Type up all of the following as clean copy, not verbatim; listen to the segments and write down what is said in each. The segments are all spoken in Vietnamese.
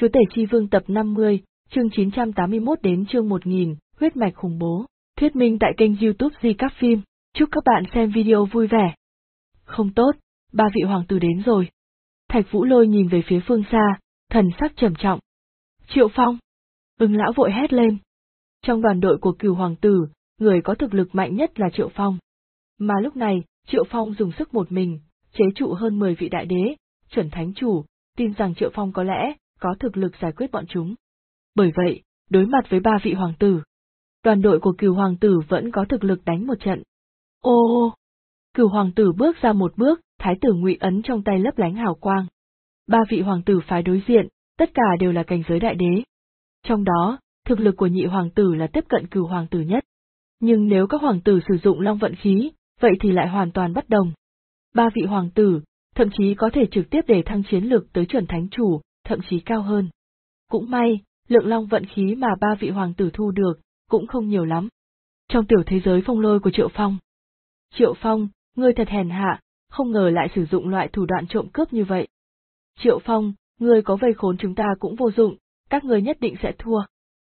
Chúa tể chi vương tập 50, chương 981 đến chương 1000, huyết mạch khủng bố. Thuyết minh tại kênh YouTube Di Các Phim. Chúc các bạn xem video vui vẻ. Không tốt, ba vị hoàng tử đến rồi. Thạch Vũ Lôi nhìn về phía phương xa, thần sắc trầm trọng. Triệu Phong! Ưng lão vội hét lên. Trong đoàn đội của Cửu hoàng tử, người có thực lực mạnh nhất là Triệu Phong. Mà lúc này, Triệu Phong dùng sức một mình, chế trụ hơn 10 vị đại đế, chuẩn thánh chủ, tin rằng Triệu Phong có lẽ có thực lực giải quyết bọn chúng. Bởi vậy, đối mặt với ba vị hoàng tử, đoàn đội của Cửu hoàng tử vẫn có thực lực đánh một trận. Ô! Cửu hoàng tử bước ra một bước, thái tử Ngụy ấn trong tay lấp lánh hào quang. Ba vị hoàng tử phái đối diện, tất cả đều là cảnh giới đại đế. Trong đó, thực lực của Nhị hoàng tử là tiếp cận Cửu hoàng tử nhất. Nhưng nếu các hoàng tử sử dụng long vận khí, vậy thì lại hoàn toàn bất đồng. Ba vị hoàng tử, thậm chí có thể trực tiếp để thăng chiến lực tới chuẩn thánh chủ, thậm chí cao hơn. Cũng may, lượng long vận khí mà ba vị hoàng tử thu được, cũng không nhiều lắm. Trong tiểu thế giới phong lôi của Triệu Phong. Triệu Phong, ngươi thật hèn hạ, không ngờ lại sử dụng loại thủ đoạn trộm cướp như vậy. Triệu Phong, ngươi có vây khốn chúng ta cũng vô dụng, các ngươi nhất định sẽ thua.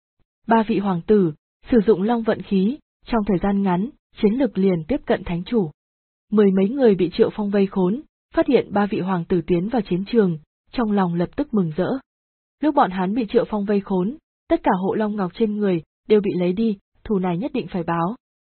Ba vị hoàng tử, sử dụng long vận khí, trong thời gian ngắn, chiến lực liền tiếp cận thánh chủ. Mười mấy người bị Triệu Phong vây khốn, phát hiện ba vị hoàng tử tiến vào chiến trường, trong lòng lập tức mừng rỡ. Lúc bọn hắn bị Triệu Phong vây khốn, tất cả hộ long ngọc trên người đều bị lấy đi, thù này nhất định phải báo.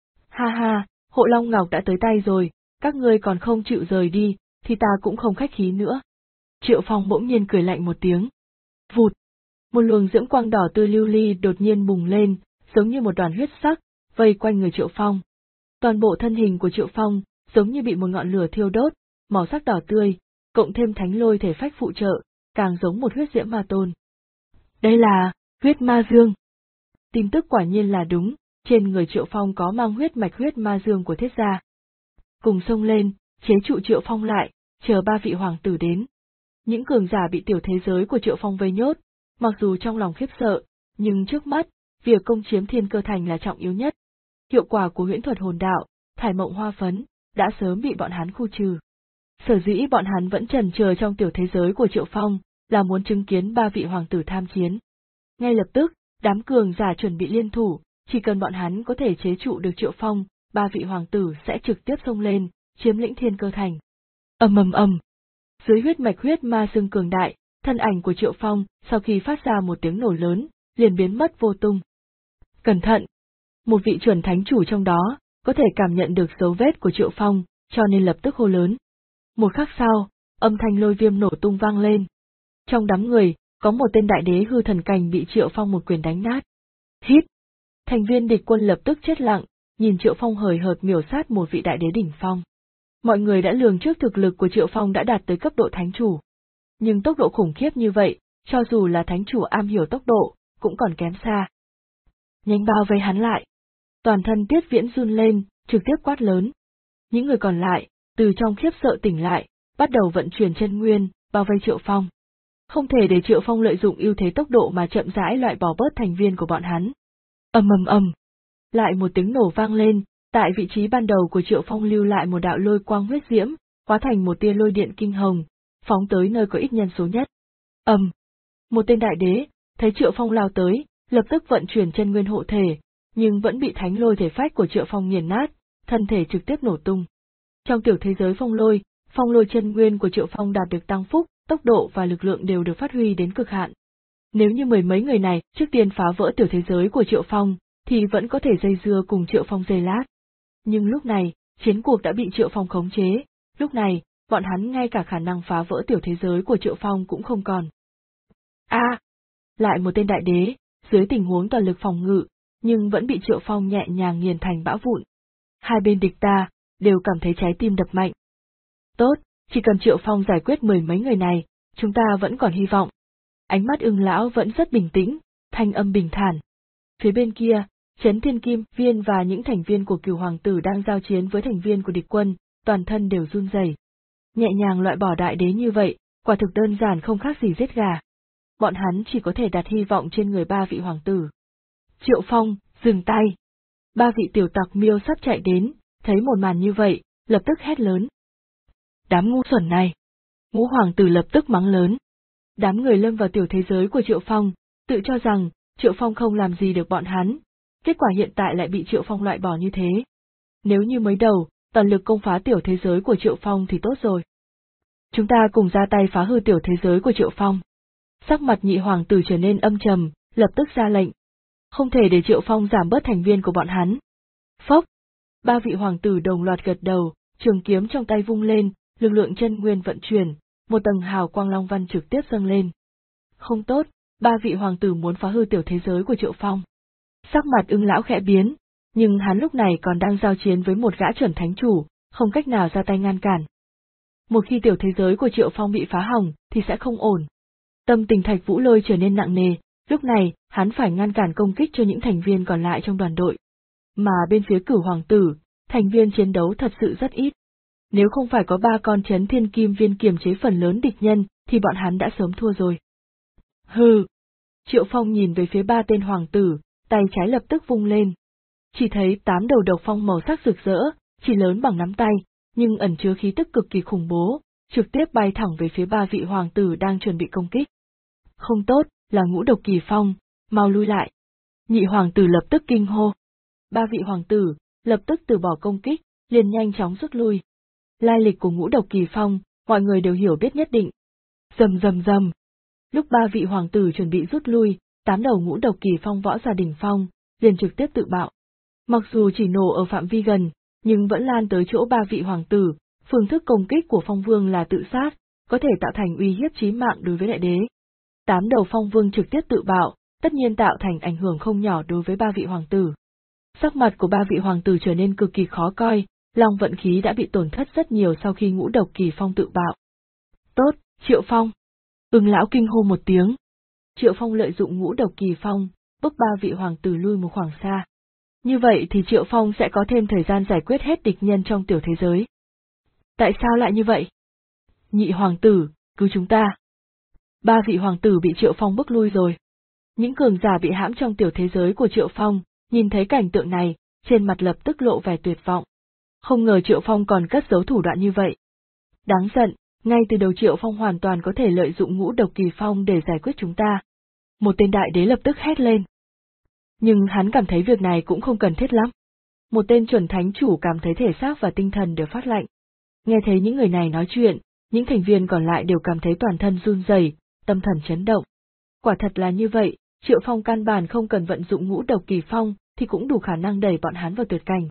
Ha ha, hộ long ngọc đã tới tay rồi, các ngươi còn không chịu rời đi, thì ta cũng không khách khí nữa. Triệu Phong bỗng nhiên cười lạnh một tiếng. Vụt! Một luồng diễm quang đỏ tươi lưu ly đột nhiên bùng lên, giống như một đoàn huyết sắc, vây quanh người Triệu Phong. Toàn bộ thân hình của Triệu Phong giống như bị một ngọn lửa thiêu đốt, màu sắc đỏ tươi, cộng thêm thánh lôi thể phách phụ trợ, càng giống một huyết diễm ma tôn. Đây là huyết ma dương. Tin tức quả nhiên là đúng, trên người Triệu Phong có mang huyết mạch huyết ma dương của Thiết gia. Cùng xông lên, chế trụ Triệu Phong lại, chờ ba vị hoàng tử đến. Những cường giả bị tiểu thế giới của Triệu Phong vây nhốt, mặc dù trong lòng khiếp sợ, nhưng trước mắt, việc công chiếm Thiên Cơ Thành là trọng yếu nhất. Hiệu quả của huyễn thuật hồn đạo, thải mộng hoa phấn, đã sớm bị bọn hắn khu trừ. Sở dĩ bọn hắn vẫn chần chờ trong tiểu thế giới của Triệu Phong, là muốn chứng kiến ba vị hoàng tử tham chiến. Ngay lập tức, đám cường giả chuẩn bị liên thủ, chỉ cần bọn hắn có thể chế trụ được Triệu Phong, ba vị hoàng tử sẽ trực tiếp xông lên, chiếm lĩnh Thiên Cơ Thành. Ầm ầm ầm. Dưới huyết mạch huyết ma dương cường đại, thân ảnh của Triệu Phong, sau khi phát ra một tiếng nổ lớn, liền biến mất vô tung. Cẩn thận! Một vị chuẩn thánh chủ trong đó, có thể cảm nhận được dấu vết của Triệu Phong, cho nên lập tức hô lớn. Một khắc sau, âm thanh lôi viêm nổ tung vang lên. Trong đám người, có một tên đại đế hư thần cảnh bị Triệu Phong một quyền đánh nát. Hít! Thành viên địch quân lập tức chết lặng, nhìn Triệu Phong hời hợt miểu sát một vị đại đế đỉnh phong. Mọi người đã lường trước thực lực của Triệu Phong đã đạt tới cấp độ thánh chủ. Nhưng tốc độ khủng khiếp như vậy, cho dù là thánh chủ am hiểu tốc độ, cũng còn kém xa. Nhanh bao vây hắn lại. Toàn thân Tiết Viễn run lên, trực tiếp quát lớn. Những người còn lại, từ trong khiếp sợ tỉnh lại, bắt đầu vận chuyển chân nguyên, bao vây Triệu Phong. Không thể để Triệu Phong lợi dụng ưu thế tốc độ mà chậm rãi loại bỏ bớt thành viên của bọn hắn. Ầm ầm ầm. Lại một tiếng nổ vang lên, tại vị trí ban đầu của Triệu Phong lưu lại một đạo lôi quang huyết diễm, hóa thành một tia lôi điện kinh hồng, phóng tới nơi có ít nhân số nhất. Một tên đại đế, thấy Triệu Phong lao tới, lập tức vận chuyển chân nguyên hộ thể, nhưng vẫn bị thánh lôi thể phách của Triệu Phong nghiền nát, thân thể trực tiếp nổ tung. Trong tiểu thế giới phong lôi chân nguyên của Triệu Phong đạt được tăng phúc, tốc độ và lực lượng đều được phát huy đến cực hạn. Nếu như mười mấy người này trước tiên phá vỡ tiểu thế giới của Triệu Phong, thì vẫn có thể dây dưa cùng Triệu Phong giây lát. Nhưng lúc này, chiến cuộc đã bị Triệu Phong khống chế, lúc này, bọn hắn ngay cả khả năng phá vỡ tiểu thế giới của Triệu Phong cũng không còn. Lại một tên đại đế, dưới tình huống toàn lực phòng ngự, nhưng vẫn bị Triệu Phong nhẹ nhàng nghiền thành bã vụn. Hai bên địch ta, đều cảm thấy trái tim đập mạnh. Tốt, chỉ cần Triệu Phong giải quyết mười mấy người này, chúng ta vẫn còn hy vọng. Ánh mắt Ưng lão vẫn rất bình tĩnh, thanh âm bình thản. Phía bên kia, Chấn Thiên Kim Viên và những thành viên của Cửu hoàng tử đang giao chiến với thành viên của địch quân, toàn thân đều run rẩy. Nhẹ nhàng loại bỏ đại đế như vậy, quả thực đơn giản không khác gì giết gà. Bọn hắn chỉ có thể đặt hy vọng trên người ba vị hoàng tử. Triệu Phong, dừng tay. Ba vị tiểu tặc miêu sắp chạy đến, thấy một màn như vậy, lập tức hét lớn. Đám ngu xuẩn này. Ngũ hoàng tử lập tức mắng lớn. Đám người lâm vào tiểu thế giới của Triệu Phong, tự cho rằng Triệu Phong không làm gì được bọn hắn, kết quả hiện tại lại bị Triệu Phong loại bỏ như thế. Nếu như mới đầu, toàn lực công phá tiểu thế giới của Triệu Phong thì tốt rồi. Chúng ta cùng ra tay phá hư tiểu thế giới của Triệu Phong. Sắc mặt nhị hoàng tử trở nên âm trầm, lập tức ra lệnh. Không thể để Triệu Phong giảm bớt thành viên của bọn hắn. Phốc! Ba vị hoàng tử đồng loạt gật đầu, trường kiếm trong tay vung lên, lực lượng chân nguyên vận chuyển, một tầng hào quang long văn trực tiếp dâng lên. Không tốt, ba vị hoàng tử muốn phá hư tiểu thế giới của Triệu Phong. Sắc mặt Ưng lão khẽ biến, nhưng hắn lúc này còn đang giao chiến với một gã chuẩn thánh chủ, không cách nào ra tay ngăn cản. Một khi tiểu thế giới của Triệu Phong bị phá hỏng, thì sẽ không ổn. Tâm tình Thạch Vũ Lôi trở nên nặng nề, lúc này, hắn phải ngăn cản công kích cho những thành viên còn lại trong đoàn đội. Mà bên phía Cửu hoàng tử, thành viên chiến đấu thật sự rất ít. Nếu không phải có ba con chấn thiên kim viên kiềm chế phần lớn địch nhân, thì bọn hắn đã sớm thua rồi. Hừ! Triệu Phong nhìn về phía ba tên hoàng tử, tay trái lập tức vung lên. Chỉ thấy 8 đầu độc phong màu sắc rực rỡ, chỉ lớn bằng nắm tay, nhưng ẩn chứa khí tức cực kỳ khủng bố, trực tiếp bay thẳng về phía ba vị hoàng tử đang chuẩn bị công kích. Không tốt, là Ngũ Độc Kỳ Phong, mau lui lại. Nhị hoàng tử lập tức kinh hô. Ba vị hoàng tử, lập tức từ bỏ công kích, liền nhanh chóng rút lui. Lai lịch của Ngũ Độc Kỳ Phong, mọi người đều hiểu biết nhất định. Rầm rầm rầm. Lúc ba vị hoàng tử chuẩn bị rút lui, 8 đầu Ngũ Độc Kỳ Phong võ giả đỉnh phong, liền trực tiếp tự bạo. Mặc dù chỉ nổ ở phạm vi gần, nhưng vẫn lan tới chỗ ba vị hoàng tử, phương thức công kích của Phong Vương là tự sát, có thể tạo thành uy hiếp chí mạng đối với đại đế. 8 đầu Phong Vương trực tiếp tự bạo, tất nhiên tạo thành ảnh hưởng không nhỏ đối với ba vị hoàng tử. Sắc mặt của ba vị hoàng tử trở nên cực kỳ khó coi, long vận khí đã bị tổn thất rất nhiều sau khi Ngũ Độc Kỳ Phong tự bạo. Tốt, Triệu Phong! Ưng lão kinh hô một tiếng. Triệu Phong lợi dụng Ngũ Độc Kỳ Phong, bức ba vị hoàng tử lui một khoảng xa. Như vậy thì Triệu Phong sẽ có thêm thời gian giải quyết hết địch nhân trong tiểu thế giới. Tại sao lại như vậy? Nhị hoàng tử, cứu chúng ta. Ba vị hoàng tử bị Triệu Phong bức lui rồi. Những cường giả bị hãm trong tiểu thế giới của Triệu Phong, nhìn thấy cảnh tượng này, trên mặt lập tức lộ vẻ tuyệt vọng. Không ngờ Triệu Phong còn cất giấu thủ đoạn như vậy. Đáng giận, ngay từ đầu Triệu Phong hoàn toàn có thể lợi dụng Ngũ Độc Kỳ Phong để giải quyết chúng ta. Một tên đại đế lập tức hét lên. Nhưng hắn cảm thấy việc này cũng không cần thiết lắm. Một tên chuẩn thánh chủ cảm thấy thể xác và tinh thần đều phát lạnh. Nghe thấy những người này nói chuyện, những thành viên còn lại đều cảm thấy toàn thân run rẩy, tâm thần chấn động. Quả thật là như vậy, Triệu Phong căn bản không cần vận dụng Ngũ Độc Kỳ Phong, thì cũng đủ khả năng đẩy bọn hắn vào tuyệt cảnh.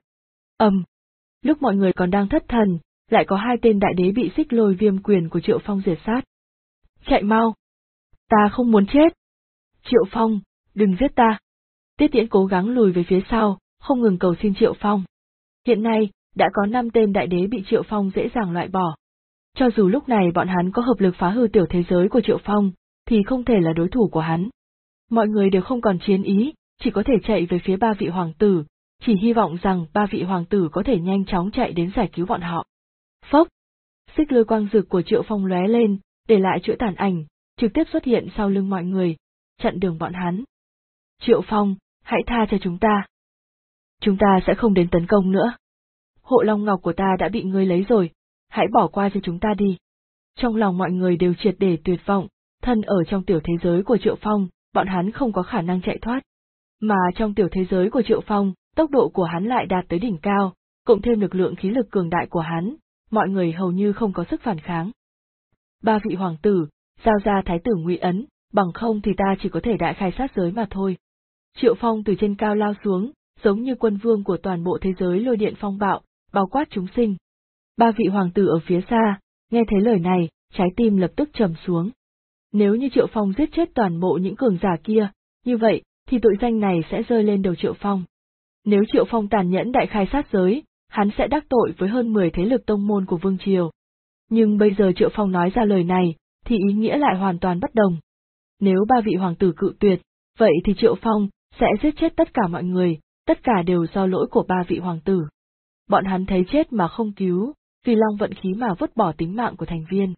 Lúc mọi người còn đang thất thần, lại có hai tên đại đế bị Xích Lôi Viêm Quyền của Triệu Phong diệt sát. Chạy mau! Ta không muốn chết! Triệu Phong, đừng giết ta! Tiết Tiễn cố gắng lùi về phía sau, không ngừng cầu xin Triệu Phong. Hiện nay, đã có 5 tên đại đế bị Triệu Phong dễ dàng loại bỏ. Cho dù lúc này bọn hắn có hợp lực phá hư tiểu thế giới của Triệu Phong, thì không thể là đối thủ của hắn. Mọi người đều không còn chiến ý, chỉ có thể chạy về phía ba vị hoàng tử, chỉ hy vọng rằng ba vị hoàng tử có thể nhanh chóng chạy đến giải cứu bọn họ. Phốc! Xích lôi quang dực của Triệu Phong lóe lên, để lại chuỗi tàn ảnh, trực tiếp xuất hiện sau lưng mọi người, chặn đường bọn hắn. Triệu Phong, hãy tha cho chúng ta. Chúng ta sẽ không đến tấn công nữa. Hộ Long Ngọc của ta đã bị ngươi lấy rồi, hãy bỏ qua cho chúng ta đi. Trong lòng mọi người đều triệt để tuyệt vọng, thân ở trong tiểu thế giới của Triệu Phong, bọn hắn không có khả năng chạy thoát. Mà trong tiểu thế giới của Triệu Phong, tốc độ của hắn lại đạt tới đỉnh cao, cộng thêm lực lượng khí lực cường đại của hắn, mọi người hầu như không có sức phản kháng. Ba vị hoàng tử, giao ra thái tử Ngụy Ấn, bằng không thì ta chỉ có thể đại khai sát giới mà thôi. Triệu Phong từ trên cao lao xuống, giống như quân vương của toàn bộ thế giới lôi điện phong bạo, bao quát chúng sinh. Ba vị hoàng tử ở phía xa, nghe thấy lời này, trái tim lập tức trầm xuống. Nếu như Triệu Phong giết chết toàn bộ những cường giả kia, như vậy, thì tội danh này sẽ rơi lên đầu Triệu Phong. Nếu Triệu Phong tàn nhẫn đại khai sát giới, hắn sẽ đắc tội với hơn 10 thế lực tông môn của Vương Triều. Nhưng bây giờ Triệu Phong nói ra lời này, thì ý nghĩa lại hoàn toàn bất đồng. Nếu ba vị hoàng tử cự tuyệt, vậy thì Triệu Phong sẽ giết chết tất cả mọi người, tất cả đều do lỗi của ba vị hoàng tử. Bọn hắn thấy chết mà không cứu, vì long vận khí mà vứt bỏ tính mạng của thành viên.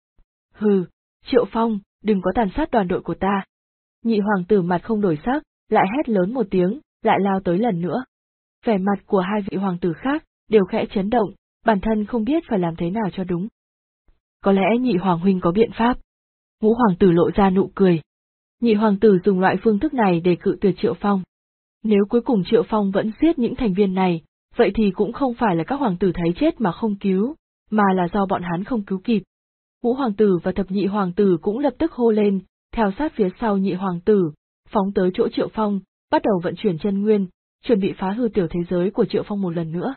Hừ, Triệu Phong, đừng có tàn sát đoàn đội của ta. Nhị hoàng tử mặt không đổi sắc, lại hét lớn một tiếng, lại lao tới lần nữa. Vẻ mặt của hai vị hoàng tử khác đều khẽ chấn động, bản thân không biết phải làm thế nào cho đúng. Có lẽ nhị hoàng huynh có biện pháp. Ngũ hoàng tử lộ ra nụ cười. Nhị hoàng tử dùng loại phương thức này để cự tuyệt Triệu Phong. Nếu cuối cùng Triệu Phong vẫn giết những thành viên này, vậy thì cũng không phải là các hoàng tử thấy chết mà không cứu, mà là do bọn hắn không cứu kịp. Ngũ hoàng tử và thập nhị hoàng tử cũng lập tức hô lên, theo sát phía sau nhị hoàng tử, phóng tới chỗ Triệu Phong, bắt đầu vận chuyển chân nguyên, chuẩn bị phá hư tiểu thế giới của Triệu Phong một lần nữa.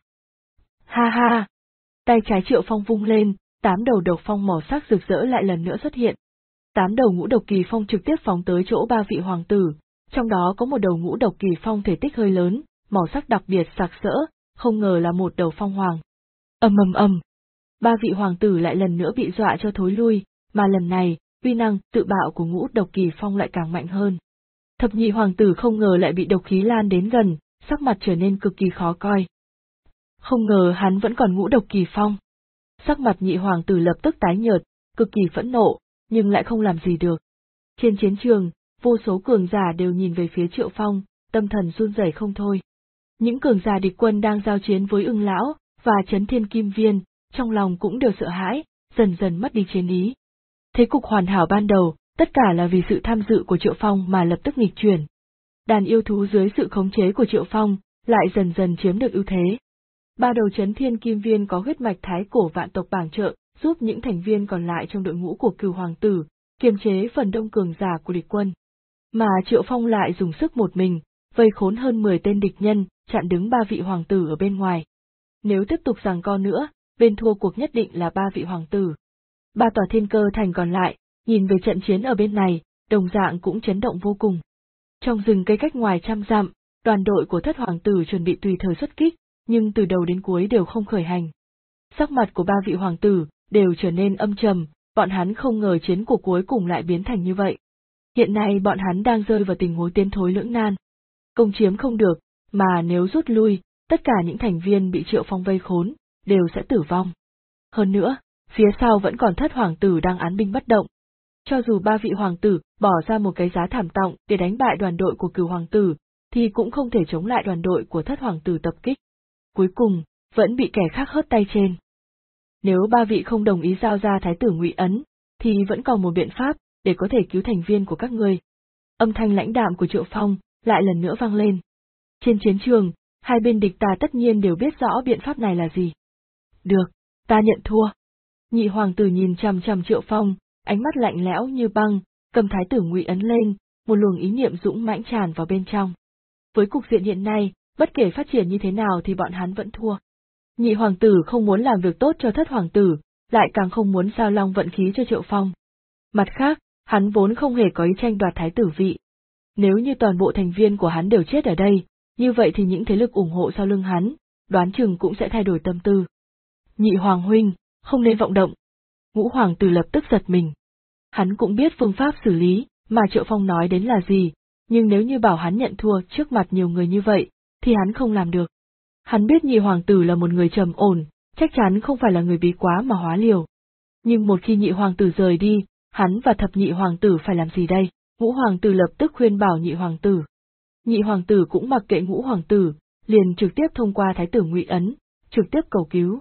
Ha ha! Tay trái Triệu Phong vung lên, 8 đầu độc phong màu sắc rực rỡ lại lần nữa xuất hiện. 8 đầu ngũ độc kỳ phong trực tiếp phóng tới chỗ 3 vị hoàng tử, trong đó có một đầu ngũ độc kỳ phong thể tích hơi lớn, màu sắc đặc biệt sặc sỡ, không ngờ là một đầu phong hoàng. Ầm ầm ầm. 3 vị hoàng tử lại lần nữa bị dọa cho thối lui, mà lần này, uy năng, tự bạo của ngũ độc kỳ phong lại càng mạnh hơn. Thập nhị hoàng tử không ngờ lại bị độc khí lan đến gần, sắc mặt trở nên cực kỳ khó coi. Không ngờ hắn vẫn còn ngũ độc kỳ phong. Sắc mặt nhị hoàng tử lập tức tái nhợt, cực kỳ phẫn nộ, nhưng lại không làm gì được. Trên chiến trường, vô số cường giả đều nhìn về phía Triệu Phong, tâm thần run rẩy không thôi. Những cường giả địch quân đang giao chiến với Ưng Lão và Chấn Thiên Kim Viên, trong lòng cũng đều sợ hãi, dần dần mất đi chiến ý. Thế cục hoàn hảo ban đầu, tất cả là vì sự tham dự của Triệu Phong mà lập tức nghịch chuyển. Đàn yêu thú dưới sự khống chế của Triệu Phong, lại dần dần chiếm được ưu thế. 3 đầu Chấn Thiên Kim Viên có huyết mạch thái cổ vạn tộc bảng trợ, giúp những thành viên còn lại trong đội ngũ của Cửu hoàng tử, kiềm chế phần đông cường giả của địch quân. Mà Triệu Phong lại dùng sức một mình, vây khốn hơn 10 tên địch nhân, chặn đứng 3 vị hoàng tử ở bên ngoài. Nếu tiếp tục giằng co nữa, bên thua cuộc nhất định là 3 vị hoàng tử. 3 tòa thiên cơ thành còn lại, nhìn về trận chiến ở bên này, đồng dạng cũng chấn động vô cùng. Trong rừng cây cách ngoài trăm dặm, đoàn đội của Thất hoàng tử chuẩn bị tùy thời xuất kích, nhưng từ đầu đến cuối đều không khởi hành. Sắc mặt của 3 vị hoàng tử đều trở nên âm trầm, bọn hắn không ngờ chiến cuộc cuối cùng lại biến thành như vậy. Hiện nay bọn hắn đang rơi vào tình huống tiến thối lưỡng nan. Công chiếm không được, mà nếu rút lui, tất cả những thành viên bị Triệu Phong vây khốn, đều sẽ tử vong. Hơn nữa, phía sau vẫn còn Thất hoàng tử đang án binh bất động. Cho dù 3 vị hoàng tử bỏ ra một cái giá thảm trọng để đánh bại đoàn đội của Cửu hoàng tử, thì cũng không thể chống lại đoàn đội của Thất hoàng tử tập kích. Cuối cùng, vẫn bị kẻ khác hớt tay trên. Nếu 3 vị không đồng ý giao ra thái tử Ngụy Ấn, thì vẫn còn một biện pháp để có thể cứu thành viên của các ngươi. Âm thanh lãnh đạm của Triệu Phong lại lần nữa vang lên. Trên chiến trường, hai bên địch ta tất nhiên đều biết rõ biện pháp này là gì. Được, ta nhận thua. Nhị hoàng tử nhìn chằm chằm Triệu Phong, ánh mắt lạnh lẽo như băng, cầm thái tử Ngụy Ấn lên, một luồng ý niệm dũng mãnh tràn vào bên trong. Với cục diện hiện nay, bất kể phát triển như thế nào thì bọn hắn vẫn thua. Nhị hoàng tử không muốn làm việc tốt cho Thất hoàng tử, lại càng không muốn giao long vận khí cho Triệu Phong. Mặt khác, hắn vốn không hề có ý tranh đoạt thái tử vị. Nếu như toàn bộ thành viên của hắn đều chết ở đây, như vậy thì những thế lực ủng hộ sau lưng hắn, đoán chừng cũng sẽ thay đổi tâm tư. Nhị hoàng huynh, không nên vọng động. Ngũ hoàng tử lập tức giật mình. Hắn cũng biết phương pháp xử lý mà Triệu Phong nói đến là gì, nhưng nếu như bảo hắn nhận thua trước mặt nhiều người như vậy, thì hắn không làm được. Hắn biết nhị hoàng tử là một người trầm ổn, chắc chắn không phải là người bí quá mà hóa liều. Nhưng một khi nhị hoàng tử rời đi, hắn và thập nhị hoàng tử phải làm gì đây? Ngũ hoàng tử lập tức khuyên bảo nhị hoàng tử. Nhị hoàng tử cũng mặc kệ ngũ hoàng tử, liền trực tiếp thông qua thái tử Ngụy Ấn, trực tiếp cầu cứu.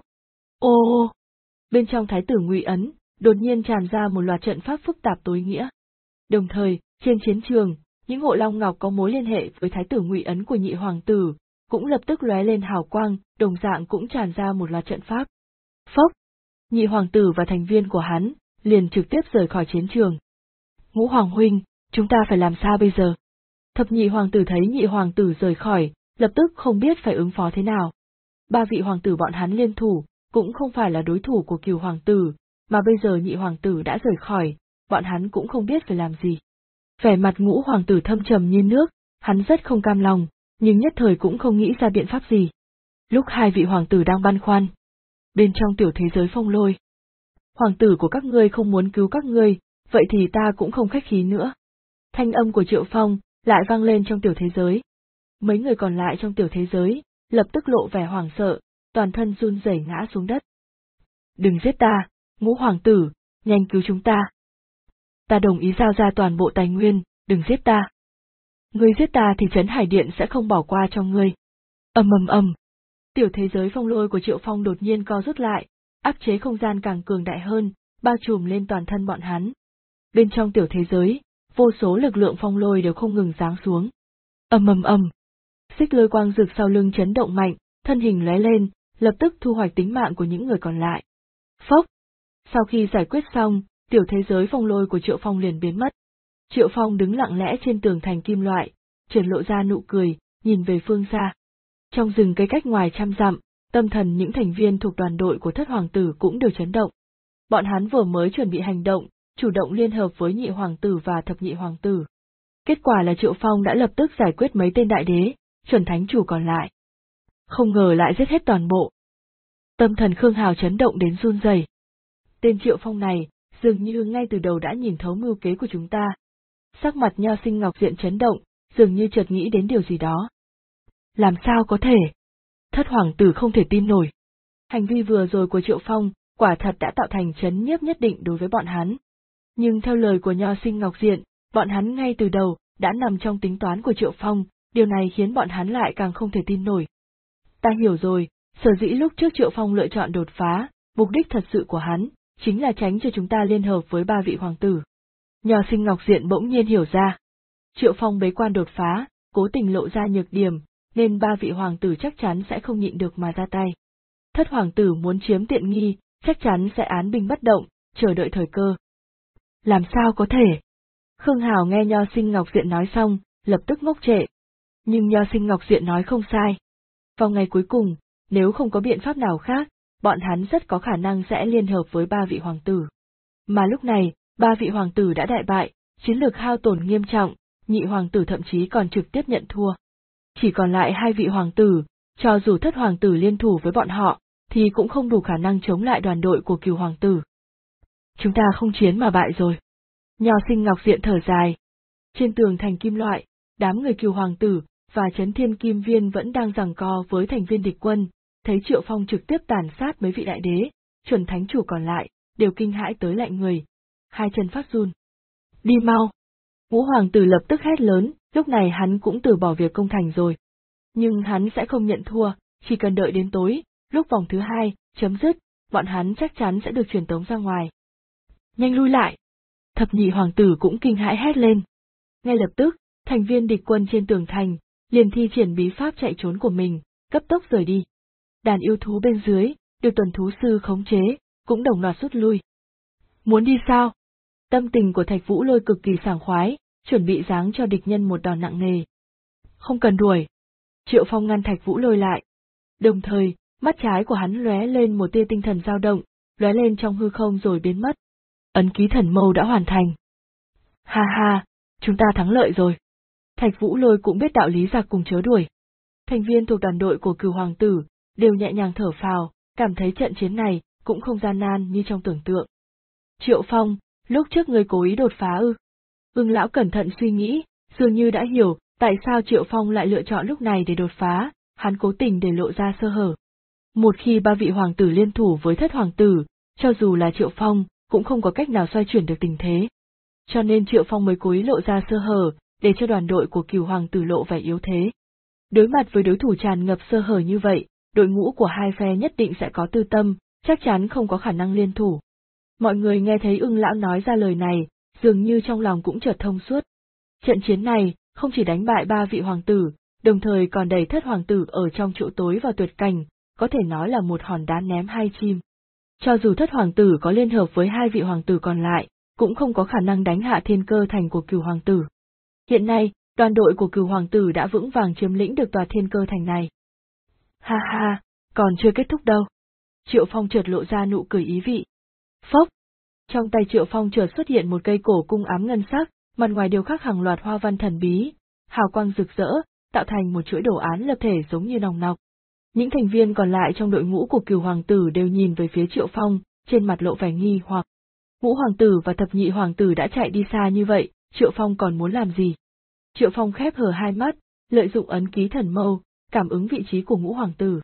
Ô! Bên trong thái tử Ngụy Ấn, đột nhiên tràn ra một loạt trận pháp phức tạp tối nghĩa. Đồng thời, trên chiến trường, những hộ long ngọc có mối liên hệ với thái tử Ngụy Ấn của nhị hoàng tử, cũng lập tức lóe lên hào quang, đồng dạng cũng tràn ra một loạt trận pháp. Phốc! Nhị hoàng tử và thành viên của hắn, liền trực tiếp rời khỏi chiến trường. Ngũ hoàng huynh, chúng ta phải làm sao bây giờ? Thập nhị hoàng tử thấy nhị hoàng tử rời khỏi, lập tức không biết phải ứng phó thế nào. 3 vị hoàng tử bọn hắn liên thủ, cũng không phải là đối thủ của Cửu hoàng tử, mà bây giờ nhị hoàng tử đã rời khỏi, bọn hắn cũng không biết phải làm gì. Vẻ mặt Ngũ hoàng tử thâm trầm như nước, hắn rất không cam lòng, nhưng nhất thời cũng không nghĩ ra biện pháp gì. Lúc hai vị hoàng tử đang băn khoăn, bên trong tiểu thế giới Phong Lôi, hoàng tử của các ngươi không muốn cứu các ngươi, vậy thì ta cũng không khách khí nữa. Thanh âm của Triệu Phong lại vang lên trong tiểu thế giới. Mấy người còn lại trong tiểu thế giới lập tức lộ vẻ hoảng sợ, toàn thân run rẩy ngã xuống đất. Đừng giết ta, Ngũ hoàng tử, nhanh cứu chúng ta. Ta đồng ý giao ra toàn bộ tài nguyên, đừng giết ta. Ngươi giết ta thì Trấn Hải Điện sẽ không bỏ qua cho ngươi. Ầm ầm ầm. Tiểu thế giới Phong Lôi của Triệu Phong đột nhiên co rút lại, áp chế không gian càng cường đại hơn, bao trùm lên toàn thân bọn hắn. Bên trong tiểu thế giới, vô số lực lượng phong lôi đều không ngừng giáng xuống. Ầm ầm ầm. Xích lôi quang rực sau lưng chấn động mạnh, thân hình lóe lên, lập tức thu hoạch tính mạng của những người còn lại. Phốc. Sau khi giải quyết xong, tiểu thế giới phong lôi của Triệu Phong liền biến mất. Triệu Phong đứng lặng lẽ trên tường thành kim loại, triển lộ ra nụ cười, nhìn về phương xa. Trong rừng cây cách ngoài trăm dặm, tâm thần những thành viên thuộc đoàn đội của Thất Hoàng tử cũng đều chấn động. Bọn hắn vừa mới chuẩn bị hành động, chủ động liên hợp với Nhị Hoàng tử và Thập Nhị Hoàng tử. Kết quả là Triệu Phong đã lập tức giải quyết mấy tên đại đế, chuẩn thánh chủ còn lại. Không ngờ lại giết hết toàn bộ. Tâm thần Khương Hào chấn động đến run rẩy. Tên Triệu Phong này, dường như ngay từ đầu đã nhìn thấu mưu kế của chúng ta. Sắc mặt Nho Sinh Ngọc Diện chấn động, dường như chợt nghĩ đến điều gì đó. Làm sao có thể? Thất Hoàng tử không thể tin nổi. Hành vi vừa rồi của Triệu Phong, quả thật đã tạo thành chấn nhiếp nhất định đối với bọn hắn. Nhưng theo lời của Nho Sinh Ngọc Diện, bọn hắn ngay từ đầu đã nằm trong tính toán của Triệu Phong, điều này khiến bọn hắn lại càng không thể tin nổi. Ta hiểu rồi, sở dĩ lúc trước Triệu Phong lựa chọn đột phá, mục đích thật sự của hắn, chính là tránh cho chúng ta liên hợp với ba vị hoàng tử. Nho Sinh Ngọc Diện bỗng nhiên hiểu ra. Triệu Phong bế quan đột phá, cố tình lộ ra nhược điểm, nên ba vị hoàng tử chắc chắn sẽ không nhịn được mà ra tay. Thất Hoàng tử muốn chiếm tiện nghi, chắc chắn sẽ án binh bất động, chờ đợi thời cơ. Làm sao có thể? Khương Hào nghe Nho Sinh Ngọc Diện nói xong, lập tức ngốc trệ. Nhưng Nho Sinh Ngọc Diện nói không sai. Vào ngày cuối cùng, nếu không có biện pháp nào khác, bọn hắn rất có khả năng sẽ liên hợp với ba vị hoàng tử. Mà lúc này, ba vị hoàng tử đã đại bại, chiến lược hao tổn nghiêm trọng, Nhị Hoàng tử thậm chí còn trực tiếp nhận thua. Chỉ còn lại hai vị hoàng tử, cho dù Thất Hoàng tử liên thủ với bọn họ, thì cũng không đủ khả năng chống lại đoàn đội của Cửu Hoàng tử. Chúng ta không chiến mà bại rồi. Nho Sinh Ngọc Diện thở dài. Trên tường thành kim loại, đám người Cửu Hoàng tử và Chấn Thiên Kim Viên vẫn đang giằng co với thành viên địch quân, thấy Triệu Phong trực tiếp tàn sát mấy vị đại đế, chuẩn thánh chủ còn lại, đều kinh hãi tới lạnh người. Hai chân phát run. Đi mau! Ngũ Hoàng tử lập tức hét lớn, lúc này hắn cũng từ bỏ việc công thành rồi. Nhưng hắn sẽ không nhận thua, chỉ cần đợi đến tối, lúc vòng thứ hai chấm dứt, bọn hắn chắc chắn sẽ được truyền tống ra ngoài. Nhanh lui lại! Thập Nhị Hoàng tử cũng kinh hãi hét lên. Ngay lập tức, thành viên địch quân trên tường thành, liền thi triển bí pháp chạy trốn của mình, cấp tốc rời đi. Đàn yêu thú bên dưới, được tuần thú sư khống chế, cũng đồng loạt rút lui. Muốn đi sao? Tâm tình của Thạch Vũ Lôi cực kỳ sảng khoái, chuẩn bị giáng cho địch nhân một đòn nặng nề. Không cần đuổi. Triệu Phong ngăn Thạch Vũ Lôi lại. Đồng thời, mắt trái của hắn lóe lên một tia tinh thần dao động, lóe lên trong hư không rồi biến mất. Ấn ký thần mâu đã hoàn thành. Ha ha, chúng ta thắng lợi rồi. Thạch Vũ Lôi cũng biết đạo lý giặc cùng chớ đuổi. Thành viên thuộc đoàn đội của Cửu Hoàng tử đều nhẹ nhàng thở phào, cảm thấy trận chiến này cũng không gian nan như trong tưởng tượng. Triệu Phong, lúc trước ngươi cố ý đột phá ư? Ưng lão cẩn thận suy nghĩ, dường như đã hiểu tại sao Triệu Phong lại lựa chọn lúc này để đột phá, hắn cố tình để lộ ra sơ hở. Một khi ba vị hoàng tử liên thủ với Thất Hoàng tử, cho dù là Triệu Phong, cũng không có cách nào xoay chuyển được tình thế. Cho nên Triệu Phong mới cố ý lộ ra sơ hở, để cho đoàn đội của Cửu Hoàng tử lộ vẻ yếu thế. Đối mặt với đối thủ tràn ngập sơ hở như vậy, đội ngũ của hai phe nhất định sẽ có tư tâm, chắc chắn không có khả năng liên thủ. Mọi người nghe thấy Ưng lão nói ra lời này, dường như trong lòng cũng chợt thông suốt. Trận chiến này, không chỉ đánh bại ba vị hoàng tử, đồng thời còn đẩy Thất Hoàng tử ở trong chỗ tối vào tuyệt cảnh, có thể nói là một hòn đá ném hai chim. Cho dù Thất Hoàng tử có liên hợp với hai vị hoàng tử còn lại, cũng không có khả năng đánh hạ Thiên Cơ thành của Cửu Hoàng tử. Hiện nay, đoàn đội của Cửu Hoàng tử đã vững vàng chiếm lĩnh được tòa Thiên Cơ thành này. Ha ha, còn chưa kết thúc đâu. Triệu Phong chợt lộ ra nụ cười ý vị. Phốc! Trong tay Triệu Phong chợt xuất hiện một cây cổ cung ám ngân sắc, mặt ngoài điêu khắc hàng loạt hoa văn thần bí, hào quang rực rỡ, tạo thành một chuỗi đồ án lập thể giống như nòng nọc. Những thành viên còn lại trong đội ngũ của Cửu Hoàng tử đều nhìn về phía Triệu Phong, trên mặt lộ vẻ nghi hoặc. Ngũ Hoàng tử và Thập Nhị Hoàng tử đã chạy đi xa như vậy, Triệu Phong còn muốn làm gì? Triệu Phong khép hờ hai mắt, lợi dụng ấn ký thần mâu, cảm ứng vị trí của Ngũ Hoàng tử.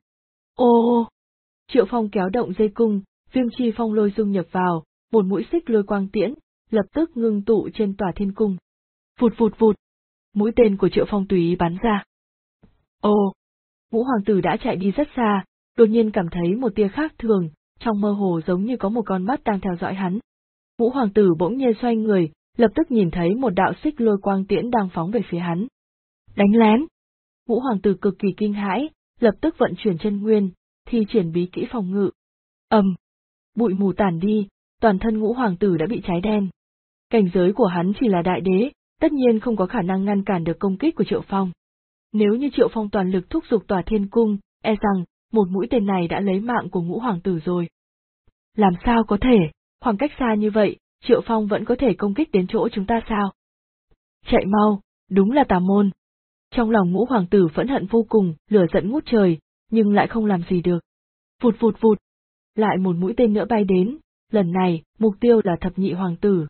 Ô! Triệu Phong kéo động dây cung, viêm chi phong lôi dung nhập vào, một mũi xích lôi quang tiễn, lập tức ngưng tụ trên tòa thiên cung. Vụt vụt vụt! Mũi tên của Triệu Phong tùy ý bắn ra. Ô! Ngũ Hoàng tử đã chạy đi rất xa, đột nhiên cảm thấy một tia khác thường, trong mơ hồ giống như có một con mắt đang theo dõi hắn. Ngũ Hoàng tử bỗng nhiên xoay người, lập tức nhìn thấy một đạo xích lôi quang tiễn đang phóng về phía hắn. Đánh lén! Ngũ hoàng tử cực kỳ kinh hãi, lập tức vận chuyển chân nguyên, thi triển bí kỹ phòng ngự. Bụi mù tản đi, toàn thân ngũ hoàng tử đã bị cháy đen. Cảnh giới của hắn chỉ là đại đế, tất nhiên không có khả năng ngăn cản được công kích của Triệu Phong. Nếu như Triệu Phong toàn lực thúc giục Tòa Thiên Cung, e rằng một mũi tên này đã lấy mạng của ngũ hoàng tử rồi. Làm sao có thể, khoảng cách xa như vậy, Triệu Phong vẫn có thể công kích đến chỗ chúng ta sao? Chạy mau, đúng là tà môn. Trong lòng ngũ hoàng tử phẫn hận vô cùng, lửa giận ngút trời, nhưng lại không làm gì được. Vụt vụt vụt, lại một mũi tên nữa bay đến, lần này, mục tiêu là thập nhị hoàng tử.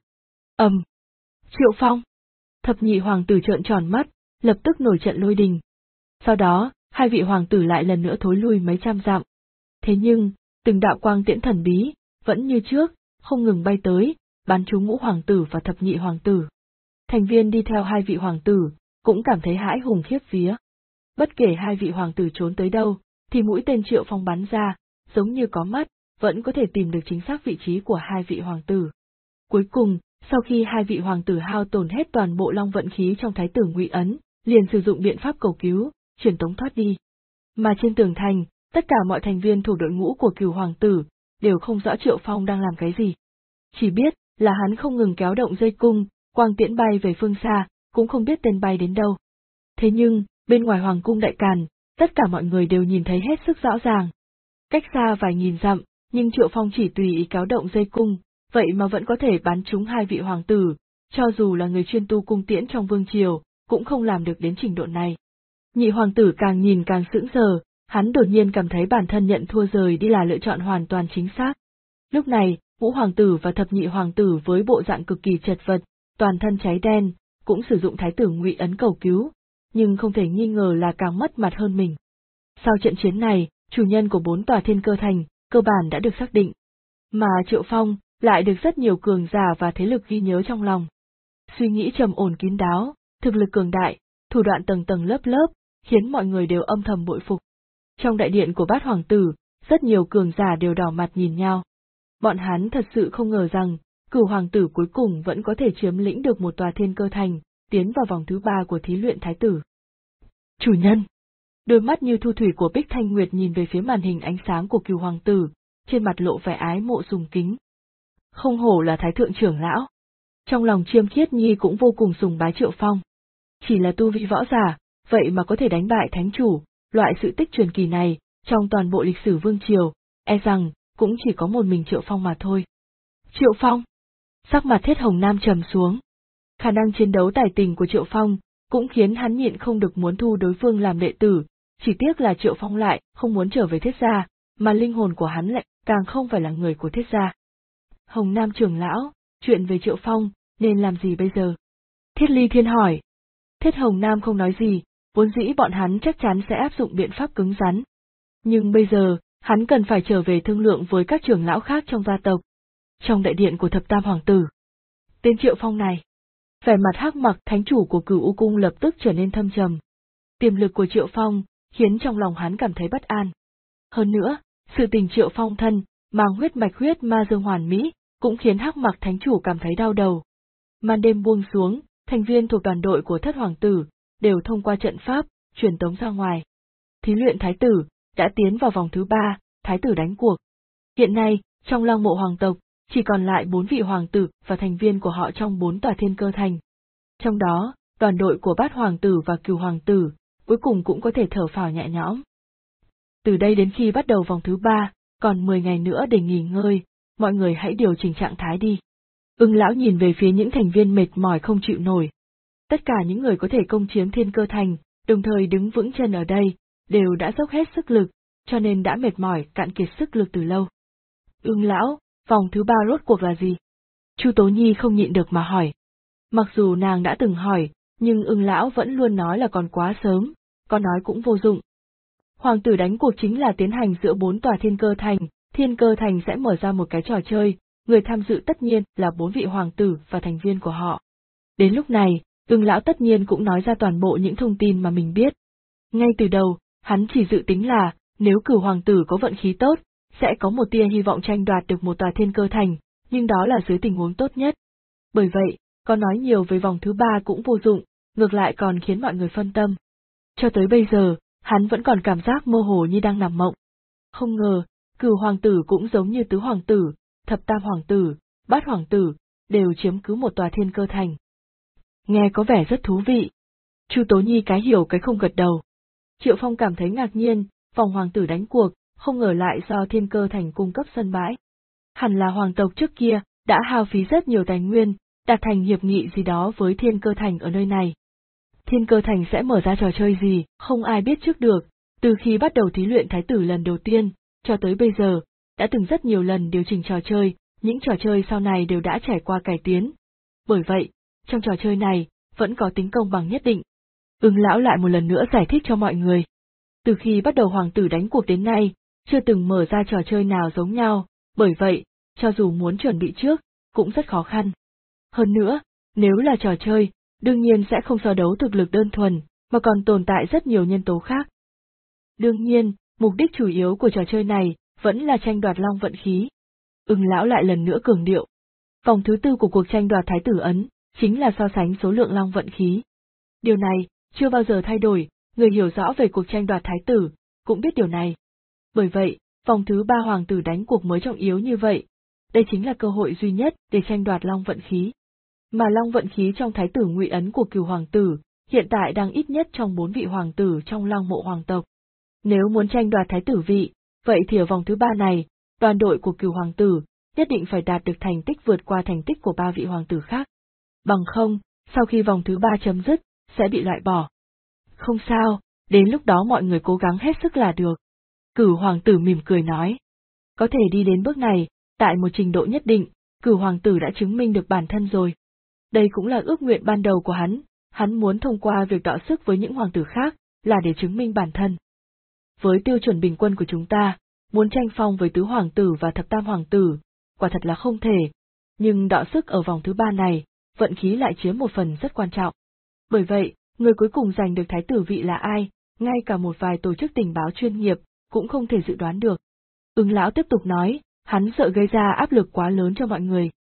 Triệu Phong! Thập nhị hoàng tử trợn tròn mắt, lập tức nổi trận lôi đình. Sau đó, hai vị hoàng tử lại lần nữa thối lui mấy trăm dặm. Thế nhưng, từng đạo quang tiễn thần bí, vẫn như trước, không ngừng bay tới, bắn trúng ngũ hoàng tử và thập nhị hoàng tử. Thành viên đi theo hai vị hoàng tử, cũng cảm thấy hãi hùng khiếp vía. Bất kể hai vị hoàng tử trốn tới đâu, thì mũi tên Triệu Phong bắn ra, giống như có mắt, vẫn có thể tìm được chính xác vị trí của hai vị hoàng tử. Cuối cùng, sau khi hai vị hoàng tử hao tổn hết toàn bộ long vận khí trong thái tử Ngụy Ấn, liền sử dụng biện pháp cầu cứu, truyền tống thoát đi. Mà trên tường thành, tất cả mọi thành viên thuộc đội ngũ của Cửu hoàng tử đều không rõ Triệu Phong đang làm cái gì. Chỉ biết là hắn không ngừng kéo động dây cung, quang tiễn bay về phương xa, cũng không biết tên bay đến đâu. Thế nhưng, bên ngoài hoàng cung đại càn, tất cả mọi người đều nhìn thấy hết sức rõ ràng. Cách xa vài nghìn dặm, nhưng Triệu Phong chỉ tùy ý kéo động dây cung, vậy mà vẫn có thể bắn trúng hai vị hoàng tử, cho dù là người chuyên tu cung tiễn trong vương triều, cũng không làm được đến trình độ này. Nhị hoàng tử càng nhìn càng sững sờ, hắn đột nhiên cảm thấy bản thân nhận thua rời đi là lựa chọn hoàn toàn chính xác. Lúc này, ngũ hoàng tử và thập nhị hoàng tử với bộ dạng cực kỳ chật vật, toàn thân cháy đen, cũng sử dụng thái tử Ngụy Ấn cầu cứu, nhưng không thể nghi ngờ là càng mất mặt hơn mình. Sau trận chiến này, chủ nhân của 4 tòa thiên cơ thành, cơ bản đã được xác định. Mà Triệu Phong, lại được rất nhiều cường giả và thế lực ghi nhớ trong lòng. Suy nghĩ trầm ổn kín đáo, thực lực cường đại, thủ đoạn tầng tầng lớp lớp, khiến mọi người đều âm thầm bội phục. Trong đại điện của Bát hoàng tử, rất nhiều cường giả đều đỏ mặt nhìn nhau. Bọn hắn thật sự không ngờ rằng, Cửu hoàng tử cuối cùng vẫn có thể chiếm lĩnh được một tòa thiên cơ thành, tiến vào vòng thứ 3 của thí luyện thái tử. Chủ nhân! Đôi mắt như thu thủy của Bích Thanh Nguyệt nhìn về phía màn hình ánh sáng của Cửu hoàng tử, trên mặt lộ vẻ ái mộ sùng kính. Không hổ là thái thượng trưởng lão. Trong lòng Chiêm Khiết Nhi cũng vô cùng sùng bái Triệu Phong. Chỉ là tu vi võ giả, vậy mà có thể đánh bại thánh chủ, loại sự tích truyền kỳ này, trong toàn bộ lịch sử vương triều, e rằng, cũng chỉ có một mình Triệu Phong mà thôi. Triệu Phong! Sắc mặt Thiết Hồng Nam trầm xuống. Khả năng chiến đấu tài tình của Triệu Phong, cũng khiến hắn nhịn không được muốn thu đối phương làm đệ tử, chỉ tiếc là Triệu Phong lại không muốn trở về Thiết gia, mà linh hồn của hắn lại càng không phải là người của Thiết gia. Hồng Nam trưởng lão, chuyện về Triệu Phong, nên làm gì bây giờ? Thiết Ly Thiên hỏi. Thiết Hồng Nam không nói gì, vốn dĩ bọn hắn chắc chắn sẽ áp dụng biện pháp cứng rắn. Nhưng bây giờ, hắn cần phải trở về thương lượng với các trưởng lão khác trong gia tộc. Trong đại điện của thập tam hoàng tử. Tên Triệu Phong này. Vẻ mặt hắc mặc thánh chủ của Cửu U Cung lập tức trở nên thâm trầm. Tiềm lực của Triệu Phong, khiến trong lòng hắn cảm thấy bất an. Hơn nữa, sự tình Triệu Phong thân, mang huyết mạch huyết ma dương hoàn mỹ, cũng khiến hắc mặc thánh chủ cảm thấy đau đầu. Màn đêm buông xuống, thành viên thuộc đoàn đội của thất hoàng tử, đều thông qua trận pháp, truyền tống ra ngoài. Thí luyện thái tử, đã tiến vào vòng thứ 3, thái tử đánh cuộc. Hiện nay, trong Lăng Mộ hoàng tộc, chỉ còn lại 4 vị hoàng tử và thành viên của họ trong 4 tòa thiên cơ thành. Trong đó, đoàn đội của Bát hoàng tử và Cửu hoàng tử, cuối cùng cũng có thể thở phào nhẹ nhõm. Từ đây đến khi bắt đầu vòng thứ 3, còn 10 ngày nữa để nghỉ ngơi, mọi người hãy điều chỉnh trạng thái đi. Ưng lão nhìn về phía những thành viên mệt mỏi không chịu nổi. Tất cả những người có thể công chiếm thiên cơ thành, đồng thời đứng vững chân ở đây, đều đã dốc hết sức lực, cho nên đã mệt mỏi cạn kiệt sức lực từ lâu. Ưng lão, vòng thứ 3 rốt cuộc là gì? Chu Tố Nhi không nhịn được mà hỏi. Mặc dù nàng đã từng hỏi, nhưng Ưng lão vẫn luôn nói là còn quá sớm, có nói cũng vô dụng. Hoàng tử đánh cuộc chính là tiến hành giữa 4 tòa thiên cơ thành sẽ mở ra một cái trò chơi, người tham dự tất nhiên là 4 vị hoàng tử và thành viên của họ. Đến lúc này, Ưng lão tất nhiên cũng nói ra toàn bộ những thông tin mà mình biết. Ngay từ đầu, hắn chỉ dự tính là, nếu Cửu hoàng tử có vận khí tốt, sẽ có một tia hy vọng tranh đoạt được một tòa thiên cơ thành, nhưng đó là dưới tình huống tốt nhất. Bởi vậy, có nói nhiều về vòng thứ 3 cũng vô dụng, ngược lại còn khiến mọi người phân tâm. Cho tới bây giờ, hắn vẫn còn cảm giác mơ hồ như đang nằm mộng. Không ngờ, Cửu hoàng tử cũng giống như Tứ hoàng tử, Thập tam hoàng tử, Bát hoàng tử, đều chiếm cứ một tòa Thiên Cơ thành. Nghe có vẻ rất thú vị. Chu Tố Nhi cái hiểu cái không gật đầu. Triệu Phong cảm thấy ngạc nhiên, vòng hoàng tử đánh cuộc, không ngờ lại do Thiên Cơ thành cung cấp sân bãi. Hẳn là hoàng tộc trước kia, đã hao phí rất nhiều tài nguyên, đạt thành hiệp nghị gì đó với Thiên Cơ thành ở nơi này. Thiên Cơ thành sẽ mở ra trò chơi gì, không ai biết trước được, từ khi bắt đầu thí luyện thái tử lần đầu tiên, cho tới bây giờ, đã từng rất nhiều lần điều chỉnh trò chơi, những trò chơi sau này đều đã trải qua cải tiến. Bởi vậy, trong trò chơi này, vẫn có tính công bằng nhất định. Lão lại một lần nữa giải thích cho mọi người. Từ khi bắt đầu hoàng tử đánh cuộc đến nay, chưa từng mở ra trò chơi nào giống nhau, bởi vậy, cho dù muốn chuẩn bị trước, cũng rất khó khăn. Hơn nữa, nếu là trò chơi, đương nhiên sẽ không so đấu thực lực đơn thuần, mà còn tồn tại rất nhiều nhân tố khác. Đương nhiên, mục đích chủ yếu của trò chơi này vẫn là tranh đoạt long vận khí. Lão lại lần nữa cường điệu. Vòng thứ 4 của cuộc tranh đoạt thái tử ấn, chính là so sánh số lượng long vận khí. Điều này, chưa bao giờ thay đổi, người hiểu rõ về cuộc tranh đoạt thái tử, cũng biết điều này. Bởi vậy, vòng thứ 3 hoàng tử đánh cuộc mới trọng yếu như vậy. Đây chính là cơ hội duy nhất để tranh đoạt long vận khí. Mà long vận khí trong thái tử ngụy ấn của Cửu hoàng tử, hiện tại đang ít nhất trong 4 vị hoàng tử trong Long Mộ hoàng tộc. Nếu muốn tranh đoạt thái tử vị, vậy thì ở vòng thứ 3 này, đoàn đội của Cửu hoàng tử nhất định phải đạt được thành tích vượt qua thành tích của 3 vị hoàng tử khác. Bằng không, sau khi vòng thứ 3 chấm dứt, sẽ bị loại bỏ. Không sao, đến lúc đó mọi người cố gắng hết sức là được. Cửu hoàng tử mỉm cười nói. Có thể đi đến bước này, tại một trình độ nhất định, Cửu hoàng tử đã chứng minh được bản thân rồi. Đây cũng là ước nguyện ban đầu của hắn muốn thông qua việc đọ sức với những hoàng tử khác, là để chứng minh bản thân. Với tiêu chuẩn bình quân của chúng ta, muốn tranh phong với Tứ hoàng tử và Thập tam hoàng tử, quả thật là không thể, nhưng đọ sức ở vòng thứ 3 này, vận khí lại chiếm một phần rất quan trọng. Bởi vậy, người cuối cùng giành được thái tử vị là ai, ngay cả một vài tổ chức tình báo chuyên nghiệp, cũng không thể dự đoán được. Lão tiếp tục nói, hắn sợ gây ra áp lực quá lớn cho mọi người.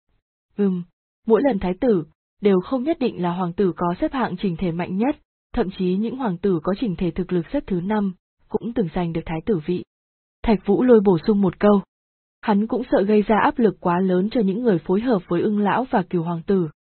Mỗi lần thái tử, đều không nhất định là hoàng tử có xếp hạng chỉnh thể mạnh nhất, thậm chí những hoàng tử có chỉnh thể thực lực xếp thứ 5, cũng từng giành được thái tử vị. Thạch Vũ Lôi bổ sung một câu. Hắn cũng sợ gây ra áp lực quá lớn cho những người phối hợp với lão và Cửu hoàng tử.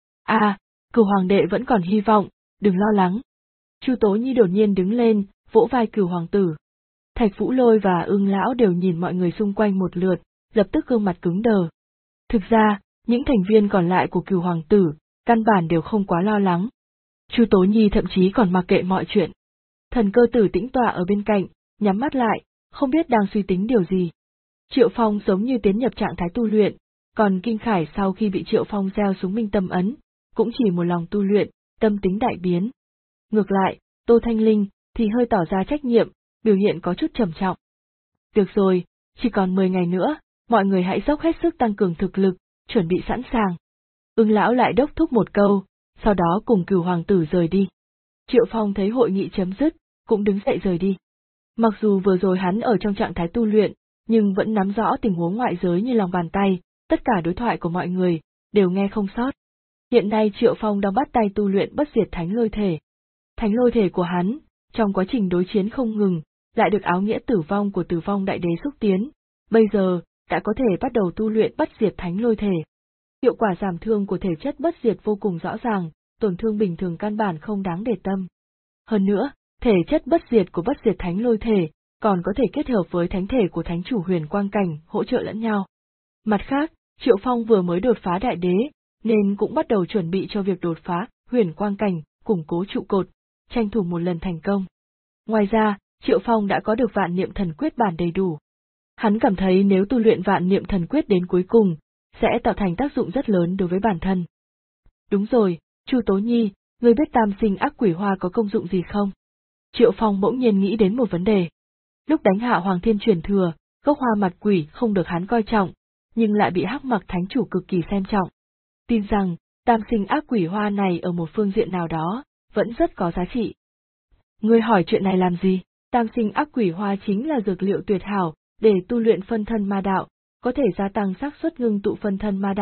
Cửu hoàng đệ vẫn còn hy vọng, đừng lo lắng. Chu Tố Nhi đột nhiên đứng lên, vỗ vai Cửu hoàng tử. Thạch Vũ Lôi và lão đều nhìn mọi người xung quanh một lượt, lập tức gương mặt cứng đờ. Thực ra, những thành viên còn lại của Cửu hoàng tử, căn bản đều không quá lo lắng. Chu Tố Nhi thậm chí còn mặc kệ mọi chuyện. Thần Cơ Tử tĩnh tọa ở bên cạnh, nhắm mắt lại, không biết đang suy tính điều gì. Triệu Phong giống như tiến nhập trạng thái tu luyện, còn Kinh Khải sau khi bị Triệu Phong gieo xuống minh tâm ấn, cũng chỉ một lòng tu luyện, tâm tính đại biến. Ngược lại, Tô Thanh Linh thì hơi tỏ ra trách nhiệm, biểu hiện có chút trầm trọng. Được rồi, chỉ còn 10 ngày nữa, mọi người hãy dốc hết sức tăng cường thực lực, chuẩn bị sẵn sàng. Lão lại đốc thúc một câu, sau đó cùng Cửu hoàng tử rời đi. Triệu Phong thấy hội nghị chấm dứt, cũng đứng dậy rời đi. Mặc dù vừa rồi hắn ở trong trạng thái tu luyện, nhưng vẫn nắm rõ tình huống ngoại giới như lòng bàn tay, tất cả đối thoại của mọi người, đều nghe không sót. Hiện nay Triệu Phong đang bắt tay tu luyện bất diệt thánh lôi thể. Thánh lôi thể của hắn, trong quá trình đối chiến không ngừng, lại được áo nghĩa tử vong của Tử Vong Đại Đế xúc tiến, bây giờ, đã có thể bắt đầu tu luyện bất diệt thánh lôi thể. Hiệu quả giảm thương của thể chất bất diệt vô cùng rõ ràng, tổn thương bình thường căn bản không đáng để tâm. Hơn nữa, thể chất bất diệt của bất diệt thánh lôi thể, còn có thể kết hợp với thánh thể của thánh chủ huyền quang cảnh, hỗ trợ lẫn nhau. Mặt khác, Triệu Phong vừa mới đột phá đại đế, nên cũng bắt đầu chuẩn bị cho việc đột phá huyền quang cảnh, củng cố trụ cột, tranh thủ một lần thành công. Ngoài ra, Triệu Phong đã có được vạn niệm thần quyết bản đầy đủ. Hắn cảm thấy nếu tu luyện vạn niệm thần quyết đến cuối cùng, sẽ tạo thành tác dụng rất lớn đối với bản thân. Đúng rồi, Chu Tố Nhi, ngươi biết tam sinh ác quỷ hoa có công dụng gì không? Triệu Phong bỗng nhiên nghĩ đến một vấn đề. Lúc đánh hạ Hoàng Thiên truyền thừa, gốc hoa mặt quỷ không được hắn coi trọng, nhưng lại bị Hắc Mặc Thánh chủ cực kỳ xem trọng. Tin rằng, tam sinh ác quỷ hoa này ở một phương diện nào đó, vẫn rất có giá trị. Ngươi hỏi chuyện này làm gì? Tam sinh ác quỷ hoa chính là dược liệu tuyệt hảo, để tu luyện phân thân ma đạo, có thể gia tăng xác suất ngưng tụ phân thân ma đạo,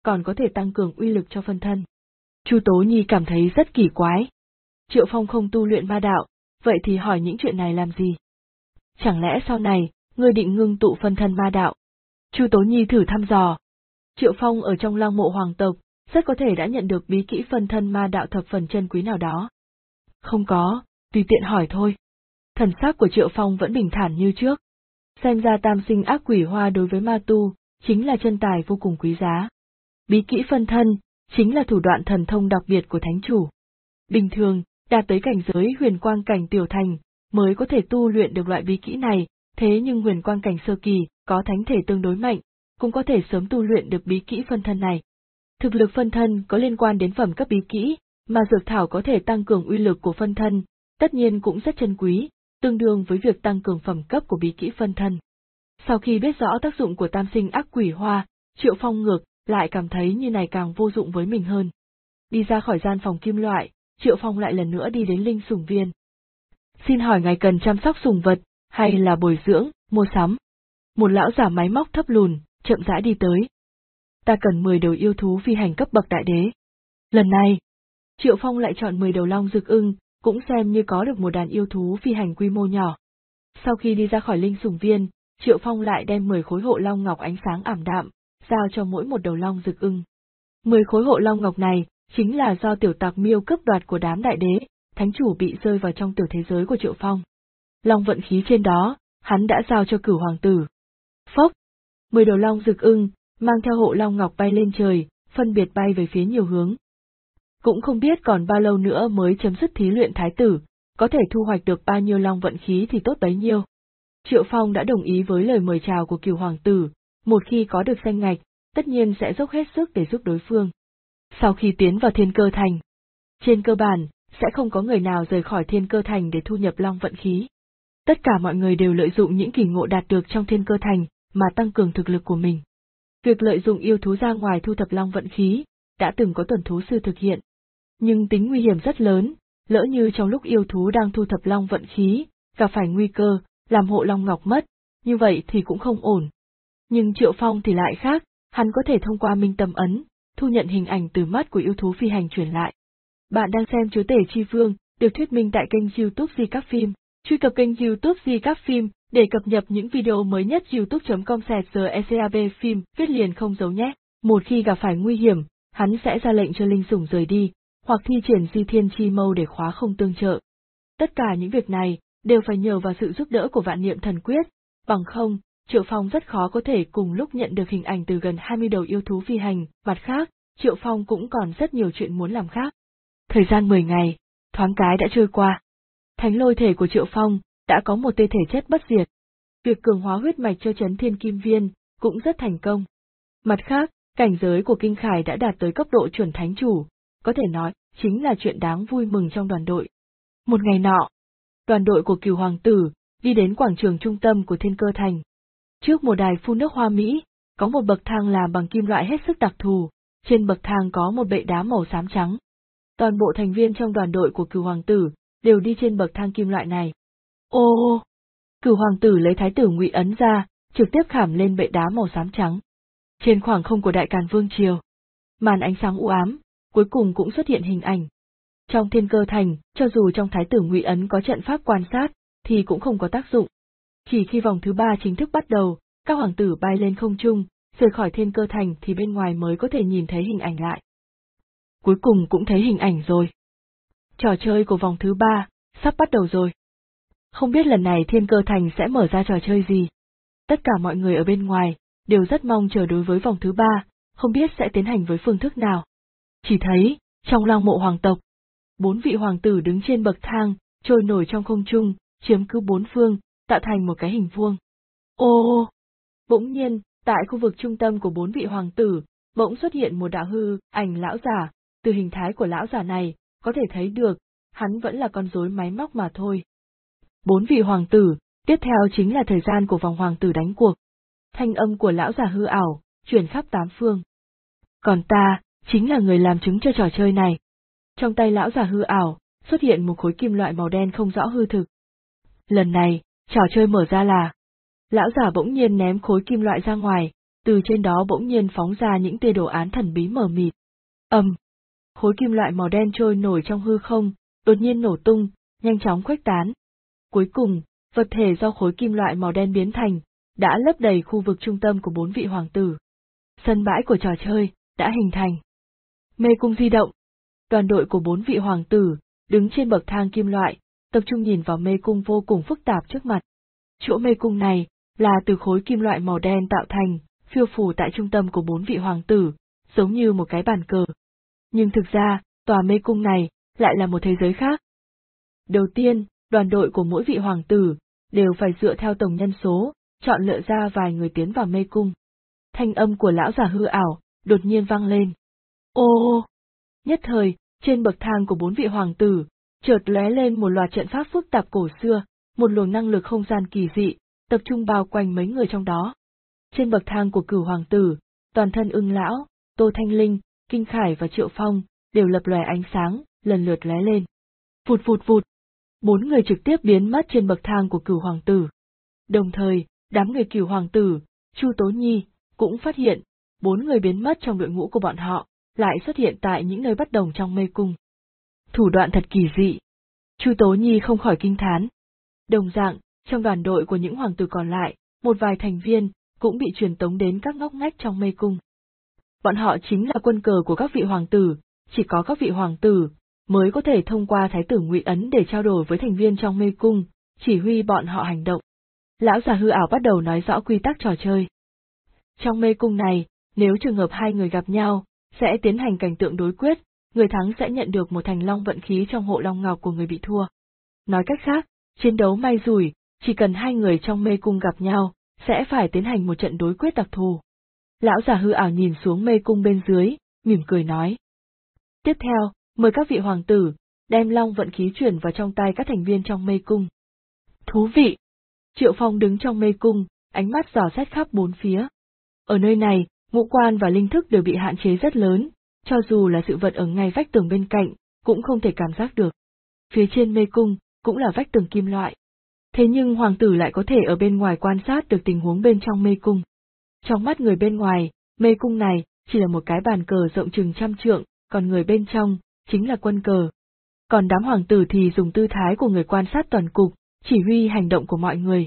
còn có thể tăng cường uy lực cho phân thân. Chu Tố Nhi cảm thấy rất kỳ quái. Triệu Phong không tu luyện ma đạo, vậy thì hỏi những chuyện này làm gì? Chẳng lẽ sau này, ngươi định ngưng tụ phân thân ma đạo? Chu Tố Nhi thử thăm dò. Triệu Phong ở trong Lăng Mộ hoàng tộc, rất có thể đã nhận được bí kỹ phân thân ma đạo thập phần chân quý nào đó. Không có, tùy tiện hỏi thôi. Thần sắc của Triệu Phong vẫn bình thản như trước. Xem ra tam sinh ác quỷ hoa đối với ma tu, chính là chân tài vô cùng quý giá. Bí kỹ phân thân, chính là thủ đoạn thần thông đặc biệt của thánh chủ. Bình thường, đạt tới cảnh giới huyền quang cảnh tiểu thành, mới có thể tu luyện được loại bí kỹ này, thế nhưng huyền quang cảnh sơ kỳ, có thánh thể tương đối mạnh, cũng có thể sớm tu luyện được bí kỹ phân thân này. Thực lực phân thân có liên quan đến phẩm cấp bí kỹ, mà dược thảo có thể tăng cường uy lực của phân thân, tất nhiên cũng rất chân quý, tương đương với việc tăng cường phẩm cấp của bí kỹ phân thân. Sau khi biết rõ tác dụng của tam sinh ác quỷ hoa, Triệu Phong ngược lại cảm thấy như này càng vô dụng với mình hơn. Đi ra khỏi gian phòng kim loại, Triệu Phong lại lần nữa đi đến linh sủng viên. Xin hỏi ngài cần chăm sóc sủng vật, hay là bồi dưỡng, mua sắm? Một lão giả máy móc thấp lùn, chậm rãi đi tới. Ta cần 10 đầu yêu thú phi hành cấp bậc đại đế. Lần này, Triệu Phong lại chọn 10 đầu long rực ưng, cũng xem như có được một đàn yêu thú phi hành quy mô nhỏ. Sau khi đi ra khỏi linh sủng viên, Triệu Phong lại đem 10 khối hộ long ngọc ánh sáng ảm đạm, giao cho mỗi một đầu long rực ưng. 10 khối hộ long ngọc này, chính là do tiểu tặc miêu cướp đoạt của đám đại đế, thánh chủ bị rơi vào trong tiểu thế giới của Triệu Phong. Long vận khí trên đó, hắn đã giao cho Cửu hoàng tử. Phốc! 10 đầu long rực ưng, mang theo hộ long ngọc bay lên trời, phân biệt bay về phía nhiều hướng. Cũng không biết còn bao lâu nữa mới chấm dứt thí luyện thái tử, có thể thu hoạch được bao nhiêu long vận khí thì tốt bấy nhiêu. Triệu Phong đã đồng ý với lời mời chào của Cửu hoàng tử, một khi có được danh ngạch, tất nhiên sẽ dốc hết sức để giúp đối phương. Sau khi tiến vào Thiên Cơ Thành, trên cơ bản, sẽ không có người nào rời khỏi Thiên Cơ Thành để thu nhập long vận khí. Tất cả mọi người đều lợi dụng những kỳ ngộ đạt được trong Thiên Cơ Thành, mà tăng cường thực lực của mình. Việc lợi dụng yêu thú ra ngoài thu thập long vận khí, đã từng có tuần thú sư thực hiện. Nhưng tính nguy hiểm rất lớn, lỡ như trong lúc yêu thú đang thu thập long vận khí, gặp phải nguy cơ, làm hộ long ngọc mất, như vậy thì cũng không ổn. Nhưng Triệu Phong thì lại khác, hắn có thể thông qua minh tâm ấn, thu nhận hình ảnh từ mắt của yêu thú phi hành truyền lại. Bạn đang xem Chúa Tể Chi Vương, được thuyết minh tại kênh YouTube Di Các Phim. Truy cập kênh YouTube Di Các Phim để cập nhật những video mới nhất. youtube.com/secab phim viết liền không giấu nhé. Một khi gặp phải nguy hiểm, hắn sẽ ra lệnh cho linh sủng rời đi, hoặc thi triển Di Thiên Chi Mâu để khóa không tương trợ. Tất cả những việc này đều phải nhờ vào sự giúp đỡ của Vạn Niệm Thần Quyết, bằng không, Triệu Phong rất khó có thể cùng lúc nhận được hình ảnh từ gần 20 đầu yêu thú phi hành. Mặt khác, Triệu Phong cũng còn rất nhiều chuyện muốn làm khác. Thời gian 10 ngày, thoáng cái đã trôi qua. Thánh lôi thể của Triệu Phong đã có một tê thể chất bất diệt. Việc cường hóa huyết mạch cho Chấn Thiên Kim Viên cũng rất thành công. Mặt khác, cảnh giới của Kinh Khải đã đạt tới cấp độ chuẩn thánh chủ, có thể nói chính là chuyện đáng vui mừng trong đoàn đội. Một ngày nọ, đoàn đội của Cửu hoàng tử đi đến quảng trường trung tâm của Thiên Cơ Thành. Trước một đài phun nước hoa mỹ, có một bậc thang làm bằng kim loại hết sức đặc thù, trên bậc thang có một bệ đá màu xám trắng. Toàn bộ thành viên trong đoàn đội của Cửu hoàng tử đều đi trên bậc thang kim loại này. Ô! Cửu hoàng tử lấy thái tử Ngụy ấn ra, trực tiếp khảm lên bệ đá màu xám trắng. Trên khoảng không của Đại Càn Vương triều, màn ánh sáng u ám, cuối cùng cũng xuất hiện hình ảnh. Trong Thiên Cơ Thành, cho dù trong thái tử Ngụy ấn có trận pháp quan sát, thì cũng không có tác dụng. Chỉ khi vòng thứ 3 chính thức bắt đầu, các hoàng tử bay lên không trung, rời khỏi Thiên Cơ Thành thì bên ngoài mới có thể nhìn thấy hình ảnh lại. Cuối cùng cũng thấy hình ảnh rồi. Trò chơi của vòng thứ 3 sắp bắt đầu rồi. Không biết lần này Thiên Cơ Thành sẽ mở ra trò chơi gì. Tất cả mọi người ở bên ngoài đều rất mong chờ đối với vòng thứ 3, không biết sẽ tiến hành với phương thức nào. Chỉ thấy, trong Lăng Mộ hoàng tộc, 4 vị hoàng tử đứng trên bậc thang, trôi nổi trong không trung, chiếm cứ 4 phương, tạo thành một cái hình vuông. Ô! Bỗng nhiên, tại khu vực trung tâm của 4 vị hoàng tử, bỗng xuất hiện một đạo hư ảnh lão giả. Từ hình thái của lão giả này, có thể thấy được, hắn vẫn là con rối máy móc mà thôi. 4 vị hoàng tử, tiếp theo chính là thời gian của vòng hoàng tử đánh cuộc. Thanh âm của lão giả hư ảo, truyền khắp 8 phương. Còn ta, chính là người làm chứng cho trò chơi này. Trong tay lão giả hư ảo, xuất hiện một khối kim loại màu đen không rõ hư thực. Lần này, trò chơi mở ra là, lão giả bỗng nhiên ném khối kim loại ra ngoài, từ trên đó bỗng nhiên phóng ra những tia đồ án thần bí mờ mịt. Khối kim loại màu đen trôi nổi trong hư không, đột nhiên nổ tung, nhanh chóng khuếch tán. Cuối cùng, vật thể do khối kim loại màu đen biến thành, đã lấp đầy khu vực trung tâm của 4 vị hoàng tử. Sân bãi của trò chơi đã hình thành. Mê cung di động. Đoàn đội của 4 vị hoàng tử, đứng trên bậc thang kim loại, tập trung nhìn vào mê cung vô cùng phức tạp trước mặt. Chỗ mê cung này là từ khối kim loại màu đen tạo thành, phiêu phù tại trung tâm của 4 vị hoàng tử, giống như một cái bàn cờ. Nhưng thực ra, tòa mê cung này lại là một thế giới khác. Đầu tiên, đoàn đội của mỗi vị hoàng tử đều phải dựa theo tổng nhân số, chọn lựa ra vài người tiến vào mê cung. Thanh âm của lão già hư ảo đột nhiên vang lên. Ô! Nhất thời, trên bậc thang của 4 vị hoàng tử, chợt lóe lên một loạt trận pháp phức tạp cổ xưa, một luồng năng lực không gian kỳ dị, tập trung bao quanh mấy người trong đó. Trên bậc thang của Cửu hoàng tử, toàn thân Ưng lão, Tô Thanh Linh, Kinh Khải và Triệu Phong đều lập lòe ánh sáng, lần lượt lóe lên. Vụt vụt vụt. 4 người trực tiếp biến mất trên bậc thang của Cửu hoàng tử. Đồng thời, đám người Cửu hoàng tử, Chu Tố Nhi cũng phát hiện, 4 người biến mất trong đội ngũ của bọn họ lại xuất hiện tại những nơi bất đồng trong mê cung. Thủ đoạn thật kỳ dị. Chu Tố Nhi không khỏi kinh thán. Đồng dạng, trong đoàn đội của những hoàng tử còn lại, một vài thành viên cũng bị truyền tống đến các ngóc ngách trong mê cung. Bọn họ chính là quân cờ của các vị hoàng tử, chỉ có các vị hoàng tử mới có thể thông qua thái tử Ngụy Ấn để trao đổi với thành viên trong mê cung, chỉ huy bọn họ hành động. Lão già hư ảo bắt đầu nói rõ quy tắc trò chơi. Trong mê cung này, nếu trường hợp hai người gặp nhau, sẽ tiến hành cảnh tượng đối quyết, người thắng sẽ nhận được một thành long vận khí trong hộ long ngọc của người bị thua. Nói cách khác, chiến đấu may rủi, chỉ cần hai người trong mê cung gặp nhau, sẽ phải tiến hành một trận đối quyết đặc thù. Lão già hư ảo nhìn xuống mê cung bên dưới, mỉm cười nói. Tiếp theo, mời các vị hoàng tử, đem long vận khí chuyển vào trong tay các thành viên trong mê cung. Thú vị! Triệu Phong đứng trong mê cung, ánh mắt dò xét khắp bốn phía. Ở nơi này, ngũ quan và linh thức đều bị hạn chế rất lớn, cho dù là sự vật ở ngay vách tường bên cạnh, cũng không thể cảm giác được. Phía trên mê cung, cũng là vách tường kim loại. Thế nhưng hoàng tử lại có thể ở bên ngoài quan sát được tình huống bên trong mê cung. Trong mắt người bên ngoài, mê cung này chỉ là một cái bàn cờ rộng chừng 100 trượng, còn người bên trong chính là quân cờ. Còn đám hoàng tử thì dùng tư thái của người quan sát toàn cục, chỉ huy hành động của mọi người.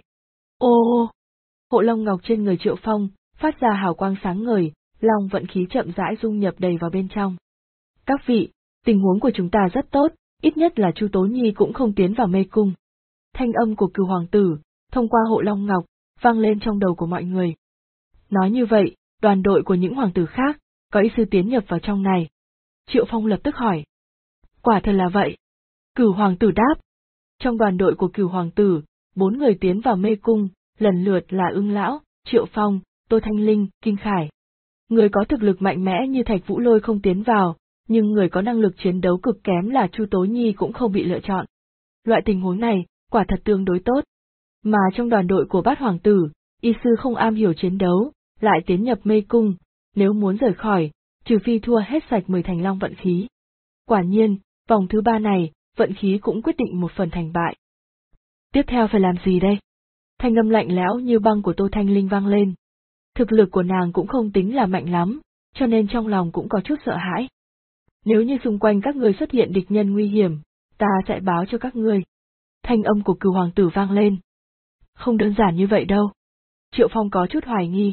Ô! Hộ long ngọc trên người Triệu Phong phát ra hào quang sáng ngời, long vận khí chậm rãi dung nhập đầy vào bên trong. Các vị, tình huống của chúng ta rất tốt, ít nhất là Chu Tố Nhi cũng không tiến vào mê cung. Thanh âm của Cửu hoàng tử, thông qua hộ long ngọc, vang lên trong đầu của mọi người. Nói như vậy, đoàn đội của những hoàng tử khác, có ý sư tiến nhập vào trong này. Triệu Phong lập tức hỏi. Quả thật là vậy. Cửu hoàng tử đáp. Trong đoàn đội của Cửu hoàng tử, 4 người tiến vào mê cung, lần lượt là Ưng lão, Triệu Phong, Tô Thanh Linh, Kinh Khải. Người có thực lực mạnh mẽ như Thạch Vũ Lôi không tiến vào, nhưng người có năng lực chiến đấu cực kém là Chu Tố Nhi cũng không bị lựa chọn. Loại tình huống này, quả thật tương đối tốt. Mà trong đoàn đội của Bát hoàng tử, y sư không am hiểu chiến đấu, lại tiến nhập mê cung, nếu muốn rời khỏi, trừ phi thua hết sạch 10 thành long vận khí. Quả nhiên, vòng thứ 3 này, vận khí cũng quyết định một phần thành bại. Tiếp theo phải làm gì đây? Thanh âm lạnh lẽo như băng của Tô Thanh Linh vang lên. Thực lực của nàng cũng không tính là mạnh lắm, cho nên trong lòng cũng có chút sợ hãi. Nếu như xung quanh các ngươi xuất hiện địch nhân nguy hiểm, ta sẽ báo cho các ngươi. Thanh âm của Cửu hoàng tử vang lên. Không đơn giản như vậy đâu. Triệu Phong có chút hoài nghi.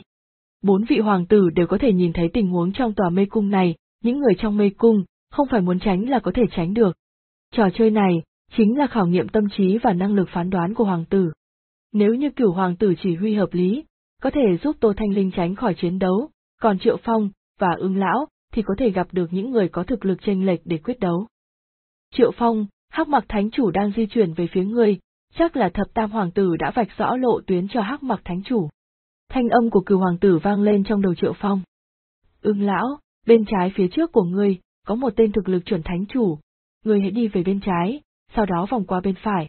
4 vị hoàng tử đều có thể nhìn thấy tình huống trong tòa mê cung này, những người trong mê cung, không phải muốn tránh là có thể tránh được. Trò chơi này, chính là khảo nghiệm tâm trí và năng lực phán đoán của hoàng tử. Nếu như Cửu hoàng tử chỉ huy hợp lý, có thể giúp Tô Thanh Linh tránh khỏi chiến đấu, còn Triệu Phong và Ưng lão thì có thể gặp được những người có thực lực chênh lệch để quyết đấu. Triệu Phong, Hắc Mặc Thánh chủ đang di chuyển về phía ngươi, chắc là Thập Tam hoàng tử đã vạch rõ lộ tuyến cho Hắc Mặc Thánh chủ. Thanh âm của Cửu hoàng tử vang lên trong đầu Triệu Phong. Ưng lão, bên trái phía trước của ngươi, có một tên thực lực chuẩn thánh chủ, ngươi hãy đi về bên trái, sau đó vòng qua bên phải.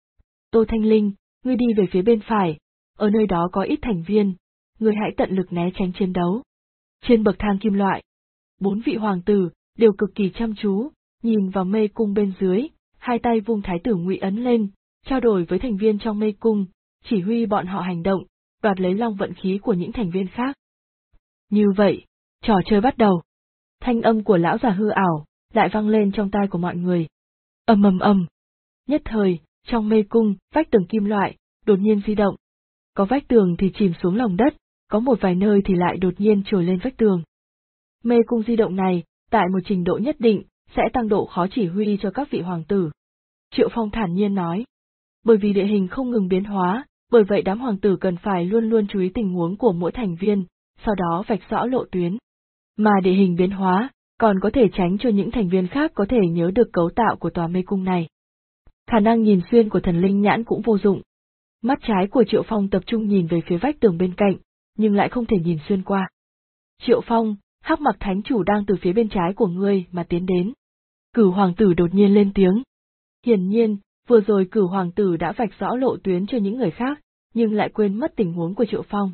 Tô Thanh Linh, ngươi đi về phía bên phải, ở nơi đó có ít thành viên, ngươi hãy tận lực né tránh chiến đấu. Trên bậc thang kim loại, 4 vị hoàng tử đều cực kỳ chăm chú, nhìn vào mê cung bên dưới, hai tay vung thái tử Ngụy Ấn lên, trao đổi với thành viên trong mê cung, chỉ huy bọn họ hành động, đoạt lấy long vận khí của những thành viên khác. Như vậy, trò chơi bắt đầu. Thanh âm của lão già hư ảo lại vang lên trong tai của mọi người. Ầm ầm ầm. Nhất thời, trong mê cung, vách tường kim loại đột nhiên di động. Có vách tường thì chìm xuống lòng đất, có một vài nơi thì lại đột nhiên trồi lên vách tường. Mê cung di động này, tại một trình độ nhất định, sẽ tăng độ khó chỉ huy cho các vị hoàng tử. Triệu Phong thản nhiên nói. Bởi vì địa hình không ngừng biến hóa, bởi vậy đám hoàng tử cần phải luôn luôn chú ý tình huống của mỗi thành viên, sau đó vạch rõ lộ tuyến. Mà địa hình biến hóa, còn có thể tránh cho những thành viên khác có thể nhớ được cấu tạo của tòa mê cung này. Khả năng nhìn xuyên của thần linh nhãn cũng vô dụng. Mắt trái của Triệu Phong tập trung nhìn về phía vách tường bên cạnh, nhưng lại không thể nhìn xuyên qua. Triệu Phong, Hắc Mặc Thánh Chủ đang từ phía bên trái của ngươi mà tiến đến. Cửu hoàng tử đột nhiên lên tiếng. Hiển nhiên, vừa rồi Cửu hoàng tử đã vạch rõ lộ tuyến cho những người khác, nhưng lại quên mất tình huống của Triệu Phong.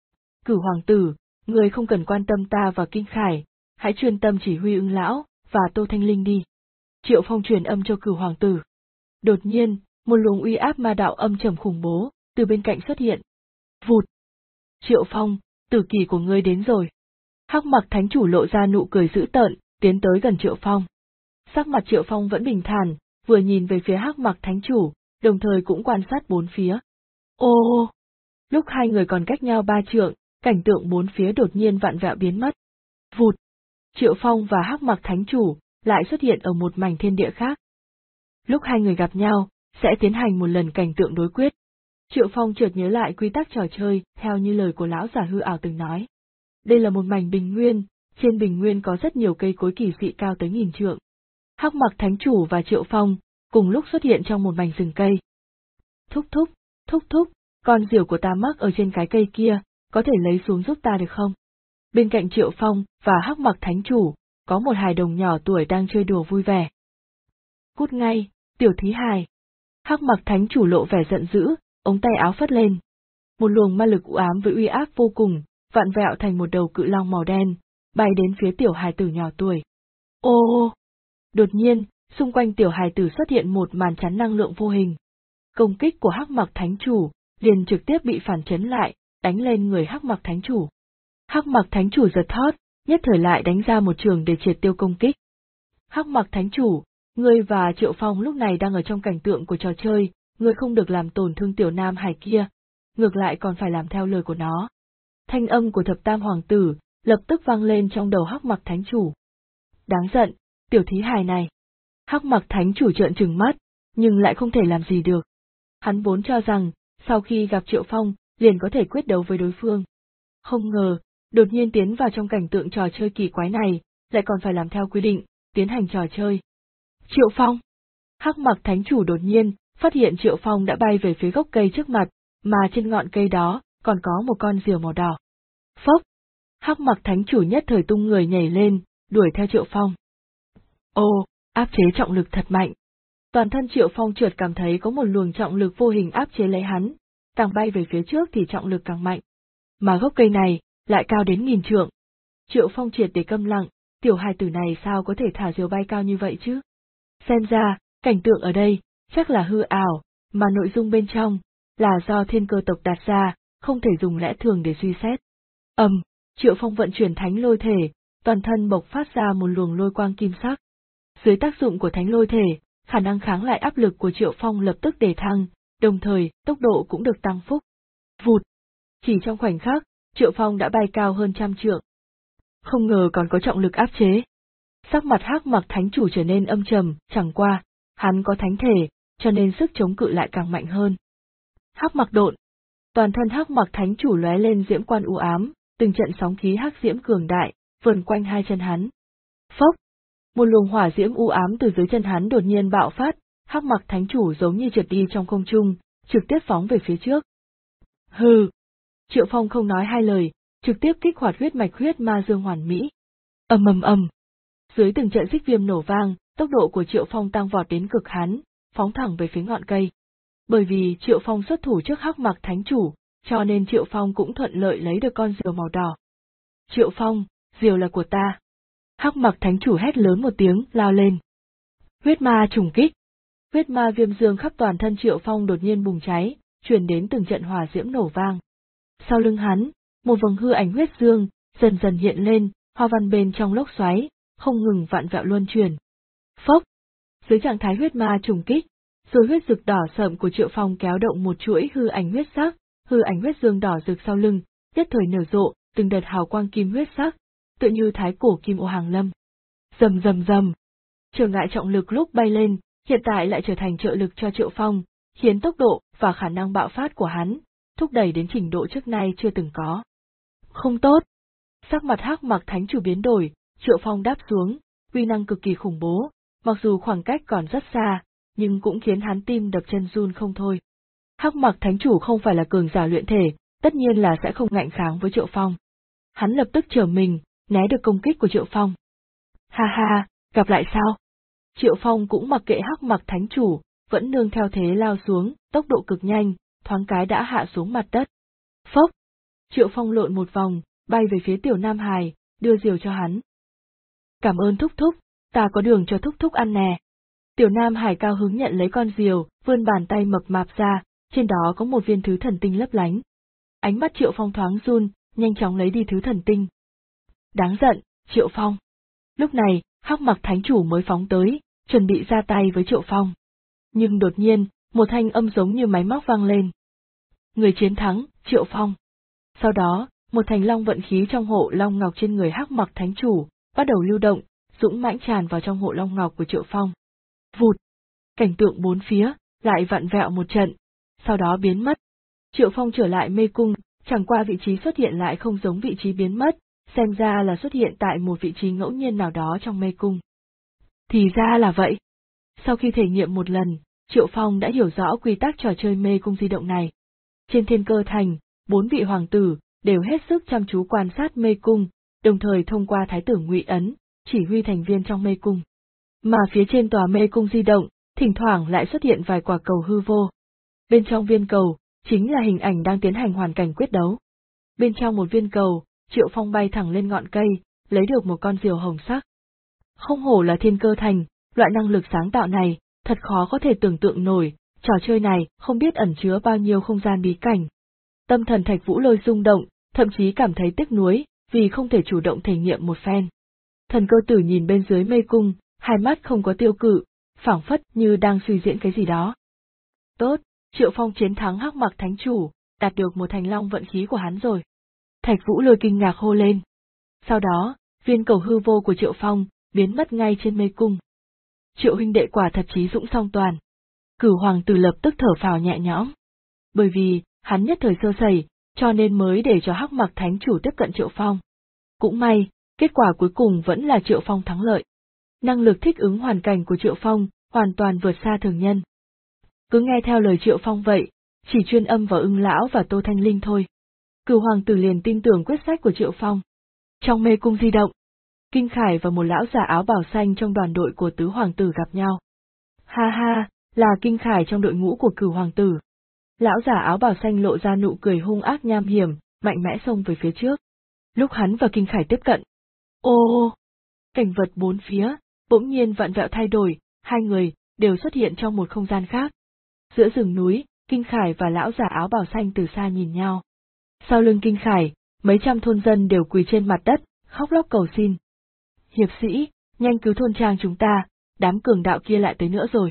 Cửu hoàng tử, ngươi không cần quan tâm ta và Kinh Khải, hãy chuyên tâm chỉ huy Ưng lão và Tô Thanh Linh đi. Triệu Phong truyền âm cho Cửu hoàng tử. Đột nhiên, một luồng uy áp ma đạo âm trầm khủng bố từ bên cạnh xuất hiện. Vụt. Triệu Phong, tử kỳ của ngươi đến rồi. Hắc Mặc Thánh Chủ lộ ra nụ cười dữ tợn, tiến tới gần Triệu Phong. Sắc mặt Triệu Phong vẫn bình thản, vừa nhìn về phía Hắc Mặc Thánh Chủ, đồng thời cũng quan sát bốn phía. Ô! Lúc hai người còn cách nhau 3 trượng, cảnh tượng bốn phía đột nhiên vặn vẹo biến mất. Vụt! Triệu Phong và Hắc Mặc Thánh Chủ lại xuất hiện ở một mảnh thiên địa khác. Lúc hai người gặp nhau, sẽ tiến hành một lần cảnh tượng đối quyết. Triệu Phong chợt nhớ lại quy tắc trò chơi, theo như lời của lão già hư ảo từng nói. Đây là một mảnh bình nguyên, trên bình nguyên có rất nhiều cây cối kỳ dị cao tới 1000 trượng. Hắc Mặc Thánh Chủ và Triệu Phong cùng lúc xuất hiện trong một mảnh rừng cây. Thúc thúc, con diều của ta mắc ở trên cái cây kia, có thể lấy xuống giúp ta được không? Bên cạnh Triệu Phong và Hắc Mặc Thánh Chủ, có một hài đồng nhỏ tuổi đang chơi đùa vui vẻ. Cút ngay, tiểu thí hài. Hắc Mặc Thánh Chủ lộ vẻ giận dữ, ống tay áo phất lên. Một luồng ma lực u ám với uy áp vô cùng, vặn vẹo thành một đầu cự long màu đen, bay đến phía tiểu hài tử nhỏ tuổi. Ô! Đột nhiên, xung quanh tiểu hài tử xuất hiện một màn chắn năng lượng vô hình. Công kích của Hắc Mặc Thánh Chủ liền trực tiếp bị phản chấn lại, đánh lên người Hắc Mặc Thánh Chủ. Hắc Mặc Thánh Chủ giật thót, nhất thời lại đánh ra một trường để triệt tiêu công kích. Hắc Mặc Thánh Chủ, ngươi và Triệu Phong lúc này đang ở trong cảnh tượng của trò chơi, ngươi không được làm tổn thương tiểu nam hài kia, ngược lại còn phải làm theo lời của nó. Thanh âm của thập tam hoàng tử lập tức vang lên trong đầu Hắc Mặc Thánh Chủ. Đáng giận, tiểu thí hài này. Hắc Mặc Thánh Chủ trợn trừng mắt, nhưng lại không thể làm gì được. Hắn vốn cho rằng, sau khi gặp Triệu Phong, liền có thể quyết đấu với đối phương. Không ngờ, đột nhiên tiến vào trong cảnh tượng trò chơi kỳ quái này, lại còn phải làm theo quy định, tiến hành trò chơi. Triệu Phong! Hắc Mặc Thánh Chủ đột nhiên phát hiện Triệu Phong đã bay về phía gốc cây trước mặt, mà trên ngọn cây đó còn có một con diều màu đỏ. Phốc! Hắc Mặc Thánh Chủ nhất thời tung người nhảy lên, đuổi theo Triệu Phong. Ô, áp chế trọng lực thật mạnh. Toàn thân Triệu Phong chợt cảm thấy có một luồng trọng lực vô hình áp chế lấy hắn, càng bay về phía trước thì trọng lực càng mạnh. Mà gốc cây này lại cao đến 1000 trượng. Triệu Phong triệt để câm lặng, tiểu hài tử này sao có thể thả diều bay cao như vậy chứ? Xem ra, cảnh tượng ở đây chắc là hư ảo, mà nội dung bên trong là do thiên cơ tộc đặt ra, không thể dùng lẽ thường để suy xét. Triệu Phong vận chuyển thánh lôi thể, toàn thân bộc phát ra một luồng lôi quang kim sắc. Dưới tác dụng của thánh lôi thể, khả năng kháng lại áp lực của Triệu Phong lập tức đề thăng, đồng thời tốc độ cũng được tăng phúc. Vụt! Chỉ trong khoảnh khắc, Triệu Phong đã bay cao hơn 100 trượng. Không ngờ còn có trọng lực áp chế. Sắc mặt Hắc Mặc Thánh Chủ trở nên âm trầm, chẳng qua, hắn có thánh thể, cho nên sức chống cự lại càng mạnh hơn. Hắc Mặc Độn! Toàn thân Hắc Mặc Thánh Chủ lóe lên diễm quang u ám, từng trận sóng khí hắc diễm cường đại, vần quanh hai chân hắn. Phốc! Một luồng hỏa diễm u ám từ dưới chân hắn đột nhiên bạo phát, Hắc Mặc Thánh Chủ giống như trượt đi trong không trung, trực tiếp phóng về phía trước. Hừ! Triệu Phong không nói hai lời, trực tiếp kích hoạt huyết mạch huyết ma dương hoàn mỹ. Ầm. Dưới từng trận xích viêm nổ vang, tốc độ của Triệu Phong tăng vọt đến cực hạn, phóng thẳng về phía ngọn cây. Bởi vì Triệu Phong xuất thủ trước Hắc Mặc Thánh Chủ, cho nên Triệu Phong cũng thuận lợi lấy được con diều màu đỏ. Triệu Phong, diều là của ta. Hắc Mặc Thánh Chủ hét lớn một tiếng, lao lên. Huyết ma trùng kích. Huyết ma viêm dương khắp toàn thân Triệu Phong đột nhiên bùng cháy, truyền đến từng trận hỏa diễm nổ vang. Sau lưng hắn, một vầng hư ảnh huyết dương dần dần hiện lên, hoa văn bên trong lốc xoáy, không ngừng vặn vẹo luân chuyển. Phốc! Dưới trạng thái huyết ma trùng kích, rồi huyết rực đỏ sậm của Triệu Phong kéo động một chuỗi hư ảnh huyết sắc, hư ảnh huyết dương đỏ rực sau lưng, nhất thời nở rộ, từng đợt hào quang kim huyết sắc, tựa như thái cổ kim ô hàng lâm. Rầm rầm rầm. Trở ngại trọng lực lúc bay lên, hiện tại lại trở thành trợ lực cho Triệu Phong, khiến tốc độ và khả năng bạo phát của hắn thúc đẩy đến trình độ trước nay chưa từng có. Không tốt. Sắc mặt Hắc Mặc Thánh Chủ biến đổi, Triệu Phong đáp xuống, uy năng cực kỳ khủng bố, mặc dù khoảng cách còn rất xa, nhưng cũng khiến hắn tim đập chân run không thôi. Hắc Mặc Thánh Chủ không phải là cường giả luyện thể, tất nhiên là sẽ không ngạnh kháng với Triệu Phong. Hắn lập tức trở mình, né được công kích của Triệu Phong. Ha ha, gặp lại sao? Triệu Phong cũng mặc kệ Hắc Mặc Thánh Chủ, vẫn nương theo thế lao xuống, tốc độ cực nhanh, thoáng cái đã hạ xuống mặt đất. Phốc! Triệu Phong lộn một vòng, bay về phía Tiểu Nam Hải, đưa diều cho hắn. Cảm ơn thúc thúc, ta có đường cho thúc thúc ăn nè. Tiểu Nam Hải cao hứng nhận lấy con diều, vươn bàn tay mập mạp ra, trên đó có một viên thứ thần tinh lấp lánh. Ánh mắt Triệu Phong thoáng run, nhanh chóng lấy đi thứ thần tinh. Đáng giận, Triệu Phong. Lúc này, Hắc Mặc Thánh Chủ mới phóng tới, chuẩn bị ra tay với Triệu Phong. Nhưng đột nhiên, một thanh âm giống như máy móc vang lên. Người chiến thắng, Triệu Phong. Sau đó, một thành long vận khí trong hộ long ngọc trên người Hắc Mặc Thánh Chủ bắt đầu lưu động, dũng mãnh tràn vào trong hộ long ngọc của Triệu Phong. Vụt! Cảnh tượng bốn phía lại vặn vẹo một trận, sau đó biến mất. Triệu Phong trở lại mê cung, chẳng qua vị trí xuất hiện lại không giống vị trí biến mất, xem ra là xuất hiện tại một vị trí ngẫu nhiên nào đó trong mê cung. Thì ra là vậy. Sau khi thể nghiệm một lần, Triệu Phong đã hiểu rõ quy tắc trò chơi mê cung di động này. Trên Thiên Cơ Thành, 4 vị hoàng tử đều hết sức chăm chú quan sát mê cung, đồng thời thông qua Thái tử Ngụy Ấn, chỉ huy thành viên trong mê cung. Mà phía trên tòa mê cung di động, thỉnh thoảng lại xuất hiện vài quả cầu hư vô. Bên trong viên cầu, chính là hình ảnh đang tiến hành hoàn cảnh quyết đấu. Bên trong một viên cầu, Triệu Phong bay thẳng lên ngọn cây, lấy được một con diều hồng sắc. Không hổ là Thiên Cơ Thành, loại năng lực sáng tạo này, thật khó có thể tưởng tượng nổi, trò chơi này không biết ẩn chứa bao nhiêu không gian bí cảnh. Tâm thần Thạch Vũ Lôi rung động, thậm chí cảm thấy tiếc nuối, vì không thể chủ động thể nghiệm một phen. Thần Cơ Tử nhìn bên dưới mê cung, hai mắt không có tiêu cự, phảng phất như đang suy diễn cái gì đó. Tốt, Triệu Phong chiến thắng Hắc Mặc Thánh Chủ, đạt được một thành long vận khí của hắn rồi. Thạch Vũ Lôi kinh ngạc hô lên. Sau đó, viên cầu hư vô của Triệu Phong biến mất ngay trên mê cung. Triệu huynh đệ quả thật trí dũng song toàn. Cửu hoàng tử lập tức thở phào nhẹ nhõm. Bởi vì, hắn nhất thời sơ sẩy, cho nên mới để cho Hắc Mặc Thánh Chủ tiếp cận Triệu Phong. Cũng may, kết quả cuối cùng vẫn là Triệu Phong thắng lợi. Năng lực thích ứng hoàn cảnh của Triệu Phong hoàn toàn vượt xa thường nhân. Cứ nghe theo lời Triệu Phong vậy, chỉ chuyên âm vào Ưng Lão và Tô Thanh Linh thôi. Cửu hoàng tử liền tin tưởng quyết sách của Triệu Phong. Trong mê cung di động, Kinh Khải và một lão già áo bào xanh trong đoàn đội của tứ hoàng tử gặp nhau. Ha ha, là Kinh Khải trong đội ngũ của Cửu hoàng tử. Lão già áo bào xanh lộ ra nụ cười hung ác nham hiểm, mạnh mẽ xông về phía trước. Lúc hắn và Kinh Khải tiếp cận. Ô! Cảnh vật bốn phía, bỗng nhiên vặn vẹo thay đổi, hai người đều xuất hiện trong một không gian khác. Giữa rừng núi, Kinh Khải và lão già áo bào xanh từ xa nhìn nhau. Sau lưng Kinh Khải, mấy trăm thôn dân đều quỳ trên mặt đất, khóc lóc cầu xin. Hiệp sĩ, nhanh cứu thôn trang chúng ta, đám cường đạo kia lại tới nữa rồi.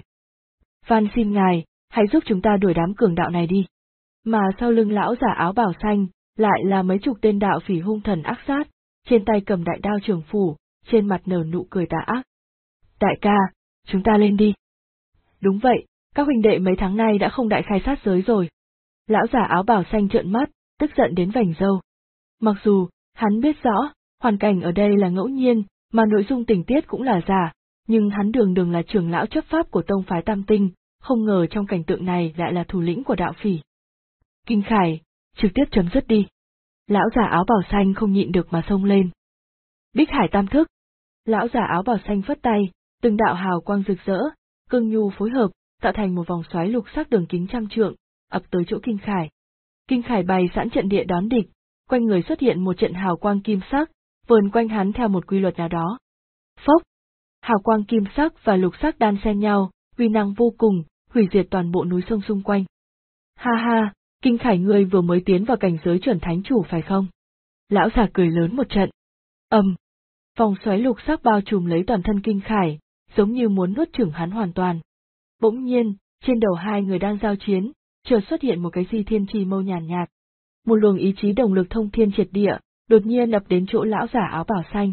Van xin ngài, hãy giúp chúng ta đuổi đám cường đạo này đi. Mà sau lưng lão già áo bào xanh, lại là mấy chục tên đạo phỉ hung thần ác sát, trên tay cầm đại đao trường phủ, trên mặt nở nụ cười tà ác. Đại ca, chúng ta lên đi. Đúng vậy, các huynh đệ mấy tháng nay đã không đại khai sát giới rồi. Lão già áo bào xanh trợn mắt, tức giận đến vành râu. Mặc dù, hắn biết rõ, hoàn cảnh ở đây là ngẫu nhiên, mà nội dung tình tiết cũng là giả, nhưng hắn đường đường là trưởng lão chấp pháp của tông phái Tam Tinh, không ngờ trong cảnh tượng này lại là thủ lĩnh của đạo phỉ. Kinh Khải, trực tiếp chấm dứt đi. Lão già áo bào xanh không nhịn được mà xông lên. Bích Hải Tam Thức. Lão già áo bào xanh phất tay, từng đạo hào quang rực rỡ, cương nhu phối hợp, tạo thành một vòng xoáy lục sắc đường kính trăm trượng, ập tới chỗ Kinh Khải. Kinh Khải bày sẵn trận địa đón địch, quanh người xuất hiện một trận hào quang kim sắc, vờn quanh hắn theo một quy luật nào đó. Phốc! Hào quang kim sắc và lục sắc đan xen nhau, uy năng vô cùng, hủy diệt toàn bộ núi sông xung quanh. Ha ha, Kinh Khải ngươi vừa mới tiến vào cảnh giới chuẩn thánh chủ phải không? Lão già cười lớn một trận. Vòng xoáy lục sắc bao trùm lấy toàn thân Kinh Khải, giống như muốn nuốt chửng hắn hoàn toàn. Bỗng nhiên, trên đầu hai người đang giao chiến, chợt xuất hiện một cái di thiên chi mâu nhàn nhạt. Một luồng ý chí đồng lực thông thiên triệt địa, đột nhiên ập đến chỗ lão giả áo bào xanh.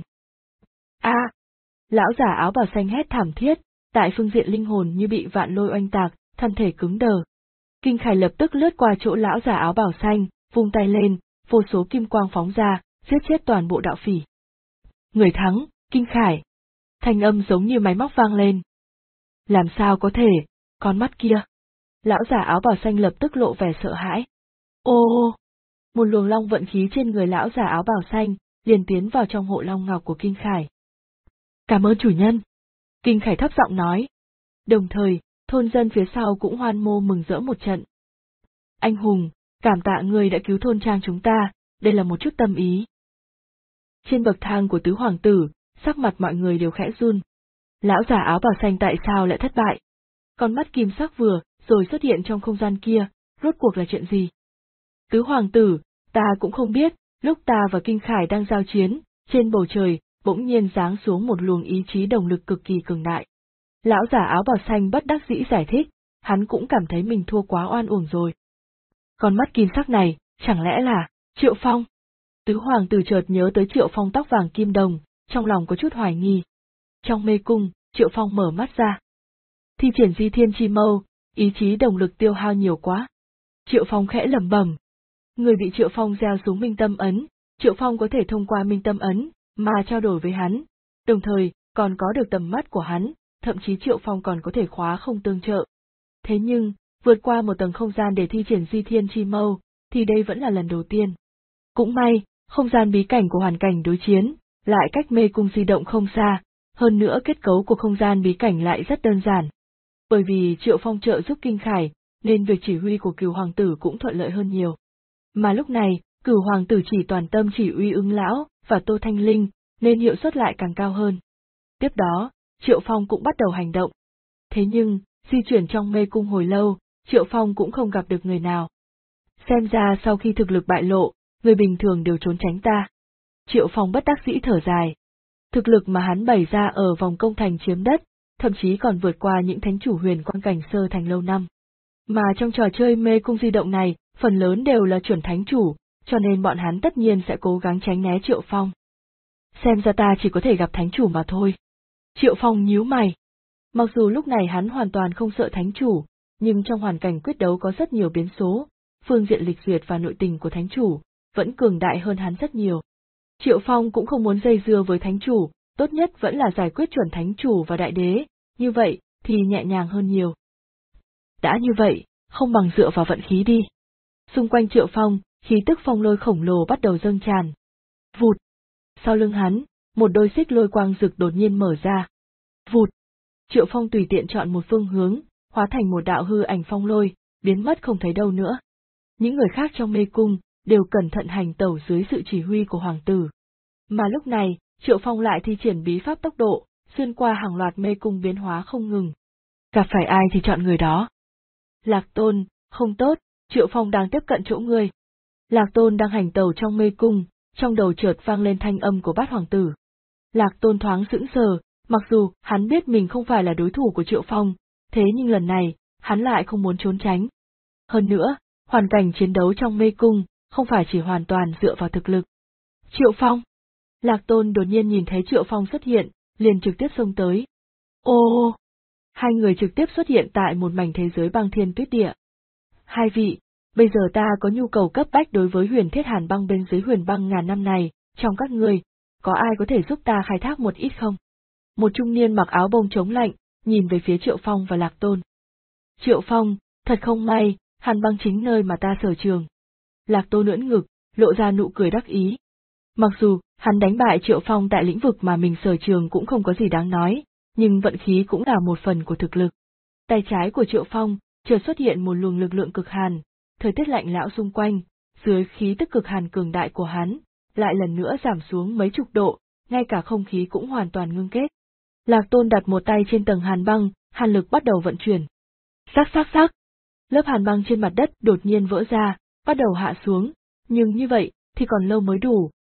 A! Lão giả áo bào xanh hét thảm thiết, tại phương diện linh hồn như bị vạn lôi oanh tạc, thân thể cứng đờ. Kinh Khải lập tức lướt qua chỗ lão giả áo bào xanh, vung tay lên, vô số kim quang phóng ra, giết chết toàn bộ đạo phỉ. Người thắng, Kinh Khải. Thanh âm giống như máy móc vang lên. Làm sao có thể, con mắt kia. Lão giả áo bào xanh lập tức lộ vẻ sợ hãi. Ô! Một luồng long vận khí trên người lão giả áo bào xanh, liền tiến vào trong hộ long ngọc của Kinh Khải. Cảm ơn chủ nhân. Kinh Khải thấp giọng nói. Đồng thời, thôn dân phía sau cũng hoan mô mừng rỡ một trận. Anh hùng, cảm tạ người đã cứu thôn trang chúng ta, đây là một chút tâm ý. Trên bậc thang của tứ hoàng tử, sắc mặt mọi người đều khẽ run. Lão giả áo bào xanh tại sao lại thất bại? Con mắt kim sắc vừa rồi xuất hiện trong không gian kia, rốt cuộc là chuyện gì? Tứ hoàng tử, ta cũng không biết, lúc ta và Kinh Khải đang giao chiến, trên bầu trời, bỗng nhiên giáng xuống một luồng ý chí đồng lực cực kỳ cường đại. Lão giả áo bào xanh bất đắc dĩ giải thích, hắn cũng cảm thấy mình thua quá oan uổng rồi. Con mắt kim sắc này, chẳng lẽ là Triệu Phong? Tứ hoàng tử chợt nhớ tới Triệu Phong tóc vàng kim đồng, trong lòng có chút hoài nghi. Trong mê cung, Triệu Phong mở mắt ra. Thi triển di thiên chi mâu, ý chí đồng lực tiêu hao nhiều quá. Triệu Phong khẽ lẩm bẩm. Người bị Triệu Phong gieo xuống Minh Tâm Ấn, Triệu Phong có thể thông qua Minh Tâm Ấn mà trao đổi với hắn, đồng thời còn có được tầm mắt của hắn, thậm chí Triệu Phong còn có thể khóa không tương trợ. Thế nhưng, vượt qua một tầng không gian để thi triển di thiên chi mâu, thì đây vẫn là lần đầu tiên. Cũng may, không gian bí cảnh của hoàn cảnh đối chiến, lại cách mê cung di động không xa, hơn nữa kết cấu của không gian bí cảnh lại rất đơn giản. Bởi vì Triệu Phong trợ giúp Kinh Khải, nên việc chỉ huy của Cửu Hoàng tử cũng thuận lợi hơn nhiều. Mà lúc này, Cửu Hoàng tử chỉ toàn tâm chỉ huy Ưng Lão và Tô Thanh Linh, nên hiệu suất lại càng cao hơn. Tiếp đó, Triệu Phong cũng bắt đầu hành động. Thế nhưng, di chuyển trong mê cung hồi lâu, Triệu Phong cũng không gặp được người nào. Xem ra sau khi thực lực bại lộ, người bình thường đều trốn tránh ta. Triệu Phong bất đắc dĩ thở dài. Thực lực mà hắn bày ra ở vòng công thành chiếm đất, thậm chí còn vượt qua những thánh chủ huyền quang cảnh sơ thành lâu năm. Mà trong trò chơi mê cung di động này, phần lớn đều là chuẩn thánh chủ, cho nên bọn hắn tất nhiên sẽ cố gắng tránh né Triệu Phong. Xem ra ta chỉ có thể gặp thánh chủ mà thôi. Triệu Phong nhíu mày. Mặc dù lúc này hắn hoàn toàn không sợ thánh chủ, nhưng trong hoàn cảnh quyết đấu có rất nhiều biến số, phương diện lịch duyệt và nội tình của thánh chủ vẫn cường đại hơn hắn rất nhiều. Triệu Phong cũng không muốn dây dưa với thánh chủ, tốt nhất vẫn là giải quyết chuẩn thánh chủ và đại đế, như vậy thì nhẹ nhàng hơn nhiều. Đã như vậy, không bằng dựa vào vận khí đi. Xung quanh Triệu Phong, khí tức phong lôi khổng lồ bắt đầu dâng tràn. Vụt! Sau lưng hắn, một đôi xích lôi quang rực đột nhiên mở ra. Vụt! Triệu Phong tùy tiện chọn một phương hướng, hóa thành một đạo hư ảnh phong lôi, biến mất không thấy đâu nữa. Những người khác trong mê cung đều cẩn thận hành tẩu dưới sự chỉ huy của hoàng tử. Mà lúc này, Triệu Phong lại thi triển bí pháp tốc độ, xuyên qua hàng loạt mê cung biến hóa không ngừng. Gặp phải ai thì chọn người đó. Lạc Tôn, không tốt, Triệu Phong đang tiếp cận chỗ ngươi. Lạc Tôn đang hành tẩu trong mê cung, trong đầu chợt vang lên thanh âm của Bát hoàng tử. Lạc Tôn thoáng sững sờ, mặc dù hắn biết mình không phải là đối thủ của Triệu Phong, thế nhưng lần này, hắn lại không muốn trốn tránh. Hơn nữa, hoàn cảnh chiến đấu trong mê cung, không phải chỉ hoàn toàn dựa vào thực lực. Triệu Phong! Lạc Tôn đột nhiên nhìn thấy Triệu Phong xuất hiện, liền trực tiếp xông tới. Ô! Hai người trực tiếp xuất hiện tại một mảnh thế giới băng thiên tuyết địa. Hai vị, bây giờ ta có nhu cầu cấp bách đối với huyền thiết hàn băng bên dưới huyền băng ngàn năm này, trong các người, có ai có thể giúp ta khai thác một ít không? Một trung niên mặc áo bông chống lạnh, nhìn về phía Triệu Phong và Lạc Tôn. Triệu Phong, thật không may, hàn băng chính nơi mà ta sở trường. Lạc Tôn ưỡn ngực, lộ ra nụ cười đắc ý. Mặc dù, hắn đánh bại Triệu Phong tại lĩnh vực mà mình sở trường cũng không có gì đáng nói, nhưng vận khí cũng là một phần của thực lực. Tay trái của Triệu Phong, chợt xuất hiện một luồng lực lượng cực hàn, thời tiết lạnh lẽo xung quanh, dưới khí tức cực hàn cường đại của hắn, lại lần nữa giảm xuống mấy chục độ, ngay cả không khí cũng hoàn toàn ngưng kết. Lạc Tôn đặt một tay trên tầng hàn băng, hàn lực bắt đầu vận chuyển. Sắc. Lớp hàn băng trên mặt đất đột nhiên vỡ ra, bắt đầu hạ xuống, nhưng như vậy thì còn lâu mới đủ,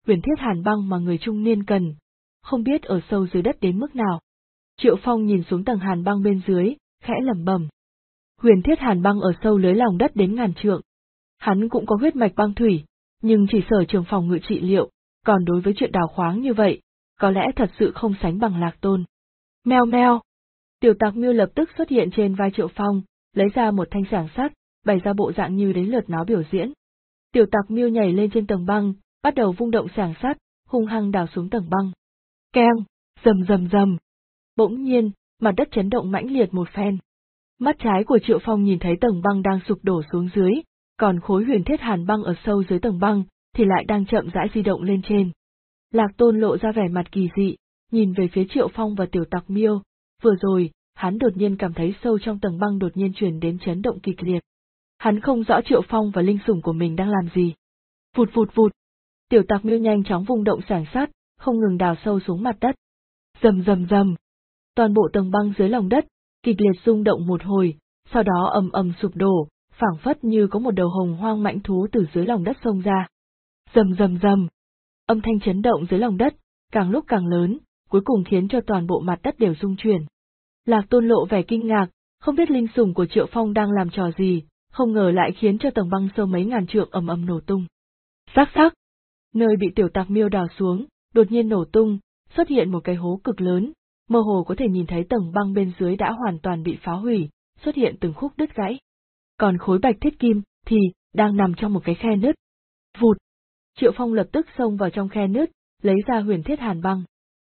huyền thiết hàn băng mà người trung niên cần, không biết ở sâu dưới đất đến mức nào. Triệu Phong nhìn xuống tầng hàn băng bên dưới, khẽ lẩm bẩm. Huyền thiết hàn băng ở sâu dưới lòng đất đến ngàn trượng. Hắn cũng có huyết mạch băng thủy, nhưng chỉ sở trường phòng ngự trị liệu, còn đối với chuyện đào khoáng như vậy, có lẽ thật sự không sánh bằng Lạc Tôn. Meo meo. Tiểu Tặc Miêu lập tức xuất hiện trên vai Triệu Phong, lấy ra một thanh xảng sắt, bày ra bộ dạng như đến lượt nó biểu diễn. Tiểu Tặc Miêu nhảy lên trên tầng băng, bắt đầu vung động xảng sắt, hung hăng đào xuống tầng băng. Keng, rầm rầm rầm. Bỗng nhiên, mặt đất chấn động mãnh liệt một phen. Mắt trái của Triệu Phong nhìn thấy tầng băng đang sụp đổ xuống dưới, còn khối huyền thiết hàn băng ở sâu dưới tầng băng thì lại đang chậm rãi di động lên trên. Lạc Tôn lộ ra vẻ mặt kỳ dị, nhìn về phía Triệu Phong và Tiểu Tặc Miêu. Vừa rồi, hắn đột nhiên cảm thấy sâu trong tầng băng đột nhiên truyền đến chấn động kịch liệt. Hắn không rõ Triệu Phong và linh sủng của mình đang làm gì. Vụt vụt vụt. Tiểu Tặc Miêu nhanh chóng vung động xảng sắt, không ngừng đào sâu xuống mặt đất. Rầm rầm rầm. Toàn bộ tầng băng dưới lòng đất kịch liệt rung động một hồi, sau đó ầm ầm sụp đổ, phảng phất như có một đầu hồng hoang mãnh thú từ dưới lòng đất xông ra. Rầm rầm rầm. Âm thanh chấn động dưới lòng đất càng lúc càng lớn, cuối cùng khiến cho toàn bộ mặt đất đều rung chuyển. Lạc Tôn lộ vẻ kinh ngạc, không biết linh sủng của Triệu Phong đang làm trò gì, không ngờ lại khiến cho tầng băng sâu mấy ngàn trượng ầm ầm nổ tung. Rắc rắc. Nơi bị Tiểu Tặc Miêu đào xuống, đột nhiên nổ tung, xuất hiện một cái hố cực lớn, mơ hồ có thể nhìn thấy tầng băng bên dưới đã hoàn toàn bị phá hủy, xuất hiện từng khúc đứt gãy. Còn khối bạch thiết kim thì đang nằm trong một cái khe nứt. Vụt. Triệu Phong lập tức xông vào trong khe nứt, lấy ra huyền thiết hàn băng.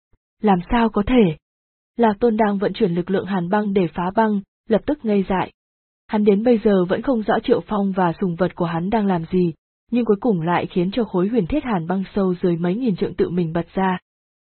Làm sao có thể? Lạc Tôn đang vận chuyển lực lượng hàn băng để phá băng, lập tức ngây dại. Hắn đến bây giờ vẫn không rõ Triệu Phong và sùng vật của hắn đang làm gì, nhưng cuối cùng lại khiến cho khối huyền thiết hàn băng sâu dưới mấy nghìn trượng tự mình bật ra.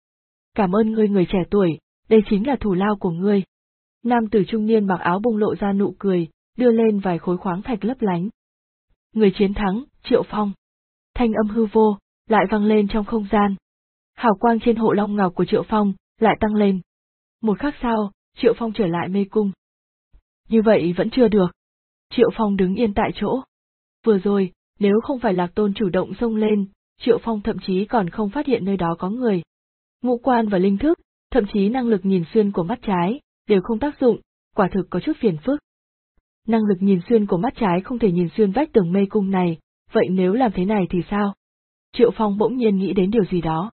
Cảm ơn ngươi người trẻ tuổi, đây chính là thù lao của ngươi. Nam tử trung niên mặc áo bông lộ ra nụ cười, đưa lên vài khối khoáng thạch lấp lánh. Người chiến thắng, Triệu Phong. Thanh âm hư vô, lại vang lên trong không gian. Hào quang trên hộ long ngọc của Triệu Phong lại tăng lên. Một khắc sau, Triệu Phong trở lại mê cung. Như vậy vẫn chưa được. Triệu Phong đứng yên tại chỗ. Vừa rồi, nếu không phải Lạc Tôn chủ động xông lên, Triệu Phong thậm chí còn không phát hiện nơi đó có người. Ngũ quan và linh thức, thậm chí năng lực nhìn xuyên của mắt trái, đều không tác dụng, quả thực có chút phiền phức. Năng lực nhìn xuyên của mắt trái không thể nhìn xuyên vách tường mê cung này, vậy nếu làm thế này thì sao? Triệu Phong bỗng nhiên nghĩ đến điều gì đó.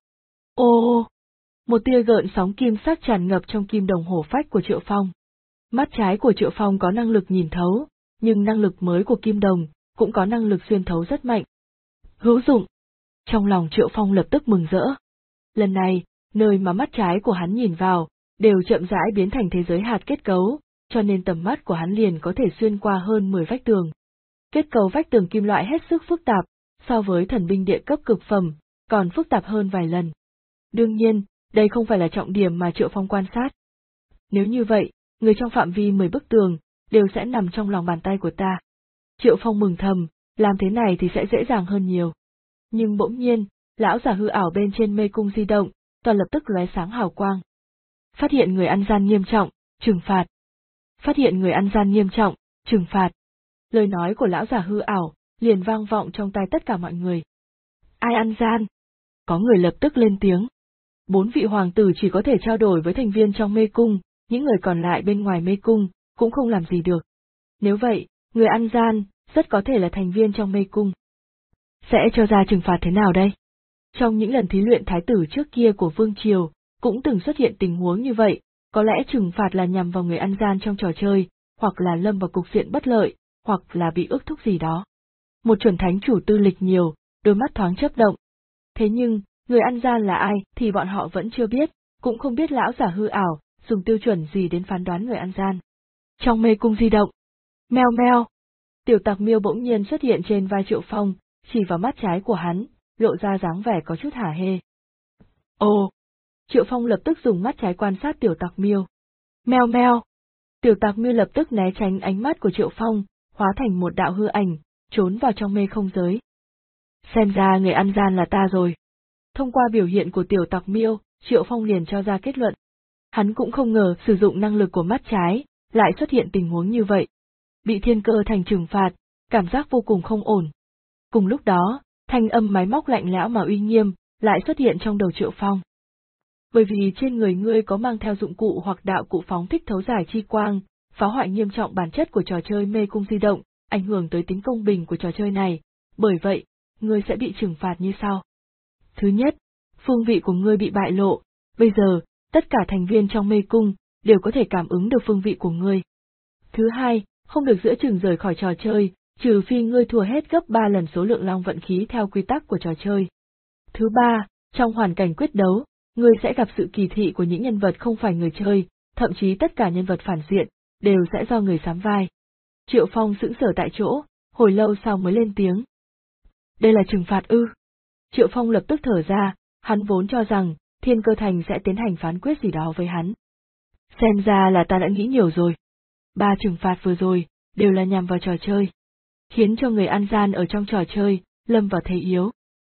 Ô! Một tia gợn sóng kim sắc tràn ngập trong kim đồng hổ phách của Triệu Phong. Mắt trái của Triệu Phong có năng lực nhìn thấu, nhưng năng lực mới của kim đồng cũng có năng lực xuyên thấu rất mạnh. Hữu dụng! Trong lòng Triệu Phong lập tức mừng rỡ. Lần này, nơi mà mắt trái của hắn nhìn vào, đều chậm rãi biến thành thế giới hạt kết cấu, cho nên tầm mắt của hắn liền có thể xuyên qua hơn 10 vách tường. Kết cấu vách tường kim loại hết sức phức tạp, so với thần binh địa cấp cực phẩm, còn phức tạp hơn vài lần. Đương nhiên, đây không phải là trọng điểm mà Triệu Phong quan sát. Nếu như vậy, người trong phạm vi 10 bức tường, đều sẽ nằm trong lòng bàn tay của ta. Triệu Phong mừng thầm, làm thế này thì sẽ dễ dàng hơn nhiều. Nhưng bỗng nhiên, lão giả hư ảo bên trên mê cung di động, toàn lập tức lóe sáng hào quang. Phát hiện người ăn gian nghiêm trọng, trừng phạt. Phát hiện người ăn gian nghiêm trọng, trừng phạt. Lời nói của lão giả hư ảo, liền vang vọng trong tai tất cả mọi người. Ai ăn gian? Có người lập tức lên tiếng. 4 vị hoàng tử chỉ có thể trao đổi với thành viên trong mê cung, những người còn lại bên ngoài mê cung, cũng không làm gì được. Nếu vậy, người ăn gian, rất có thể là thành viên trong mê cung. Sẽ cho ra trừng phạt thế nào đây? Trong những lần thí luyện thái tử trước kia của Vương Triều, cũng từng xuất hiện tình huống như vậy, có lẽ trừng phạt là nhằm vào người ăn gian trong trò chơi, hoặc là lâm vào cục diện bất lợi, hoặc là bị ước thúc gì đó. Một chuẩn thánh chủ tư lịch nhiều, đôi mắt thoáng chớp động. Thế nhưng, người ăn gian là ai thì bọn họ vẫn chưa biết, cũng không biết lão giả hư ảo, dùng tiêu chuẩn gì đến phán đoán người ăn gian. Trong mê cung di động, meo meo, Tiểu Tặc Miêu bỗng nhiên xuất hiện trên vai Triệu Phong, chỉ vào mắt trái của hắn, lộ ra dáng vẻ có chút hả hê. Ồ! Triệu Phong lập tức dùng mắt trái quan sát Tiểu Tặc Miêu. Meo meo! Tiểu Tặc Miêu lập tức né tránh ánh mắt của Triệu Phong, hóa thành một đạo hư ảnh, trốn vào trong mê không giới. Xem ra người ăn gian là ta rồi. Thông qua biểu hiện của Tiểu Tặc Miêu, Triệu Phong liền cho ra kết luận. Hắn cũng không ngờ sử dụng năng lực của mắt trái, lại xuất hiện tình huống như vậy. Bị thiên cơ thành trừng phạt, cảm giác vô cùng không ổn. Cùng lúc đó, thanh âm máy móc lạnh lẽo mà uy nghiêm, lại xuất hiện trong đầu Triệu Phong. Bởi vì trên người ngươi có mang theo dụng cụ hoặc đạo cụ phóng thích thấu giải chi quang, phá hoại nghiêm trọng bản chất của trò chơi mê cung di động, ảnh hưởng tới tính công bình của trò chơi này, bởi vậy, ngươi sẽ bị trừng phạt như sau. Thứ nhất, phương vị của ngươi bị bại lộ, bây giờ, tất cả thành viên trong mê cung đều có thể cảm ứng được phương vị của ngươi. Thứ hai, không được giữa chừng rời khỏi trò chơi, trừ phi ngươi thua hết gấp 3 lần số lượng long vận khí theo quy tắc của trò chơi. Thứ ba, trong hoàn cảnh quyết đấu, ngươi sẽ gặp sự kỳ thị của những nhân vật không phải người chơi, thậm chí tất cả nhân vật phản diện, đều sẽ do người sắm vai. Triệu Phong sững sờ tại chỗ, hồi lâu sau mới lên tiếng. Đây là trừng phạt ư? Triệu Phong lập tức thở ra, hắn vốn cho rằng, Thiên Cơ Thành sẽ tiến hành phán quyết gì đó với hắn. Xem ra là ta đã nghĩ nhiều rồi. 3 trừng phạt vừa rồi, đều là nhằm vào trò chơi. Khiến cho người ăn gian ở trong trò chơi, lâm vào thế yếu.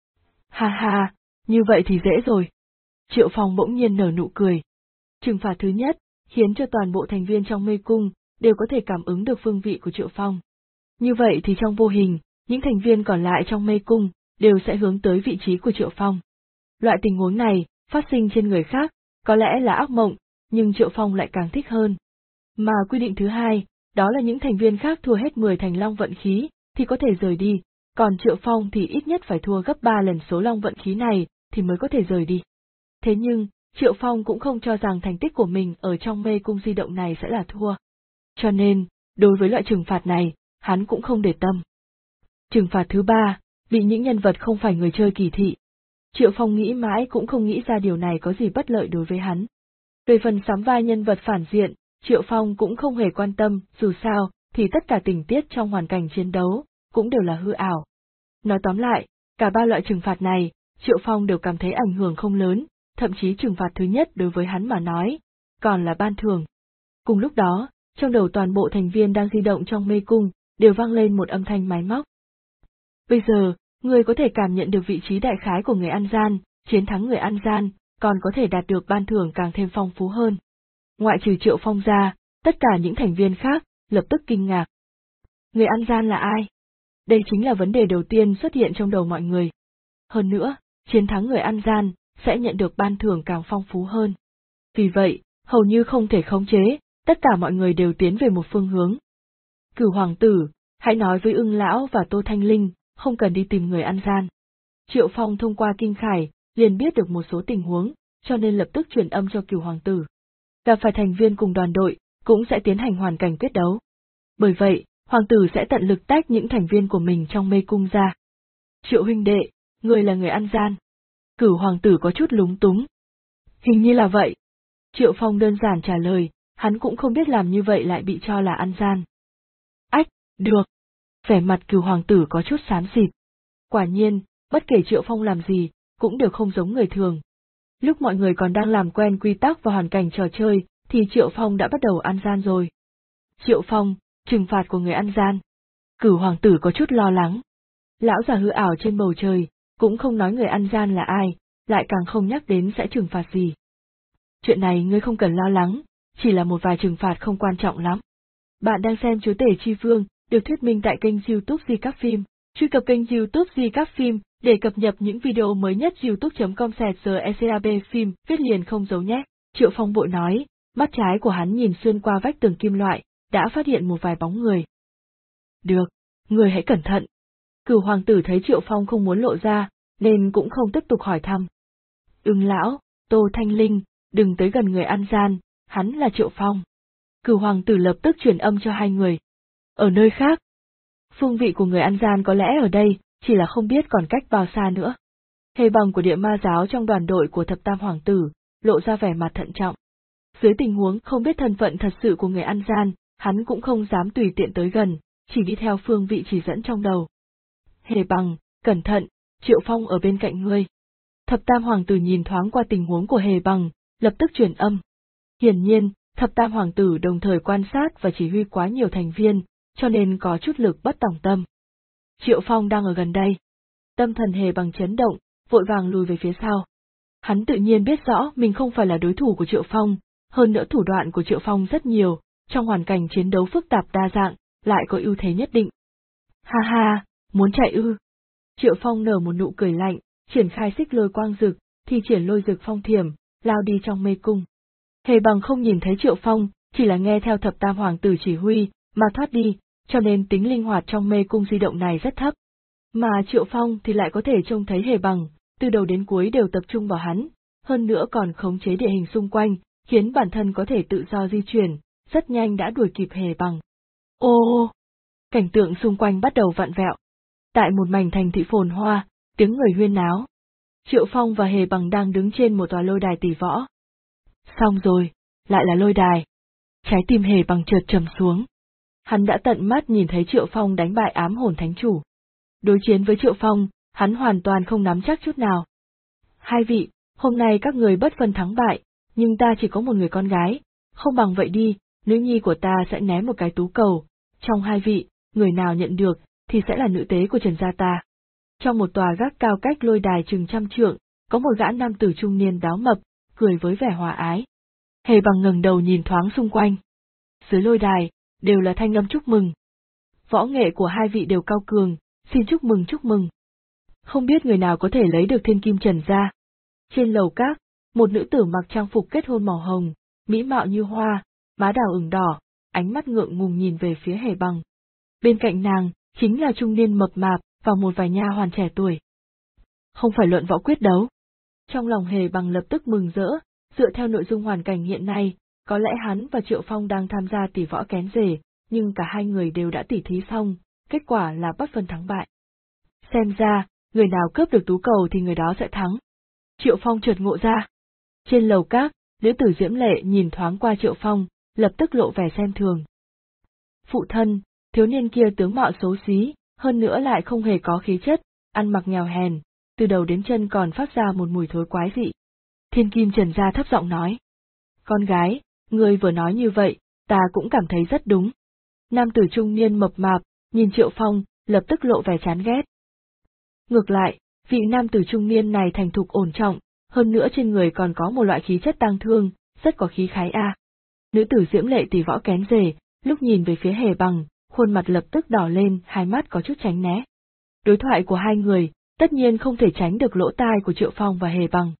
Ha ha, như vậy thì dễ rồi. Triệu Phong bỗng nhiên nở nụ cười. Trừng phạt thứ nhất, khiến cho toàn bộ thành viên trong mê cung, đều có thể cảm ứng được phương vị của Triệu Phong. Như vậy thì trong vô hình, những thành viên còn lại trong mê cung, đều sẽ hướng tới vị trí của Triệu Phong. Loại tình huống này, phát sinh trên người khác, có lẽ là ác mộng, nhưng Triệu Phong lại càng thích hơn. Mà quy định thứ hai, đó là những thành viên khác thua hết 10 thành long vận khí, thì có thể rời đi, còn Triệu Phong thì ít nhất phải thua gấp 3 lần số long vận khí này, thì mới có thể rời đi. Thế nhưng, Triệu Phong cũng không cho rằng thành tích của mình ở trong mê cung di động này sẽ là thua. Cho nên, đối với loại trừng phạt này, hắn cũng không để tâm. Trừng phạt thứ ba, bị những nhân vật không phải người chơi kỳ thị. Triệu Phong nghĩ mãi cũng không nghĩ ra điều này có gì bất lợi đối với hắn. Về phần sắm vai nhân vật phản diện, Triệu Phong cũng không hề quan tâm, dù sao, thì tất cả tình tiết trong hoàn cảnh chiến đấu, cũng đều là hư ảo. Nói tóm lại, cả 3 loại trừng phạt này, Triệu Phong đều cảm thấy ảnh hưởng không lớn, thậm chí trừng phạt thứ nhất đối với hắn mà nói, còn là ban thưởng. Cùng lúc đó, trong đầu toàn bộ thành viên đang di động trong mê cung, đều vang lên một âm thanh máy móc. Bây giờ, người có thể cảm nhận được vị trí đại khái của người ăn gian, chiến thắng người ăn gian, còn có thể đạt được ban thưởng càng thêm phong phú hơn. Ngoại trừ Triệu Phong ra, tất cả những thành viên khác, lập tức kinh ngạc. Người ăn gian là ai? Đây chính là vấn đề đầu tiên xuất hiện trong đầu mọi người. Hơn nữa, chiến thắng người ăn gian, sẽ nhận được ban thưởng càng phong phú hơn. Vì vậy, hầu như không thể khống chế, tất cả mọi người đều tiến về một phương hướng. Cửu hoàng tử, hãy nói với Ưng lão và Tô Thanh Linh, không cần đi tìm người ăn gian. Triệu Phong thông qua kinh khải, liền biết được một số tình huống, cho nên lập tức truyền âm cho Cửu hoàng tử. Gặp phải thành viên cùng đoàn đội, cũng sẽ tiến hành hoàn cảnh quyết đấu. Bởi vậy, hoàng tử sẽ tận lực tách những thành viên của mình trong mê cung ra. Triệu huynh đệ, người là người ăn gian. Cửu hoàng tử có chút lúng túng. Hình như là vậy. Triệu Phong đơn giản trả lời, hắn cũng không biết làm như vậy lại bị cho là ăn gian. Ách, được. Vẻ mặt Cửu hoàng tử có chút xám xịt. Quả nhiên, bất kể Triệu Phong làm gì, cũng đều không giống người thường. Lúc mọi người còn đang làm quen quy tắc và hoàn cảnh trò chơi, thì Triệu Phong đã bắt đầu ăn gian rồi. Triệu Phong, trừng phạt của người ăn gian. Cửu hoàng tử có chút lo lắng. Lão già hư ảo trên bầu trời, cũng không nói người ăn gian là ai, lại càng không nhắc đến sẽ trừng phạt gì. Chuyện này ngươi không cần lo lắng, chỉ là một vài trừng phạt không quan trọng lắm. Bạn đang xem Chúa Tể Chi Vương, được thuyết minh tại kênh YouTube Di Các Phim. Truy cập kênh YouTube Di Các Phim để cập nhật những video mới nhất. youtube.com/secab phim, viết liền không giấu nhé. Triệu Phong vội nói, mắt trái của hắn nhìn xuyên qua vách tường kim loại, đã phát hiện một vài bóng người. Được, người hãy cẩn thận. Cửu hoàng tử thấy Triệu Phong không muốn lộ ra, nên cũng không tiếp tục hỏi thăm. Ưng lão, Tô Thanh Linh, đừng tới gần người ăn gian, hắn là Triệu Phong. Cửu hoàng tử lập tức truyền âm cho hai người. Ở nơi khác, phương vị của người ăn gian có lẽ ở đây, chỉ là không biết còn cách bao xa nữa. Hề bằng của địa ma giáo trong đoàn đội của thập tam hoàng tử, lộ ra vẻ mặt thận trọng. Dưới tình huống không biết thân phận thật sự của người ăn gian, hắn cũng không dám tùy tiện tới gần, chỉ đi theo phương vị chỉ dẫn trong đầu. Hề bằng, cẩn thận, Triệu Phong ở bên cạnh ngươi. Thập tam hoàng tử nhìn thoáng qua tình huống của Hề bằng, lập tức truyền âm. Hiển nhiên, thập tam hoàng tử đồng thời quan sát và chỉ huy quá nhiều thành viên, cho nên có chút lực bất tòng tâm. Triệu Phong đang ở gần đây. Tâm thần Hề bằng chấn động, vội vàng lùi về phía sau. Hắn tự nhiên biết rõ mình không phải là đối thủ của Triệu Phong, hơn nữa thủ đoạn của Triệu Phong rất nhiều, trong hoàn cảnh chiến đấu phức tạp đa dạng, lại có ưu thế nhất định. Ha ha, muốn chạy ư? Triệu Phong nở một nụ cười lạnh, triển khai xích lôi quang dực, thi triển lôi dực phong thiểm, lao đi trong mê cung. Hề Bằng không nhìn thấy Triệu Phong, chỉ là nghe theo thập tam hoàng tử chỉ huy, mà thoát đi, cho nên tính linh hoạt trong mê cung di động này rất thấp. Mà Triệu Phong thì lại có thể trông thấy Hề Bằng, từ đầu đến cuối đều tập trung vào hắn, hơn nữa còn khống chế địa hình xung quanh, khiến bản thân có thể tự do di chuyển, rất nhanh đã đuổi kịp Hề Bằng. Ô! Cảnh tượng xung quanh bắt đầu vặn vẹo. Tại một mảnh thành thị phồn hoa, tiếng người huyên náo. Triệu Phong và Hề Bằng đang đứng trên một tòa lôi đài tỷ võ. Xong rồi, lại là lôi đài. Trái tim Hề Bằng chợt trầm xuống. Hắn đã tận mắt nhìn thấy Triệu Phong đánh bại ám hồn thánh chủ. Đối chiến với Triệu Phong, hắn hoàn toàn không nắm chắc chút nào. Hai vị, hôm nay các người bất phân thắng bại, nhưng ta chỉ có một người con gái, không bằng vậy đi, nữ nhi của ta sẽ ném một cái tú cầu, trong hai vị, người nào nhận được, thì sẽ là nữ tế của Trần gia ta. Trong một tòa gác cao cách lôi đài chừng 100 trượng, có một gã nam tử trung niên béo mập, cười với vẻ hòa ái. Hề Bằng ngẩng đầu nhìn thoáng xung quanh. Dưới lôi đài, đều là thanh âm chúc mừng. Võ nghệ của hai vị đều cao cường, xin chúc mừng chúc mừng. Không biết người nào có thể lấy được thiên kim Trần gia. Trên lầu các, một nữ tử mặc trang phục kết hôn màu hồng, mỹ mạo như hoa, má đào ửng đỏ, ánh mắt ngượng ngùng nhìn về phía Hề Bằng. Bên cạnh nàng, chính là trung niên mập mạp và một vài nha hoàn trẻ tuổi. Không phải luận võ quyết đấu. Trong lòng Hề Bằng lập tức mừng rỡ, dựa theo nội dung hoàn cảnh hiện nay, có lẽ hắn và Triệu Phong đang tham gia tỷ võ kén rể, nhưng cả hai người đều đã tỉ thí xong, kết quả là bất phân thắng bại. Xem ra, người nào cướp được tú cầu thì người đó sẽ thắng. Triệu Phong chợt ngộ ra. Trên lầu các, nữ tử diễm lệ nhìn thoáng qua Triệu Phong, lập tức lộ vẻ xem thường. Phụ thân, thiếu niên kia tướng mạo xấu xí, hơn nữa lại không hề có khí chất, ăn mặc nghèo hèn, từ đầu đến chân còn phát ra một mùi thối quái dị. Thiên kim Trần gia thấp giọng nói. Con gái, ngươi vừa nói như vậy, ta cũng cảm thấy rất đúng. Nam tử trung niên mập mạp, nhìn Triệu Phong, lập tức lộ vẻ chán ghét. Ngược lại, vị nam tử trung niên này thành thục ổn trọng, hơn nữa trên người còn có một loại khí chất tang thương, rất có khí khái a. Nữ tử diễm lệ tỷ võ kén rể, lúc nhìn về phía Hề Bằng, khuôn mặt lập tức đỏ lên, hai mắt có chút tránh né. Đối thoại của hai người, tất nhiên không thể tránh được lỗ tai của Triệu Phong và Hề Bằng.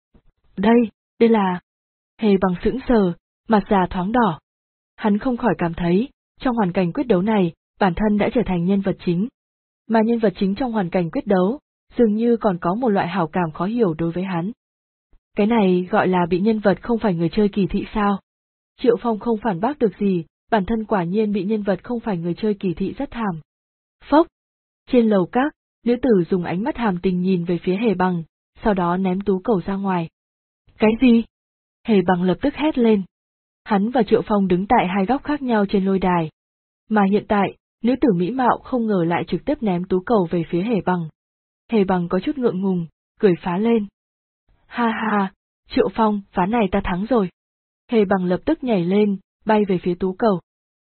Đây là... Hề Bằng sững sờ, mặt già thoáng đỏ. Hắn không khỏi cảm thấy, trong hoàn cảnh quyết đấu này, bản thân đã trở thành nhân vật chính. Mà nhân vật chính trong hoàn cảnh quyết đấu, dường như còn có một loại hảo cảm khó hiểu đối với hắn. Cái này gọi là bị nhân vật không phải người chơi kỳ thị sao? Triệu Phong không phản bác được gì, bản thân quả nhiên bị nhân vật không phải người chơi kỳ thị rất thảm. Phốc! Trên lầu các, nữ tử dùng ánh mắt hàm tình nhìn về phía Hề Bằng, sau đó ném tú cầu ra ngoài. Cái gì? Hề Bằng lập tức hét lên. Hắn và Triệu Phong đứng tại hai góc khác nhau trên lôi đài. Mà hiện tại, nữ tử mỹ mạo không ngờ lại trực tiếp ném tú cầu về phía Hề Bằng. Hề Bằng có chút ngượng ngùng, cười phá lên. Ha ha, Triệu Phong, ván này ta thắng rồi. Hề Bằng lập tức nhảy lên, bay về phía tú cầu.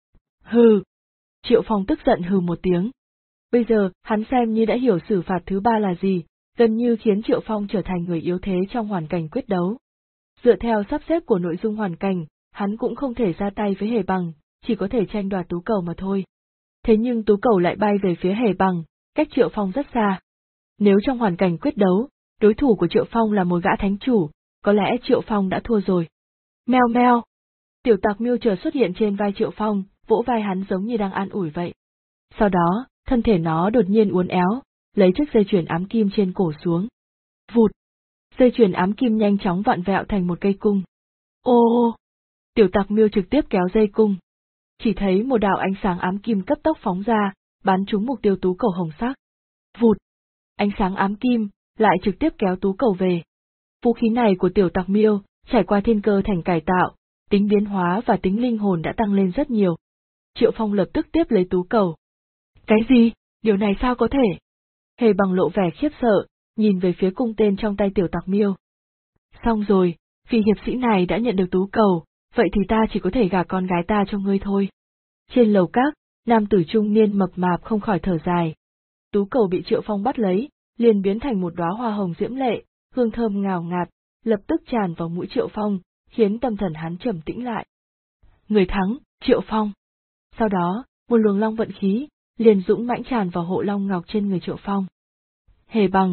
Hừ! Triệu Phong tức giận hừ một tiếng. Bây giờ, hắn xem như đã hiểu xử phạt thứ ba là gì, gần như khiến Triệu Phong trở thành người yếu thế trong hoàn cảnh quyết đấu. Dựa theo sắp xếp của nội dung hoàn cảnh, hắn cũng không thể ra tay với Hề Bằng, chỉ có thể tranh đoạt tú cầu mà thôi. Thế nhưng tú cầu lại bay về phía Hề Bằng, cách Triệu Phong rất xa. Nếu trong hoàn cảnh quyết đấu, đối thủ của Triệu Phong là một gã thánh chủ, có lẽ Triệu Phong đã thua rồi. Meo meo! Tiểu Tặc Miêu chợt xuất hiện trên vai Triệu Phong, vỗ vai hắn giống như đang an ủi vậy. Sau đó, thân thể nó đột nhiên uốn éo, lấy chiếc dây chuyền ám kim trên cổ xuống. Vụt! Dây chuyền ám kim nhanh chóng vặn vẹo thành một cây cung. Ô! Tiểu Tặc Miêu trực tiếp kéo dây cung. Chỉ thấy một đạo ánh sáng ám kim cấp tốc phóng ra, bắn trúng mục tiêu tú cầu hồng sắc. Vụt! Ánh sáng ám kim lại trực tiếp kéo tú cầu về. Vũ khí này của Tiểu Tặc Miêu, trải qua thiên cơ thành cải tạo, tính biến hóa và tính linh hồn đã tăng lên rất nhiều. Triệu Phong lập tức tiếp lấy tú cầu. Cái gì? Điều này sao có thể? Hề Bằng lộ vẻ khiếp sợ, nhìn về phía cung tên trong tay Tiểu Tặc Miêu. Xong rồi, vì hiệp sĩ này đã nhận được tú cầu, vậy thì ta chỉ có thể gả con gái ta cho ngươi thôi. Trên lầu các, nam tử trung niên mập mạp không khỏi thở dài. Tú cầu bị Triệu Phong bắt lấy, liền biến thành một đóa hoa hồng diễm lệ, hương thơm ngào ngạt, lập tức tràn vào mũi Triệu Phong, khiến tâm thần hắn trầm tĩnh lại. Người thắng, Triệu Phong. Sau đó, một luồng long vận khí, liền dũng mãnh tràn vào hộ long ngọc trên người Triệu Phong. Hề Bằng,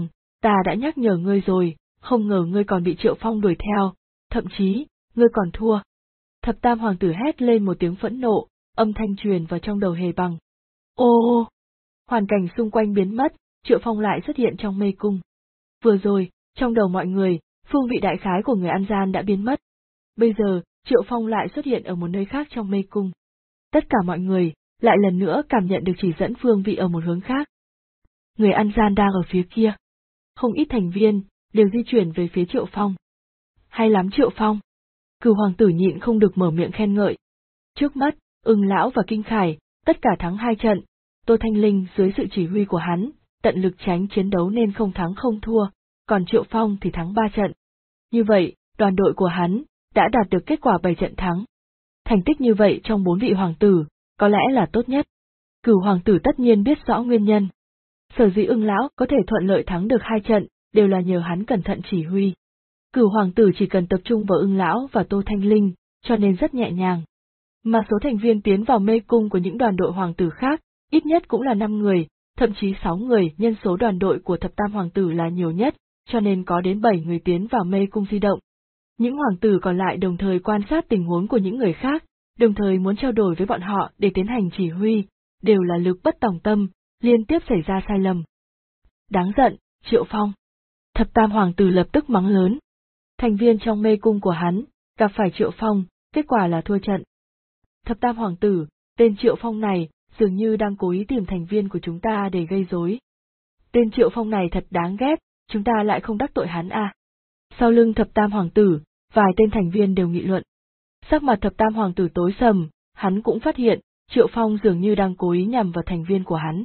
ta đã nhắc nhở ngươi rồi, không ngờ ngươi còn bị Triệu Phong đuổi theo, thậm chí, ngươi còn thua. Thập Tam Hoàng tử hét lên một tiếng phẫn nộ, âm thanh truyền vào trong đầu Hề Bằng. Ô! Hoàn cảnh xung quanh biến mất, Triệu Phong lại xuất hiện trong mê cung. Vừa rồi, trong đầu mọi người, phương vị đại khái của người ăn gian đã biến mất. Bây giờ, Triệu Phong lại xuất hiện ở một nơi khác trong mê cung. Tất cả mọi người, lại lần nữa cảm nhận được chỉ dẫn phương vị ở một hướng khác. Người ăn gian đang ở phía kia. Không ít thành viên, đều di chuyển về phía Triệu Phong. Hay lắm Triệu Phong. Cửu hoàng tử nhịn không được mở miệng khen ngợi. Trước mắt, Ưng lão và Kinh Khải, tất cả thắng 2 trận, Tô Thanh Linh dưới sự chỉ huy của hắn, tận lực tránh chiến đấu nên không thắng không thua, còn Triệu Phong thì thắng 3 trận. Như vậy, đoàn đội của hắn đã đạt được kết quả 7 trận thắng. Thành tích như vậy trong 4 vị hoàng tử, có lẽ là tốt nhất. Cửu hoàng tử tất nhiên biết rõ nguyên nhân. Sở dĩ Ưng lão có thể thuận lợi thắng được 2 trận, đều là nhờ hắn cẩn thận chỉ huy. Cửu hoàng tử chỉ cần tập trung vào Ưng lão và Tô Thanh Linh, cho nên rất nhẹ nhàng. Mà số thành viên tiến vào mê cung của những đoàn đội hoàng tử khác, ít nhất cũng là 5 người, thậm chí 6 người, nhân số đoàn đội của Thập Tam Hoàng tử là nhiều nhất, cho nên có đến 7 người tiến vào mê cung di động. Những hoàng tử còn lại đồng thời quan sát tình huống của những người khác, đồng thời muốn trao đổi với bọn họ để tiến hành chỉ huy, đều là lực bất tòng tâm, liên tiếp xảy ra sai lầm. Đáng giận, Triệu Phong. Thập Tam Hoàng tử lập tức mắng lớn. Thành viên trong mê cung của hắn, gặp phải Triệu Phong, kết quả là thua trận. Thập Tam Hoàng tử, tên Triệu Phong này, dường như đang cố ý tìm thành viên của chúng ta để gây rối. Tên Triệu Phong này thật đáng ghét, chúng ta lại không đắc tội hắn à. Sau lưng Thập Tam Hoàng tử, vài tên thành viên đều nghị luận. Sắc mặt Thập Tam Hoàng tử tối sầm, hắn cũng phát hiện, Triệu Phong dường như đang cố ý nhằm vào thành viên của hắn.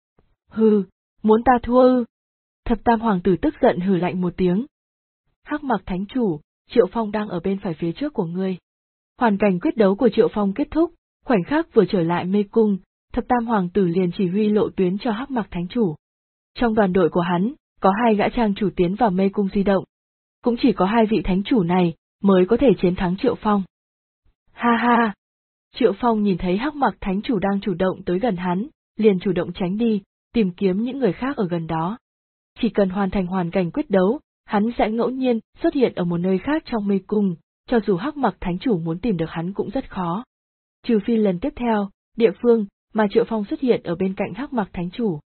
Hừ, muốn ta thua ư? Thập Tam Hoàng tử tức giận hừ lạnh một tiếng. Hắc Mặc Thánh Chủ, Triệu Phong đang ở bên phải phía trước của ngươi. Hoàn cảnh quyết đấu của Triệu Phong kết thúc, khoảnh khắc vừa trở lại mê cung, Thập Tam Hoàng tử liền chỉ huy lộ tuyến cho Hắc Mặc Thánh Chủ. Trong đoàn đội của hắn, có 2 gã trang chủ tiến vào mê cung di động. Cũng chỉ có 2 vị thánh chủ này mới có thể chiến thắng Triệu Phong. Ha ha! Triệu Phong nhìn thấy Hắc Mặc Thánh Chủ đang chủ động tới gần hắn, liền chủ động tránh đi, tìm kiếm những người khác ở gần đó. Chỉ cần hoàn thành hoàn cảnh quyết đấu, hắn sẽ ngẫu nhiên xuất hiện ở một nơi khác trong mê cung, cho dù Hắc Mặc Thánh Chủ muốn tìm được hắn cũng rất khó. Trừ phi lần tiếp theo, địa phương mà Triệu Phong xuất hiện ở bên cạnh Hắc Mặc Thánh Chủ.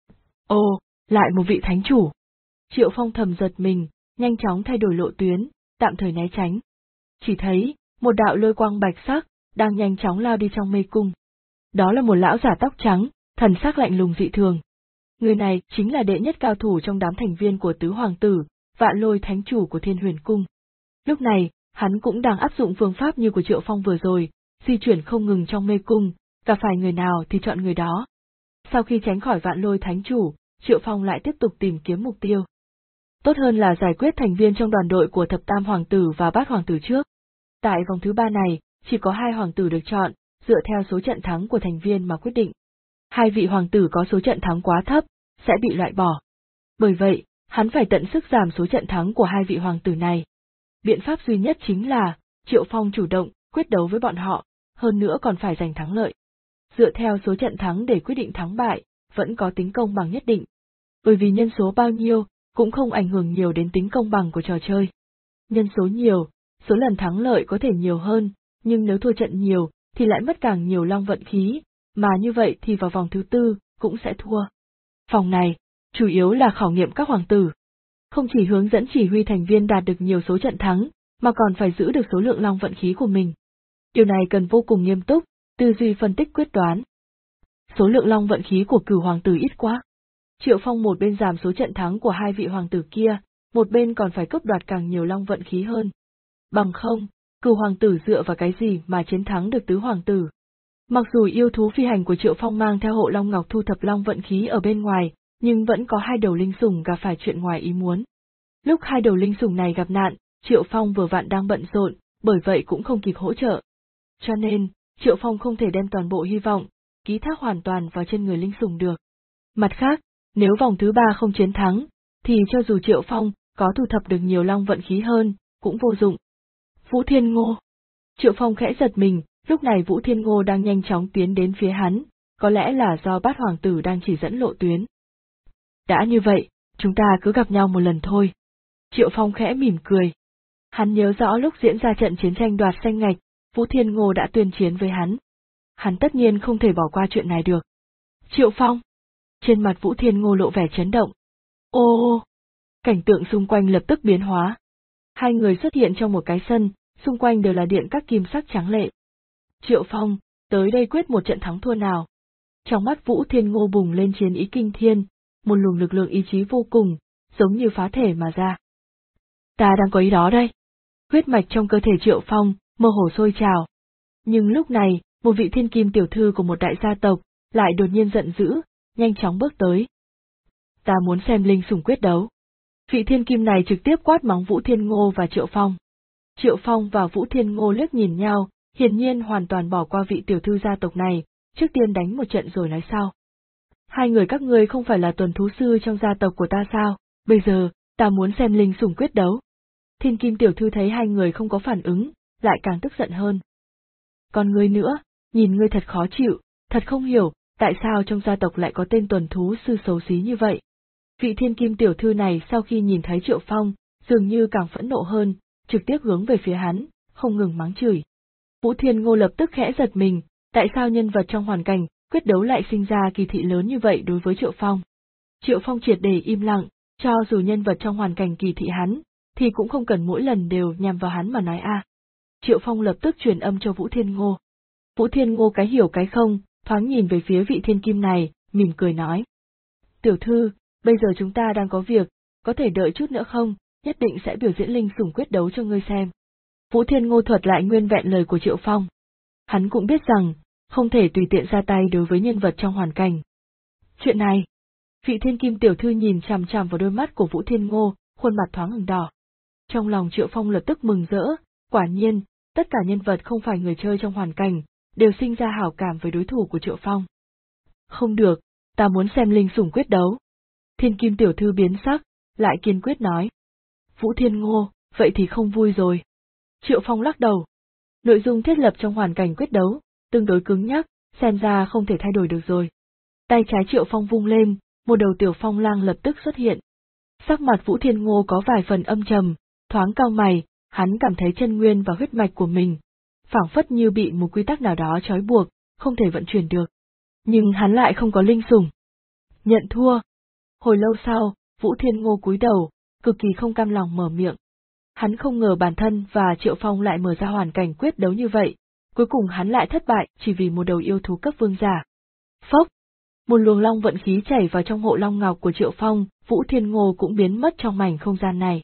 Ồ, lại một vị thánh chủ. Triệu Phong thầm giật mình, nhanh chóng thay đổi lộ tuyến, tạm thời né tránh. Chỉ thấy, một đạo lôi quang bạch sắc, đang nhanh chóng lao đi trong mê cung. Đó là một lão giả tóc trắng, thần sắc lạnh lùng dị thường. Người này chính là đệ nhất cao thủ trong đám thành viên của Tứ Hoàng tử, Vạn Lôi Thánh Chủ của Thiên Huyền Cung. Lúc này, hắn cũng đang áp dụng phương pháp như của Triệu Phong vừa rồi, di chuyển không ngừng trong mê cung, gặp phải người nào thì chọn người đó. Sau khi tránh khỏi Vạn Lôi Thánh Chủ, Triệu Phong lại tiếp tục tìm kiếm mục tiêu. Tốt hơn là giải quyết thành viên trong đoàn đội của Thập Tam Hoàng tử và Bát Hoàng tử trước. Tại vòng thứ 3 này, chỉ có 2 hoàng tử được chọn, dựa theo số trận thắng của thành viên mà quyết định. 2 vị hoàng tử có số trận thắng quá thấp, sẽ bị loại bỏ. Bởi vậy, hắn phải tận sức giảm số trận thắng của 2 vị hoàng tử này. Biện pháp duy nhất chính là, Triệu Phong chủ động, quyết đấu với bọn họ, hơn nữa còn phải giành thắng lợi. Dựa theo số trận thắng để quyết định thắng bại, vẫn có tính công bằng nhất định. Bởi vì nhân số bao nhiêu, cũng không ảnh hưởng nhiều đến tính công bằng của trò chơi. Nhân số nhiều, số lần thắng lợi có thể nhiều hơn, nhưng nếu thua trận nhiều, thì lại mất càng nhiều long vận khí, mà như vậy thì vào vòng thứ 4, cũng sẽ thua. Vòng này, chủ yếu là khảo nghiệm các hoàng tử. Không chỉ hướng dẫn chỉ huy thành viên đạt được nhiều số trận thắng, mà còn phải giữ được số lượng long vận khí của mình. Điều này cần vô cùng nghiêm túc, tư duy phân tích quyết đoán. Số lượng long vận khí của Cửu hoàng tử ít quá. Triệu Phong một bên giảm số trận thắng của 2 vị hoàng tử kia, một bên còn phải cướp đoạt càng nhiều long vận khí hơn. Bằng không, Cửu hoàng tử dựa vào cái gì mà chiến thắng được Tứ hoàng tử? Mặc dù yêu thú phi hành của Triệu Phong mang theo hộ long ngọc thu thập long vận khí ở bên ngoài, nhưng vẫn có 2 đầu linh sủng gặp phải chuyện ngoài ý muốn. Lúc 2 đầu linh sủng này gặp nạn, Triệu Phong vừa vặn đang bận rộn, bởi vậy cũng không kịp hỗ trợ. Cho nên, Triệu Phong không thể đem toàn bộ hy vọng, ký thác hoàn toàn vào trên người linh sủng được. Mặt khác, nếu vòng thứ 3 không chiến thắng, thì cho dù Triệu Phong có thu thập được nhiều long vận khí hơn, cũng vô dụng. Vũ Thiên Ngô. Triệu Phong khẽ giật mình, lúc này Vũ Thiên Ngô đang nhanh chóng tiến đến phía hắn, có lẽ là do Bát hoàng tử đang chỉ dẫn lộ tuyến. Đã như vậy, Chúng ta cứ gặp nhau một lần thôi. Triệu Phong khẽ mỉm cười. Hắn nhớ rõ lúc diễn ra trận chiến tranh đoạt danh ngạch, Vũ Thiên Ngô đã tuyên chiến với hắn. Hắn tất nhiên không thể bỏ qua chuyện này được. Triệu Phong! Trên mặt Vũ Thiên Ngô lộ vẻ chấn động. Ô! Cảnh tượng xung quanh lập tức biến hóa. Hai người xuất hiện trong một cái sân, xung quanh đều là điện các kim sắc trắng lệ. Triệu Phong, tới đây quyết một trận thắng thua nào. Trong mắt Vũ Thiên Ngô bùng lên chiến ý kinh thiên, một luồng lực lượng ý chí vô cùng, giống như phá thể mà ra. Ta đang có ý đó đây. Huyết mạch trong cơ thể Triệu Phong, mơ hồ sôi trào. Nhưng lúc này, một vị thiên kim tiểu thư của một đại gia tộc, lại đột nhiên giận dữ, nhanh chóng bước tới. Ta muốn xem linh sủng quyết đấu. Vị thiên kim này trực tiếp quát mắng Vũ Thiên Ngô và Triệu Phong. Triệu Phong và Vũ Thiên Ngô liếc nhìn nhau, hiển nhiên hoàn toàn bỏ qua vị tiểu thư gia tộc này, trước tiên đánh một trận rồi nói sau. Hai người các ngươi không phải là tuần thú sư trong gia tộc của ta sao, bây giờ, ta muốn xem linh sủng quyết đấu. Thiên kim tiểu thư thấy hai người không có phản ứng, lại càng tức giận hơn. Còn ngươi nữa, nhìn ngươi thật khó chịu, thật không hiểu, tại sao trong gia tộc lại có tên tuần thú sư xấu xí như vậy. Vị thiên kim tiểu thư này sau khi nhìn thấy Triệu Phong, dường như càng phẫn nộ hơn, trực tiếp hướng về phía hắn, không ngừng mắng chửi. Vũ Thiên Ngô lập tức khẽ giật mình, tại sao nhân vật trong hoàn cảnh quyết đấu lại sinh ra kỳ thị lớn như vậy đối với Triệu Phong. Triệu Phong triệt để im lặng, cho dù nhân vật trong hoàn cảnh kỳ thị hắn, thì cũng không cần mỗi lần đều nhằm vào hắn mà nói a. Triệu Phong lập tức truyền âm cho Vũ Thiên Ngô. Vũ Thiên Ngô cái hiểu cái không, thoáng nhìn về phía vị thiên kim này, mỉm cười nói. Tiểu thư, bây giờ chúng ta đang có việc, có thể đợi chút nữa không, nhất định sẽ biểu diễn linh sủng quyết đấu cho ngươi xem. Vũ Thiên Ngô thuật lại nguyên vẹn lời của Triệu Phong. Hắn cũng biết rằng, không thể tùy tiện ra tay đối với nhân vật trong hoàn cảnh. Chuyện này, vị thiên kim tiểu thư nhìn chằm chằm vào đôi mắt của Vũ Thiên Ngô, khuôn mặt thoáng ửng đỏ. Trong lòng Triệu Phong lập tức mừng rỡ, quả nhiên, tất cả nhân vật không phải người chơi trong hoàn cảnh, đều sinh ra hảo cảm với đối thủ của Triệu Phong. Không được, ta muốn xem linh sủng quyết đấu. Thiên kim tiểu thư biến sắc, lại kiên quyết nói. Vũ Thiên Ngô, vậy thì không vui rồi. Triệu Phong lắc đầu. Nội dung thiết lập trong hoàn cảnh quyết đấu, tương đối cứng nhắc, xem ra không thể thay đổi được rồi. Tay trái Triệu Phong vung lên, một đầu tiểu phong lang lập tức xuất hiện. Sắc mặt Vũ Thiên Ngô có vài phần âm trầm, thoáng cau mày, hắn cảm thấy chân nguyên và huyết mạch của mình, phảng phất như bị một quy tắc nào đó trói buộc, không thể vận chuyển được. Nhưng hắn lại không có linh sủng. Nhận thua. Hồi lâu sau, Vũ Thiên Ngô cúi đầu, cực kỳ không cam lòng mở miệng. Hắn không ngờ bản thân và Triệu Phong lại mở ra hoàn cảnh quyết đấu như vậy, cuối cùng hắn lại thất bại chỉ vì một đầu yêu thú cấp vương giả. Phốc! Một luồng long vận khí chảy vào trong hộ long ngọc của Triệu Phong, Vũ Thiên Ngô cũng biến mất trong mảnh không gian này.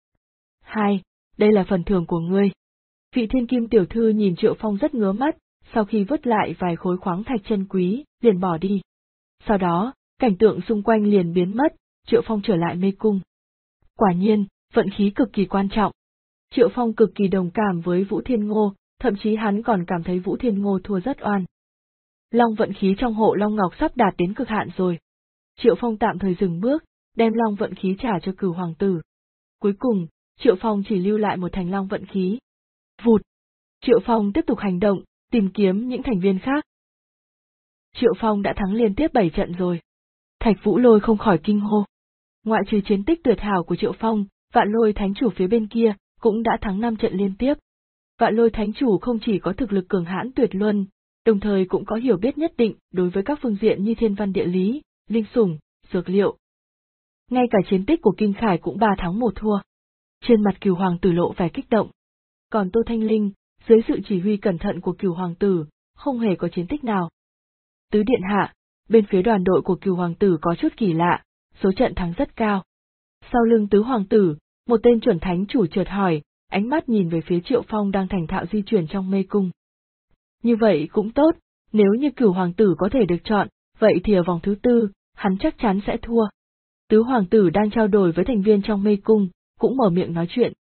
2. Đây là phần thưởng của ngươi. Vị thiên kim tiểu thư nhìn Triệu Phong rất ngứa mắt, sau khi vứt lại vài khối khoáng thạch chân quý, liền bỏ đi. Sau đó, cảnh tượng xung quanh liền biến mất, Triệu Phong trở lại mê cung. Quả nhiên, vận khí cực kỳ quan trọng. Triệu Phong cực kỳ đồng cảm với Vũ Thiên Ngô, thậm chí hắn còn cảm thấy Vũ Thiên Ngô thua rất oan. Long vận khí trong hộ Long Ngọc sắp đạt đến cực hạn rồi. Triệu Phong tạm thời dừng bước, đem long vận khí trả cho Cửu hoàng tử. Cuối cùng, Triệu Phong chỉ lưu lại một thành long vận khí. Vụt! Triệu Phong tiếp tục hành động, tìm kiếm những thành viên khác. Triệu Phong đã thắng liên tiếp 7 trận rồi. Thạch Vũ Lôi không khỏi kinh hô. Ngoại trừ chiến tích tuyệt hảo của Triệu Phong, Vạn Lôi Thánh Chủ phía bên kia cũng đã thắng 5 trận liên tiếp. Vạn Lôi Thánh Chủ không chỉ có thực lực cường hãn tuyệt luân, đồng thời cũng có hiểu biết nhất định đối với các phương diện như thiên văn địa lý, linh sủng, dược liệu. Ngay cả chiến tích của Kinh Khải cũng 3 thắng 1 thua. Trên mặt Cửu hoàng tử lộ vẻ kích động. Còn Tô Thanh Linh, dưới sự chỉ huy cẩn thận của Cửu hoàng tử, không hề có chiến tích nào. Tứ điện hạ, bên phía đoàn đội của Cửu hoàng tử có chút kỳ lạ, số trận thắng rất cao. Sau lưng Tứ hoàng tử, một tên chuẩn thánh chủ chợt hỏi, ánh mắt nhìn về phía Triệu Phong đang thành thạo di chuyển trong mê cung. Như vậy cũng tốt, nếu như Cửu hoàng tử có thể được chọn, vậy thì ở vòng thứ 4, hắn chắc chắn sẽ thua. Tứ hoàng tử đang trao đổi với thành viên trong mê cung, cũng mở miệng nói chuyện.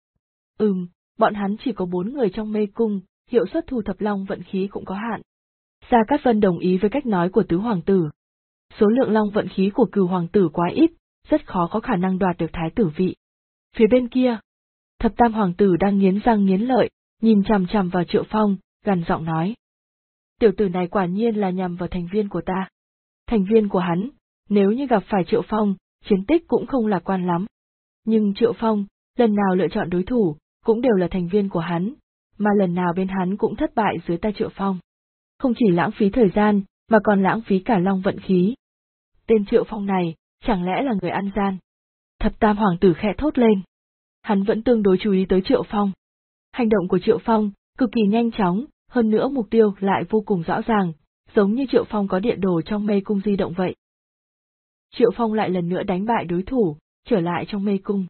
Bọn hắn chỉ có 4 người trong mê cung, hiệu suất thu thập long vận khí cũng có hạn. Gia Cát Vân đồng ý với cách nói của Tứ hoàng tử. Số lượng long vận khí của Cửu hoàng tử quá ít, rất khó có khả năng đoạt được thái tử vị. Phía bên kia, Thập Tam hoàng tử đang nghiến răng nghiến lợi, nhìn chằm chằm vào Triệu Phong, gằn giọng nói. Tiểu tử này quả nhiên là nhằm vào thành viên của ta. Thành viên của hắn, nếu như gặp phải Triệu Phong, chiến tích cũng không lạc quan lắm. Nhưng Triệu Phong, lần nào lựa chọn đối thủ, cũng đều là thành viên của hắn, mà lần nào bên hắn cũng thất bại dưới tay Triệu Phong. Không chỉ lãng phí thời gian, mà còn lãng phí cả long vận khí. Tên Triệu Phong này, chẳng lẽ là người ăn gian? Thập Tam Hoàng tử khẽ thốt lên. Hắn vẫn tương đối chú ý tới Triệu Phong. Hành động của Triệu Phong, cực kỳ nhanh chóng, hơn nữa mục tiêu lại vô cùng rõ ràng, giống như Triệu Phong có địa đồ trong mê cung di động vậy. Triệu Phong lại lần nữa đánh bại đối thủ, trở lại trong mê cung.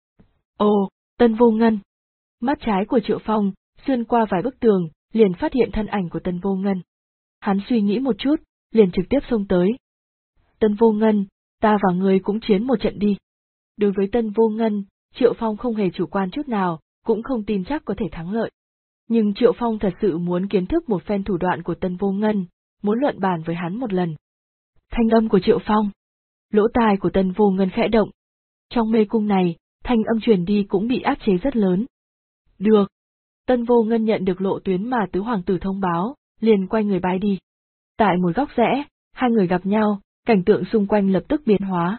Ồ, Tân Vô Ngân! Mắt trái của Triệu Phong, xuyên qua vài bức tường, liền phát hiện thân ảnh của Tân Vô Ngân. Hắn suy nghĩ một chút, liền trực tiếp xông tới. Tân Vô Ngân, ta và ngươi cũng chiến một trận đi. Đối với Tân Vô Ngân, Triệu Phong không hề chủ quan chút nào, cũng không tin chắc có thể thắng lợi. Nhưng Triệu Phong thật sự muốn kiến thức một phen thủ đoạn của Tân Vô Ngân, muốn luận bàn với hắn một lần. Thanh âm của Triệu Phong. Lỗ tai của Tân Vô Ngân khẽ động. Trong mê cung này, thanh âm truyền đi cũng bị áp chế rất lớn. Được. Tân Vô Ngân nhận được lộ tuyến mà tứ hoàng tử thông báo, liền quay người bay đi. Tại một góc rẽ, hai người gặp nhau, cảnh tượng xung quanh lập tức biến hóa.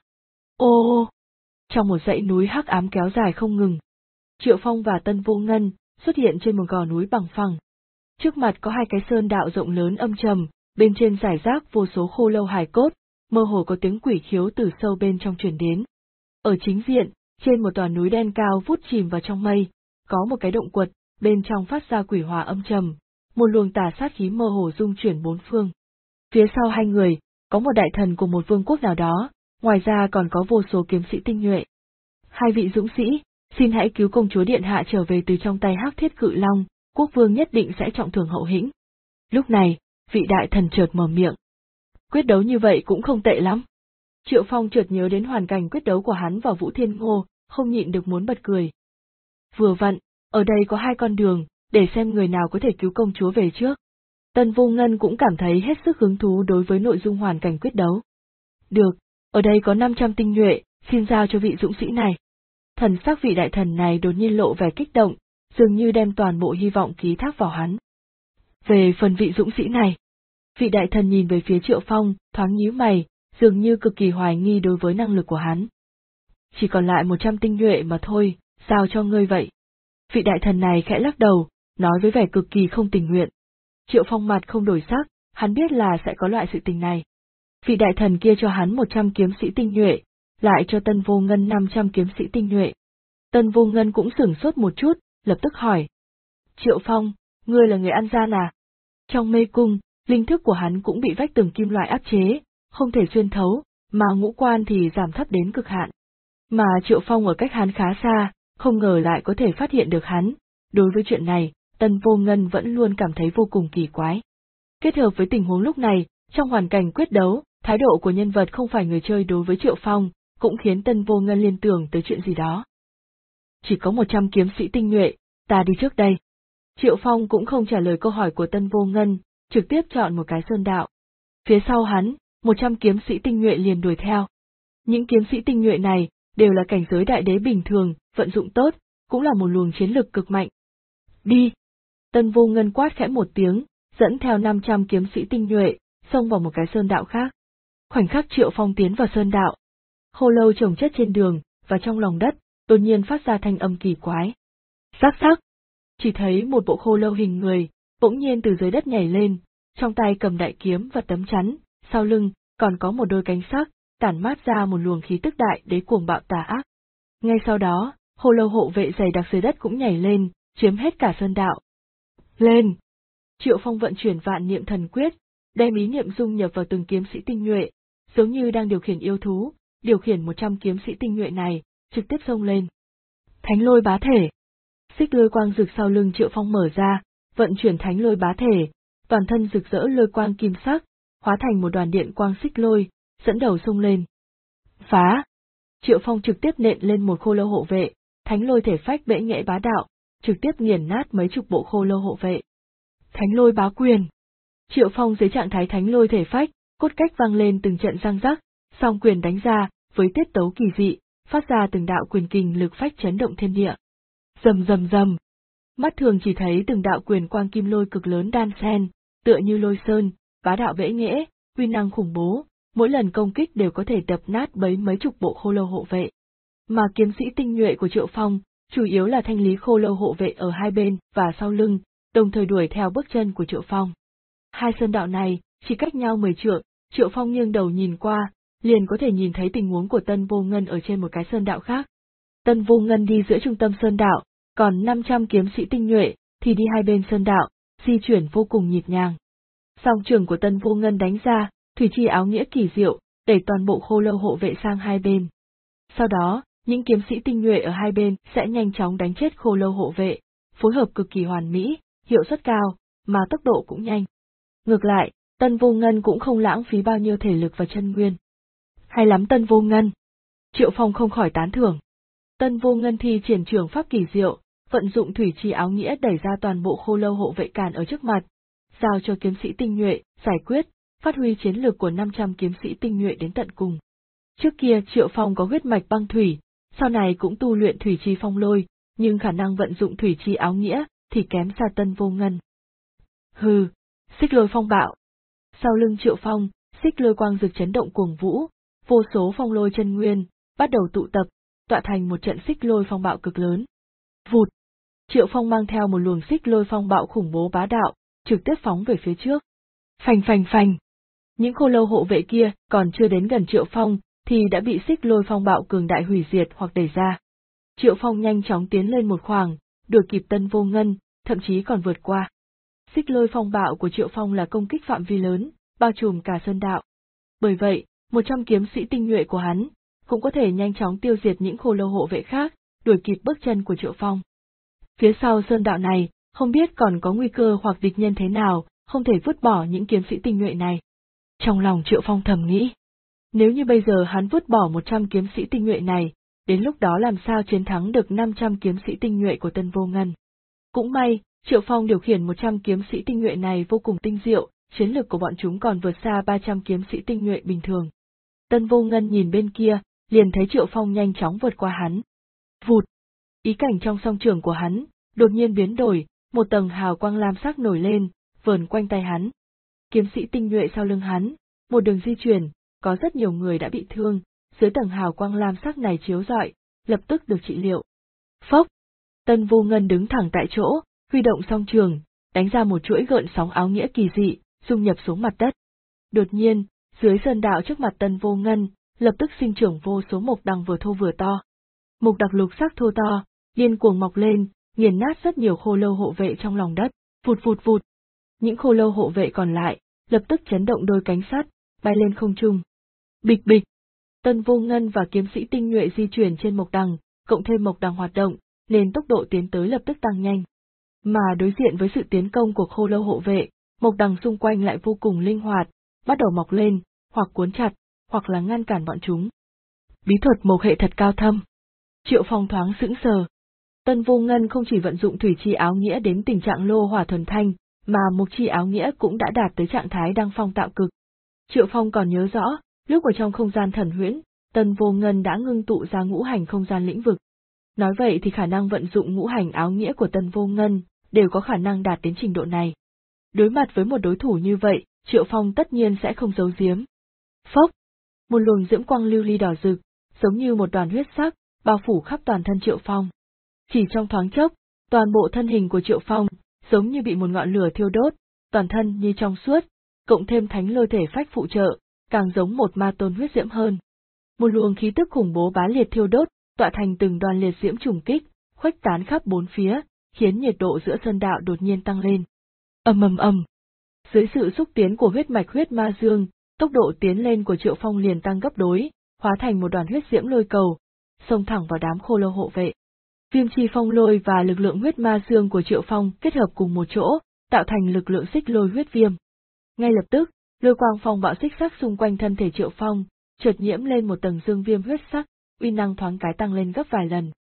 Ô! Trong một dãy núi hắc ám kéo dài không ngừng, Triệu Phong và Tân Vô Ngân xuất hiện trên một gò núi bằng phẳng. Trước mặt có hai cái sơn đạo rộng lớn âm trầm, bên trên rải rác vô số khô lâu hài cốt, mơ hồ có tiếng quỷ khiếu từ sâu bên trong truyền đến. Ở chính diện, trên một tòa núi đen cao vút chìm vào trong mây, có một cái động quật, bên trong phát ra quỷ hỏa âm trầm, một luồng tà sát khí mơ hồ dung chuyển bốn phương. Phía sau hai người, có một đại thần của một vương quốc nào đó, ngoài ra còn có vô số kiếm sĩ tinh nhuệ. Hai vị dũng sĩ, xin hãy cứu công chúa điện hạ trở về từ trong tay Hắc Thiết Cự Long, quốc vương nhất định sẽ trọng thưởng hậu hĩnh. Lúc này, vị đại thần chợt mở miệng. Quyết đấu như vậy cũng không tệ lắm. Triệu Phong chợt nhớ đến hoàn cảnh quyết đấu của hắn và Vũ Thiên Ngô, không nhịn được muốn bật cười. Vừa vặn, ở đây có hai con đường, để xem người nào có thể cứu công chúa về trước. Tân Vô Ngân cũng cảm thấy hết sức hứng thú đối với nội dung hoàn cảnh quyết đấu. Được, ở đây có 500 tinh nhuệ, xin giao cho vị dũng sĩ này. Thần sắc vị đại thần này đột nhiên lộ vẻ kích động, dường như đem toàn bộ hy vọng ký thác vào hắn. Về phần vị dũng sĩ này, vị đại thần nhìn về phía Triệu Phong, thoáng nhíu mày, dường như cực kỳ hoài nghi đối với năng lực của hắn. Chỉ còn lại 100 tinh nhuệ mà thôi, giao cho ngươi vậy. Vị đại thần này khẽ lắc đầu, nói với vẻ cực kỳ không tình nguyện. Triệu Phong mặt không đổi sắc, hắn biết là sẽ có loại sự tình này. Vị đại thần kia cho hắn 100 kiếm sĩ tinh nhuệ, lại cho Tân Vô Ngân 500 kiếm sĩ tinh nhuệ. Tân Vô Ngân cũng sửng sốt một chút, lập tức hỏi. Triệu Phong, ngươi là người ăn gian à? Trong mê cung, linh thức của hắn cũng bị vách tường kim loại áp chế, không thể xuyên thấu, mà ngũ quan thì giảm thấp đến cực hạn. Mà Triệu Phong ở cách hắn khá xa, không ngờ lại có thể phát hiện được hắn. Đối với chuyện này, Tân Vô Ngân vẫn luôn cảm thấy vô cùng kỳ quái. Kết hợp với tình huống lúc này, trong hoàn cảnh quyết đấu, thái độ của nhân vật không phải người chơi đối với Triệu Phong, cũng khiến Tân Vô Ngân liên tưởng tới chuyện gì đó. Chỉ có 100 kiếm sĩ tinh nhuệ, ta đi trước đây. Triệu Phong cũng không trả lời câu hỏi của Tân Vô Ngân, trực tiếp chọn một cái sơn đạo. Phía sau hắn, 100 kiếm sĩ tinh nhuệ liền đuổi theo. Những kiếm sĩ tinh nhuệ này, đều là cảnh giới đại đế bình thường, vận dụng tốt, cũng là một luồng chiến lực cực mạnh. Đi! Tân Vô Ngân quát khẽ một tiếng, dẫn theo 500 kiếm sĩ tinh nhuệ, xông vào một cái sơn đạo khác. Khoảnh khắc Triệu Phong tiến vào sơn đạo. Khô lâu chồng chất trên đường, và trong lòng đất, đột nhiên phát ra thanh âm kỳ quái. Rắc rắc! Chỉ thấy một bộ khô lâu hình người, bỗng nhiên từ dưới đất nhảy lên, trong tay cầm đại kiếm và tấm chắn, sau lưng, còn có một đôi cánh sắc, tản mát ra một luồng khí tức đại đế cuồng bạo tà ác. Ngay sau đó, khô lâu hộ vệ dày đặc dưới đất cũng nhảy lên, chiếm hết cả sơn đạo. Lên! Triệu Phong vận chuyển vạn niệm thần quyết, đem ý niệm dung nhập vào từng kiếm sĩ tinh nhuệ, giống như đang điều khiển yêu thú, điều khiển 100 kiếm sĩ tinh nhuệ này, trực tiếp xông lên. Thánh lôi bá thể. Xích lôi quang rực sau lưng Triệu Phong mở ra, vận chuyển thánh lôi bá thể, toàn thân rực rỡ lôi quang kim sắc, hóa thành một đoàn điện quang xích lôi, dẫn đầu xông lên. Phá! Triệu Phong trực tiếp nện lên một khô lâu hộ vệ, thánh lôi thể phách bẽ nghẽ bá đạo, trực tiếp nghiền nát mấy chục bộ khô lâu hộ vệ. Thánh lôi bá quyền! Triệu Phong dưới trạng thái thánh lôi thể phách, cốt cách vang lên từng trận răng rắc, song quyền đánh ra, với tiết tấu kỳ dị, phát ra từng đạo quyền kình lực phách chấn động thiên địa. Rầm rầm rầm! Mắt thường chỉ thấy từng đạo quyền quang kim lôi cực lớn đan xen, tựa như lôi sơn, bá đạo bẽ nghẽ, uy năng khủng bố, mỗi lần công kích đều có thể đập nát bấy mấy chục bộ khô lâu hộ vệ. Mà kiếm sĩ tinh nhuệ của Triệu Phong, chủ yếu là thanh lý khô lâu hộ vệ ở hai bên và sau lưng, đồng thời đuổi theo bước chân của Triệu Phong. Hai sơn đạo này, chỉ cách nhau 10 trượng, Triệu Phong nghiêng đầu nhìn qua, liền có thể nhìn thấy tình huống của Tân Vô Ngân ở trên một cái sơn đạo khác. Tân Vô Ngân đi giữa trung tâm sơn đạo, còn 500 kiếm sĩ tinh nhuệ thì đi hai bên sơn đạo, di chuyển vô cùng nhịp nhàng. Song trường của Tân Vô Ngân đánh ra, thủy chi áo nghĩa kỳ diệu, đẩy toàn bộ khô lâu hộ vệ sang hai bên. Sau đó, những kiếm sĩ tinh nhuệ ở hai bên sẽ nhanh chóng đánh chết khô lâu hộ vệ, phối hợp cực kỳ hoàn mỹ, hiệu suất cao, mà tốc độ cũng nhanh. Ngược lại, Tân Vô Ngân cũng không lãng phí bao nhiêu thể lực và chân nguyên. Hay lắm Tân Vô Ngân! Triệu Phong không khỏi tán thưởng. Tân Vô Ngân thi triển trường pháp kỳ diệu, vận dụng thủy chi áo nghĩa đẩy ra toàn bộ khô lâu hộ vệ cản ở trước mặt, giao cho kiếm sĩ tinh nhuệ giải quyết, phát huy chiến lược của 500 kiếm sĩ tinh nhuệ đến tận cùng. Trước kia Triệu Phong có huyết mạch băng thủy, sau này cũng tu luyện thủy chi phong lôi, nhưng khả năng vận dụng thủy chi áo nghĩa thì kém xa Tân Vô Ngân. Hừ, xích lôi phong bạo. Sau lưng Triệu Phong, xích lôi quang rực chấn động cuồng vũ, vô số phong lôi chân nguyên bắt đầu tụ tập, tọa thành một trận xích lôi phong bạo cực lớn. Vụt! Triệu Phong mang theo một luồng xích lôi phong bạo khủng bố bá đạo, trực tiếp phóng về phía trước. Phành phành phành! Những khô lâu hộ vệ kia còn chưa đến gần Triệu Phong thì đã bị xích lôi phong bạo cường đại hủy diệt hoặc đẩy ra. Triệu Phong nhanh chóng tiến lên một khoảng, đuổi kịp Tân Vô Ngân, thậm chí còn vượt qua. Xích lôi phong bạo của Triệu Phong là công kích phạm vi lớn, bao trùm cả sơn đạo. Bởi vậy, 100 kiếm sĩ tinh nhuệ của hắn cũng có thể nhanh chóng tiêu diệt những khô lâu hộ vệ khác, đuổi kịp bước chân của Triệu Phong. Phía sau sơn đạo này, không biết còn có nguy cơ hoặc địch nhân thế nào, không thể vứt bỏ những kiếm sĩ tinh nhuệ này. Trong lòng Triệu Phong thầm nghĩ, nếu như bây giờ hắn vứt bỏ 100 kiếm sĩ tinh nhuệ này, đến lúc đó làm sao chiến thắng được 500 kiếm sĩ tinh nhuệ của Tân Vô Ngân. Cũng may, Triệu Phong điều khiển 100 kiếm sĩ tinh nhuệ này vô cùng tinh diệu, chiến lực của bọn chúng còn vượt xa 300 kiếm sĩ tinh nhuệ bình thường. Tân Vô Ngân nhìn bên kia, liền thấy Triệu Phong nhanh chóng vượt qua hắn. Vụt! Ý cảnh trong song trường của hắn, đột nhiên biến đổi, một tầng hào quang lam sắc nổi lên, vờn quanh tay hắn. Kiếm sĩ tinh nhuệ sau lưng hắn, một đường di chuyển, có rất nhiều người đã bị thương, dưới tầng hào quang lam sắc này chiếu rọi, lập tức được trị liệu. Phốc! Tân Vô Ngân đứng thẳng tại chỗ, huy động song trường, đánh ra một chuỗi gợn sóng áo nghĩa kỳ dị, dung nhập xuống mặt đất. Đột nhiên, dưới sơn đạo trước mặt Tân Vô Ngân, lập tức sinh trưởng vô số mộc đằng vừa thô vừa to. Mộc đằng lục sắc thô to, điên cuồng mọc lên, nghiền nát rất nhiều khô lâu hộ vệ trong lòng đất, vụt vụt vụt. Những khô lâu hộ vệ còn lại, lập tức chấn động đôi cánh sắt, bay lên không trung. Bịch bịch! Tân Vô Ngân và kiếm sĩ tinh nhuệ di chuyển trên mộc đằng, cộng thêm mộc đằng hoạt động, nên tốc độ tiến tới lập tức tăng nhanh. Mà đối diện với sự tiến công của khô lâu hộ vệ, mộc đằng xung quanh lại vô cùng linh hoạt, bắt đầu mọc lên, hoặc cuốn chặt, hoặc là ngăn cản bọn chúng. Bí thuật mộc hệ thật cao thâm. Triệu Phong thoáng sững sờ. Tân Vô Ngân không chỉ vận dụng thủy chi áo nghĩa đến tình trạng lô hỏa thuần thanh, mà mộc chi áo nghĩa cũng đã đạt tới trạng thái đăng phong tạo cực. Triệu Phong còn nhớ rõ, lúc ở trong không gian thần huyễn, Tân Vô Ngân đã ngưng tụ ra ngũ hành không gian lĩnh vực. Nói vậy thì khả năng vận dụng ngũ hành áo nghĩa của Tân Vô Ngân đều có khả năng đạt đến trình độ này. Đối mặt với một đối thủ như vậy, Triệu Phong tất nhiên sẽ không giấu giếm. Phốc! Một luồng diễm quang lưu ly đỏ rực, giống như một đoàn huyết sắc, bao phủ khắp toàn thân Triệu Phong. Chỉ trong thoáng chốc, toàn bộ thân hình của Triệu Phong giống như bị một ngọn lửa thiêu đốt, toàn thân như trong suốt, cộng thêm thánh lôi thể phách phụ trợ, càng giống một ma tôn huyết diễm hơn. Một luồng khí tức khủng bố bá liệt thiêu đốt, tọa thành từng đoàn liệt diễm trùng kích, khuếch tán khắp bốn phía, khiến nhiệt độ giữa sơn đạo đột nhiên tăng lên. Ầm ầm ầm. Dưới sự xúc tiến của huyết mạch huyết ma dương, tốc độ tiến lên của Triệu Phong liền tăng gấp đôi, hóa thành một đoàn huyết diễm lôi cầu, xông thẳng vào đám khô lâu hộ vệ. Viêm chi phong lôi và lực lượng huyết ma dương của Triệu Phong kết hợp cùng một chỗ, tạo thành lực lượng xích lôi huyết viêm. Ngay lập tức, lôi quang phong bạo xích sắc xung quanh thân thể Triệu Phong, chợt nhiễm lên một tầng dương viêm huyết sắc, uy năng thoáng cái tăng lên gấp vài lần.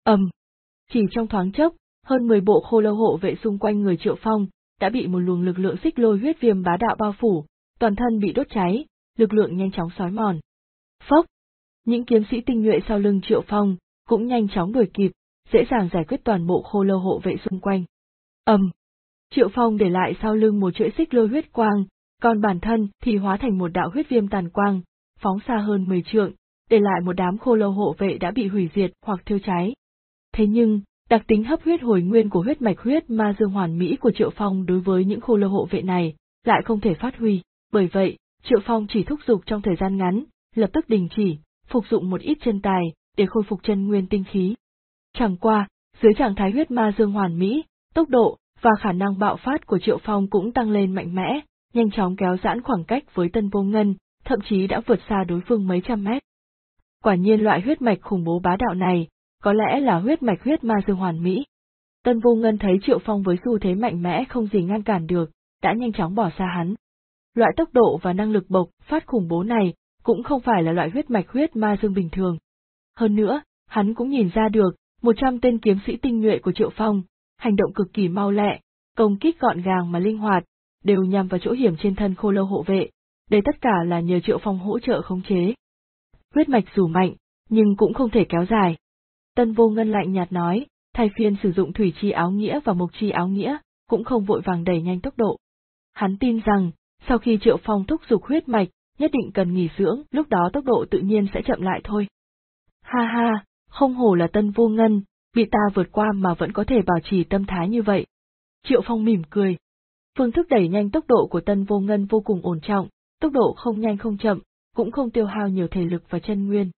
Chỉ trong thoáng chốc, hơn 10 bộ khô lâu hộ vệ xung quanh người Triệu Phong đã bị một luồng lực lượng xích lôi huyết viêm bá đạo bao phủ, toàn thân bị đốt cháy, lực lượng nhanh chóng xói mòn. Phốc! Những kiếm sĩ tinh nhuệ sau lưng Triệu Phong cũng nhanh chóng đuổi kịp, dễ dàng giải quyết toàn bộ khô lâu hộ vệ xung quanh. Triệu Phong để lại sau lưng một chuỗi xích lôi huyết quang, còn bản thân thì hóa thành một đạo huyết viêm tàn quang, phóng xa hơn 10 trượng, để lại một đám khô lâu hộ vệ đã bị hủy diệt hoặc thiêu cháy. Thế nhưng, đặc tính hấp huyết hồi nguyên của huyết mạch huyết ma dương hoàn mỹ của Triệu Phong đối với những khô lâu hộ vệ này lại không thể phát huy, bởi vậy, Triệu Phong chỉ thúc giục trong thời gian ngắn, lập tức đình chỉ, phục dụng một ít chân tài để khôi phục chân nguyên tinh khí. Chẳng qua, dưới trạng thái huyết ma dương hoàn mỹ, tốc độ và khả năng bạo phát của Triệu Phong cũng tăng lên mạnh mẽ, nhanh chóng kéo giãn khoảng cách với Tân Vô Ngân, thậm chí đã vượt xa đối phương mấy trăm mét. Quả nhiên loại huyết mạch khủng bố bá đạo này, có lẽ là huyết mạch huyết ma dương hoàn mỹ. Tân Vô Ngân thấy Triệu Phong với xu thế mạnh mẽ không gì ngăn cản được, đã nhanh chóng bỏ xa hắn. Loại tốc độ và năng lực bộc phát khủng bố này cũng không phải là loại huyết mạch huyết ma dương bình thường. Hơn nữa, hắn cũng nhìn ra được, 100 tên kiếm sĩ tinh nhuệ của Triệu Phong, hành động cực kỳ mau lẹ, công kích gọn gàng mà linh hoạt, đều nhằm vào chỗ hiểm trên thân khô lâu hộ vệ, đây tất cả là nhờ Triệu Phong hỗ trợ khống chế. Huyết mạch dù mạnh, nhưng cũng không thể kéo dài. Tân Vô Ngân lạnh nhạt nói, thay phiên sử dụng thủy chi áo nghĩa và mộc chi áo nghĩa, cũng không vội vàng đẩy nhanh tốc độ. Hắn tin rằng, sau khi Triệu Phong thúc giục huyết mạch, nhất định cần nghỉ dưỡng, lúc đó tốc độ tự nhiên sẽ chậm lại thôi. Ha ha, không hổ là Tân Vô Ngân, bị ta vượt qua mà vẫn có thể bảo trì tâm thái như vậy. Triệu Phong mỉm cười. Phương thức đẩy nhanh tốc độ của Tân Vô Ngân vô cùng ổn trọng, tốc độ không nhanh không chậm, cũng không tiêu hao nhiều thể lực và chân nguyên.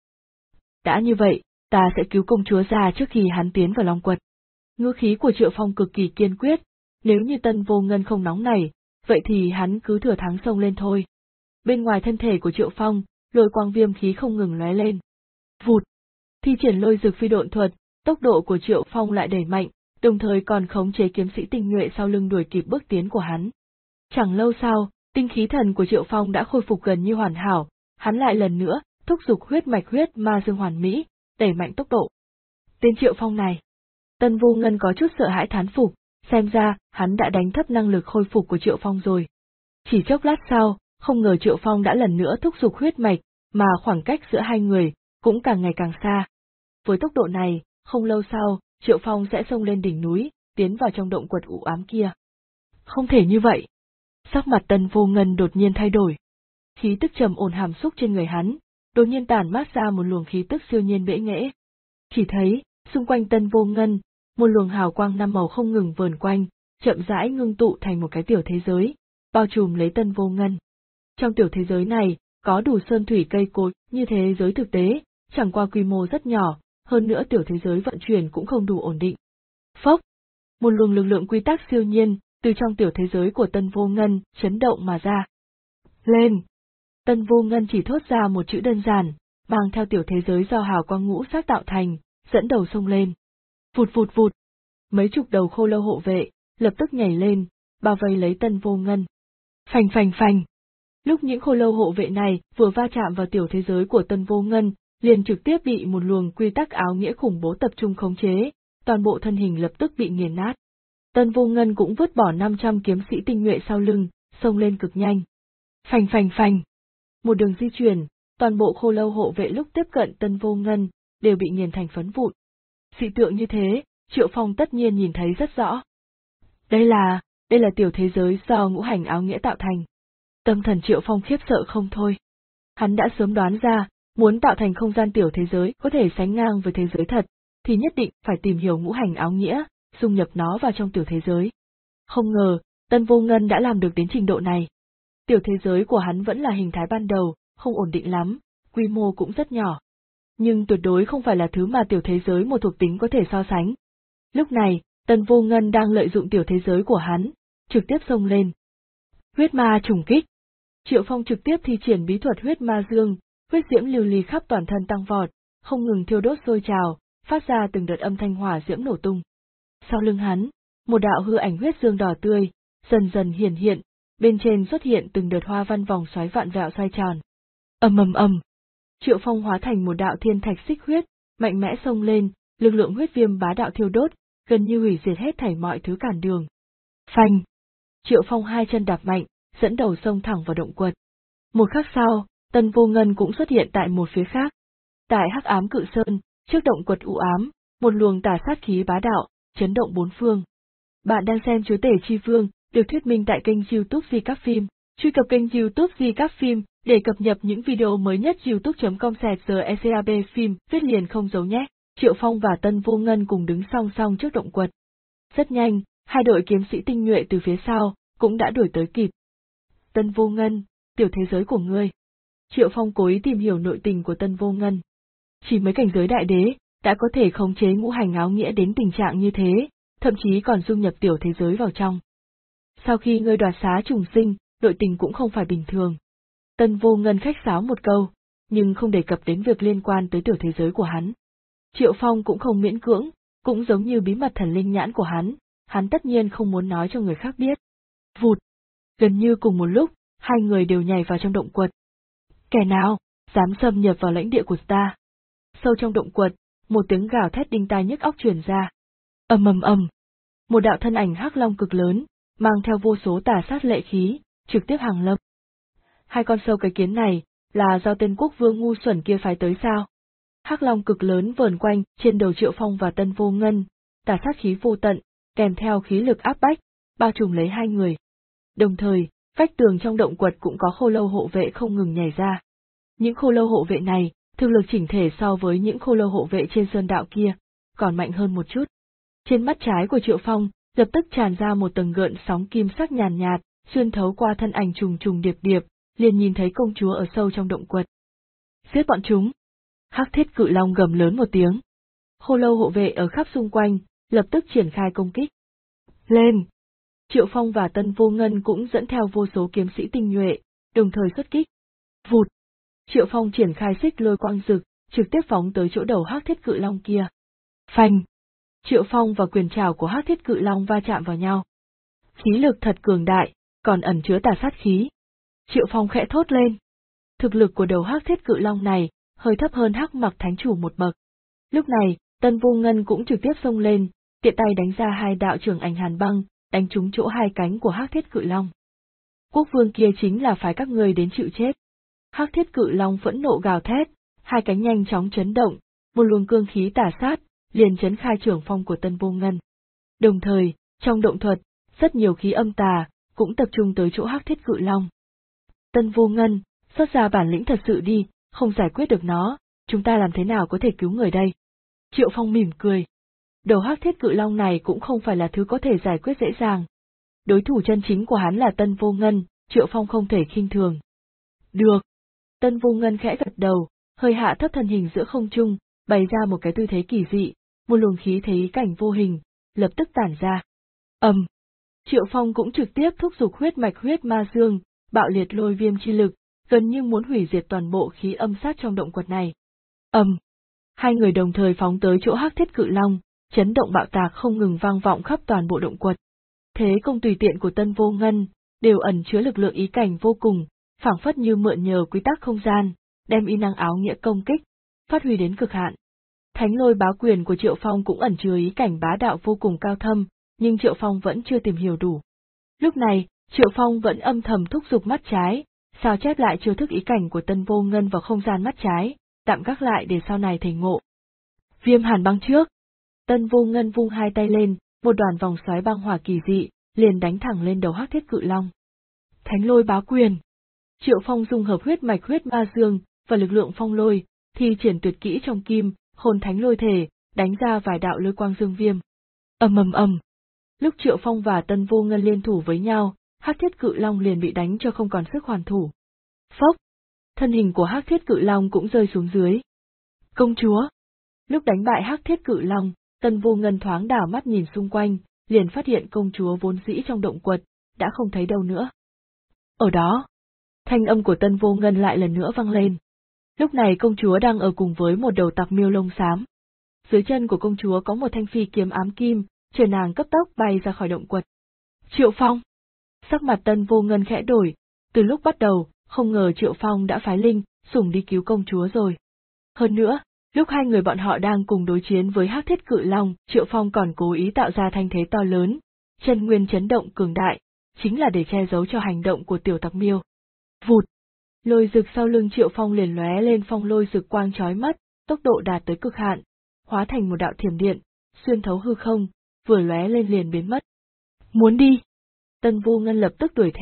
Đã như vậy, ta sẽ cứu công chúa già trước khi hắn tiến vào Long Quật. Ngữ khí của Triệu Phong cực kỳ kiên quyết, nếu như Tân Vô Ngân không nóng nảy, vậy thì hắn cứ thừa thắng xông lên thôi. Bên ngoài thân thể của Triệu Phong, lôi quang viêm khí không ngừng lóe lên. Vụt! Thi triển lôi dực phi độn thuật, tốc độ của Triệu Phong lại đẩy mạnh, đồng thời còn khống chế kiếm sĩ tinh nhuệ sau lưng đuổi kịp bước tiến của hắn. Chẳng lâu sau, tinh khí thần của Triệu Phong đã khôi phục gần như hoàn hảo, hắn lại lần nữa thúc giục huyết mạch huyết ma dương hoàn mỹ, đẩy mạnh tốc độ. Tên Triệu Phong này, Tân Vô Ngân có chút sợ hãi thán phục, xem ra hắn đã đánh thấp năng lực khôi phục của Triệu Phong rồi. Chỉ chốc lát sau, không ngờ Triệu Phong đã lần nữa thúc giục huyết mạch, mà khoảng cách giữa hai người cũng càng ngày càng xa. Với tốc độ này, không lâu sau, Triệu Phong sẽ xông lên đỉnh núi, tiến vào trong động quật u ám kia. Không thể như vậy. Sắc mặt Tân Vô Ngân đột nhiên thay đổi. Khí tức trầm ổn hàm xúc trên người hắn, đột nhiên tản mát ra một luồng khí tức siêu nhiên bẽ nghễ. Chỉ thấy, xung quanh Tân Vô Ngân, một luồng hào quang năm màu không ngừng vờn quanh, chậm rãi ngưng tụ thành một cái tiểu thế giới, bao trùm lấy Tân Vô Ngân. Trong tiểu thế giới này, có đủ sơn thủy cây cối, như thế giới thực tế, chẳng qua quy mô rất nhỏ, hơn nữa tiểu thế giới vận chuyển cũng không đủ ổn định. Phốc! Một luồng lực lượng quy tắc siêu nhiên, từ trong tiểu thế giới của Tân Vô Ngân, chấn động mà ra. Lên! Tân Vô Ngân chỉ thốt ra một chữ đơn giản, mang theo tiểu thế giới do hào quang ngũ sắc tạo thành, dẫn đầu xông lên. Vụt vụt vụt! Mấy chục đầu khô lâu hộ vệ, lập tức nhảy lên, bao vây lấy Tân Vô Ngân. Phành phành phành! Lúc những khô lâu hộ vệ này vừa va chạm vào tiểu thế giới của Tân Vô Ngân, liền trực tiếp bị một luồng quy tắc áo nghĩa khủng bố tập trung khống chế, toàn bộ thân hình lập tức bị nghiền nát. Tân Vô Ngân cũng vứt bỏ 500 kiếm sĩ tinh nhuệ sau lưng, xông lên cực nhanh. Phành phành phành! Một đường di chuyển, toàn bộ khô lâu hộ vệ lúc tiếp cận Tân Vô Ngân, đều bị nghiền thành phấn vụn. Dị tượng như thế, Triệu Phong tất nhiên nhìn thấy rất rõ. Đây là tiểu thế giới do ngũ hành áo nghĩa tạo thành. Tâm thần Triệu Phong khiếp sợ không thôi. Hắn đã sớm đoán ra, muốn tạo thành không gian tiểu thế giới có thể sánh ngang với thế giới thật, thì nhất định phải tìm hiểu ngũ hành áo nghĩa, dung nhập nó vào trong tiểu thế giới. Không ngờ, Tân Vô Ngân đã làm được đến trình độ này. Tiểu thế giới của hắn vẫn là hình thái ban đầu, không ổn định lắm, quy mô cũng rất nhỏ. Nhưng tuyệt đối không phải là thứ mà tiểu thế giới một thuộc tính có thể so sánh. Lúc này, Tân Vô Ngân đang lợi dụng tiểu thế giới của hắn, trực tiếp xông lên. Huyết ma trùng kích. Triệu Phong trực tiếp thi triển bí thuật huyết ma dương, huyết diễm lưu ly khắp toàn thân tăng vọt, không ngừng thiêu đốt sôi trào, phát ra từng đợt âm thanh hỏa diễm nổ tung. Sau lưng hắn, một đạo hư ảnh huyết dương đỏ tươi, dần dần hiển hiện, bên trên xuất hiện từng đợt hoa văn vòng xoáy vạn vẹo xoay tròn. Ầm ầm ầm. Triệu Phong hóa thành một đạo thiên thạch xích huyết, mạnh mẽ xông lên, lực lượng huyết viêm bá đạo thiêu đốt, gần như hủy diệt hết thảy mọi thứ cản đường. Phanh! Triệu Phong hai chân đạp mạnh, dẫn đầu xông thẳng vào động quật. Một khắc sau, Tân Vô Ngân cũng xuất hiện tại một phía khác. Tại Hắc Ám Cự Sơn, trước động quật u ám, một luồng tà sát khí bá đạo, chấn động bốn phương. Bạn đang xem Chúa Tể Chi Vương, được thuyết minh tại kênh YouTube Di Các Phim. Truy cập kênh YouTube Di Các Phim để cập nhật những video mới nhất. youtube.com/secab phim viết liền không giấu nhé. Triệu Phong và Tân Vô Ngân cùng đứng song song trước động quật. Rất nhanh, hai đội kiếm sĩ tinh nhuệ từ phía sau cũng đã đuổi tới kịp. Tân Vô Ngân, tiểu thế giới của ngươi. Triệu Phong cố ý tìm hiểu nội tình của Tân Vô Ngân. Chỉ mới cảnh giới đại đế, đã có thể khống chế ngũ hành áo nghĩa đến tình trạng như thế, thậm chí còn dung nhập tiểu thế giới vào trong. Sau khi ngươi đoạt xá trùng sinh, nội tình cũng không phải bình thường. Tân Vô Ngân khách sáo một câu, nhưng không đề cập đến việc liên quan tới tiểu thế giới của hắn. Triệu Phong cũng không miễn cưỡng, cũng giống như bí mật thần linh nhãn của hắn tất nhiên không muốn nói cho người khác biết. Vụt! Gần như cùng một lúc, hai người đều nhảy vào trong động quật. Kẻ nào, dám xâm nhập vào lãnh địa của ta? Sâu trong động quật, một tiếng gào thét đinh tai nhức óc truyền ra. Ầm ầm ầm! Một đạo thân ảnh hắc long cực lớn, mang theo vô số tà sát lệ khí, trực tiếp hàng lâm. Hai con sâu cái kiến này, là do tên quốc vương ngu xuẩn kia phái tới sao? Hắc long cực lớn vờn quanh trên đầu Triệu Phong và Tân Vô Ngân, tà sát khí vô tận, kèm theo khí lực áp bách, bao trùm lấy hai người. Đồng thời, vách tường trong động quật cũng có khô lâu hộ vệ không ngừng nhảy ra. Những khô lâu hộ vệ này, thực lực chỉnh thể so với những khô lâu hộ vệ trên sơn đạo kia, còn mạnh hơn một chút. Trên mắt trái của Triệu Phong, lập tức tràn ra một tầng gợn sóng kim sắc nhàn nhạt, xuyên thấu qua thân ảnh trùng trùng điệp điệp, liền nhìn thấy công chúa ở sâu trong động quật. Giết bọn chúng! Hắc thiết cự long gầm lớn một tiếng. Khô lâu hộ vệ ở khắp xung quanh, lập tức triển khai công kích. Lên! Triệu Phong và Tân Vô Ngân cũng dẫn theo vô số kiếm sĩ tinh nhuệ, đồng thời xuất kích. Vụt! Triệu Phong triển khai xích lôi quang rực, trực tiếp phóng tới chỗ đầu hắc thiết cự long kia. Phanh! Triệu Phong và quyền trảo của hắc thiết cự long va chạm vào nhau. Khí lực thật cường đại, còn ẩn chứa tà sát khí. Triệu Phong khẽ thốt lên. Thực lực của đầu hắc thiết cự long này, hơi thấp hơn Hắc Mặc Thánh Chủ một bậc. Lúc này, Tân Vô Ngân cũng trực tiếp xông lên, tiện tay đánh ra hai đạo trường ảnh hàn băng, đánh trúng chỗ hai cánh của hắc thiết cự long. Quốc vương kia chính là phái các ngươi đến chịu chết. Hắc thiết cự long phẫn nộ gào thét, hai cánh nhanh chóng chấn động, một luồng cương khí tà sát, liền chấn khai trưởng phong của Tân Vô Ngân. Đồng thời, trong động thuật, rất nhiều khí âm tà, cũng tập trung tới chỗ hắc thiết cự long. Tân Vô Ngân, xuất ra bản lĩnh thật sự đi, không giải quyết được nó, chúng ta làm thế nào có thể cứu người đây? Triệu Phong mỉm cười. Đầu hắc thiết cự long này cũng không phải là thứ có thể giải quyết dễ dàng. Đối thủ chân chính của hắn là Tân Vô Ngân, Triệu Phong không thể khinh thường. Được. Tân Vô Ngân khẽ gật đầu, hơi hạ thấp thân hình giữa không trung, bày ra một cái tư thế kỳ dị, một luồng khí thế cảnh vô hình, lập tức tản ra. Triệu Phong cũng trực tiếp thúc giục huyết mạch huyết ma dương, bạo liệt lôi viêm chi lực, gần như muốn hủy diệt toàn bộ khí âm sát trong động quật này. Hai người đồng thời phóng tới chỗ hắc thiết cự long, chấn động bạo tạc không ngừng vang vọng khắp toàn bộ động quật. Thế công tùy tiện của Tân Vô Ngân, đều ẩn chứa lực lượng ý cảnh vô cùng, phảng phất như mượn nhờ quy tắc không gian, đem y năng áo nghĩa công kích, phát huy đến cực hạn. Thánh lôi báo quyền của Triệu Phong cũng ẩn chứa ý cảnh bá đạo vô cùng cao thâm, nhưng Triệu Phong vẫn chưa tìm hiểu đủ. Lúc này, Triệu Phong vẫn âm thầm thúc giục mắt trái, sao chép lại chiêu thức ý cảnh của Tân Vô Ngân vào không gian mắt trái, tạm gác lại để sau này thành ngộ. Viêm hàn băng trước. Tân Vô Ngân vung hai tay lên, một đoàn vòng xoáy băng hỏa kỳ dị, liền đánh thẳng lên đầu hắc thiết cự long. Thánh lôi báo quyền. Triệu Phong dung hợp huyết mạch huyết ma dương và lực lượng phong lôi, thi triển tuyệt kỹ trong kim, hồn thánh lôi thể, đánh ra vài đạo lôi quang dương viêm. Lúc Triệu Phong và Tân Vô Ngân liên thủ với nhau, hắc thiết cự long liền bị đánh cho không còn sức hoàn thủ. Phốc! Thân hình của hắc thiết cự long cũng rơi xuống dưới. Công chúa! Lúc đánh bại hắc thiết cự long, Tân Vô Ngân thoáng đảo mắt nhìn xung quanh, liền phát hiện công chúa vốn dĩ trong động quật, đã không thấy đâu nữa. Ở đó, thanh âm của Tân Vô Ngân lại lần nữa vang lên. Lúc này công chúa đang ở cùng với một đầu tặc miêu lông xám. Dưới chân của công chúa có một thanh phi kiếm ám kim, chờ nàng cấp tốc bay ra khỏi động quật. Triệu Phong! Sắc mặt Tân Vô Ngân khẽ đổi, từ lúc bắt đầu, không ngờ Triệu Phong đã phái linh, sủng đi cứu công chúa rồi. Hơn nữa, lúc hai người bọn họ đang cùng đối chiến với hắc thiết cự long, Triệu Phong còn cố ý tạo ra thanh thế to lớn, chân nguyên chấn động cường đại, chính là để che giấu cho hành động của tiểu tặc miêu. Vụt! Lôi rực sau lưng Triệu Phong liền lóe lên phong lôi rực quang chói mắt, tốc độ đạt tới cực hạn, hóa thành một đạo thiểm điện, xuyên thấu hư không, vừa lóe lên liền biến mất. Muốn đi! Tân Vô Ngân lập tức đuổi theo,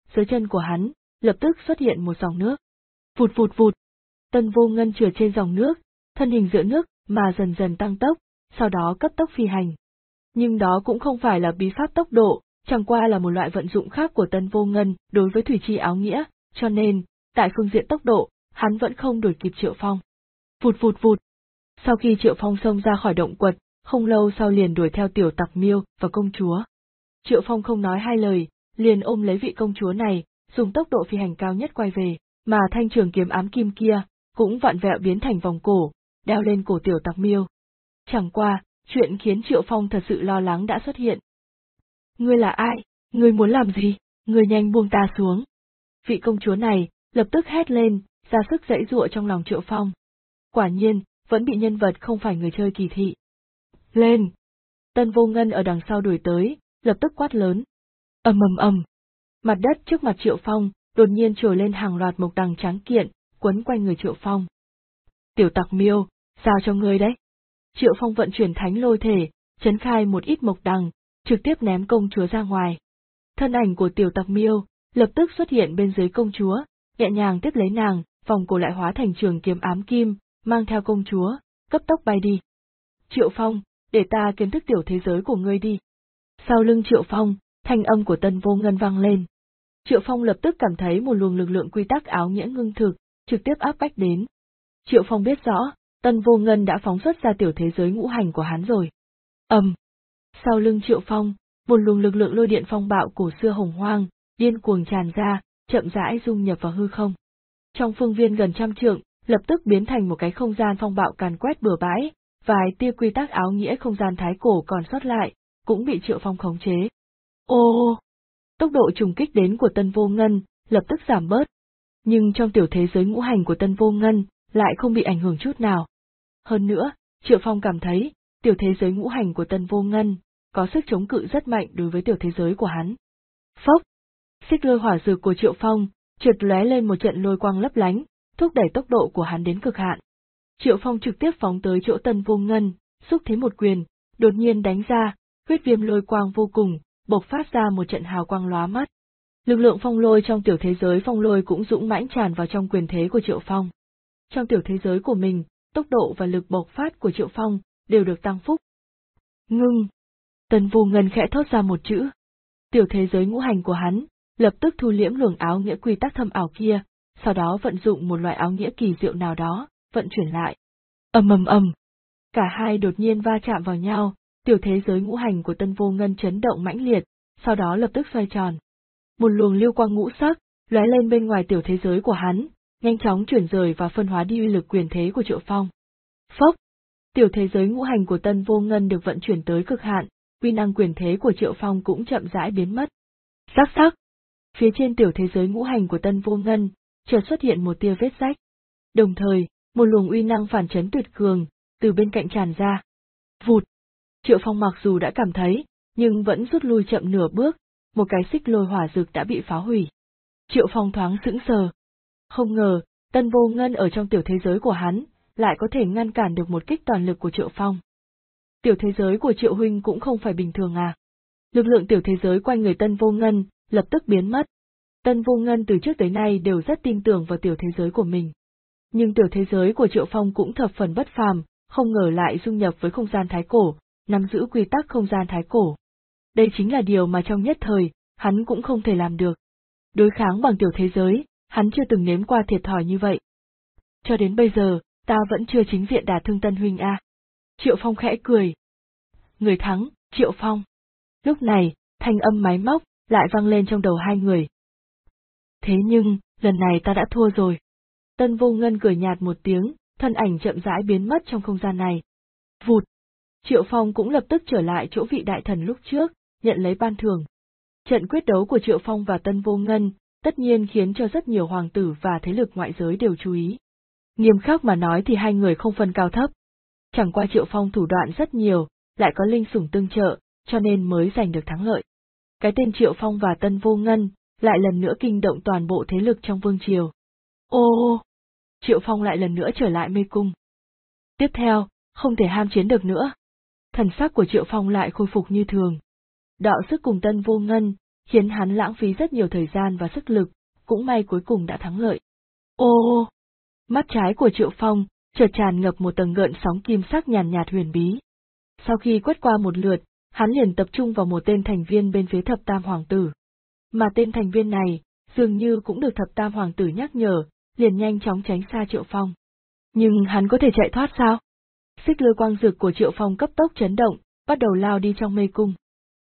dưới chân của hắn, lập tức xuất hiện một dòng nước. Vụt vụt vụt. Tân Vô Ngân trượt trên dòng nước, thân hình giữa nước mà dần dần tăng tốc, sau đó cấp tốc phi hành. Nhưng đó cũng không phải là bí pháp tốc độ, chẳng qua là một loại vận dụng khác của Tân Vô Ngân đối với thủy chi áo nghĩa, cho nên, tại phương diện tốc độ, hắn vẫn không đuổi kịp Triệu Phong. Vụt vụt vụt. Sau khi Triệu Phong xông ra khỏi động quật, không lâu sau liền đuổi theo tiểu tặc miêu và công chúa. Triệu Phong không nói hai lời, liền ôm lấy vị công chúa này, dùng tốc độ phi hành cao nhất quay về, mà thanh trường kiếm ám kim kia cũng vặn vẹo biến thành vòng cổ, đeo lên cổ tiểu tặc miêu. Chẳng qua, chuyện khiến Triệu Phong thật sự lo lắng đã xuất hiện. Ngươi là ai? Ngươi muốn làm gì? Ngươi nhanh buông ta xuống. Vị công chúa này lập tức hét lên, ra sức giãy giụa trong lòng Triệu Phong. Quả nhiên, vẫn bị nhân vật không phải người chơi kỳ thị. Lên! Tân Vô Ngân ở đằng sau đuổi tới, lập tức quát lớn. Ầm ầm ầm. Mặt đất trước mặt Triệu Phong đột nhiên trồi lên hàng loạt mộc đằng tráng kiện, quấn quanh người Triệu Phong. Tiểu tặc miêu, sao cho ngươi đấy? Triệu Phong vận chuyển thánh lôi thể, chấn khai một ít mộc đằng, trực tiếp ném công chúa ra ngoài. Thân ảnh của tiểu tặc miêu lập tức xuất hiện bên dưới công chúa, nhẹ nhàng tiếp lấy nàng, vòng cổ lại hóa thành trường kiếm ám kim, mang theo công chúa, cấp tốc bay đi. Triệu Phong, để ta kiến thức tiểu thế giới của ngươi đi. Sau lưng Triệu Phong, thanh âm của Tân Vô Ngân vang lên. Triệu Phong lập tức cảm thấy một luồng lực lượng quy tắc áo nghĩa ngưng thực, trực tiếp áp bách đến. Triệu Phong biết rõ, Tân Vô Ngân đã phóng xuất ra tiểu thế giới ngũ hành của hắn rồi. Sau lưng Triệu Phong, một luồng lực lượng lôi điện phong bạo cổ xưa hồng hoang, điên cuồng tràn ra, chậm rãi dung nhập vào hư không. Trong phương viên gần 100 trượng, lập tức biến thành một cái không gian phong bạo càn quét bừa bãi, vài tia quy tắc áo nghĩa không gian thái cổ còn sót lại, cũng bị Triệu Phong khống chế. Ô! Tốc độ trùng kích đến của Tân Vô Ngân lập tức giảm bớt, nhưng trong tiểu thế giới ngũ hành của Tân Vô Ngân lại không bị ảnh hưởng chút nào. Hơn nữa, Triệu Phong cảm thấy, tiểu thế giới ngũ hành của Tân Vô Ngân có sức chống cự rất mạnh đối với tiểu thế giới của hắn. Phốc! Xích lôi hỏa dược của Triệu Phong chợt lóe lên một trận lôi quang lấp lánh, thúc đẩy tốc độ của hắn đến cực hạn. Triệu Phong trực tiếp phóng tới chỗ Tân Vô Ngân, xúc thế một quyền, đột nhiên đánh ra, huyết viêm lôi quang vô cùng, bộc phát ra một trận hào quang lóa mắt. Lực lượng phong lôi trong tiểu thế giới phong lôi cũng dũng mãnh tràn vào trong quyền thế của Triệu Phong. Trong tiểu thế giới của mình, tốc độ và lực bộc phát của Triệu Phong đều được tăng phúc. Ngưng! Tân Vô Ngân khẽ thốt ra một chữ. Tiểu thế giới ngũ hành của hắn lập tức thu liễm luồng áo nghĩa quy tắc thâm ảo kia, sau đó vận dụng một loại áo nghĩa kỳ diệu nào đó, vận chuyển lại. Ầm. Cả hai đột nhiên va chạm vào nhau, tiểu thế giới ngũ hành của Tân Vô Ngân chấn động mãnh liệt, sau đó lập tức xoay tròn. Một luồng lưu quang ngũ sắc lóe lên bên ngoài tiểu thế giới của hắn, nhanh chóng chuyển rời và phân hóa đi uy lực quyền thế của Triệu Phong. Phốc! Tiểu thế giới ngũ hành của Tân Vô Ngân được vận chuyển tới cực hạn, uy năng quyền thế của Triệu Phong cũng chậm rãi biến mất. Sắc sắc! Phía trên tiểu thế giới ngũ hành của Tân Vô Ngân chợt xuất hiện một tia vết rách. Đồng thời, một luồng uy năng phản chấn tuyệt cường từ bên cạnh tràn ra. Vụt! Triệu Phong mặc dù đã cảm thấy, nhưng vẫn rút lui chậm nửa bước, một cái xích lôi hỏa dược đã bị phá hủy. Triệu Phong thoáng sững sờ. Không ngờ, Tân Vô Ngân ở trong tiểu thế giới của hắn, lại có thể ngăn cản được một kích toàn lực của Triệu Phong. Tiểu thế giới của Triệu huynh cũng không phải bình thường à. Lực lượng tiểu thế giới quanh người Tân Vô Ngân lập tức biến mất. Tân Vô Ngân từ trước tới nay đều rất tin tưởng vào tiểu thế giới của mình. Nhưng tiểu thế giới của Triệu Phong cũng thập phần bất phàm, không ngờ lại dung nhập với không gian thái cổ, nắm giữ quy tắc không gian thái cổ. Đây chính là điều mà trong nhất thời, hắn cũng không thể làm được. Đối kháng bằng tiểu thế giới, hắn chưa từng nếm qua thiệt thòi như vậy. Cho đến bây giờ, ta vẫn chưa chính diện đả thương Tân huynh a. Triệu Phong khẽ cười. Người thắng, Triệu Phong. Lúc này, thanh âm máy móc lại vang lên trong đầu hai người. Thế nhưng, lần này ta đã thua rồi. Tân Vô Ngân cười nhạt một tiếng, thân ảnh chậm rãi biến mất trong không gian này. Vụt! Triệu Phong cũng lập tức trở lại chỗ vị đại thần lúc trước, nhận lấy ban thưởng. Trận quyết đấu của Triệu Phong và Tân Vô Ngân, tất nhiên khiến cho rất nhiều hoàng tử và thế lực ngoại giới đều chú ý. Nghiêm khắc mà nói thì hai người không phân cao thấp. Chẳng qua Triệu Phong thủ đoạn rất nhiều, lại có linh sủng tương trợ, cho nên mới giành được thắng lợi. Cái tên Triệu Phong và Tân Vô Ngân lại lần nữa kinh động toàn bộ thế lực trong vương triều. Ô! Triệu Phong lại lần nữa trở lại mê cung. Tiếp theo, không thể ham chiến được nữa. Thần sắc của Triệu Phong lại khôi phục như thường. Đọ sức cùng Tân Vô Ngân, khiến hắn lãng phí rất nhiều thời gian và sức lực, cũng may cuối cùng đã thắng lợi. Ô! Mắt trái của Triệu Phong chợt tràn ngập một tầng gợn sóng kim sắc nhàn nhạt huyền bí. Sau khi quét qua một lượt, hắn liền tập trung vào một tên thành viên bên phía Thập Tam Hoàng tử. Mà tên thành viên này, dường như cũng được Thập Tam Hoàng tử nhắc nhở, liền nhanh chóng tránh xa Triệu Phong. Nhưng hắn có thể chạy thoát sao? Xích lôi quang dực của Triệu Phong cấp tốc chấn động, bắt đầu lao đi trong mê cung.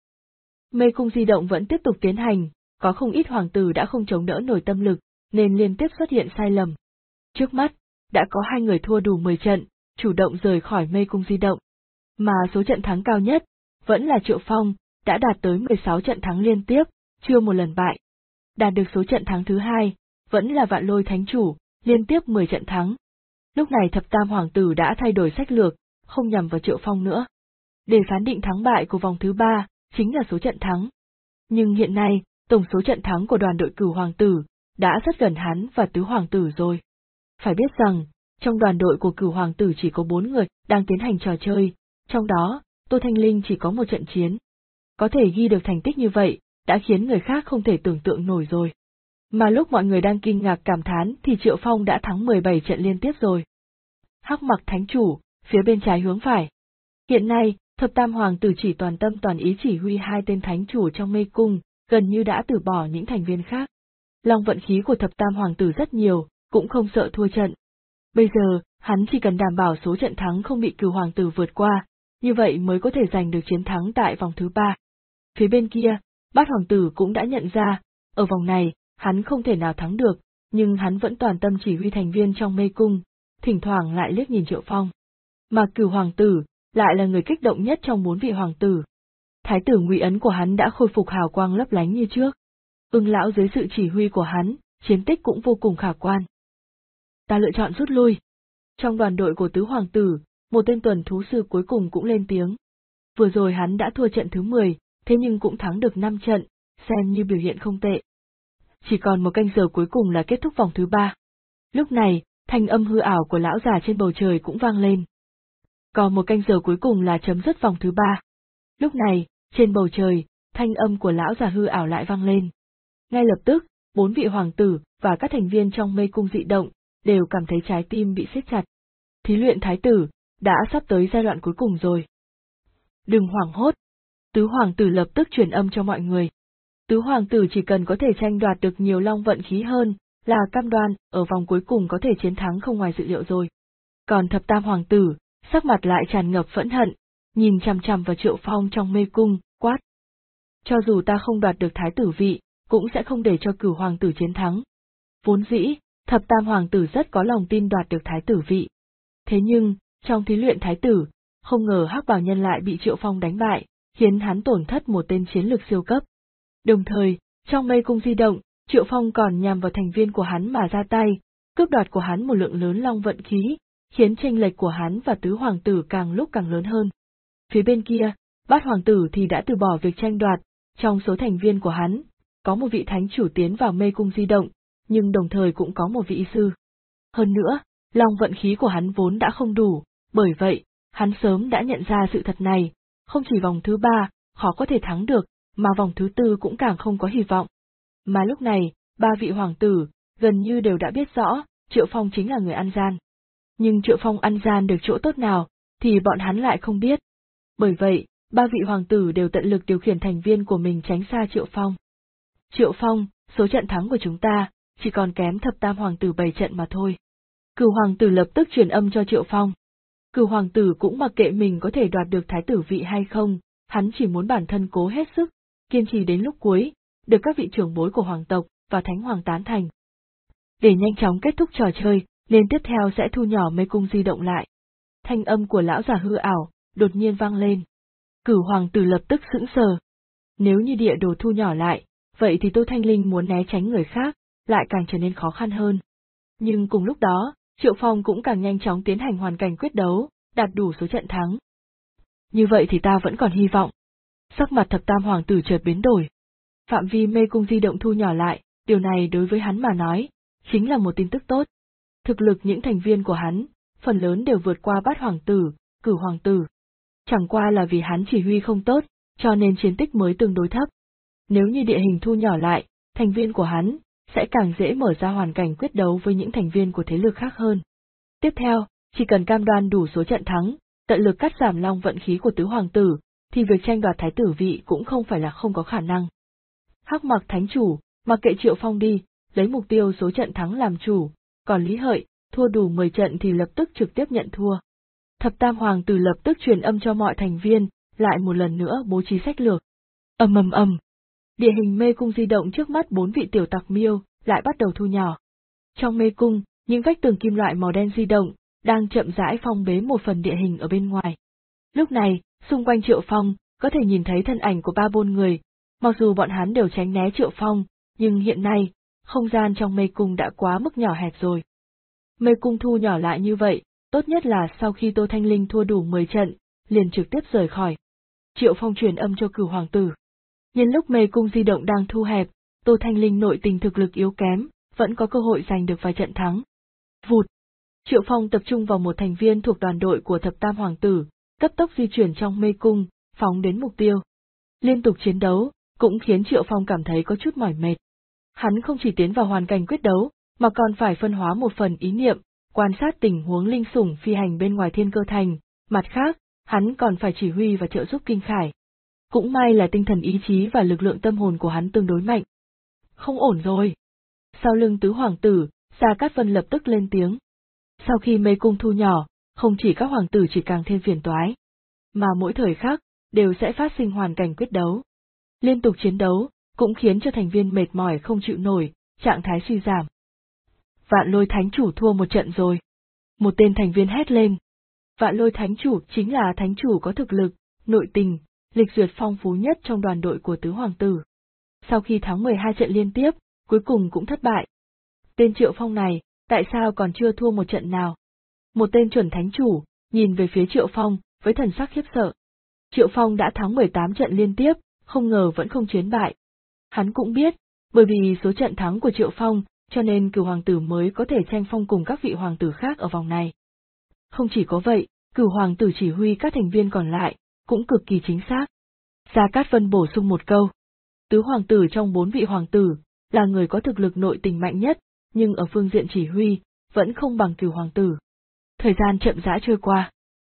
Mê cung di động vẫn tiếp tục tiến hành, có không ít hoàng tử đã không chống đỡ nổi tâm lực, nên liên tiếp xuất hiện sai lầm. Trước mắt, đã có 2 người thua đủ 10 trận, chủ động rời khỏi mê cung di động. Mà số trận thắng cao nhất, vẫn là Triệu Phong, đã đạt tới 16 trận thắng liên tiếp, chưa một lần bại. Đạt được số trận thắng thứ 2, vẫn là Vạn Lôi Thánh Chủ, liên tiếp 10 trận thắng. Lúc này Thập Tam Hoàng tử đã thay đổi sách lược, không nhằm vào Triệu Phong nữa. Để phán định thắng bại của vòng thứ 3, chính là số trận thắng. Nhưng hiện nay, tổng số trận thắng của đoàn đội Cửu Hoàng tử, đã rất gần hắn và Tứ Hoàng tử rồi. Phải biết rằng, trong đoàn đội của Cửu Hoàng tử chỉ có 4 người đang tiến hành trò chơi, trong đó, Tô Thanh Linh chỉ có một trận chiến. Có thể ghi được thành tích như vậy, đã khiến người khác không thể tưởng tượng nổi rồi. Mà lúc mọi người đang kinh ngạc cảm thán thì Triệu Phong đã thắng 17 trận liên tiếp rồi. Hắc Mặc Thánh Chủ, phía bên trái hướng phải. Hiện nay, Thập Tam Hoàng tử chỉ toàn tâm toàn ý chỉ huy 2 tên thánh chủ trong mê cung, gần như đã từ bỏ những thành viên khác. Long vận khí của Thập Tam Hoàng tử rất nhiều, cũng không sợ thua trận. Bây giờ, hắn chỉ cần đảm bảo số trận thắng không bị Cửu Hoàng tử vượt qua, như vậy mới có thể giành được chiến thắng tại vòng thứ 3. Phía bên kia, Bát Hoàng tử cũng đã nhận ra, ở vòng này, hắn không thể nào thắng được, nhưng hắn vẫn toàn tâm chỉ huy thành viên trong mê cung, thỉnh thoảng lại liếc nhìn Triệu Phong. Mà Cửu Hoàng tử lại là người kích động nhất trong 4 vị hoàng tử. Thái tử Ngụy ấn của hắn đã khôi phục hào quang lấp lánh như trước. Ưng lão dưới sự chỉ huy của hắn, chiến tích cũng vô cùng khả quan. Ta lựa chọn rút lui. Trong đoàn đội của Tứ Hoàng tử, một tên tuần thú sư cuối cùng cũng lên tiếng. Vừa rồi hắn đã thua trận thứ 10, thế nhưng cũng thắng được 5 trận, xem như biểu hiện không tệ. Chỉ còn 1 canh giờ cuối cùng là kết thúc vòng thứ 3. Lúc này, thanh âm hư ảo của lão già trên bầu trời cũng vang lên. Còn 1 canh giờ cuối cùng là chấm dứt vòng thứ 3. Lúc này, trên bầu trời, thanh âm của lão già hư ảo lại vang lên. Ngay lập tức, 4 vị hoàng tử và các thành viên trong mê cung dị động, đều cảm thấy trái tim bị siết chặt. Thí luyện thái tử, đã sắp tới giai đoạn cuối cùng rồi. Đừng hoảng hốt. Tứ Hoàng tử lập tức truyền âm cho mọi người. Tứ Hoàng tử chỉ cần có thể tranh đoạt được nhiều long vận khí hơn, là cam đoan, ở vòng cuối cùng có thể chiến thắng không ngoài dự liệu rồi. Còn Thập Tam Hoàng tử, sắc mặt lại tràn ngập phẫn hận, nhìn chằm chằm vào Triệu Phong trong mê cung, quát. Cho dù ta không đoạt được thái tử vị, cũng sẽ không để cho Cửu Hoàng tử chiến thắng. Vốn dĩ, Thập Tam Hoàng tử rất có lòng tin đoạt được thái tử vị. Thế nhưng, trong thí luyện thái tử, không ngờ Hắc Bào Nhân lại bị Triệu Phong đánh bại, khiến hắn tổn thất một tên chiến lược siêu cấp. Đồng thời, trong mê cung di động, Triệu Phong còn nhằm vào thành viên của hắn mà ra tay, cướp đoạt của hắn một lượng lớn long vận khí, khiến chênh lệch của hắn và Tứ Hoàng tử càng lúc càng lớn hơn. Phía bên kia, Bát Hoàng tử thì đã từ bỏ việc tranh đoạt, trong số thành viên của hắn, có một vị thánh chủ tiến vào mê cung di động, nhưng đồng thời cũng có một vị y sư. Hơn nữa, long vận khí của hắn vốn đã không đủ, bởi vậy, hắn sớm đã nhận ra sự thật này, không chỉ vòng thứ 3, khó có thể thắng được, mà vòng thứ 4 cũng càng không có hy vọng. Mà lúc này, 3 vị hoàng tử, gần như đều đã biết rõ, Triệu Phong chính là người ăn gian. Nhưng Triệu Phong ăn gian được chỗ tốt nào, thì bọn hắn lại không biết. Bởi vậy, 3 vị hoàng tử đều tận lực điều khiển thành viên của mình tránh xa Triệu Phong. Triệu Phong, số trận thắng của chúng ta, chỉ còn kém Thập Tam Hoàng tử 7 trận mà thôi. Cửu Hoàng tử lập tức truyền âm cho Triệu Phong. Cửu Hoàng tử cũng mặc kệ mình có thể đoạt được thái tử vị hay không, hắn chỉ muốn bản thân cố hết sức, kiên trì đến lúc cuối, được các vị trưởng bối của hoàng tộc và thánh hoàng tán thành. Để nhanh chóng kết thúc trò chơi, nên tiếp theo sẽ thu nhỏ mê cung di động lại. Thanh âm của lão già hư ảo, đột nhiên vang lên. Cửu Hoàng tử lập tức sững sờ. Nếu như địa đồ thu nhỏ lại, vậy thì Tô Thanh Linh muốn né tránh người khác, lại càng trở nên khó khăn hơn. Nhưng cùng lúc đó, Triệu Phong cũng càng nhanh chóng tiến hành hoàn cảnh quyết đấu, đạt đủ số trận thắng. Như vậy thì ta vẫn còn hy vọng. Sắc mặt Thập Tam Hoàng tử chợt biến đổi. Phạm vi mê cung di động thu nhỏ lại, điều này đối với hắn mà nói, chính là một tin tức tốt. Thực lực những thành viên của hắn, phần lớn đều vượt qua Bát Hoàng tử, Cửu Hoàng tử. Chẳng qua là vì hắn chỉ huy không tốt, cho nên chiến tích mới tương đối thấp. Nếu như địa hình thu nhỏ lại, thành viên của hắn sẽ càng dễ mở ra hoàn cảnh quyết đấu với những thành viên của thế lực khác hơn. Tiếp theo, chỉ cần cam đoan đủ số trận thắng, tận lực cắt giảm long vận khí của tứ hoàng tử, thì việc tranh đoạt thái tử vị cũng không phải là không có khả năng. Hắc Mặc thánh chủ, mặc kệ Triệu Phong đi, lấy mục tiêu số trận thắng làm chủ, còn Lý Hợi, thua đủ 10 trận thì lập tức trực tiếp nhận thua. Thập Tam hoàng tử lập tức truyền âm cho mọi thành viên, lại một lần nữa bố trí sách lược. Ầm ầm ầm. Địa hình mê cung di động trước mắt 4 vị tiểu tặc miêu lại bắt đầu thu nhỏ. Trong mê cung, những vách tường kim loại màu đen di động, đang chậm rãi phong bế một phần địa hình ở bên ngoài. Lúc này, xung quanh Triệu Phong, có thể nhìn thấy thân ảnh của 3-4 người, mặc dù bọn hắn đều tránh né Triệu Phong, nhưng hiện nay, không gian trong mê cung đã quá mức nhỏ hẹp rồi. Mê cung thu nhỏ lại như vậy, tốt nhất là sau khi Tô Thanh Linh thua đủ 10 trận, liền trực tiếp rời khỏi. Triệu Phong truyền âm cho Cửu hoàng tử. Nhân lúc mê cung di động đang thu hẹp, Tô Thanh Linh nội tình thực lực yếu kém, vẫn có cơ hội giành được vài trận thắng. Vụt! Triệu Phong tập trung vào một thành viên thuộc đoàn đội của Thập Tam hoàng tử, cấp tốc di chuyển trong mê cung, phóng đến mục tiêu. Liên tục chiến đấu, cũng khiến Triệu Phong cảm thấy có chút mỏi mệt. Hắn không chỉ tiến vào hoàn cảnh quyết đấu, mà còn phải phân hóa một phần ý niệm, quan sát tình huống linh sủng phi hành bên ngoài Thiên Cơ Thành, mặt khác, hắn còn phải chỉ huy và trợ giúp Kinh Khải. Cũng may là tinh thần ý chí và lực lượng tâm hồn của hắn tương đối mạnh. Không ổn rồi. Sau lưng tứ hoàng tử, Gia Cát Vân lập tức lên tiếng. Sau khi mê cung thu nhỏ, không chỉ các hoàng tử chỉ càng thêm phiền toái, mà mỗi thời khắc, đều sẽ phát sinh hoàn cảnh quyết đấu. Liên tục chiến đấu, cũng khiến cho thành viên mệt mỏi không chịu nổi, trạng thái suy giảm. Vạn Lôi Thánh Chủ thua một trận rồi. Một tên thành viên hét lên. Vạn Lôi Thánh Chủ chính là thánh chủ có thực lực, nội tình, lịch duyệt phong phú nhất trong đoàn đội của tứ hoàng tử. Sau khi thắng 12 trận liên tiếp, cuối cùng cũng thất bại. Tên Triệu Phong này, tại sao còn chưa thua một trận nào? Một tên chuẩn thánh chủ, nhìn về phía Triệu Phong, với thần sắc khiếp sợ. Triệu Phong đã thắng 18 trận liên tiếp, không ngờ vẫn không chiến bại. Hắn cũng biết, bởi vì số trận thắng của Triệu Phong, cho nên Cửu hoàng tử mới có thể tranh phong cùng các vị hoàng tử khác ở vòng này. Không chỉ có vậy, Cửu hoàng tử chỉ huy các thành viên còn lại, cũng cực kỳ chính xác. Gia Cát Vân bổ sung một câu. Tứ hoàng tử trong 4 vị hoàng tử, là người có thực lực nội tình mạnh nhất, nhưng ở phương diện chỉ huy, vẫn không bằng Cửu hoàng tử. Thời gian chậm rãi trôi qua.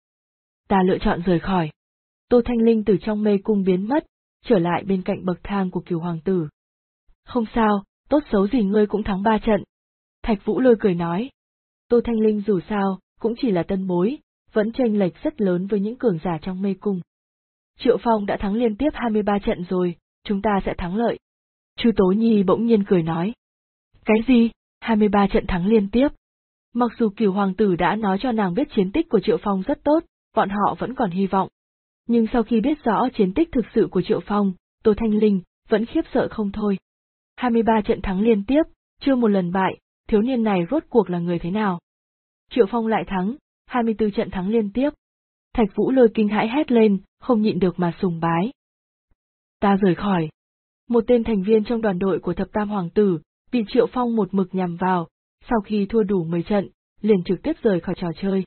Ta lựa chọn rời khỏi. Tô Thanh Linh từ trong mê cung biến mất, trở lại bên cạnh bậc thang của Cửu hoàng tử. Không sao, tốt xấu gì ngươi cũng thắng 3 trận. Thạch Vũ Lôi cười nói. Tô Thanh Linh dù sao, cũng chỉ là tân bối, vẫn chênh lệch rất lớn với những cường giả trong mê cung. Triệu Phong đã thắng liên tiếp 23 trận rồi, chúng ta sẽ thắng lợi. Chu Tố Nhi bỗng nhiên cười nói. Cái gì? 23 trận thắng liên tiếp? Mặc dù Cửu hoàng tử đã nói cho nàng biết chiến tích của Triệu Phong rất tốt, bọn họ vẫn còn hy vọng. Nhưng sau khi biết rõ chiến tích thực sự của Triệu Phong, Tô Thanh Linh vẫn khiếp sợ không thôi. 23 trận thắng liên tiếp, chưa một lần bại, thiếu niên này rốt cuộc là người thế nào? Triệu Phong lại thắng, 24 trận thắng liên tiếp. Thạch Vũ Lôi kinh hãi hét lên, không nhịn được mà sùng bái. Ta rời khỏi. Một tên thành viên trong đoàn đội của Thập Tam hoàng tử, bị Triệu Phong một mực nhằm vào, sau khi thua đủ 10 trận, liền trực tiếp rời khỏi trò chơi.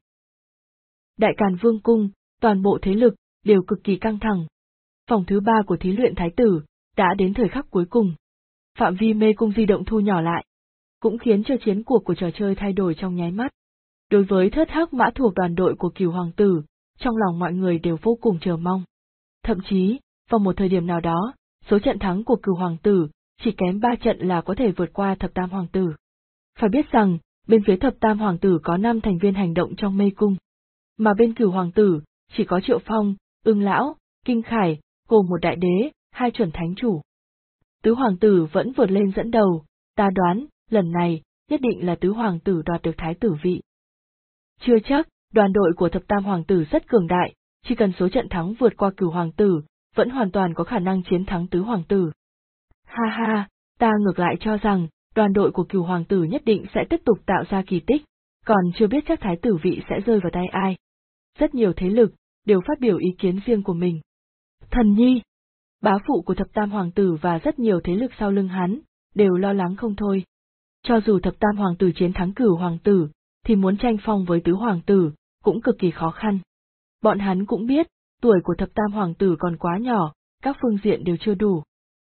Đại Càn Vương cung, toàn bộ thế lực đều cực kỳ căng thẳng. Vòng thứ 3 của thí luyện thái tử đã đến thời khắc cuối cùng. Phạm vi mê cung di động thu nhỏ lại, cũng khiến cho chiến cuộc của trò chơi thay đổi trong nháy mắt. Đối với Thất Hắc Mã thuộc đoàn đội của Cửu hoàng tử, trong lòng mọi người đều vô cùng chờ mong. Thậm chí, vào một thời điểm nào đó, số trận thắng của Cửu hoàng tử chỉ kém 3 trận là có thể vượt qua Thập Tam hoàng tử. Phải biết rằng, bên phía Thập Tam hoàng tử có 5 thành viên hành động trong mê cung, mà bên Cửu hoàng tử chỉ có Triệu Phong, Ưng Lão, Kinh Khải, gồm một đại đế, 2 chuẩn thánh chủ. Tứ hoàng tử vẫn vượt lên dẫn đầu, ta đoán, lần này, nhất định là tứ hoàng tử đoạt được thái tử vị. Chưa chắc, đoàn đội của Thập Tam hoàng tử rất cường đại, chỉ cần số trận thắng vượt qua Cửu hoàng tử, vẫn hoàn toàn có khả năng chiến thắng tứ hoàng tử. Ha ha, ta ngược lại cho rằng, đoàn đội của Cửu hoàng tử nhất định sẽ tiếp tục tạo ra kỳ tích, còn chưa biết chắc thái tử vị sẽ rơi vào tay ai. Rất nhiều thế lực, đều phát biểu ý kiến riêng của mình. Thần Nhi, bá phụ của Thập Tam hoàng tử và rất nhiều thế lực sau lưng hắn, đều lo lắng không thôi. Cho dù Thập Tam hoàng tử chiến thắng Cửu hoàng tử, thì muốn tranh phong với tứ hoàng tử, cũng cực kỳ khó khăn. Bọn hắn cũng biết, tuổi của Thập Tam hoàng tử còn quá nhỏ, các phương diện đều chưa đủ.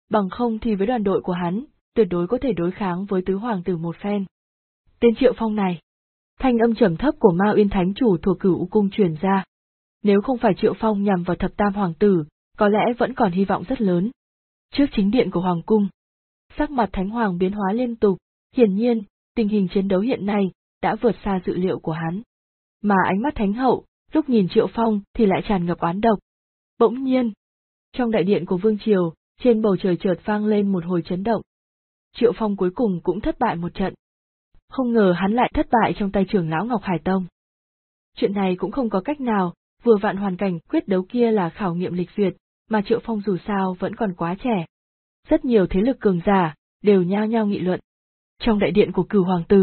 bằng không thì với đoàn đội của hắn, tuyệt đối có thể đối kháng với tứ hoàng tử một phen. Tên Triệu Phong này. Thanh âm trầm thấp của Ma Uyên Thánh Chủ thuộc Cửu U Cung truyền ra. Nếu không phải Triệu Phong nhằm vào thập tam hoàng tử, có lẽ vẫn còn hy vọng rất lớn. Trước chính điện của Hoàng Cung, sắc mặt Thánh Hoàng biến hóa liên tục, hiển nhiên, tình hình chiến đấu hiện nay đã vượt xa dự liệu của hắn. Mà ánh mắt Thánh Hậu, lúc nhìn Triệu Phong thì lại tràn ngập oán độc. Bỗng nhiên, trong đại điện của Vương Triều, trên bầu trời chợt vang lên một hồi chấn động. Triệu Phong cuối cùng cũng thất bại một trận. Không ngờ hắn lại thất bại trong tay trưởng lão Ngọc Hải Tông. Chuyện này cũng không có cách nào, vừa vặn hoàn cảnh quyết đấu kia là khảo nghiệm lịch duyệt, mà Triệu Phong dù sao vẫn còn quá trẻ. Rất nhiều thế lực cường giả, đều nhao nhao nghị luận. Trong đại điện của Cửu Hoàng tử,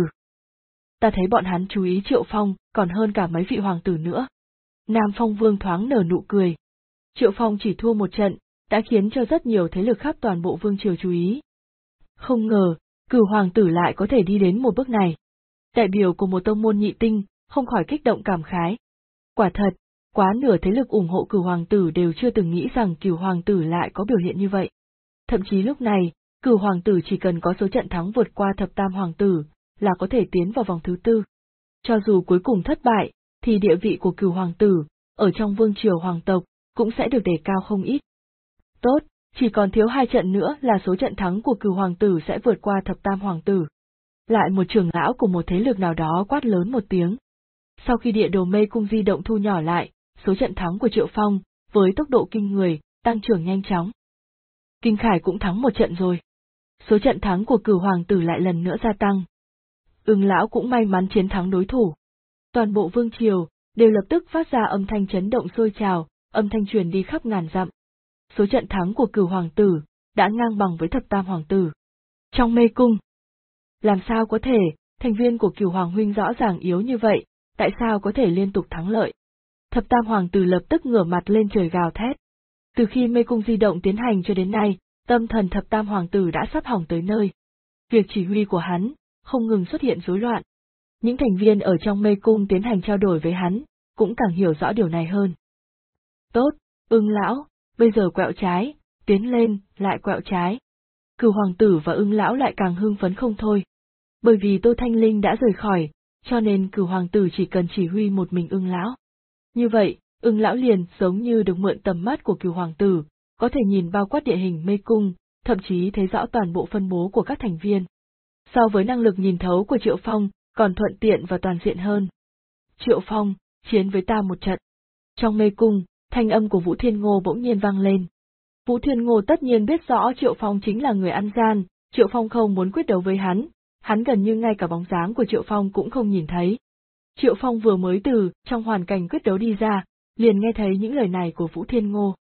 ta thấy bọn hắn chú ý Triệu Phong còn hơn cả mấy vị hoàng tử nữa. Nam Phong Vương thoáng nở nụ cười. Triệu Phong chỉ thua một trận, đã khiến cho rất nhiều thế lực khắp toàn bộ vương triều chú ý. Không ngờ, Cửu Hoàng tử lại có thể đi đến một bước này. Đại biểu của một tông môn nhị tinh, không khỏi kích động cảm khái. Quả thật, quá nửa thế lực ủng hộ Cửu Hoàng tử đều chưa từng nghĩ rằng Cửu Hoàng tử lại có biểu hiện như vậy. Thậm chí lúc này, Cửu Hoàng tử chỉ cần có số trận thắng vượt qua thập tam hoàng tử, là có thể tiến vào vòng thứ tư. Cho dù cuối cùng thất bại, thì địa vị của Cửu Hoàng tử, ở trong vương triều hoàng tộc, cũng sẽ được đề cao không ít. Tốt, chỉ còn thiếu 2 trận nữa là số trận thắng của Cửu Hoàng tử sẽ vượt qua thập tam hoàng tử. Lại một trưởng lão của một thế lực nào đó quát lớn một tiếng. Sau khi địa đồ mê cung di động thu nhỏ lại, số trận thắng của Triệu Phong, với tốc độ kinh người, tăng trưởng nhanh chóng. Kinh Khải cũng thắng một trận rồi. Số trận thắng của Cửu Hoàng tử lại lần nữa gia tăng. Ưng lão cũng may mắn chiến thắng đối thủ. Toàn bộ vương triều đều lập tức phát ra âm thanh chấn động sôi trào, âm thanh truyền đi khắp ngàn dặm. Số trận thắng của Cửu Hoàng tử đã ngang bằng với thập tam hoàng tử. Trong mê cung, làm sao có thể, thành viên của Cửu Hoàng huynh rõ ràng yếu như vậy, tại sao có thể liên tục thắng lợi? Thập tam hoàng tử lập tức ngửa mặt lên trời gào thét. Từ khi mê cung di động tiến hành cho đến nay, tâm thần thập tam hoàng tử đã sắp hỏng tới nơi. Việc chỉ huy của hắn không ngừng xuất hiện rối loạn. Những thành viên ở trong mê cung tiến hành trao đổi với hắn, cũng càng hiểu rõ điều này hơn. Tốt, Ưng lão, bây giờ quẹo trái, tiến lên, lại quẹo trái. Cửu Hoàng tử và Ưng lão lại càng hưng phấn không thôi. Bởi vì Tô Thanh Linh đã rời khỏi, cho nên Cửu Hoàng tử chỉ cần chỉ huy một mình Ưng lão. Như vậy, Ưng lão liền giống như được mượn tầm mắt của Cửu Hoàng tử, có thể nhìn bao quát địa hình mê cung, thậm chí thấy rõ toàn bộ phân bố của các thành viên. So với năng lực nhìn thấu của Triệu Phong, còn thuận tiện và toàn diện hơn. Triệu Phong, chiến với ta một trận. Trong mê cung, thanh âm của Vũ Thiên Ngô bỗng nhiên vang lên. Vũ Thiên Ngô tất nhiên biết rõ Triệu Phong chính là người ăn gian, Triệu Phong không muốn quyết đấu với hắn gần như ngay cả bóng dáng của Triệu Phong cũng không nhìn thấy. Triệu Phong vừa mới từ trong hoàn cảnh quyết đấu đi ra, liền nghe thấy những lời này của Vũ Thiên Ngô.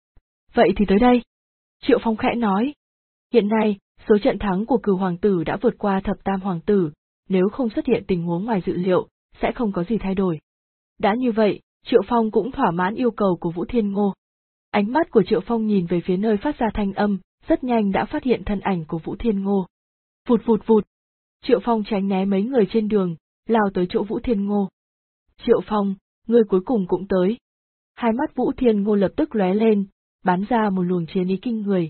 Vậy thì tới đây. Triệu Phong khẽ nói. Hiện nay, số trận thắng của Cửu Hoàng tử đã vượt qua thập tam hoàng tử, nếu không xuất hiện tình huống ngoài dự liệu, sẽ không có gì thay đổi. Đã như vậy, Triệu Phong cũng thỏa mãn yêu cầu của Vũ Thiên Ngô. Ánh mắt của Triệu Phong nhìn về phía nơi phát ra thanh âm, rất nhanh đã phát hiện thân ảnh của Vũ Thiên Ngô. Vụt vụt vụt. Triệu Phong tránh né mấy người trên đường, lao tới chỗ Vũ Thiên Ngô. Triệu Phong, ngươi cuối cùng cũng tới. Hai mắt Vũ Thiên Ngô lập tức lóe lên, bắn ra một luồng chiến ý kinh người.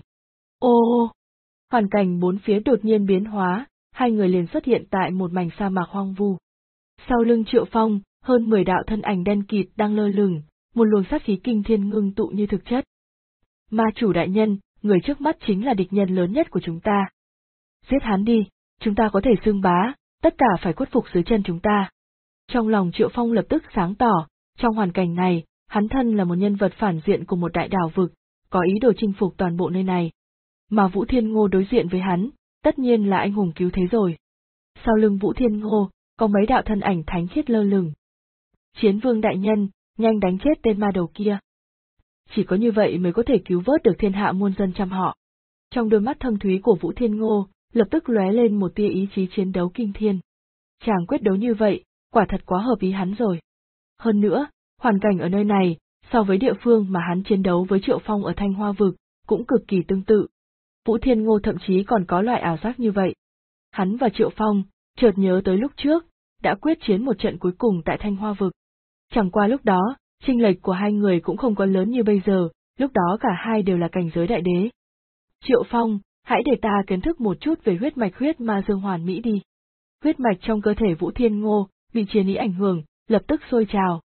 Ô! Hoàn cảnh bốn phía đột nhiên biến hóa, hai người liền xuất hiện tại một mảnh sa mạc hoang vu. Sau lưng Triệu Phong, hơn 10 đạo thân ảnh đen kịt đang lơ lửng, một luồng sát khí kinh thiên ngưng tụ như thực chất. Ma chủ đại nhân, người trước mắt chính là địch nhân lớn nhất của chúng ta. Giết hắn đi, chúng ta có thể xưng bá, tất cả phải khuất phục dưới chân chúng ta. Trong lòng Triệu Phong lập tức sáng tỏ, trong hoàn cảnh này, hắn thân là một nhân vật phản diện của một đại đảo vực, có ý đồ chinh phục toàn bộ nơi này. Mà Vũ Thiên Ngô đối diện với hắn, tất nhiên là anh hùng cứu thế rồi. Sau lưng Vũ Thiên Ngô, có mấy đạo thân ảnh thánh khiết lơ lửng. Chiến vương đại nhân, nhanh đánh chết tên ma đầu kia. Chỉ có như vậy mới có thể cứu vớt được thiên hạ muôn dân trăm họ. Trong đôi mắt thâm thúy của Vũ Thiên Ngô, lập tức lóe lên một tia ý chí chiến đấu kinh thiên. Chàng quyết đấu như vậy, quả thật quá hợp ý hắn rồi. Hơn nữa, hoàn cảnh ở nơi này, so với địa phương mà hắn chiến đấu với Triệu Phong ở Thanh Hoa Vực, cũng cực kỳ tương tự. Vũ Thiên Ngô thậm chí còn có loại ảo giác như vậy. Hắn và Triệu Phong, chợt nhớ tới lúc trước, đã quyết chiến một trận cuối cùng tại Thanh Hoa Vực. Chẳng qua lúc đó, chênh lệch của hai người cũng không có lớn như bây giờ, lúc đó cả hai đều là cảnh giới đại đế. Triệu Phong, hãy để ta kiến thức một chút về huyết mạch huyết ma dương hoàn mỹ đi. Huyết mạch trong cơ thể Vũ Thiên Ngô, bị chiến ý ảnh hưởng, lập tức sôi trào.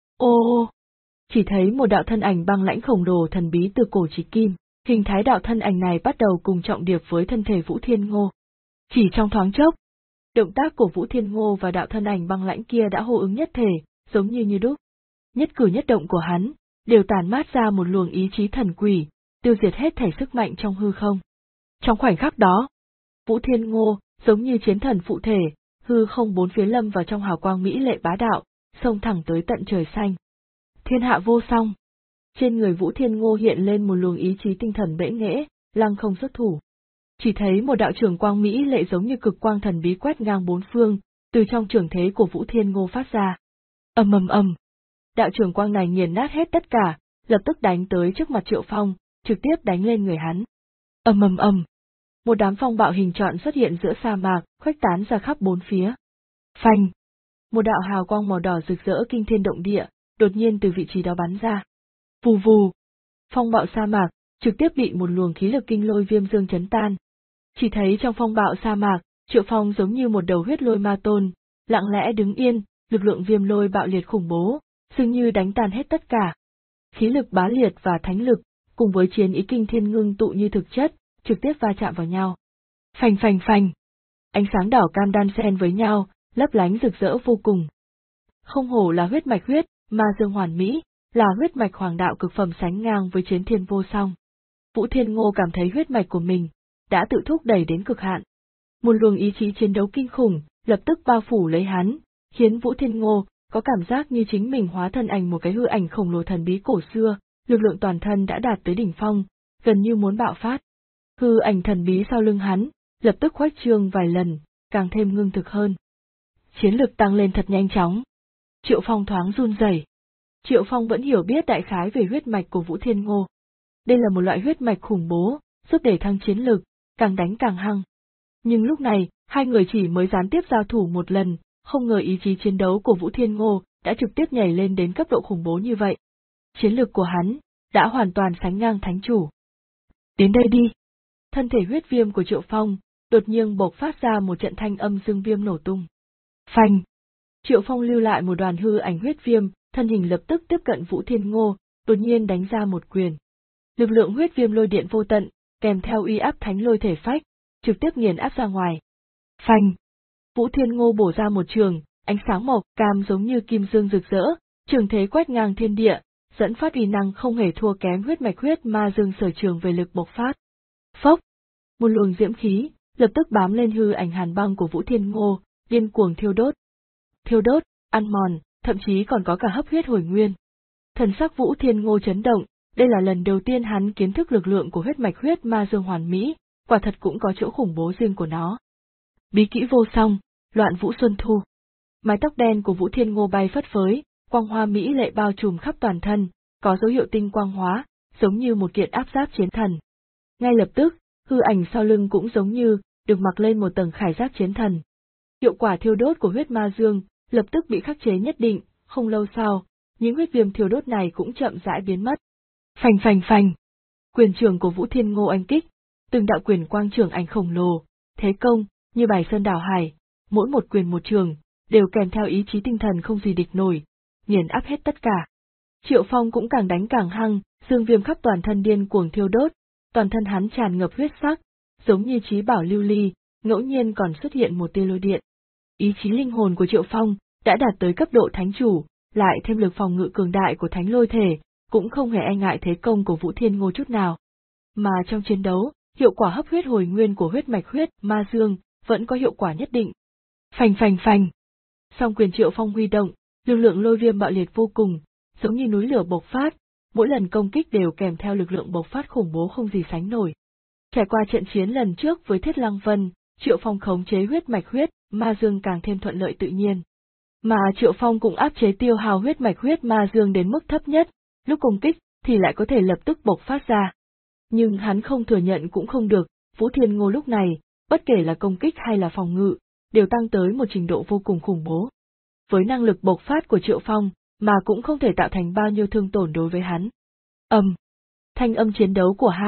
Ô! Chỉ thấy một đạo thân ảnh băng lãnh khổng lồ thần bí từ cổ chí kim, hình thái đạo thân ảnh này bắt đầu cùng trọng điệp với thân thể Vũ Thiên Ngô. Chỉ trong thoáng chốc, động tác của Vũ Thiên Ngô và đạo thân ảnh băng lãnh kia đã hô ứng nhất thể, giống như đúc. Nhất cử nhất động của hắn, đều tản mát ra một luồng ý chí thần quỷ, tiêu diệt hết thảy sức mạnh trong hư không. Trong khoảnh khắc đó, Vũ Thiên Ngô, giống như chiến thần phụ thể, hư không bốn phía lâm vào trong hào quang mỹ lệ bá đạo, xông thẳng tới tận trời xanh. Thiên hạ vô song. Trên người Vũ Thiên Ngô hiện lên một luồng ý chí tinh thần bẽ nghễ, lăng không xuất thủ. Chỉ thấy một đạo trường quang mỹ lệ giống như cực quang thần bí quét ngang bốn phương, từ trong trường thế của Vũ Thiên Ngô phát ra. Ầm ầm ầm. Đạo trường quang này nghiền nát hết tất cả, lập tức đánh tới trước mặt Triệu Phong, trực tiếp đánh lên người hắn. Ầm ầm ầm. Một đám phong bạo hình tròn xuất hiện giữa sa mạc, khuếch tán ra khắp bốn phía. Phanh! Một đạo hào quang màu đỏ rực rỡ kinh thiên động địa, đột nhiên từ vị trí đó bắn ra. Vù vù! Phong bạo sa mạc, trực tiếp bị một luồng khí lực kinh lôi viêm dương chấn tan. Chỉ thấy trong phong bạo sa mạc, Triệu Phong giống như một đầu huyết lôi ma tôn, lặng lẽ đứng yên, lực lượng viêm lôi bạo liệt khủng bố, dường như đánh tan hết tất cả. Khí lực bá liệt và thánh lực, cùng với chiến ý kinh thiên ngưng tụ như thực chất, trực tiếp va chạm vào nhau. Phành phành phành. Ánh sáng đỏ cam đan xen với nhau, lấp lánh rực rỡ vô cùng. Không hổ là huyết mạch huyết, ma dương hoàn mỹ, là huyết mạch hoàng đạo cực phẩm sánh ngang với chiến thiên vô song. Vũ Thiên Ngô cảm thấy huyết mạch của mình đã tự thúc đẩy đến cực hạn. Một luồng ý chí chiến đấu kinh khủng, lập tức bao phủ lấy hắn, khiến Vũ Thiên Ngô có cảm giác như chính mình hóa thân ảnh một cái hư ảnh khổng lồ thần bí cổ xưa, lực lượng toàn thân đã đạt tới đỉnh phong, gần như muốn bạo phát. Hư ảnh thần bí sau lưng hắn, lập tức khuếch trương vài lần, càng thêm ngưng thực hơn. Chiến lực tăng lên thật nhanh chóng. Triệu Phong thoáng run rẩy. Triệu Phong vẫn hiểu biết đại khái về huyết mạch của Vũ Thiên Ngô. Đây là một loại huyết mạch khủng bố, giúp để thăng chiến lực, càng đánh càng hăng. Nhưng lúc này, hai người chỉ mới gián tiếp giao thủ một lần, không ngờ ý chí chiến đấu của Vũ Thiên Ngô đã trực tiếp nhảy lên đến cấp độ khủng bố như vậy. Chiến lực của hắn đã hoàn toàn sánh ngang thánh chủ. Đến đây đi. Thân thể huyết viêm của Triệu Phong đột nhiên bộc phát ra một trận thanh âm dương viêm nổ tung. Phanh! Triệu Phong lưu lại một đoàn hư ảnh huyết viêm, thân hình lập tức tiếp cận Vũ Thiên Ngô, đột nhiên đánh ra một quyền. Lực lượng huyết viêm lôi điện vô tận, kèm theo uy áp thánh lôi thể phách, trực tiếp nghiền áp ra ngoài. Phanh! Vũ Thiên Ngô bổ ra một trường, ánh sáng màu cam giống như kim dương rực rỡ, trường thế quét ngang thiên địa, dẫn phát uy năng không hề thua kém huyết mạch huyết ma dương sở trường về lực bộc phát. Phốc! Một luồng diễm khí lập tức bám lên hư ảnh hàn băng của Vũ Thiên Ngô, điên cuồng thiêu đốt. Thiêu đốt, ăn mòn, thậm chí còn có cả hấp huyết hồi nguyên. Thần sắc Vũ Thiên Ngô chấn động, đây là lần đầu tiên hắn kiến thức lực lượng của huyết mạch huyết ma dương hoàn mỹ, quả thật cũng có chỗ khủng bố riêng của nó. Bí kỹ vô song, loạn vũ xuân thu. Mái tóc đen của Vũ Thiên Ngô bay phất phới, quang hoa mỹ lệ bao trùm khắp toàn thân, có dấu hiệu tinh quang hóa, giống như một kiện áp giáp chiến thần. Ngay lập tức, hư ảnh sau lưng cũng giống như được mặc lên một tầng khải giáp chiến thần. Hiệu quả thiêu đốt của huyết ma dương lập tức bị khắc chế nhất định, không lâu sau, những huyết viêm thiêu đốt này cũng chậm rãi biến mất. Phành phành phành. Quyền trường của Vũ Thiên Ngô anh kích, từng đạo quyền quang trường ảnh khổng lồ, thế công như bài sơn đảo hải, mỗi một quyền một trường đều kèm theo ý chí tinh thần không gì địch nổi, nghiền áp hết tất cả. Triệu Phong cũng càng đánh càng hăng, dương viêm khắp toàn thân điên cuồng thiêu đốt, toàn thân hắn tràn ngập huyết sắc, giống như chí bảo lưu ly, ngẫu nhiên còn xuất hiện một tia lôi điện. Ý chí linh hồn của Triệu Phong đã đạt tới cấp độ thánh chủ, lại thêm lực phòng ngự cường đại của thánh lôi thể, cũng không hề e ngại thế công của Vũ Thiên Ngô chút nào. Mà trong chiến đấu, hiệu quả hấp huyết hồi nguyên của huyết mạch huyết ma dương vẫn có hiệu quả nhất định. Phành phành phành. Song quyền Triệu Phong huy động, lực lượng lôi viêm bạo liệt vô cùng, giống như núi lửa bộc phát, mỗi lần công kích đều kèm theo lực lượng bộc phát khủng bố không gì sánh nổi. Trải qua trận chiến lần trước với Thiết Lăng Vân, Triệu Phong khống chế huyết mạch huyết ma dương càng thêm thuận lợi tự nhiên. Mà Triệu Phong cũng áp chế tiêu hao huyết mạch huyết ma dương đến mức thấp nhất, lúc công kích thì lại có thể lập tức bộc phát ra. Nhưng hắn không thừa nhận cũng không được, Vũ Thiên Ngô lúc này, bất kể là công kích hay là phòng ngự, đều tăng tới một trình độ vô cùng khủng bố. Với năng lực bộc phát của Triệu Phong, mà cũng không thể tạo thành bao nhiêu thương tổn đối với hắn. Thanh âm chiến đấu của hai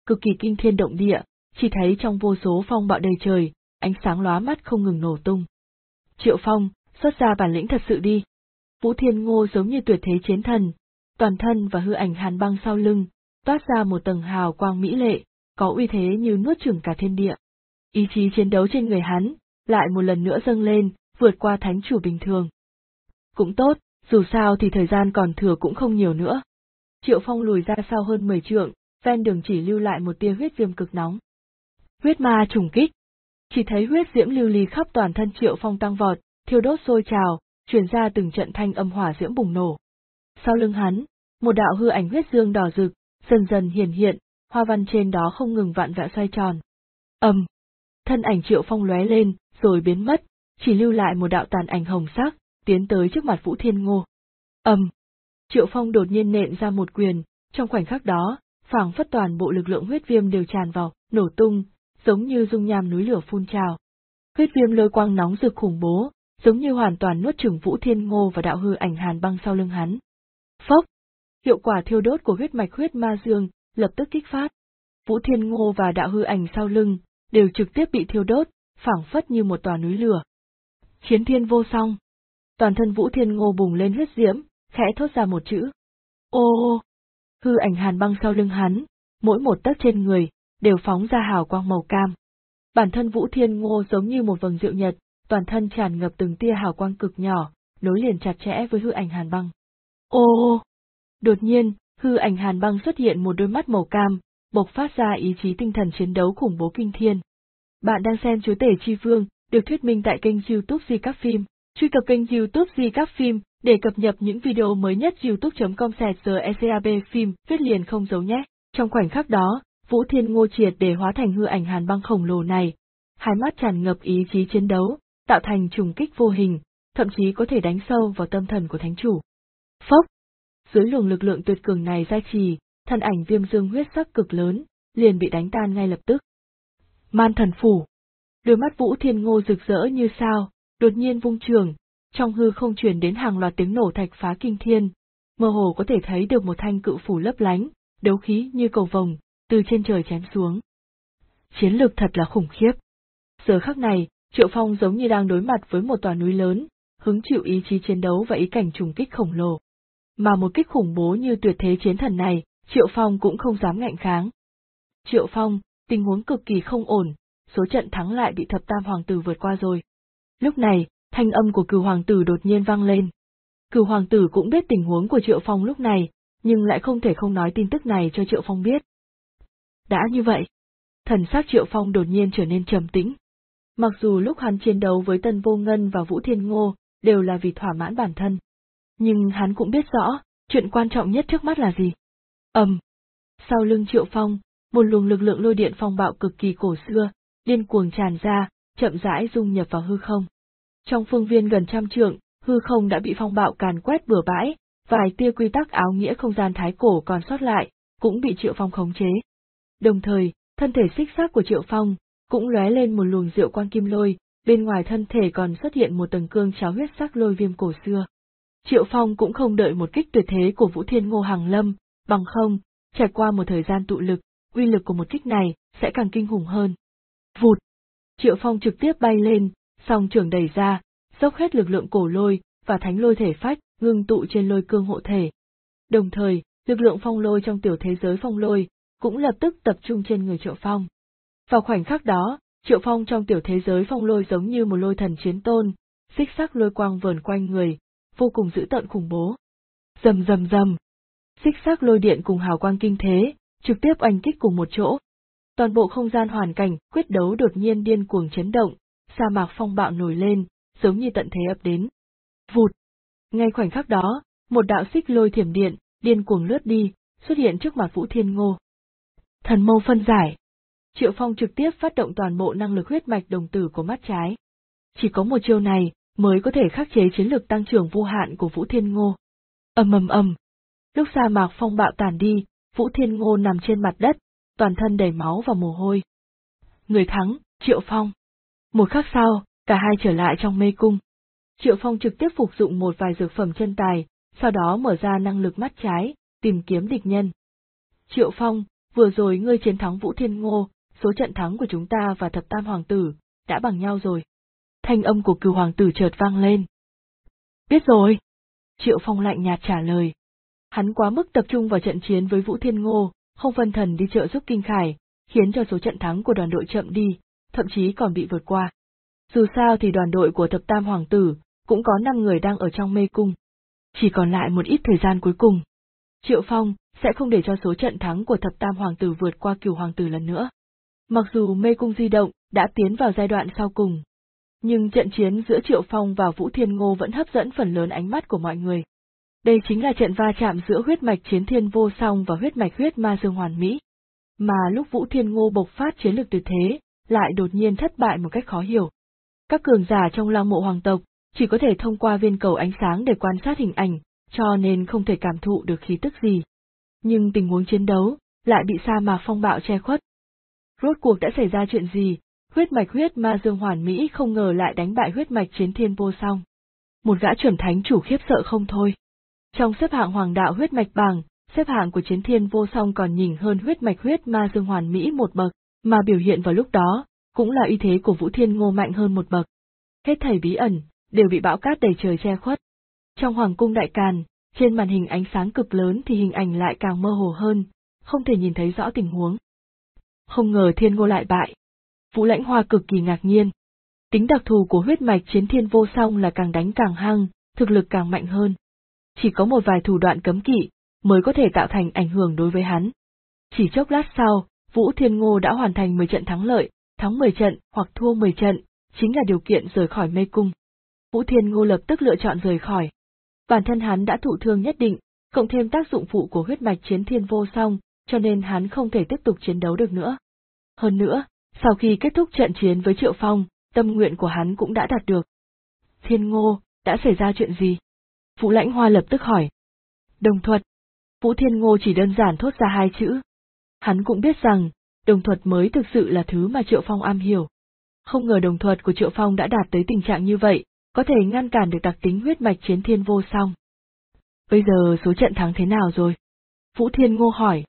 cực kỳ kinh thiên động địa, chỉ thấy trong vô số phong bạo đầy trời, ánh sáng lóa mắt không ngừng nổ tung. Triệu Phong, xuất ra bản lĩnh thật sự đi. Vũ Thiên Ngô giống như tuyệt thế chiến thần, toàn thân và hư ảnh hàn băng sau lưng, toát ra một tầng hào quang mỹ lệ, có uy thế như nuốt chửng cả thiên địa. Ý chí chiến đấu trên người hắn, lại một lần nữa dâng lên, vượt qua thánh chủ bình thường. Cũng tốt, dù sao thì thời gian còn thừa cũng không nhiều nữa. Triệu Phong lùi ra sau hơn 10 trượng, ven đường chỉ lưu lại một tia huyết viêm cực nóng. Huyết ma trùng kích. Chỉ thấy huyết diễm lưu ly khắp toàn thân Triệu Phong tăng vọt, thiêu đốt sôi trào, truyền ra từng trận thanh âm hỏa diễm bùng nổ. Sau lưng hắn, một đạo hư ảnh huyết dương đỏ rực, dần dần hiển hiện, hoa văn trên đó không ngừng vạn vẹo xoay tròn. Thân ảnh Triệu Phong lóe lên, rồi biến mất, chỉ lưu lại một đạo tàn ảnh hồng sắc, tiến tới trước mặt Vũ Thiên Ngô. Triệu Phong đột nhiên nện ra một quyền, trong khoảnh khắc đó, phảng phất toàn bộ lực lượng huyết viêm đều tràn vào, nổ tung, giống như dung nham núi lửa phun trào. Huyết viêm lôi quang nóng rực khủng bố, giống như hoàn toàn nuốt chửng Vũ Thiên Ngô và đạo hư ảnh hàn băng sau lưng hắn. Phốc! Hiệu quả thiêu đốt của huyết mạch huyết ma dương lập tức kích phát. Vũ Thiên Ngô và đạo hư ảnh sau lưng đều trực tiếp bị thiêu đốt, phảng phất như một tòa núi lửa. Chiến thiên vô song. Toàn thân Vũ Thiên Ngô bùng lên huyết diễm, khẽ thốt ra một chữ. Ô! Hư ảnh hàn băng sau lưng hắn, mỗi một tấc trên người, đều phóng ra hào quang màu cam. Bản thân Vũ Thiên Ngô giống như một vầng rượu nhật, toàn thân tràn ngập từng tia hào quang cực nhỏ, nối liền chặt chẽ với hư ảnh hàn băng. Ô! Đột nhiên, hư ảnh hàn băng xuất hiện một đôi mắt màu cam, bộc phát ra ý chí tinh thần chiến đấu khủng bố kinh thiên. Bạn đang xem Chúa Tể Chi Vương, được thuyết minh tại kênh YouTube Di Các Phim. Truy cập kênh YouTube Di Các Phim để cập nhật những video mới nhất. youtube.com/secab phim viết liền không giấu nhé. Trong khoảnh khắc đó, Vũ Thiên Ngô triệt để hóa thành hư ảnh hàn băng khổng lồ này, hai mắt tràn ngập ý chí chiến đấu, tạo thành trùng kích vô hình, thậm chí có thể đánh sâu vào tâm thần của thánh chủ. Phốc! Dưới luồng lực lượng tuyệt cường này gia trì, thân ảnh viêm dương huyết sắc cực lớn, liền bị đánh tan ngay lập tức. Man thần phủ. Đôi mắt Vũ Thiên Ngô rực rỡ như sao, đột nhiên vung trường, trong hư không truyền đến hàng loạt tiếng nổ thạch phá kinh thiên, mơ hồ có thể thấy được một thanh cự phủ lấp lánh, đấu khí như cầu vồng, từ trên trời chém xuống. Chiến lược thật là khủng khiếp. Giờ khắc này, Triệu Phong giống như đang đối mặt với một tòa núi lớn, hứng chịu ý chí chiến đấu và ý cảnh trùng kích khổng lồ. Mà một kích khủng bố như tuyệt thế chiến thần này, Triệu Phong cũng không dám ngạnh kháng. Triệu Phong, tình huống cực kỳ không ổn, số trận thắng lại bị thập tam hoàng tử vượt qua rồi. Lúc này, thanh âm của Cửu hoàng tử đột nhiên vang lên. Cửu hoàng tử cũng biết tình huống của Triệu Phong lúc này, nhưng lại không thể không nói tin tức này cho Triệu Phong biết. Đã như vậy, thần sắc Triệu Phong đột nhiên trở nên trầm tĩnh. Mặc dù lúc hắn chiến đấu với Tân Vô Ngân và Vũ Thiên Ngô, đều là vì thỏa mãn bản thân. Nhưng hắn cũng biết rõ, chuyện quan trọng nhất trước mắt là gì. Sau lưng Triệu Phong, một luồng lực lượng lôi điện phong bạo cực kỳ cổ xưa, điên cuồng tràn ra, chậm rãi dung nhập vào hư không. Trong phương viên gần 100 trượng, hư không đã bị phong bạo càn quét bừa bãi, vài tia quy tắc áo nghĩa không gian thái cổ còn sót lại, cũng bị Triệu Phong khống chế. Đồng thời, thân thể xích xác của Triệu Phong cũng lóe lên một luồng diệu quang kim lôi, bên ngoài thân thể còn xuất hiện một tầng cương cháo huyết sắc lôi viêm cổ xưa. Triệu Phong cũng không đợi một kích tuyệt thế của Vũ Thiên Ngô hàng lâm, bằng không, trải qua một thời gian tụ lực, uy lực của một kích này sẽ càng kinh khủng hơn. Vụt! Triệu Phong trực tiếp bay lên, song trường đẩy ra, dốc hết lực lượng cổ lôi và thánh lôi thể phách, ngưng tụ trên lôi cương hộ thể. Đồng thời, lực lượng phong lôi trong tiểu thế giới phong lôi cũng lập tức tập trung trên người Triệu Phong. Vào khoảnh khắc đó, Triệu Phong trong tiểu thế giới phong lôi giống như một lôi thần chiến tôn, xích sắc lôi quang vờn quanh người, vô cùng dữ tợn khủng bố. Rầm rầm rầm. Xích sắc lôi điện cùng hào quang kinh thế, trực tiếp oanh kích cùng một chỗ. Toàn bộ không gian hoàn cảnh quyết đấu đột nhiên điên cuồng chấn động, sa mạc phong bạo nổi lên, giống như tận thế ập đến. Vụt! Ngay khoảnh khắc đó, một đạo xích lôi thiểm điện, điên cuồng lướt đi, xuất hiện trước mặt Vũ Thiên Ngô. Thần mâu phân giải. Triệu Phong trực tiếp phát động toàn bộ năng lực huyết mạch đồng tử của mắt trái. Chỉ có một chiêu này mới có thể khắc chế chiến lược tăng trưởng vô hạn của Vũ Thiên Ngô. Lúc sa mạc phong bạo tàn đi, Vũ Thiên Ngô nằm trên mặt đất, toàn thân đầy máu và mồ hôi. Người thắng, Triệu Phong. Một khắc sau, cả hai trở lại trong mê cung. Triệu Phong trực tiếp phục dụng một vài dược phẩm chân tài, sau đó mở ra năng lực mắt trái, tìm kiếm địch nhân. Triệu Phong, vừa rồi ngươi chiến thắng Vũ Thiên Ngô, số trận thắng của chúng ta và thập tam hoàng tử, đã bằng nhau rồi. Thanh âm của Cửu hoàng tử chợt vang lên. Biết rồi. Triệu Phong lạnh nhạt trả lời. Hắn quá mức tập trung vào trận chiến với Vũ Thiên Ngô, không phân thần đi trợ giúp Kinh Khải, khiến cho số trận thắng của đoàn đội chậm đi, thậm chí còn bị vượt qua. Dù sao thì đoàn đội của thập tam hoàng tử, cũng có 5 người đang ở trong mê cung. Chỉ còn lại một ít thời gian cuối cùng. Triệu Phong sẽ không để cho số trận thắng của thập tam hoàng tử vượt qua Cửu hoàng tử lần nữa. Mặc dù mê cung di động đã tiến vào giai đoạn sau cùng, nhưng trận chiến giữa Triệu Phong và Vũ Thiên Ngô vẫn hấp dẫn phần lớn ánh mắt của mọi người. Đây chính là trận va chạm giữa huyết mạch Chiến Thiên Vô Song và huyết mạch Huyết Ma Dương Hoàn Mỹ. Mà lúc Vũ Thiên Ngô bộc phát chiến lực tuyệt thế, lại đột nhiên thất bại một cách khó hiểu. Các cường giả trong Lăng Mộ hoàng tộc chỉ có thể thông qua viên cầu ánh sáng để quan sát hình ảnh, cho nên không thể cảm thụ được khí tức gì. Nhưng tình huống chiến đấu lại bị sa mạc phong bạo che khuất. Rốt cuộc đã xảy ra chuyện gì? Huyết mạch Huyết Ma Dương Hoàn Mỹ không ngờ lại đánh bại huyết mạch Chiến Thiên Vô Song. Một gã chuẩn thánh chủ khiếp sợ không thôi. Trong xếp hạng hoàng đạo huyết mạch bảng, xếp hạng của Chiến Thiên Vô Song còn nhỉnh hơn huyết mạch Huyết Ma Dương Hoàn Mỹ một bậc, mà biểu hiện vào lúc đó, cũng là uy thế của Vũ Thiên Ngô mạnh hơn một bậc. Hết thảy bí ẩn, đều bị bão cát đầy trời che khuất. Trong Hoàng cung Đại Càn, trên màn hình ánh sáng cực lớn thì hình ảnh lại càng mơ hồ hơn, không thể nhìn thấy rõ tình huống. Không ngờ Thiên Ngô lại bại. Vũ Lãnh Hoa cực kỳ ngạc nhiên. Tính đặc thù của huyết mạch Chiến Thiên Vô Song là càng đánh càng hăng, thực lực càng mạnh hơn. Chỉ có một vài thủ đoạn cấm kỵ mới có thể tạo thành ảnh hưởng đối với hắn. Chỉ chốc lát sau, Vũ Thiên Ngô đã hoàn thành 10 trận thắng lợi, thắng 10 trận hoặc thua 10 trận, chính là điều kiện rời khỏi mê cung. Vũ Thiên Ngô lập tức lựa chọn rời khỏi. Bản thân hắn đã thụ thương nhất định, cộng thêm tác dụng phụ của huyết mạch Chiến Thiên Vô Song, cho nên hắn không thể tiếp tục chiến đấu được nữa. Hơn nữa, sau khi kết thúc trận chiến với Triệu Phong, tâm nguyện của hắn cũng đã đạt được. Thiên Ngô, đã xảy ra chuyện gì? Vũ Lãnh Hoa lập tức hỏi. Đồng thuật. Vũ Thiên Ngô chỉ đơn giản thốt ra 2 chữ. Hắn cũng biết rằng, đồng thuật mới thực sự là thứ mà Triệu Phong am hiểu. Không ngờ đồng thuật của Triệu Phong đã đạt tới tình trạng như vậy, có thể ngăn cản được đặc tính huyết mạch Chiến Thiên Vô Song. Bây giờ số trận thắng thế nào rồi? Vũ Thiên Ngô hỏi.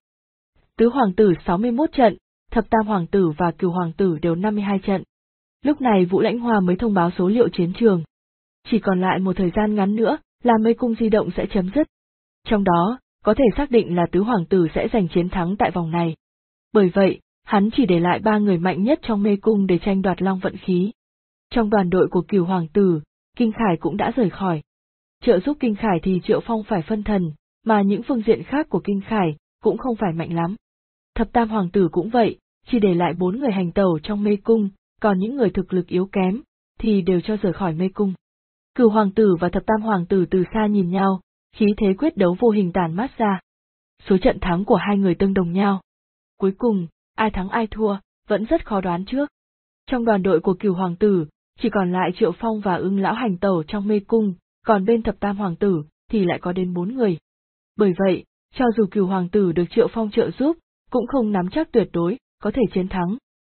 Tứ hoàng tử 61 trận, thập tam hoàng tử và cửu hoàng tử đều 52 trận. Lúc này Vũ Lãnh Hoa mới thông báo số liệu chiến trường. Chỉ còn lại một thời gian ngắn nữa là mê cung di động sẽ chấm dứt. Trong đó, có thể xác định là tứ hoàng tử sẽ giành chiến thắng tại vòng này. Bởi vậy, hắn chỉ để lại 3 người mạnh nhất trong mê cung để tranh đoạt long vận khí. Trong đoàn đội của Cửu hoàng tử, Kinh Khải cũng đã rời khỏi. Trợ giúp Kinh Khải thì Triệu Phong phải phân thần, mà những phương diện khác của Kinh Khải cũng không phải mạnh lắm. Thập tam hoàng tử cũng vậy, chỉ để lại 4 người hành tẩu trong mê cung, còn những người thực lực yếu kém thì đều cho rời khỏi mê cung. Cửu hoàng tử và thập tam hoàng tử từ xa nhìn nhau, khí thế quyết đấu vô hình tản mát ra. Số trận thắng của hai người tương đồng nhau. Cuối cùng, ai thắng ai thua, vẫn rất khó đoán trước. Trong đoàn đội của Cửu hoàng tử, chỉ còn lại Triệu Phong và Ưng lão hành tẩu trong mê cung, còn bên thập tam hoàng tử thì lại có đến 4 người. Bởi vậy, cho dù Cửu hoàng tử được Triệu Phong trợ giúp, cũng không nắm chắc tuyệt đối có thể chiến thắng.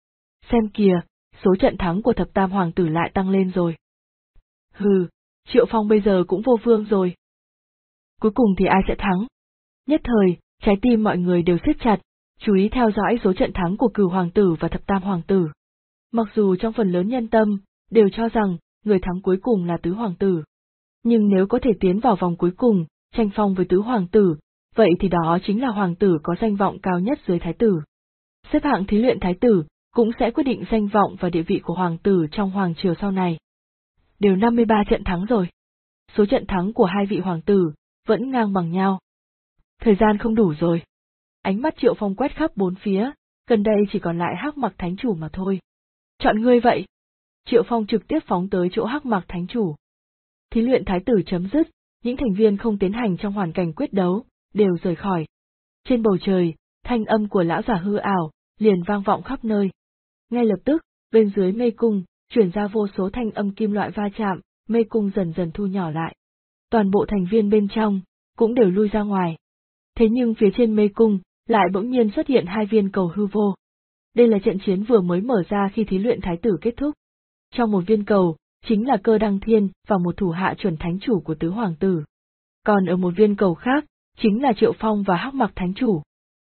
Xem kìa, số trận thắng của thập tam hoàng tử lại tăng lên rồi. Hừ, Triệu Phong bây giờ cũng vô vương rồi. Cuối cùng thì ai sẽ thắng? Nhất thời, trái tim mọi người đều siết chặt, chú ý theo dõi số trận thắng của Cửu hoàng tử và thập tam hoàng tử. Mặc dù trong phần lớn nhân tâm, đều cho rằng, người thắng cuối cùng là tứ hoàng tử. Nhưng nếu có thể tiến vào vòng cuối cùng, tranh phong với tứ hoàng tử, vậy thì đó chính là hoàng tử có danh vọng cao nhất dưới thái tử. Xếp hạng thí luyện thái tử, cũng sẽ quyết định danh vọng và địa vị của hoàng tử trong hoàng triều sau này. Đều 53 trận thắng rồi. Số trận thắng của hai vị hoàng tử, vẫn ngang bằng nhau. Thời gian không đủ rồi. Ánh mắt Triệu Phong quét khắp bốn phía, gần đây chỉ còn lại Hắc Mặc Thánh Chủ mà thôi. Chọn ngươi vậy. Triệu Phong trực tiếp phóng tới chỗ Hắc Mặc Thánh Chủ. Thí luyện thái tử chấm dứt, những thành viên không tiến hành trong hoàn cảnh quyết đấu, đều rời khỏi. Trên bầu trời, thanh âm của lão giả hư ảo, liền vang vọng khắp nơi. Ngay lập tức, bên dưới mê cung, chuyển ra vô số thanh âm kim loại va chạm, mê cung dần dần thu nhỏ lại. Toàn bộ thành viên bên trong, cũng đều lui ra ngoài. Thế nhưng phía trên mê cung, lại bỗng nhiên xuất hiện 2 viên cầu hư vô. Đây là trận chiến vừa mới mở ra khi thí luyện thái tử kết thúc. Trong một viên cầu, chính là Cơ Đăng Thiên và một thủ hạ chuẩn thánh chủ của tứ hoàng tử. Còn ở một viên cầu khác, chính là Triệu Phong và Hắc Mặc Thánh Chủ.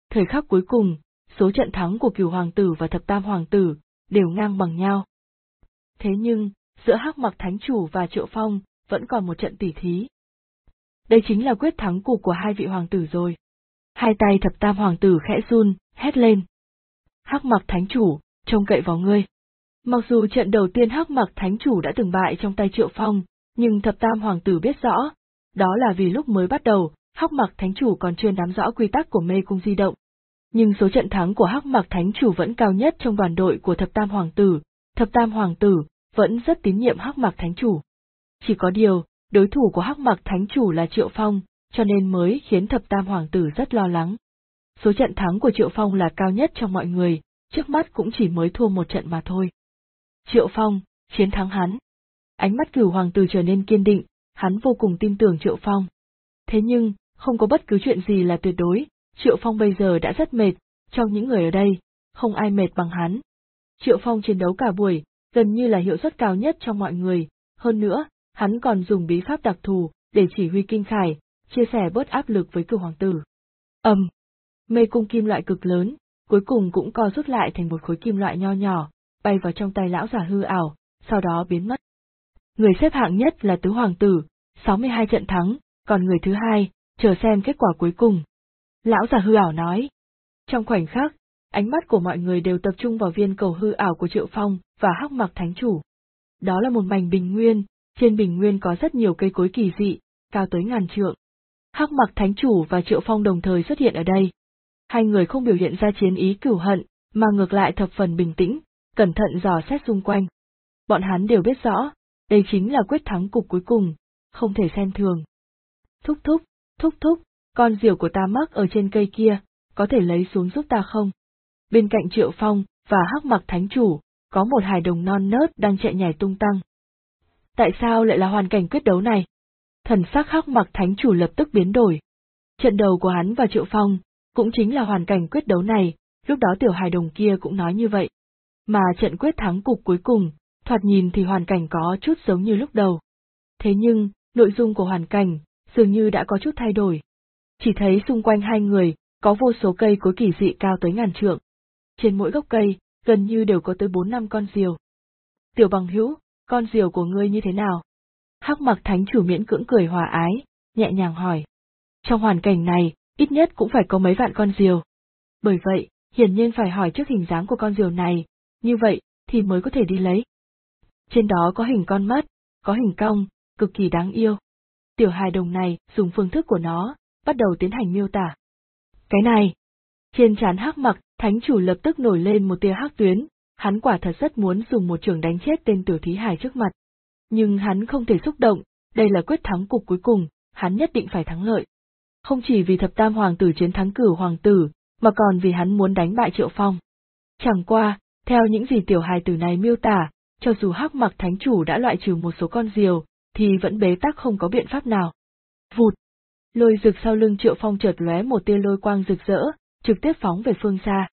Thời khắc cuối cùng, số trận thắng của Cửu Hoàng tử và Thập Tam Hoàng tử đều ngang bằng nhau. Thế nhưng, giữa Hắc Mặc Thánh Chủ và Triệu Phong vẫn còn một trận tỉ thí. Đây chính là quyết thắng cục của hai vị hoàng tử rồi. Hai tay Thập Tam Hoàng tử khẽ run, hét lên. Hắc Mặc Thánh Chủ, trông cậy vào ngươi. Mặc dù trận đầu tiên Hắc Mặc Thánh Chủ đã từng bại trong tay Triệu Phong, nhưng Thập Tam Hoàng tử biết rõ, đó là vì lúc mới bắt đầu, Hắc Mặc Thánh Chủ còn chưa nắm rõ quy tắc của mê cung di động. Nhưng số trận thắng của Hắc Mặc Thánh Chủ vẫn cao nhất trong đoàn đội của Thập Tam Hoàng tử. Thập Tam Hoàng tử vẫn rất tín nhiệm Hắc Mặc Thánh Chủ. Chỉ có điều, đối thủ của Hắc Mặc Thánh Chủ là Triệu Phong, cho nên mới khiến Thập Tam Hoàng tử rất lo lắng. Số trận thắng của Triệu Phong là cao nhất trong mọi người, trước mắt cũng chỉ mới thua một trận mà thôi. Triệu Phong, chiến thắng hắn. Ánh mắt Cửu Hoàng tử trở nên kiên định, hắn vô cùng tin tưởng Triệu Phong. Thế nhưng, không có bất cứ chuyện gì là tuyệt đối, Triệu Phong bây giờ đã rất mệt, trong những người ở đây, không ai mệt bằng hắn. Triệu Phong chiến đấu cả buổi, gần như là hiệu suất cao nhất trong mọi người, hơn nữa, hắn còn dùng bí pháp đặc thù để chỉ huy kinh khải, chia sẻ bớt áp lực với Cửu Hoàng tử. Mê cung kim loại cực lớn, cuối cùng cũng co rút lại thành một khối kim loại nho nhỏ, bay vào trong tay lão giả hư ảo, sau đó biến mất. Người xếp hạng nhất là Tứ Hoàng tử, 62 trận thắng, còn người thứ hai, chờ xem kết quả cuối cùng. Lão giả hư ảo nói. Trong khoảnh khắc, ánh mắt của mọi người đều tập trung vào viên cầu hư ảo của Triệu Phong và Hắc Mặc Thánh Chủ. Đó là một mảnh bình nguyên, trên bình nguyên có rất nhiều cây cối kỳ dị, cao tới ngàn trượng. Hắc Mặc Thánh Chủ và Triệu Phong đồng thời xuất hiện ở đây. Hai người không biểu hiện ra chiến ý cửu hận, mà ngược lại thập phần bình tĩnh, cẩn thận dò xét xung quanh. Bọn hắn đều biết rõ, đây chính là quyết thắng cục cuối cùng, không thể xem thường. Thúc thúc, con diều của ta mắc ở trên cây kia, có thể lấy xuống giúp ta không? Bên cạnh Triệu Phong và Hắc Mặc Thánh Chủ, có một hài đồng non nớt đang chạy nhảy tung tăng. Tại sao lại là hoàn cảnh quyết đấu này? Thần sắc Hắc Mặc Thánh Chủ lập tức biến đổi. Trận đầu của hắn và Triệu Phong, cũng chính là hoàn cảnh quyết đấu này, lúc đó tiểu hài đồng kia cũng nói như vậy. Mà trận quyết thắng cục cuối cùng, thoạt nhìn thì hoàn cảnh có chút giống như lúc đầu. Thế nhưng, nội dung của hoàn cảnh, dường như đã có chút thay đổi. Chỉ thấy xung quanh hai người, có vô số cây cối kỳ dị cao tới ngàn trượng. Trên mỗi gốc cây, gần như đều có tới 4-5 con diều. Tiểu bằng hữu, con diều của ngươi như thế nào? Hắc Mặc Thánh Chủ miễn cưỡng cười hòa ái, nhẹ nhàng hỏi. Trong hoàn cảnh này, ít nhất cũng phải có mấy vạn con diều. Bởi vậy, hiển nhiên phải hỏi trước hình dáng của con diều này, như vậy, thì mới có thể đi lấy. Trên đó có hình con mắt, có hình cong, cực kỳ đáng yêu. Tiểu hài đồng này dùng phương thức của nó, bắt đầu tiến hành miêu tả. Cái này, trên trán Hắc Mặc Thánh Chủ lập tức nổi lên một tia hắc tuyến, hắn quả thật rất muốn dùng một chưởng đánh chết tên tiểu thí hài trước mặt. Nhưng hắn không thể xúc động, đây là quyết thắng cục cuối cùng, hắn nhất định phải thắng lợi. Không chỉ vì Thập Tam Hoàng tử chiến thắng Cửu Hoàng tử, mà còn vì hắn muốn đánh bại Triệu Phong. Chẳng qua, theo những gì tiểu hài tử này miêu tả, cho dù Hắc Mặc Thánh Chủ đã loại trừ một số con diều, thì vẫn bế tắc không có biện pháp nào. Vụt! Lôi rực sau lưng Triệu Phong chợt lóe một tia lôi quang rực rỡ, trực tiếp phóng về phương xa.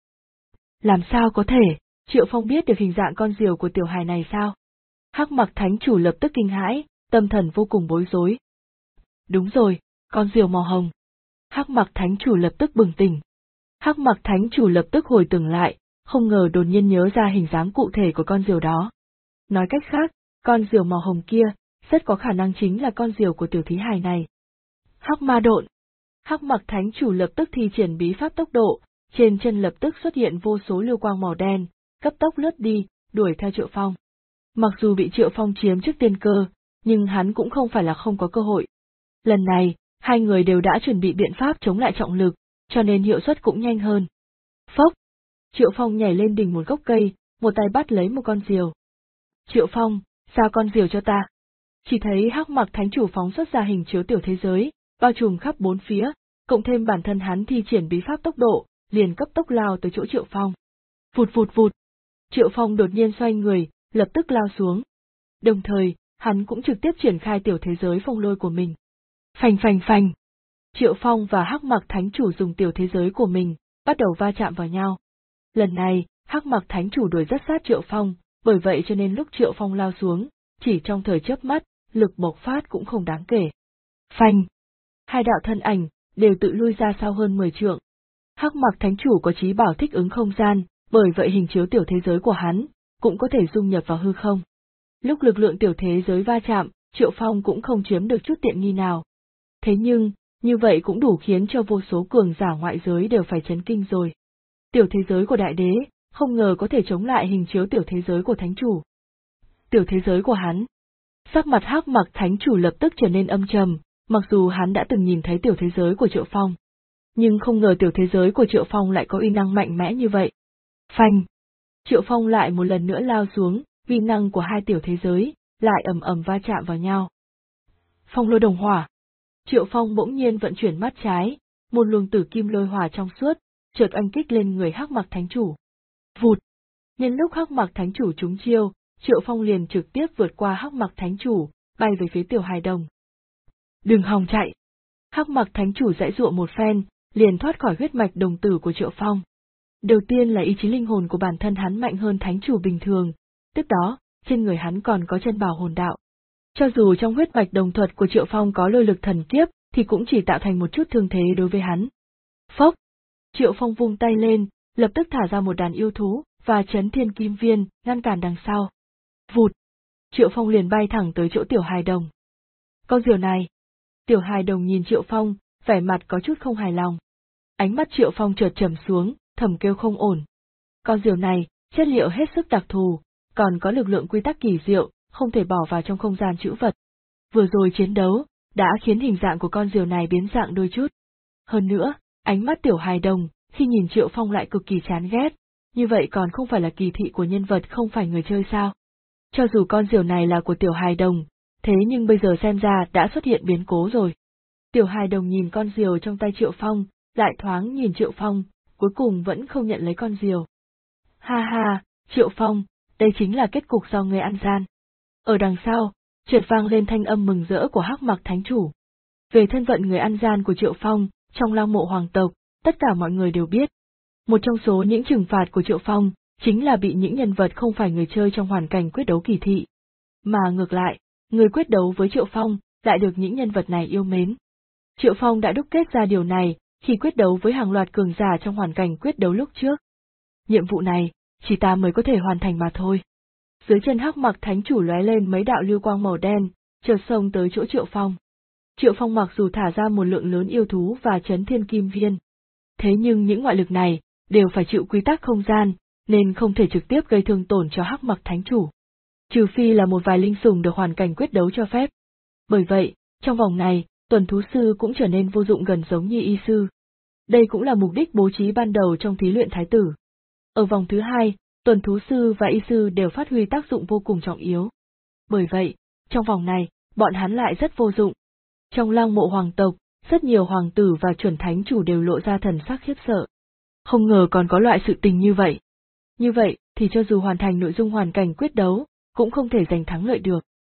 Làm sao có thể, Triệu Phong biết được hình dạng con diều của tiểu hài này sao? Hắc Mặc Thánh Chủ lập tức kinh hãi, tâm thần vô cùng bối rối. Đúng rồi, con diều màu hồng. Hắc Mặc Thánh Chủ lập tức bừng tỉnh. Hắc Mặc Thánh Chủ lập tức hồi tưởng lại, không ngờ đột nhiên nhớ ra hình dáng cụ thể của con diều đó. Nói cách khác, con diều màu hồng kia, rất có khả năng chính là con diều của tiểu thí hài này. Hắc Ma Độn. Hắc Mặc Thánh Chủ lập tức thi triển bí pháp tốc độ, trên chân lập tức xuất hiện vô số lưu quang màu đen, cấp tốc lướt đi, đuổi theo Triệu Phong. Mặc dù bị Triệu Phong chiếm trước tiên cơ, nhưng hắn cũng không phải là không có cơ hội. Lần này, hai người đều đã chuẩn bị biện pháp chống lại trọng lực, cho nên hiệu suất cũng nhanh hơn. Phốc! Triệu Phong nhảy lên đỉnh một gốc cây, một tay bắt lấy một con diều. Triệu Phong, giao con diều cho ta. Chỉ thấy Hắc Mặc Thánh Chủ phóng xuất ra hình chiếu tiểu thế giới, bao trùm khắp bốn phía, cộng thêm bản thân hắn thi triển bí pháp tốc độ, liền cấp tốc lao tới chỗ Triệu Phong. Vụt! Triệu Phong đột nhiên xoay người, lập tức lao xuống. Đồng thời, hắn cũng trực tiếp triển khai tiểu thế giới phong lôi của mình. Phành! Triệu Phong và Hắc Mặc Thánh Chủ dùng tiểu thế giới của mình, bắt đầu va chạm vào nhau. Lần này, Hắc Mặc Thánh Chủ đuổi rất sát Triệu Phong, bởi vậy cho nên lúc Triệu Phong lao xuống, chỉ trong thời chớp mắt, lực bộc phát cũng không đáng kể. Phanh! Hai đạo thân ảnh, đều tự lui ra sau hơn 10 trượng. Hắc Mặc Thánh Chủ có trí bảo thích ứng không gian, bởi vậy hình chiếu tiểu thế giới của hắn cũng có thể dung nhập vào hư không. Lúc lực lượng tiểu thế giới va chạm, Triệu Phong cũng không chiếm được chút tiện nghi nào. Thế nhưng, như vậy cũng đủ khiến cho vô số cường giả ngoại giới đều phải chấn kinh rồi. Tiểu thế giới của đại đế, không ngờ có thể chống lại hình chiếu tiểu thế giới của thánh chủ. Tiểu thế giới của hắn. Sắc mặt Hắc Mặc Thánh Chủ lập tức trở nên âm trầm, mặc dù hắn đã từng nhìn thấy tiểu thế giới của Triệu Phong. Nhưng không ngờ tiểu thế giới của Triệu Phong lại có uy năng mạnh mẽ như vậy. Phanh! Triệu Phong lại một lần nữa lao xuống, uy năng của hai tiểu thế giới lại ầm ầm va chạm vào nhau. Phong lôi đồng hỏa. Triệu Phong bỗng nhiên vận chuyển mắt trái, một luồng tử kim lôi hỏa trong suốt, chợt oanh kích lên người Hắc Mặc Thánh Chủ. Vụt! Nhân lúc Hắc Mặc Thánh Chủ trúng chiêu, Triệu Phong liền trực tiếp vượt qua Hắc Mặc Thánh Chủ, bay về phía tiểu hài đồng. Đừng hòng chạy! Hắc Mặc Thánh Chủ giãy giụa một phen, liền thoát khỏi huyết mạch đồng tử của Triệu Phong. Đầu tiên là ý chí linh hồn của bản thân hắn mạnh hơn Thánh Chủ bình thường, tiếp đó, trên người hắn còn có chân bảo hồn đạo. Cho dù trong huyết mạch đồng thuật của Triệu Phong có lôi lực thần kiếp, thì cũng chỉ tạo thành một chút thương thế đối với hắn. Phốc! Triệu Phong vung tay lên, lập tức thả ra một đàn yêu thú, và chấn thiên kim viên, ngăn cản đằng sau. Vụt! Triệu Phong liền bay thẳng tới chỗ tiểu hài đồng. Con diều này! Tiểu hài đồng nhìn Triệu Phong, vẻ mặt có chút không hài lòng. Ánh mắt Triệu Phong chợt trầm xuống, thầm kêu không ổn. Con diều này, chất liệu hết sức đặc thù, còn có lực lượng quy tắc kỳ diệu, không thể bỏ vào trong không gian trữ vật. Vừa rồi chiến đấu, đã khiến hình dạng của con diều này biến dạng đôi chút. Hơn nữa, ánh mắt tiểu hài đồng, khi nhìn Triệu Phong lại cực kỳ chán ghét, như vậy còn không phải là kỳ thị của nhân vật không phải người chơi sao? Cho dù con diều này là của tiểu hài đồng, thế nhưng bây giờ xem ra đã xuất hiện biến cố rồi. Tiểu hài đồng nhìn con diều trong tay Triệu Phong, lại thoáng nhìn Triệu Phong, cuối cùng vẫn không nhận lấy con diều. Ha ha, Triệu Phong, đây chính là kết cục do ngươi ăn gian. Ở đằng sau, chợt vang lên thanh âm mừng rỡ của Hắc Mặc Thánh Chủ. Về thân phận người ăn gian của Triệu Phong, trong Lăng Mộ Hoàng tộc, tất cả mọi người đều biết. Một trong số những trừng phạt của Triệu Phong, chính là bị những nhân vật không phải người chơi trong hoàn cảnh quyết đấu kỳ thị. Mà ngược lại, người quyết đấu với Triệu Phong, lại được những nhân vật này yêu mến. Triệu Phong đã đúc kết ra điều này, khi quyết đấu với hàng loạt cường giả trong hoàn cảnh quyết đấu lúc trước. Nhiệm vụ này, chỉ ta mới có thể hoàn thành mà thôi. Dưới chân Hắc Mặc Thánh Chủ lóe lên mấy đạo lưu quang màu đen, chợt xông tới chỗ Triệu Phong. Triệu Phong mặc dù thả ra một lượng lớn yêu thú và chấn thiên kim viên. Thế nhưng những ngoại lực này, đều phải chịu quy tắc không gian, nên không thể trực tiếp gây thương tổn cho Hắc Mặc Thánh Chủ. Trừ phi là một vài linh sủng được hoàn cảnh quyết đấu cho phép. Bởi vậy, trong vòng này, tuần thú sư cũng trở nên vô dụng gần giống như y sư. Đây cũng là mục đích bố trí ban đầu trong thí luyện thái tử. Ở vòng thứ hai, tuần thú sư và y sư đều phát huy tác dụng vô cùng trọng yếu. Bởi vậy, trong vòng này, bọn hắn lại rất vô dụng. Trong Lăng Mộ Hoàng tộc, rất nhiều hoàng tử và chuẩn thánh chủ đều lộ ra thần sắc khiếp sợ. Không ngờ còn có loại sự tình như vậy. Như vậy, thì cho dù hoàn thành nội dung hoàn cảnh quyết đấu, cũng không thể giành thắng lợi được.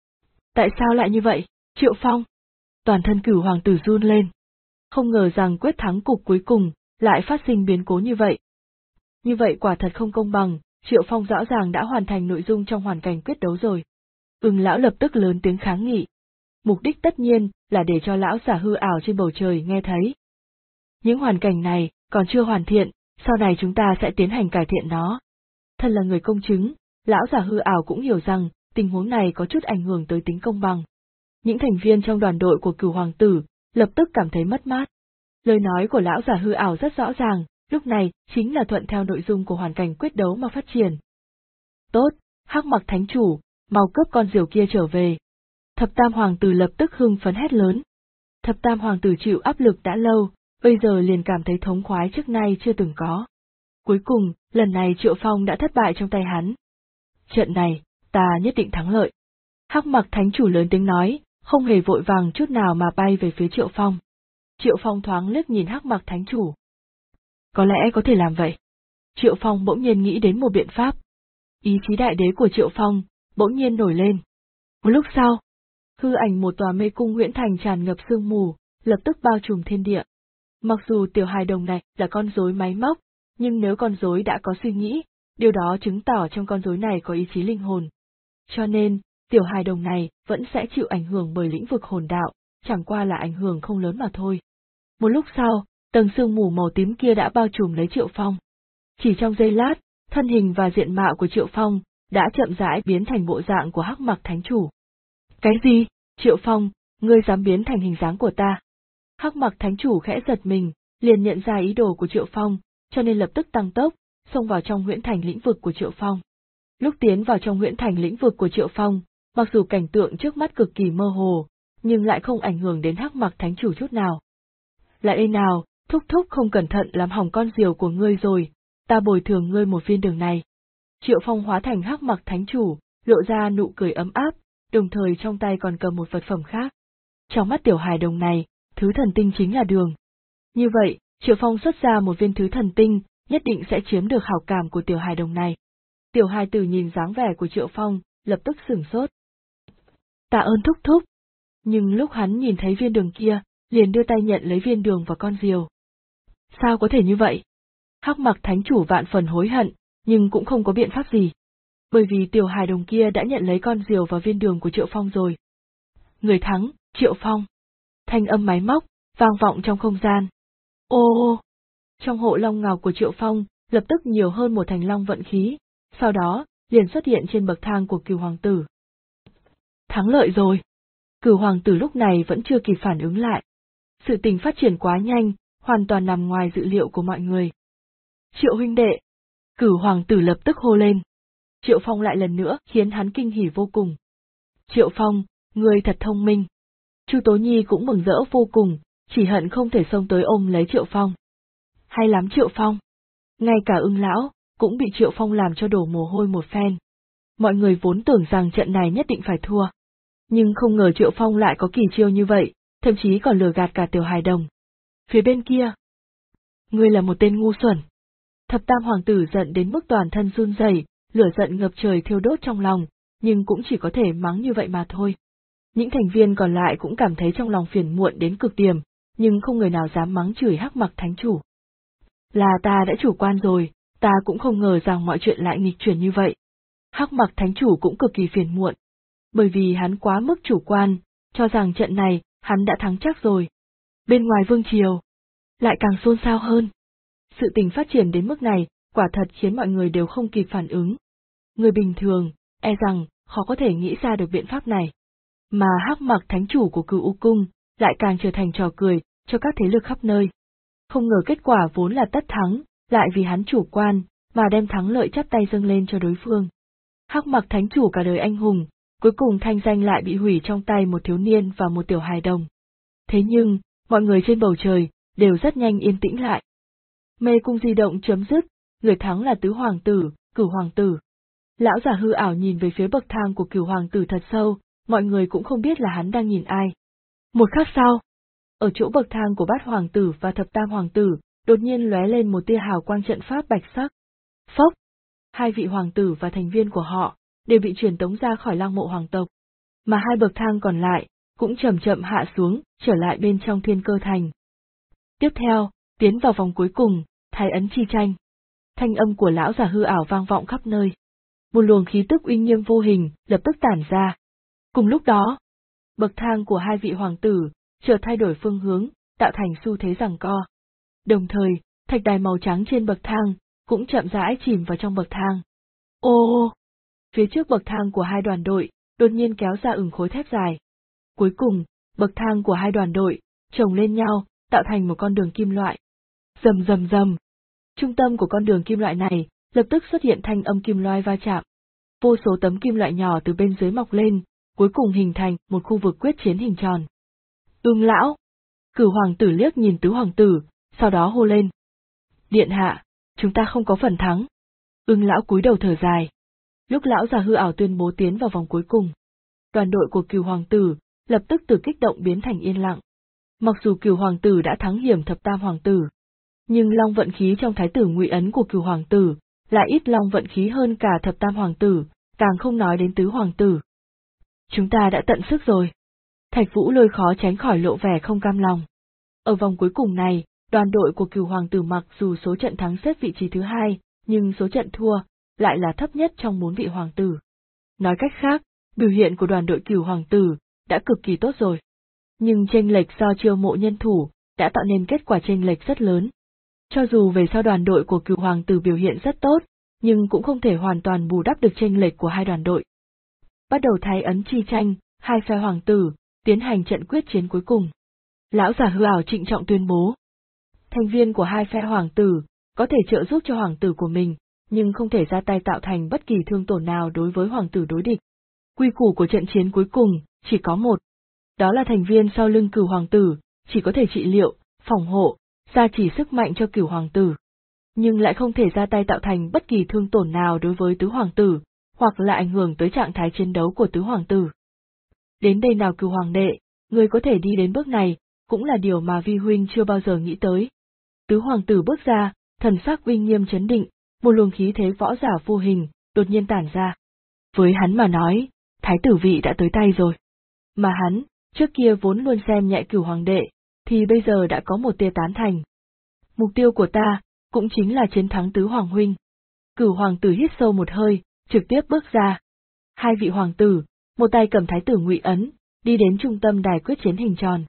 Tại sao lại như vậy, Triệu Phong? Toàn thân Cửu hoàng tử run lên. Không ngờ rằng quyết thắng cục cuối cùng, lại phát sinh biến cố như vậy. Như vậy quả thật không công bằng, Triệu Phong rõ ràng đã hoàn thành nội dung trong hoàn cảnh quyết đấu rồi. Lão lập tức lớn tiếng kháng nghị. Mục đích tất nhiên là để cho lão giả hư ảo trên bầu trời nghe thấy. Những hoàn cảnh này còn chưa hoàn thiện, sau này chúng ta sẽ tiến hành cải thiện nó. Thân là người công chứng, lão giả hư ảo cũng hiểu rằng tình huống này có chút ảnh hưởng tới tính công bằng. Những thành viên trong đoàn đội của Cửu hoàng tử lập tức cảm thấy mất mát. Lời nói của lão giả hư ảo rất rõ ràng, lúc này chính là thuận theo nội dung của hoàn cảnh quyết đấu mà phát triển. Tốt, Hắc Mặc Thánh Chủ, mau cướp con diều kia trở về. Thập Tam hoàng tử lập tức hưng phấn hét lớn. Thập Tam hoàng tử chịu áp lực đã lâu, bây giờ liền cảm thấy thống khoái trước nay chưa từng có. Cuối cùng, lần này Triệu Phong đã thất bại trong tay hắn. Trận này, ta nhất định thắng lợi. Hắc Mặc Thánh Chủ lớn tiếng nói, không hề vội vàng chút nào mà bay về phía Triệu Phong. Triệu Phong thoáng liếc nhìn Hắc Mặc Thánh Chủ. Có lẽ có thể làm vậy. Triệu Phong bỗng nhiên nghĩ đến một biện pháp. Ý chí đại đế của Triệu Phong bỗng nhiên nổi lên. Một lúc sau, hư ảnh một tòa mê cung huyễn thành tràn ngập sương mù, lập tức bao trùm thiên địa. Mặc dù tiểu hài đồng này là con rối máy móc, nhưng nếu con rối đã có suy nghĩ, điều đó chứng tỏ trong con rối này có ý chí linh hồn. Cho nên, tiểu hài đồng này vẫn sẽ chịu ảnh hưởng bởi lĩnh vực hồn đạo, chẳng qua là ảnh hưởng không lớn mà thôi. Một lúc sau, Tầng sương mù màu tím kia đã bao trùm lấy Triệu Phong. Chỉ trong giây lát, thân hình và diện mạo của Triệu Phong đã chậm rãi biến thành bộ dạng của Hắc Mặc Thánh Chủ. Cái gì? Triệu Phong, ngươi dám biến thành hình dáng của ta? Hắc Mặc Thánh Chủ khẽ giật mình, liền nhận ra ý đồ của Triệu Phong, cho nên lập tức tăng tốc, xông vào trong huyễn thành lĩnh vực của Triệu Phong. Lúc tiến vào trong huyễn thành lĩnh vực của Triệu Phong, mặc dù cảnh tượng trước mắt cực kỳ mơ hồ, nhưng lại không ảnh hưởng đến Hắc Mặc Thánh Chủ chút nào. Lại đây nào, thúc thúc không cẩn thận làm hỏng con diều của ngươi rồi, ta bồi thường ngươi một viên đường này. Triệu Phong hóa thành Hắc Mặc Thánh Chủ, lộ ra nụ cười ấm áp, đồng thời trong tay còn cầm một vật phẩm khác. Trong mắt tiểu hài đồng này, thứ thần tinh chính là đường. Như vậy, Triệu Phong xuất ra một viên thứ thần tinh, nhất định sẽ chiếm được hảo cảm của tiểu hài đồng này. Tiểu hài tử nhìn dáng vẻ của Triệu Phong, lập tức sửng sốt. Tạ ơn thúc thúc. Nhưng lúc hắn nhìn thấy viên đường kia, liền đưa tay nhận lấy viên đường và con diều. Sao có thể như vậy? Hắc Mặc Thánh Chủ vạn phần hối hận, nhưng cũng không có biện pháp gì. Bởi vì tiểu hài đồng kia đã nhận lấy con diều và viên đường của Triệu Phong rồi. Người thắng, Triệu Phong. Thanh âm máy móc, vang vọng trong không gian. Ô! Trong hộ long ngọc của Triệu Phong, lập tức nhiều hơn một thành long vận khí, sau đó, liền xuất hiện trên bậc thang của Cửu Hoàng Tử. Thắng lợi rồi! Cửu Hoàng Tử lúc này vẫn chưa kịp phản ứng lại. Sự tình phát triển quá nhanh, hoàn toàn nằm ngoài dự liệu của mọi người. Triệu huynh đệ! Cửu Hoàng Tử lập tức hô lên. Triệu Phong lại lần nữa khiến hắn kinh hỉ vô cùng. Triệu Phong, ngươi thật thông minh. Chu Tố Nhi cũng mừng rỡ vô cùng, chỉ hận không thể xông tới ôm lấy Triệu Phong. Hay lắm Triệu Phong. Ngay cả Ưng lão cũng bị Triệu Phong làm cho đổ mồ hôi một phen. Mọi người vốn tưởng rằng trận này nhất định phải thua. Nhưng không ngờ Triệu Phong lại có kỳ chiêu như vậy, thậm chí còn lừa gạt cả tiểu hài đồng. Phía bên kia. Ngươi là một tên ngu xuẩn. Thập Tam Hoàng Tử giận đến mức toàn thân run rẩy, lửa giận ngập trời thiêu đốt trong lòng, nhưng cũng chỉ có thể mắng như vậy mà thôi. Những thành viên còn lại cũng cảm thấy trong lòng phiền muộn đến cực điểm, nhưng không người nào dám mắng chửi Hắc Mặc Thánh Chủ. Là ta đã chủ quan rồi, ta cũng không ngờ rằng mọi chuyện lại nghịch chuyển như vậy. Hắc Mặc Thánh Chủ cũng cực kỳ phiền muộn. Bởi vì hắn quá mức chủ quan, cho rằng trận này, hắn đã thắng chắc rồi. Bên ngoài vương triều, lại càng xôn xao hơn. Sự tình phát triển đến mức này, quả thật khiến mọi người đều không kịp phản ứng. Người bình thường, e rằng, khó có thể nghĩ ra được biện pháp này. Mà Hắc Mặc Thánh Chủ của Cửu U Cung, lại càng trở thành trò cười, cho các thế lực khắp nơi. Không ngờ kết quả vốn là tất thắng, lại vì hắn chủ quan, mà đem thắng lợi chắp tay dâng lên cho đối phương. Hắc Mặc Thánh Chủ cả đời anh hùng, cuối cùng thanh danh lại bị hủy trong tay một thiếu niên và một tiểu hài đồng. Thế nhưng, mọi người trên bầu trời, đều rất nhanh yên tĩnh lại. Mê cung di động chấm dứt, người thắng là Tứ Hoàng Tử, Cửu Hoàng Tử. Lão già hư ảo nhìn về phía bậc thang của Cửu Hoàng Tử thật sâu, mọi người cũng không biết là hắn đang nhìn ai. Một khắc sau, ở chỗ bậc thang của Bát Hoàng Tử và Thập Tam Hoàng Tử, đột nhiên lóe lên một tia hào quang trận pháp bạch sắc. Phốc! Hai vị hoàng tử và thành viên của họ đều bị truyền tống ra khỏi Lăng Mộ Hoàng tộc, mà hai bậc thang còn lại cũng chậm chậm hạ xuống, trở lại bên trong Thiên Cơ Thành. Tiếp theo, tiến vào vòng cuối cùng, Thái ấn chi tranh. Thanh âm của lão già hư ảo vang vọng khắp nơi. Một luồng khí tức uy nghiêm vô hình lập tức tản ra. Cùng lúc đó, bậc thang của hai vị hoàng tử chợt thay đổi phương hướng, tạo thành xu thế giằng co. Đồng thời, thạch đài màu trắng trên bậc thang cũng chậm rãi chìm vào trong bậc thang. Ô! Phía trước bậc thang của hai đoàn đội đột nhiên kéo ra khối thép dài. Cuối cùng, bậc thang của hai đoàn đội chồng lên nhau, tạo thành một con đường kim loại. Rầm rầm rầm. Trung tâm của con đường kim loại này lập tức xuất hiện thanh âm kim loại va chạm. Vô số tấm kim loại nhỏ từ bên dưới mọc lên, cuối cùng hình thành một khu vực quyết chiến hình tròn. Ưng lão! Cửu Hoàng Tử liếc nhìn Tứ Hoàng Tử, sau đó hô lên. Điện hạ, chúng ta không có phần thắng. Ưng lão cúi đầu thở dài. Lúc lão già hư ảo tuyên bố tiến vào vòng cuối cùng, đoàn đội của Cửu Hoàng Tử lập tức từ kích động biến thành yên lặng. Mặc dù Cửu Hoàng Tử đã thắng hiểm Thập Tam Hoàng Tử, nhưng long vận khí trong Thái tử Ngụy ấn của Cửu Hoàng Tử lại ít long vận khí hơn cả Thập Tam Hoàng Tử, càng không nói đến Tứ Hoàng Tử. Chúng ta đã tận sức rồi. Thạch Vũ Lôi khó tránh khỏi lộ vẻ không cam lòng. Ở vòng cuối cùng này, đoàn đội của Cửu Hoàng Tử mặc dù số trận thắng xếp vị trí thứ hai, nhưng số trận thua lại là thấp nhất trong 4 vị hoàng tử. Nói cách khác, biểu hiện của đoàn đội Cửu Hoàng Tử đã cực kỳ tốt rồi. Nhưng chênh lệch do chiêu mộ nhân thủ đã tạo nên kết quả chênh lệch rất lớn. Cho dù về sau đoàn đội của Cửu Hoàng tử biểu hiện rất tốt, nhưng cũng không thể hoàn toàn bù đắp được chênh lệch của hai đoàn đội. Bắt đầu thái ấn chi tranh, hai phe hoàng tử, tiến hành trận quyết chiến cuối cùng. Lão giả hư ảo trịnh trọng tuyên bố. Thành viên của hai phe hoàng tử, có thể trợ giúp cho hoàng tử của mình, nhưng không thể ra tay tạo thành bất kỳ thương tổn nào đối với hoàng tử đối địch. Quy củ của trận chiến cuối cùng, chỉ có một. Đó là thành viên sau lưng Cửu Hoàng tử, chỉ có thể trị liệu, phòng hộ, gia trì sức mạnh cho Cửu Hoàng tử. Nhưng lại không thể ra tay tạo thành bất kỳ thương tổn nào đối với Tứ Hoàng tử, hoặc là ảnh hưởng tới trạng thái chiến đấu của Tứ Hoàng tử. Đến đây nào Cửu Hoàng đệ, người có thể đi đến bước này, cũng là điều mà Vi huynh chưa bao giờ nghĩ tới. Tứ Hoàng tử bước ra, thần sắc uy nghiêm chấn định, một luồng khí thế võ giả vô hình, đột nhiên tản ra. Với hắn mà nói, thái tử vị đã tới tay rồi. Mà hắn, trước kia vốn luôn xem nhẹ Cửu Hoàng đệ, thì bây giờ đã có một tia tán thành. Mục tiêu của ta, cũng chính là chiến thắng Tứ Hoàng huynh. Cửu Hoàng tử hít sâu một hơi, trực tiếp bước ra. Hai vị hoàng tử, một tay cầm thái tử Ngụy Ấn, đi đến trung tâm đài quyết chiến hình tròn.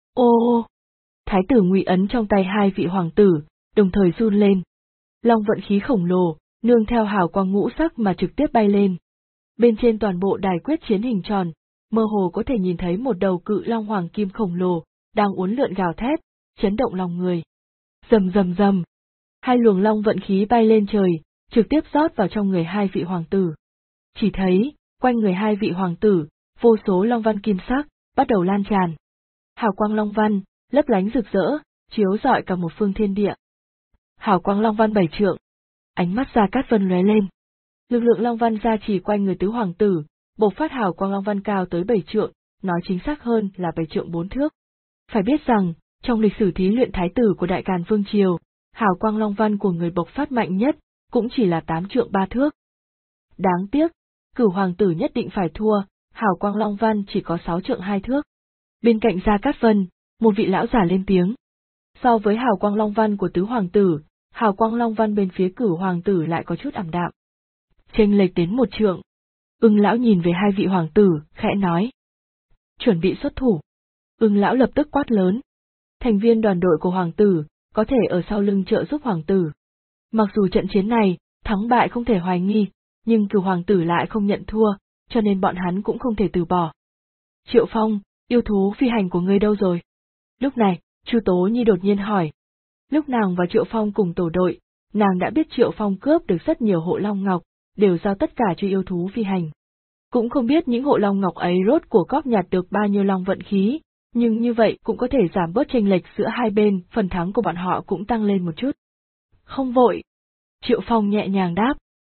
Ô! Thái tử Ngụy Ấn trong tay hai vị hoàng tử, đồng thời run lên. Long vận khí khổng lồ, nương theo hào quang ngũ sắc mà trực tiếp bay lên. Bên trên toàn bộ đài quyết chiến hình tròn, mơ hồ có thể nhìn thấy một đầu cự long hoàng kim khổng lồ, đang uốn lượn gào thét, chấn động lòng người. Rầm rầm rầm. Hai luồng long vận khí bay lên trời, trực tiếp rót vào trong người hai vị hoàng tử. Chỉ thấy, quanh người hai vị hoàng tử, vô số long văn kim sắc, bắt đầu lan tràn. Hào quang long văn, lấp lánh rực rỡ, chiếu rọi cả một phương thiên địa. Hào quang long văn 7 trượng. Ánh mắt Gia Cát Vân lóe lên. Lực lượng long văn gia trì quanh người Tứ Hoàng tử, bộc phát hào quang long văn cao tới 7 trượng, nói chính xác hơn là 7 trượng 4 thước. Phải biết rằng, trong lịch sử thí luyện thái tử của Đại Càn Vương Triều, hào quang long văn của người bộc phát mạnh nhất, cũng chỉ là 8 trượng 3 thước. Đáng tiếc, Cửu Hoàng tử nhất định phải thua, hào quang long văn chỉ có 6 trượng 2 thước. Bên cạnh Gia Cát Vân, một vị lão giả lên tiếng. So với hào quang long văn của Tứ Hoàng tử, hào quang long văn bên phía Cửu Hoàng tử lại có chút ảm đạm. Chênh lệch đến 1 trượng. Ưng lão nhìn về hai vị hoàng tử, khẽ nói. Chuẩn bị xuất thủ. Ưng lão lập tức quát lớn. Thành viên đoàn đội của hoàng tử, có thể ở sau lưng trợ giúp hoàng tử. Mặc dù trận chiến này, thắng bại không thể hoài nghi, nhưng Cửu Hoàng tử lại không nhận thua, cho nên bọn hắn cũng không thể từ bỏ. Triệu Phong, yêu thú phi hành của ngươi đâu rồi? Lúc này, Chu Tố Nhi đột nhiên hỏi. Lúc nàng và Triệu Phong cùng tổ đội, nàng đã biết Triệu Phong cướp được rất nhiều hộ long ngọc, đều giao tất cả cho yêu thú phi hành. Cũng không biết những hộ long ngọc ấy rốt của góp nhặt được bao nhiêu long vận khí, nhưng như vậy cũng có thể giảm bớt chênh lệch giữa hai bên, phần thắng của bọn họ cũng tăng lên một chút. Không vội. Triệu Phong nhẹ nhàng đáp.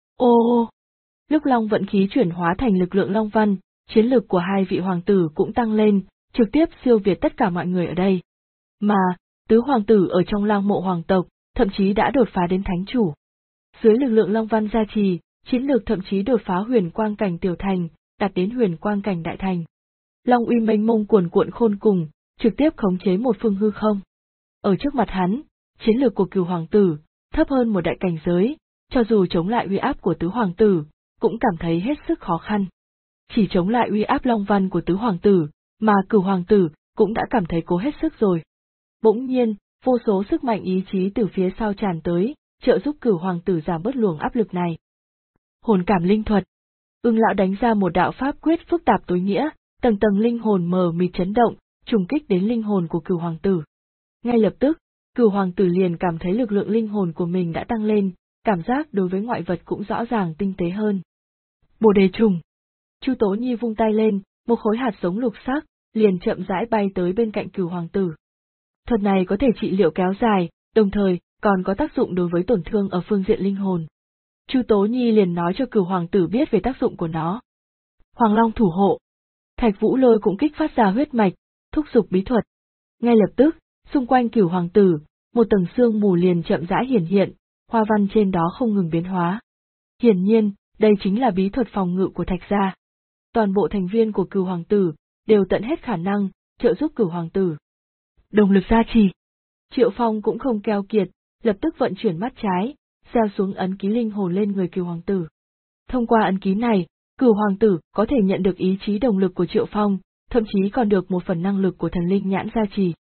Ô! Lúc long vận khí chuyển hóa thành lực lượng long văn, chiến lực của hai vị hoàng tử cũng tăng lên, trực tiếp siêu việt tất cả mọi người ở đây. Mà, Tứ Hoàng tử ở trong Lang Mộ hoàng tộc, thậm chí đã đột phá đến thánh chủ. Dưới lực lượng long văn gia trì, chiến lược thậm chí đột phá huyền quang cảnh tiểu thành, đạt đến huyền quang cảnh đại thành. Long uy mênh mông cuồn cuộn khôn cùng, trực tiếp khống chế một phương hư không. Ở trước mặt hắn, chiến lược của Cửu Hoàng tử, thấp hơn một đại cảnh giới, cho dù chống lại uy áp của Tứ Hoàng tử, cũng cảm thấy hết sức khó khăn. Chỉ chống lại uy áp long văn của Tứ Hoàng tử, mà Cửu Hoàng tử cũng đã cảm thấy cố hết sức rồi. Bỗng nhiên, vô số sức mạnh ý chí từ phía sau tràn tới, trợ giúp Cửu Hoàng tử giảm bớt luồng áp lực này. Hồn cảm linh thuật. Ưng lão đánh ra một đạo pháp quyết phức tạp tối nghĩa, tầng tầng linh hồn mờ mịt chấn động, trùng kích đến linh hồn của Cửu Hoàng tử. Ngay lập tức, Cửu Hoàng tử liền cảm thấy lực lượng linh hồn của mình đã tăng lên, cảm giác đối với ngoại vật cũng rõ ràng tinh tế hơn. Bồ đề trùng. Chu Tố Nhi vung tay lên, một khối hạt giống lục sắc, liền chậm rãi bay tới bên cạnh Cửu Hoàng tử. Thuật này có thể trị liệu kéo dài, đồng thời còn có tác dụng đối với tổn thương ở phương diện linh hồn. Chu Tố Nhi liền nói cho Cửu Hoàng tử biết về tác dụng của nó. Hoàng Long thủ hộ. Thạch Vũ Lôi cũng kích phát ra huyết mạch, thúc giục bí thuật. Ngay lập tức, xung quanh Cửu Hoàng tử, một tầng sương mù liền chậm rãi hiển hiện, hoa văn trên đó không ngừng biến hóa. Hiển nhiên, đây chính là bí thuật phòng ngự của Thạch gia. Toàn bộ thành viên của Cửu Hoàng tử đều tận hết khả năng trợ giúp Cửu Hoàng tử. Đồng lực gia trì. Triệu Phong cũng không keo kiệt, lập tức vận chuyển mắt trái, gieo xuống ấn ký linh hồn lên người Cửu Hoàng tử. Thông qua ấn ký này, Cửu Hoàng tử có thể nhận được ý chí đồng lực của Triệu Phong, thậm chí còn được một phần năng lực của thần linh nhãn gia trì.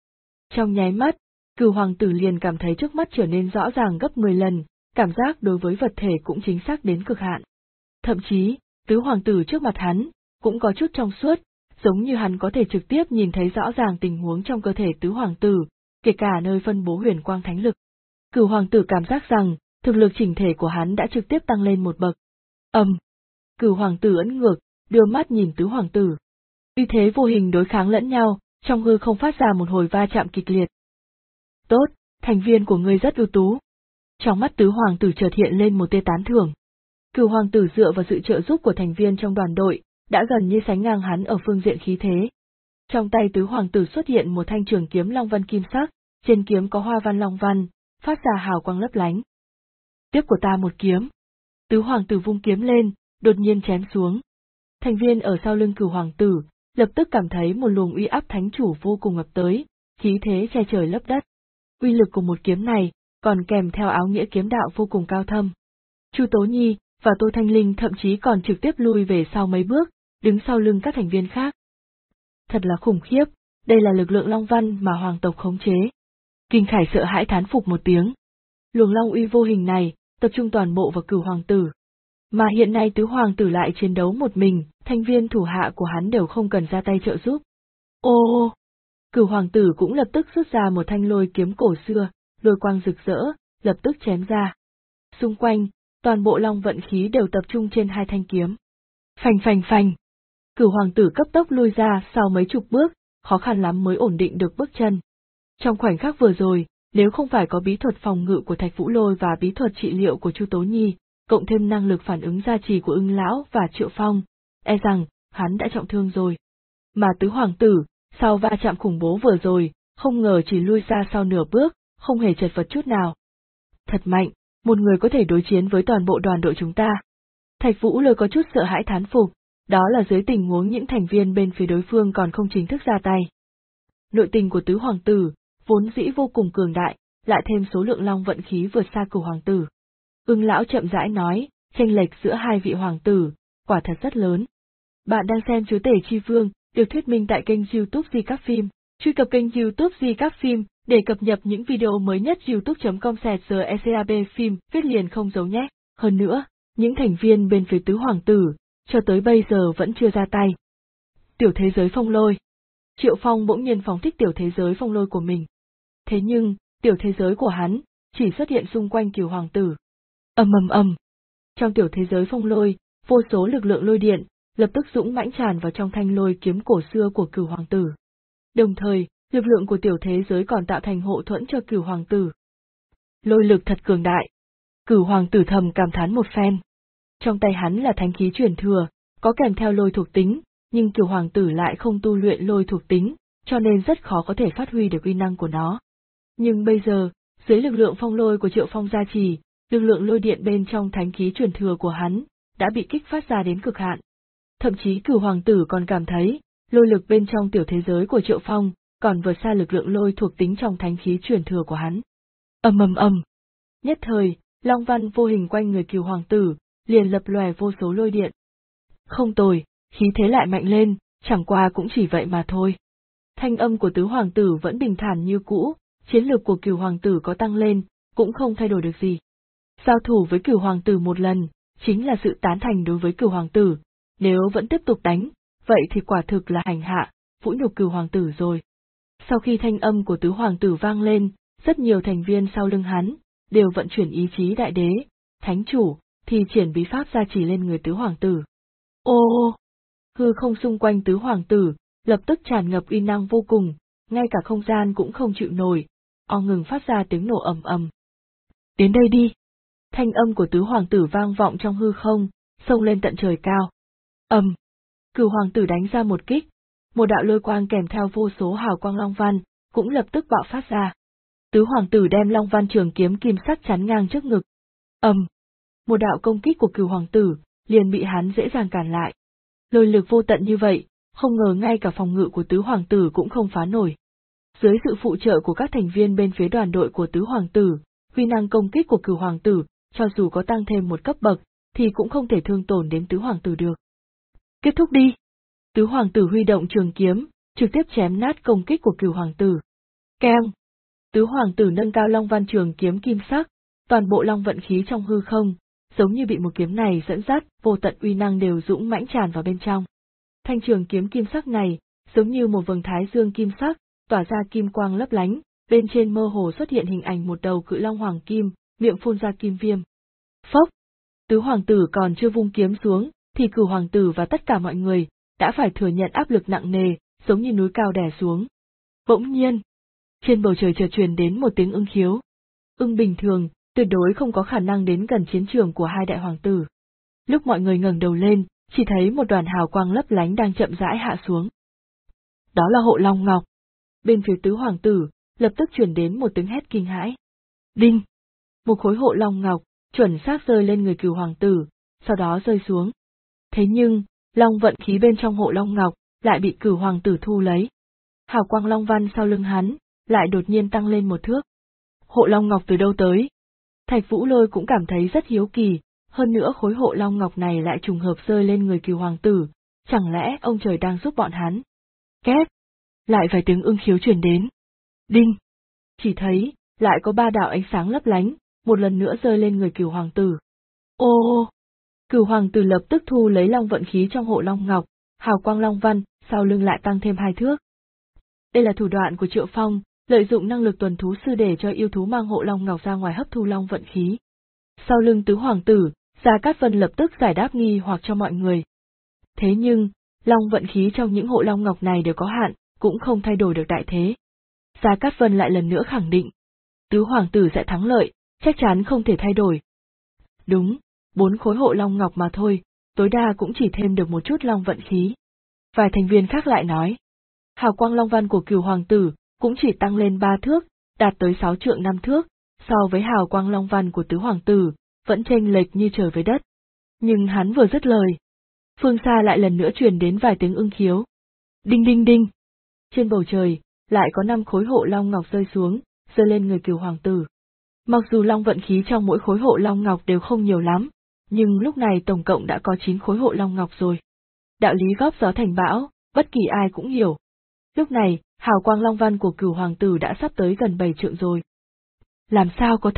Trong nháy mắt, Cửu hoàng tử liền cảm thấy trước mắt trở nên rõ ràng gấp 10 lần, cảm giác đối với vật thể cũng chính xác đến cực hạn. Thậm chí, tứ hoàng tử trước mặt hắn, cũng có chút trong suốt, giống như hắn có thể trực tiếp nhìn thấy rõ ràng tình huống trong cơ thể tứ hoàng tử, kể cả nơi phân bố huyền quang thánh lực. Cửu hoàng tử cảm giác rằng, thực lực chỉnh thể của hắn đã trực tiếp tăng lên một bậc. Cửu hoàng tử ưỡn ngược, đưa mắt nhìn tứ hoàng tử. Uy thế vô hình đối kháng lẫn nhau, trong hư không phát ra một hồi va chạm kịch liệt. Tốt, thành viên của ngươi rất ưu tú. Trong mắt tứ hoàng tử chợt hiện lên một tia tán thưởng. Cửu hoàng tử dựa vào sự trợ giúp của thành viên trong đoàn đội, đã gần như sánh ngang hắn ở phương diện khí thế. Trong tay tứ hoàng tử xuất hiện một thanh trường kiếm long văn kim sắc, trên kiếm có hoa văn long văn, phát ra hào quang lấp lánh. Tiếp của ta một kiếm. Tứ hoàng tử vung kiếm lên, đột nhiên chém xuống. Thành viên ở sau lưng Cửu hoàng tử, lập tức cảm thấy một luồng uy áp thánh chủ vô cùng ập tới, khí thế che trời lấp đất. Uy lực của một kiếm này, còn kèm theo áo nghĩa kiếm đạo vô cùng cao thâm. Chu Tố Nhi và Tô Thanh Linh thậm chí còn trực tiếp lui về sau mấy bước, đứng sau lưng các thành viên khác. Thật là khủng khiếp, đây là lực lượng Long Văn mà hoàng tộc khống chế. Kinh Khải sợ hãi thán phục một tiếng. Luồng Long uy vô hình này, tập trung toàn bộ vào Cửu hoàng tử. Mà hiện nay tứ hoàng tử lại chiến đấu một mình, thành viên thủ hạ của hắn đều không cần ra tay trợ giúp. Ô! Cửu hoàng tử cũng lập tức rút ra một thanh lôi kiếm cổ xưa, lôi quang rực rỡ, lập tức chém ra. Xung quanh, toàn bộ long vận khí đều tập trung trên hai thanh kiếm. Phành phành phành! Cửu hoàng tử cấp tốc lui ra sau mấy chục bước, khó khăn lắm mới ổn định được bước chân. Trong khoảnh khắc vừa rồi, nếu không phải có bí thuật phòng ngự của Thạch Vũ Lôi và bí thuật trị liệu của Chu Tố Nhi, cộng thêm năng lực phản ứng gia trì của Ưng Lão và Triệu Phong, e rằng, hắn đã trọng thương rồi. Mà tứ hoàng tử, sau va chạm khủng bố vừa rồi, không ngờ chỉ lui ra sau nửa bước, không hề chật vật chút nào. Thật mạnh, một người có thể đối chiến với toàn bộ đoàn đội chúng ta. Thạch Vũ Lôi có chút sợ hãi thán phục, đó là dưới tình huống những thành viên bên phía đối phương còn không chính thức ra tay. Nội tình của tứ hoàng tử, vốn dĩ vô cùng cường đại, lại thêm số lượng long vận khí vượt xa Cửu hoàng tử. Ưng Lão chậm rãi nói, chênh lệch giữa hai vị hoàng tử, quả thật rất lớn. Bạn đang xem Chúa Tể Chi Vương, được thuyết minh tại kênh YouTube Di Các Phim. Truy cập kênh YouTube Di Các Phim để cập nhật những video mới nhất youtube.com/secab phim viết liền không giấu nhé. Hơn nữa, những thành viên bên phía tứ hoàng tử, cho tới bây giờ vẫn chưa ra tay. Tiểu thế giới phong lôi. Triệu Phong bỗng nhiên phóng thích tiểu thế giới phong lôi của mình. Thế nhưng, tiểu thế giới của hắn, chỉ xuất hiện xung quanh Cửu hoàng tử. Ầm. Trong tiểu thế giới phong lôi, vô số lực lượng lôi điện, lập tức dũng mãnh tràn vào trong thanh lôi kiếm cổ xưa của Cửu hoàng tử. Đồng thời, lực lượng của tiểu thế giới còn tạo thành hộ thuẫn cho Cửu hoàng tử. Lôi lực thật cường đại. Cửu hoàng tử thầm cảm thán một phen. Trong tay hắn là thánh khí truyền thừa, có kèm theo lôi thuộc tính, nhưng Cửu hoàng tử lại không tu luyện lôi thuộc tính, cho nên rất khó có thể phát huy được uy năng của nó. Nhưng bây giờ, dưới lực lượng phong lôi của Triệu Phong gia trì, lực lượng lôi điện bên trong thánh khí truyền thừa của hắn đã bị kích phát ra đến cực hạn. Thậm chí Cửu hoàng tử còn cảm thấy, lôi lực bên trong tiểu thế giới của Triệu Phong còn vượt xa lực lượng lôi thuộc tính trong thánh khí truyền thừa của hắn. Ầm. Nhất thời, long văn vô hình quanh người Cửu hoàng tử liền lập lòe vô số lôi điện. Không tồi, khí thế lại mạnh lên, chẳng qua cũng chỉ vậy mà thôi. Thanh âm của tứ hoàng tử vẫn bình thản như cũ, chiến lược của Cửu hoàng tử có tăng lên, cũng không thay đổi được gì. Giao thủ với Cửu hoàng tử một lần, chính là sự tán thành đối với Cửu hoàng tử, nếu vẫn tiếp tục đánh, vậy thì quả thực là hành hạ, vũ nhục Cửu hoàng tử rồi. Sau khi thanh âm của tứ hoàng tử vang lên, rất nhiều thành viên sau lưng hắn, đều vận chuyển ý chí đại đế, thánh chủ, thì triển bí pháp gia trì lên người tứ hoàng tử. Ô! Hư không xung quanh tứ hoàng tử, lập tức tràn ngập uy năng vô cùng, ngay cả không gian cũng không chịu nổi, ngừng phát ra tiếng nổ ầm. Đến đây đi! Thanh âm của tứ hoàng tử vang vọng trong hư không, xông lên tận trời cao. Cửu hoàng tử đánh ra một kích, một đạo lôi quang kèm theo vô số hào quang long văn, cũng lập tức bạo phát ra. Tứ hoàng tử đem long văn trường kiếm kim sắc chắn ngang trước ngực. Một đạo công kích của Cửu hoàng tử, liền bị hắn dễ dàng cản lại. Lôi lực vô tận như vậy, không ngờ ngay cả phòng ngự của tứ hoàng tử cũng không phá nổi. Dưới sự phụ trợ của các thành viên bên phía đoàn đội của tứ hoàng tử, uy năng công kích của Cửu hoàng tử, cho dù có tăng thêm một cấp bậc, thì cũng không thể thương tổn đến tứ hoàng tử được. Kết thúc đi! Tứ hoàng tử huy động trường kiếm, trực tiếp chém nát công kích của Cửu hoàng tử. Keng. Tứ hoàng tử nâng cao long văn trường kiếm kim sắc, toàn bộ long vận khí trong hư không, giống như bị một kiếm này dẫn dắt, vô tận uy năng đều dũng mãnh tràn vào bên trong. Thanh trường kiếm kim sắc này, giống như một vầng thái dương kim sắc, tỏa ra kim quang lấp lánh, bên trên mơ hồ xuất hiện hình ảnh một đầu cự long hoàng kim, miệng phun ra kim viêm. Phốc! Tứ hoàng tử còn chưa vung kiếm xuống, thì Cửu hoàng tử và tất cả mọi người đã phải thừa nhận áp lực nặng nề, giống như núi cao đè xuống. Bỗng nhiên, trên bầu trời chợt truyền đến một tiếng ưng khiếu. Ưng bình thường, tuyệt đối không có khả năng đến gần chiến trường của hai đại hoàng tử. Lúc mọi người ngẩng đầu lên, chỉ thấy một đoàn hào quang lấp lánh đang chậm rãi hạ xuống. Đó là hộ long ngọc. Bên phía tứ hoàng tử, lập tức truyền đến một tiếng hét kinh hãi. Đinh! Một khối hộ long ngọc, chuẩn xác rơi lên người Cửu hoàng tử, sau đó rơi xuống. Thế nhưng, long vận khí bên trong hộ long ngọc, lại bị Cửu hoàng tử thu lấy. Hào quang long văn sau lưng hắn, lại đột nhiên tăng lên một thước. Hộ long ngọc từ đâu tới? Thạch Vũ Lôi cũng cảm thấy rất hiếu kỳ, hơn nữa khối hộ long ngọc này lại trùng hợp rơi lên người Cửu hoàng tử, chẳng lẽ ông trời đang giúp bọn hắn? Két! Lại vài tiếng ưng khiếu truyền đến. Đinh! Chỉ thấy, lại có ba đạo ánh sáng lấp lánh, một lần nữa rơi lên người Cửu hoàng tử. Ô! Cửu hoàng tử lập tức thu lấy long vận khí trong hộ long ngọc, hào quang long văn, sau lưng lại tăng thêm 2 thước. Đây là thủ đoạn của Triệu Phong, lợi dụng năng lực tuần thú sư để cho yêu thú mang hộ long ngọc ra ngoài hấp thu long vận khí. Sau lưng tứ hoàng tử, Gia Cát Vân lập tức giải đáp nghi hoặc cho mọi người. Thế nhưng, long vận khí trong những hộ long ngọc này đều có hạn, cũng không thay đổi được đại thế. Gia Cát Vân lại lần nữa khẳng định, tứ hoàng tử sẽ thắng lợi, chắc chắn không thể thay đổi. Đúng, 4 khối hộ long ngọc mà thôi, tối đa cũng chỉ thêm được một chút long vận khí. Vài thành viên khác lại nói, hào quang long văn của Cửu hoàng tử cũng chỉ tăng lên 3 thước, đạt tới 6 trượng 5 thước, so với hào quang long văn của tứ hoàng tử, vẫn chênh lệch như trời với đất. Nhưng hắn vừa dứt lời, phương xa lại lần nữa truyền đến vài tiếng ưng khiếu. Đinh đinh đinh! Trên bầu trời, lại có 5 khối hộ long ngọc rơi xuống, rơi lên người Cửu hoàng tử. Mặc dù long vận khí trong mỗi khối hộ long ngọc đều không nhiều lắm, nhưng lúc này tổng cộng đã có 9 khối hộ long ngọc rồi. Đạo lý góp gió thành bão, bất kỳ ai cũng hiểu. Lúc này, hào quang long văn của Cửu hoàng tử đã sắp tới gần 7 trượng rồi. Làm sao có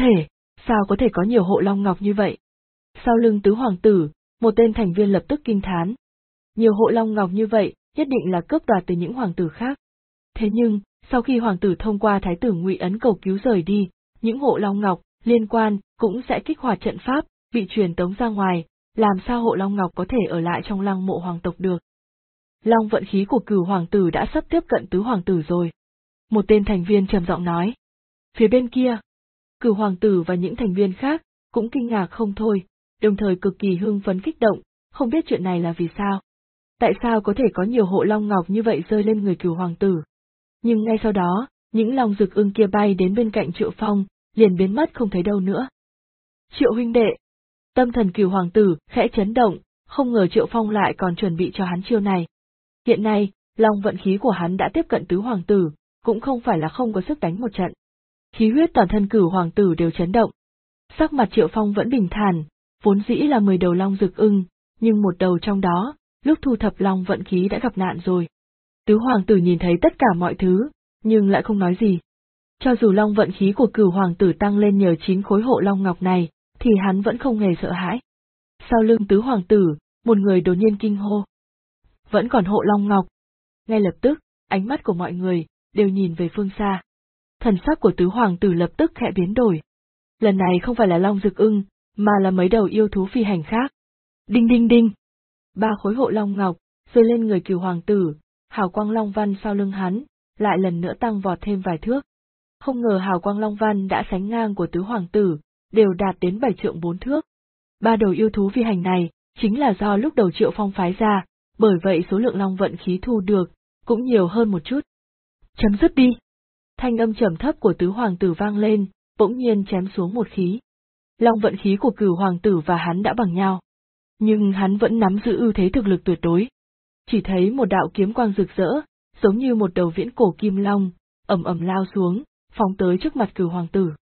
thể có nhiều hộ long ngọc như vậy? Sau lưng tứ hoàng tử, một tên thành viên lập tức kinh thán. Nhiều hộ long ngọc như vậy, nhất định là cướp đoạt từ những hoàng tử khác. Thế nhưng, sau khi hoàng tử thông qua thái tử Ngụy ấn cầu cứu rời đi, những hộ long ngọc liên quan cũng sẽ kích hoạt trận pháp, bị truyền tống ra ngoài, làm sao hộ long ngọc có thể ở lại trong lăng mộ hoàng tộc được? Long vận khí của Cửu hoàng tử đã sắp tiếp cận tứ hoàng tử rồi. Một tên thành viên trầm giọng nói. Phía bên kia, Cửu hoàng tử và những thành viên khác cũng kinh ngạc không thôi, đồng thời cực kỳ hưng phấn kích động, không biết chuyện này là vì sao. Tại sao có thể có nhiều hộ long ngọc như vậy rơi lên người Cửu hoàng tử? Nhưng ngay sau đó, những long rực ưng kia bay đến bên cạnh Triệu Phong, liền biến mất không thấy đâu nữa. Triệu huynh đệ! Tâm thần Cửu hoàng tử khẽ chấn động, không ngờ Triệu Phong lại còn chuẩn bị cho hắn chiêu này. Hiện nay, long vận khí của hắn đã tiếp cận tứ hoàng tử, cũng không phải là không có sức đánh một trận. Khí huyết toàn thân Cửu hoàng tử đều chấn động. Sắc mặt Triệu Phong vẫn bình thản, vốn dĩ là 10 đầu long rực ưng, nhưng một đầu trong đó, lúc thu thập long vận khí đã gặp nạn rồi. Tứ hoàng tử nhìn thấy tất cả mọi thứ, nhưng lại không nói gì. Cho dù long vận khí của Cửu hoàng tử tăng lên nhờ 9 khối hộ long ngọc này, thì hắn vẫn không hề sợ hãi. Sau lưng tứ hoàng tử, một người đột nhiên kinh hô. Vẫn còn hộ long ngọc. Ngay lập tức, ánh mắt của mọi người đều nhìn về phương xa. Thần sắc của tứ hoàng tử lập tức khẽ biến đổi. Lần này không phải là long rực ưng, mà là mấy đầu yêu thú phi hành khác. Đinh đinh đinh! 3 khối hộ long ngọc rơi lên người Cửu hoàng tử, hào quang long văn sau lưng hắn lại lần nữa tăng vọt thêm vài thước. Không ngờ hào quang long văn đã sánh ngang của tứ hoàng tử, đều đạt đến 7 trượng 4 thước. 3 đầu yêu thú phi hành này chính là do lúc đầu Triệu Phong phái ra, bởi vậy số lượng long vận khí thu được cũng nhiều hơn một chút. Chấm dứt đi! Thanh âm trầm thấp của tứ hoàng tử vang lên, bỗng nhiên chém xuống một khí. Long vận khí của Cửu hoàng tử và hắn đã bằng nhau, nhưng hắn vẫn nắm giữ ưu thế thực lực tuyệt đối. Chỉ thấy một đạo kiếm quang rực rỡ, giống như một đầu viễn cổ kim long, ầm ầm lao xuống, phóng tới trước mặt Cửu hoàng tử.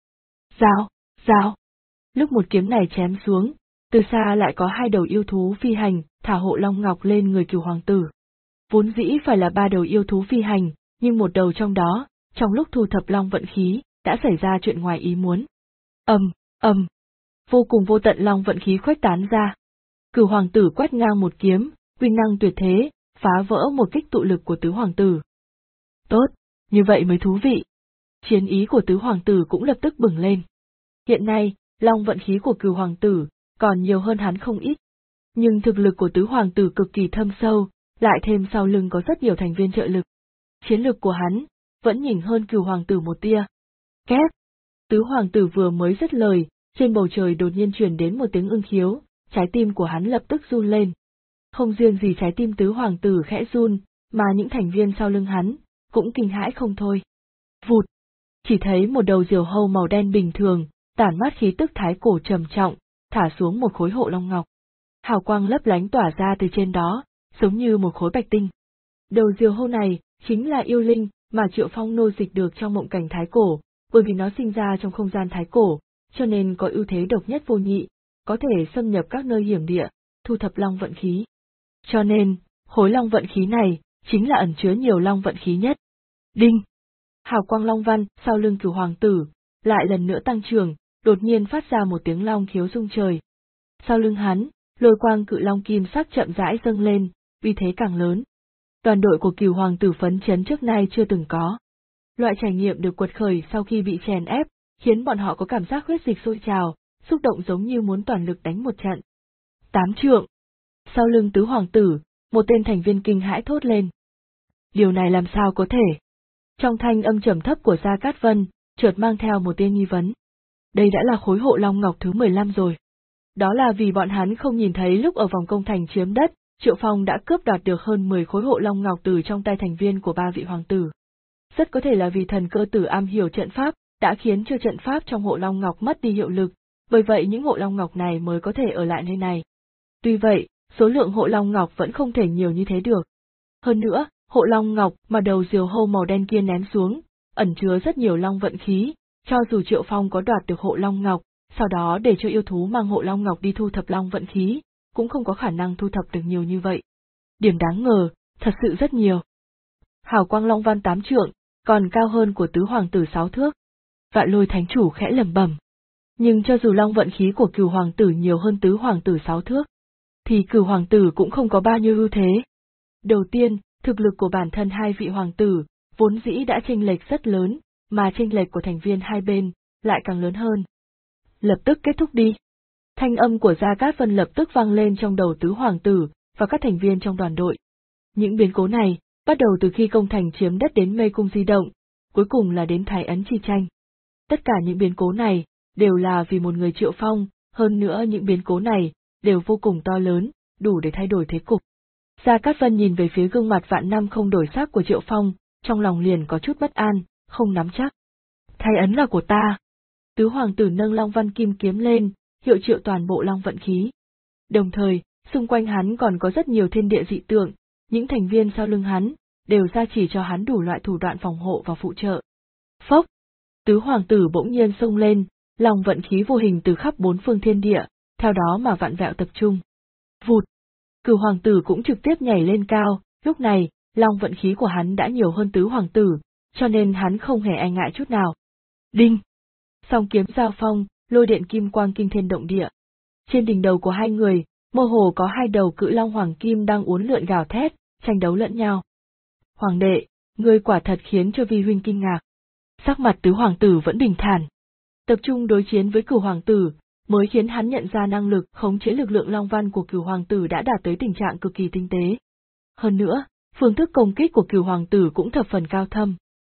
Rào! Lúc một kiếm này chém xuống, từ xa lại có 2 đầu yêu thú phi hành, thả hộ long ngọc lên người Cửu hoàng tử. Vốn dĩ phải là 3 đầu yêu thú phi hành, nhưng một đầu trong đó trong lúc thu thập long vận khí, đã xảy ra chuyện ngoài ý muốn. Vô cùng vô tận long vận khí khuếch tán ra. Cửu hoàng tử quét ngang một kiếm, uy năng tuyệt thế, phá vỡ một kích tụ lực của tứ hoàng tử. Tốt, như vậy mới thú vị. Chiến ý của tứ hoàng tử cũng lập tức bừng lên. Hiện nay, long vận khí của cửu hoàng tử còn nhiều hơn hắn không ít. Nhưng thực lực của tứ hoàng tử cực kỳ thâm sâu, lại thêm sau lưng có rất nhiều thành viên trợ lực. Chiến lực của hắn vẫn nhỉnh hơn cửu hoàng tử một tia. Két! Tứ hoàng tử vừa mới dứt lời, trên bầu trời đột nhiên truyền đến một tiếng ưng khiếu, trái tim của hắn lập tức run lên. Không riêng gì trái tim tứ hoàng tử khẽ run, mà những thành viên sau lưng hắn cũng kinh hãi không thôi. Vụt! Chỉ thấy một đầu diều hâu màu đen bình thường, tản mát khí tức thái cổ trầm trọng, thả xuống một khối hộ long ngọc. Hào quang lấp lánh tỏa ra từ trên đó, giống như một khối bạch tinh. Đầu diều hâu này chính là yêu linh mà Triệu Phong nô dịch được trong mộng cảnh thái cổ, bởi vì nó sinh ra trong không gian thái cổ, cho nên có ưu thế độc nhất vô nhị, có thể xâm nhập các nơi hiểm địa, thu thập long vận khí. Cho nên, khối long vận khí này chính là ẩn chứa nhiều long vận khí nhất. Đinh! Hào quang long văn sau lưng cửu hoàng tử lại lần nữa tăng trưởng, đột nhiên phát ra một tiếng long khiếu rung trời. Sau lưng hắn, lôi quang cự long kim sắc chậm rãi dâng lên, uy thế càng lớn. Đoàn đội của cửu hoàng tử phấn chấn trước nay chưa từng có. Loại trải nghiệm được quật khởi sau khi bị chèn ép, khiến bọn họ có cảm giác huyết dịch sôi trào, xúc động giống như muốn toàn lực đánh một trận. 8 trượng. Sau lưng tứ hoàng tử, một tên thành viên kinh hãi thốt lên. Điều này làm sao có thể? Trong thanh âm trầm thấp của Gia Cát Vân, chợt mang theo một tia nghi vấn. Đây đã là khối hộ long ngọc thứ 15 rồi. Đó là vì bọn hắn không nhìn thấy lúc ở vòng công thành chiếm đất, Triệu Phong đã cướp đoạt được hơn 10 khối hộ long ngọc từ trong tay thành viên của 3 vị hoàng tử. Rất có thể là vì thần cơ tử am hiểu trận pháp, đã khiến cho trận pháp trong hộ long ngọc mất đi hiệu lực, bởi vậy những hộ long ngọc này mới có thể ở lại nơi này. Tuy vậy, số lượng hộ long ngọc vẫn không thể nhiều như thế được. Hơn nữa, hộ long ngọc mà đầu diều hâu màu đen kia ném xuống, ẩn chứa rất nhiều long vận khí, cho dù Triệu Phong có đoạt được hộ long ngọc, sau đó để cho yêu thú mang hộ long ngọc đi thu thập long vận khí, cũng không có khả năng thu thập được nhiều như vậy. Điểm đáng ngờ, thật sự rất nhiều. Hào quang long văn 8 trượng, còn cao hơn của tứ hoàng tử 6 thước. Vạn Lôi thánh chủ khẽ lẩm bẩm. Nhưng cho dù long vận khí của cửu hoàng tử nhiều hơn tứ hoàng tử 6 thước, thì cửu hoàng tử cũng không có bao nhiêu ưu thế. Đầu tiên, thực lực của bản thân hai vị hoàng tử, vốn dĩ đã chênh lệch rất lớn, mà chênh lệch của thành viên hai bên lại càng lớn hơn. Lập tức kết thúc đi. Thanh âm của Gia Cát Vân lập tức vang lên trong đầu tứ hoàng tử và các thành viên trong đoàn đội. Những biến cố này, bắt đầu từ khi công thành chiếm đất đến mê cung di động, cuối cùng là đến thái ấn chi tranh. Tất cả những biến cố này, đều là vì một người Triệu Phong, hơn nữa những biến cố này, đều vô cùng to lớn, đủ để thay đổi thế cục. Gia Cát Vân nhìn về phía gương mặt vạn năm không đổi sắc của Triệu Phong, trong lòng liền có chút bất an, không nắm chắc. Thái ấn là của ta. Tứ hoàng tử nâng long văn kim kiếm lên, hiệu triệu toàn bộ long vận khí. Đồng thời, xung quanh hắn còn có rất nhiều thiên địa dị tượng, những thành viên sau lưng hắn, đều ra chỉ cho hắn đủ loại thủ đoạn phòng hộ và phụ trợ. Phốc! Tứ hoàng tử bỗng nhiên xông lên, long vận khí vô hình từ khắp bốn phương thiên địa, theo đó mà vặn vẹo tập trung. Vụt! Cửu hoàng tử cũng trực tiếp nhảy lên cao, lúc này, long vận khí của hắn đã nhiều hơn tứ hoàng tử, cho nên hắn không hề e ngại chút nào. Đinh! Song kiếm giao phong, lôi điện kim quang kinh thiên động địa. Trên đỉnh đầu của hai người, mơ hồ có hai đầu cự long hoàng kim đang uốn lượn gào thét, tranh đấu lẫn nhau. Hoàng đệ, ngươi quả thật khiến cho vi huynh kinh ngạc. Sắc mặt tứ hoàng tử vẫn bình thản. Tập trung đối chiến với cửu hoàng tử, mới khiến hắn nhận ra năng lực khống chế lực lượng long văn của cửu hoàng tử đã đạt tới tình trạng cực kỳ tinh tế. Hơn nữa, phương thức công kích của cửu hoàng tử cũng thập phần cao thâm.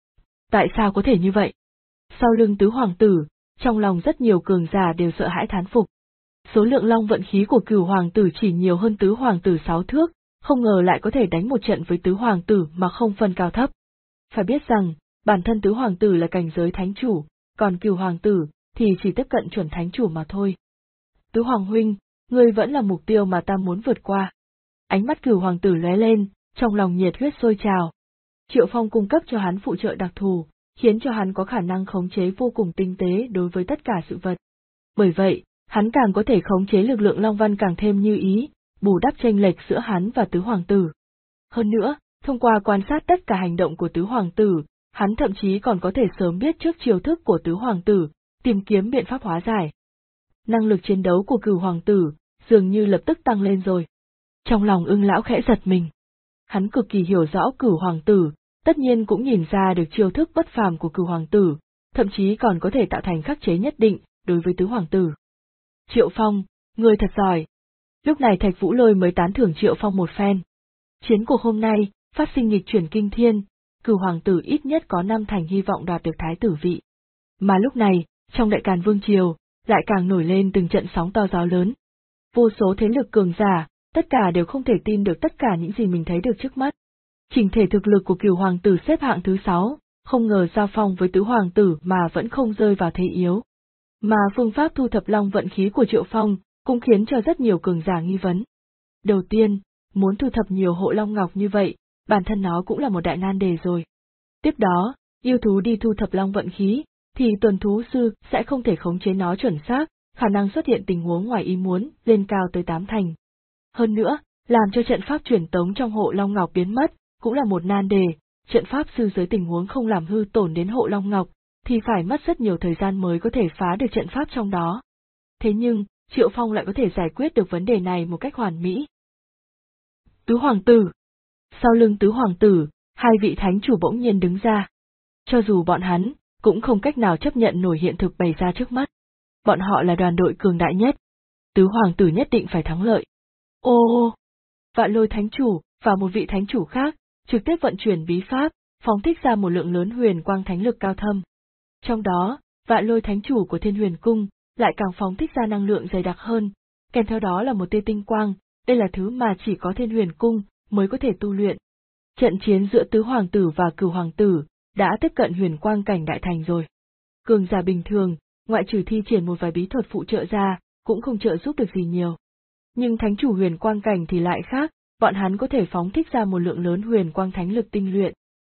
Tại sao có thể như vậy? Sau lưng tứ hoàng tử, trong lòng rất nhiều cường giả đều sợ hãi thán phục. Số lượng long vận khí của cửu hoàng tử chỉ nhiều hơn tứ hoàng tử 6 thước, không ngờ lại có thể đánh một trận với tứ hoàng tử mà không phân cao thấp. Phải biết rằng, bản thân tứ hoàng tử là cảnh giới thánh chủ, còn cửu hoàng tử thì chỉ tiếp cận chuẩn thánh chủ mà thôi. Tứ hoàng huynh, ngươi vẫn là mục tiêu mà ta muốn vượt qua. Ánh mắt cửu hoàng tử lóe lên, trong lòng nhiệt huyết sôi trào. Triệu Phong cung cấp cho hắn phụ trợ đặc thù, khiến cho hắn có khả năng khống chế vô cùng tinh tế đối với tất cả sự vật. Bởi vậy, hắn càng có thể khống chế lực lượng long văn càng thêm như ý, bù đắp chênh lệch giữa hắn và tứ hoàng tử. Hơn nữa, thông qua quan sát tất cả hành động của tứ hoàng tử, Hắn thậm chí còn có thể sớm biết trước chiêu thức của tứ hoàng tử, tìm kiếm biện pháp hóa giải. Năng lực chiến đấu của Cửu hoàng tử dường như lập tức tăng lên rồi. Trong lòng Ưng lão khẽ giật mình. Hắn cực kỳ hiểu rõ Cửu hoàng tử, tất nhiên cũng nhìn ra được chiêu thức bất phàm của Cửu hoàng tử, thậm chí còn có thể tạo thành khắc chế nhất định đối với tứ hoàng tử. Triệu Phong, ngươi thật giỏi. Lúc này Thạch Vũ Lôi mới tán thưởng Triệu Phong một phen. Chiến cuộc hôm nay, phát sinh nghịch chuyển kinh thiên, Cửu hoàng tử ít nhất có 5 thành hy vọng đoạt được thái tử vị. Mà lúc này, trong Đại Càn Vương Triều, lại càng nổi lên từng trận sóng to gió lớn. Vô số thế lực cường giả, tất cả đều không thể tin được tất cả những gì mình thấy được trước mắt. Chỉnh thể thực lực của Cửu hoàng tử xếp hạng thứ 6, không ngờ giao phong với tứ hoàng tử mà vẫn không rơi vào thế yếu. Mà phương pháp thu thập long vận khí của Triệu Phong cũng khiến cho rất nhiều cường giả nghi vấn. Đầu tiên, muốn thu thập nhiều hộ long ngọc như vậy, bản thân nó cũng là một đại nan đề rồi. Tiếp đó, yêu thú đi thu thập long vận khí, thì tuần thú sư sẽ không thể khống chế nó chuẩn xác, khả năng xuất hiện tình huống ngoài ý muốn lên cao tới 8 thành. Hơn nữa, làm cho trận pháp truyền tống trong hộ long ngọc biến mất, cũng là một nan đề, trận pháp sư dưới tình huống không làm hư tổn đến hộ long ngọc, thì phải mất rất nhiều thời gian mới có thể phá được trận pháp trong đó. Thế nhưng, Triệu Phong lại có thể giải quyết được vấn đề này một cách hoàn mỹ. Tứ hoàng tử. Sau lưng tứ hoàng tử, hai vị thánh chủ bỗng nhiên đứng ra. Cho dù bọn hắn, cũng không cách nào chấp nhận nổi hiện thực bày ra trước mắt. Bọn họ là đoàn đội cường đại nhất. Tứ hoàng tử nhất định phải thắng lợi. Ô! Vạn Lôi thánh chủ, và một vị thánh chủ khác, trực tiếp vận chuyển bí pháp, phóng thích ra một lượng lớn huyền quang thánh lực cao thâm. Trong đó, Vạn Lôi thánh chủ của Thiên Huyền Cung, lại càng phóng thích ra năng lượng dày đặc hơn, kèm theo đó là một tia tinh quang, đây là thứ mà chỉ có Thiên Huyền Cung mới có thể tu luyện. Trận chiến giữa tứ hoàng tử và Cửu hoàng tử đã tiếp cận huyền quang cảnh đại thành rồi. Cường giả bình thường, ngoại trừ thi triển một vài bí thuật phụ trợ ra, cũng không trợ giúp được gì nhiều. Nhưng thánh chủ huyền quang cảnh thì lại khác, bọn hắn có thể phóng thích ra một lượng lớn huyền quang thánh lực tinh luyện.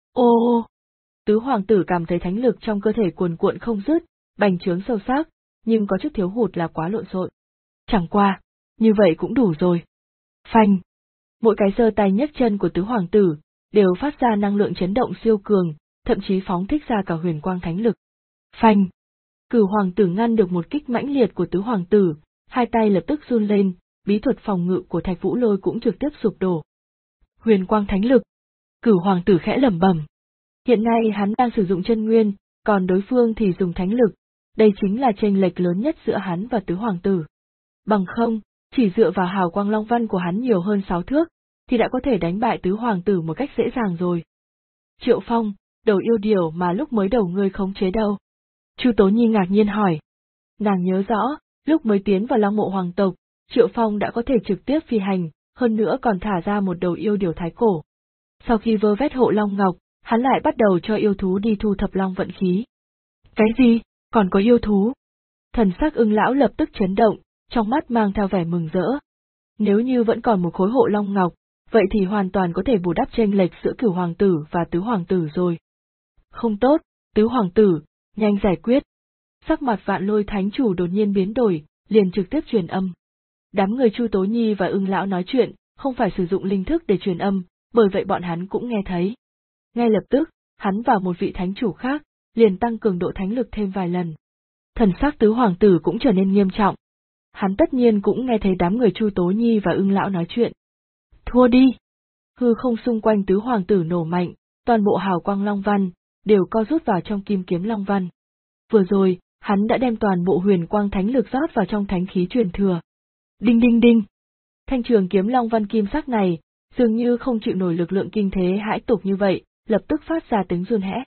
Ô! Tứ hoàng tử cảm thấy thánh lực trong cơ thể cuồn cuộn không dứt, bành trướng sâu sắc, nhưng có chút thiếu hụt là quá lộn xộn. Chẳng qua, như vậy cũng đủ rồi. Phanh! Mỗi cái giơ tay nhấc chân của tứ hoàng tử đều phát ra năng lượng chấn động siêu cường, thậm chí phóng thích ra cả huyền quang thánh lực. Phanh! Cửu hoàng tử ngăn được một kích mãnh liệt của tứ hoàng tử, hai tay lập tức run lên, bí thuật phòng ngự của Thạch Vũ Lôi cũng trực tiếp sụp đổ. Huyền quang thánh lực! Cửu hoàng tử khẽ lẩm bẩm. Hiện nay hắn đang sử dụng chân nguyên, còn đối phương thì dùng thánh lực, đây chính là chênh lệch lớn nhất giữa hắn và tứ hoàng tử. Bằng không, chỉ dựa vào hào quang long văn của hắn nhiều hơn 6 thước, thì đã có thể đánh bại tứ hoàng tử một cách dễ dàng rồi. Triệu Phong, đầu yêu điểu mà lúc mới đầu ngươi khống chế đâu? Chu Tố Nhi ngạc nhiên hỏi. Nàng nhớ rõ, lúc mới tiến vào Long Mộ hoàng tộc, Triệu Phong đã có thể trực tiếp phi hành, hơn nữa còn thả ra một đầu yêu điểu thái cổ. Sau khi vơ vét hộ long ngọc, hắn lại bắt đầu cho yêu thú đi thu thập long vận khí. Cái gì? Còn có yêu thú? Thần sắc Ưng lão lập tức chấn động, trong mắt mang theo vẻ mừng rỡ. Nếu như vẫn còn một khối hộ long ngọc, vậy thì hoàn toàn có thể bù đắp chênh lệch giữa Cửu hoàng tử và tứ hoàng tử rồi. Không tốt, tứ hoàng tử, nhanh giải quyết. Sắc mặt Vạn Lôi thánh chủ đột nhiên biến đổi, liền trực tiếp truyền âm. Đám người Chu Tố Nhi và Ưng lão nói chuyện, không phải sử dụng linh thức để truyền âm, bởi vậy bọn hắn cũng nghe thấy. Ngay lập tức, hắn và một vị thánh chủ khác, liền tăng cường độ thánh lực thêm vài lần. Thần sắc tứ hoàng tử cũng trở nên nghiêm trọng. Hắn tất nhiên cũng nghe thấy đám người Chu Tố Nhi và Ưng lão nói chuyện. Thua đi! Hư không xung quanh tứ hoàng tử nổ mạnh, toàn bộ hào quang long văn, đều co rút vào trong kim kiếm long văn. Vừa rồi, hắn đã đem toàn bộ huyền quang thánh lực rót vào trong thánh khí truyền thừa. Đinh đinh đinh! Thanh trường kiếm long văn kim sắc này, dường như không chịu nổi lực lượng kinh thế hãi tục như vậy, lập tức phát ra tiếng run hẽ.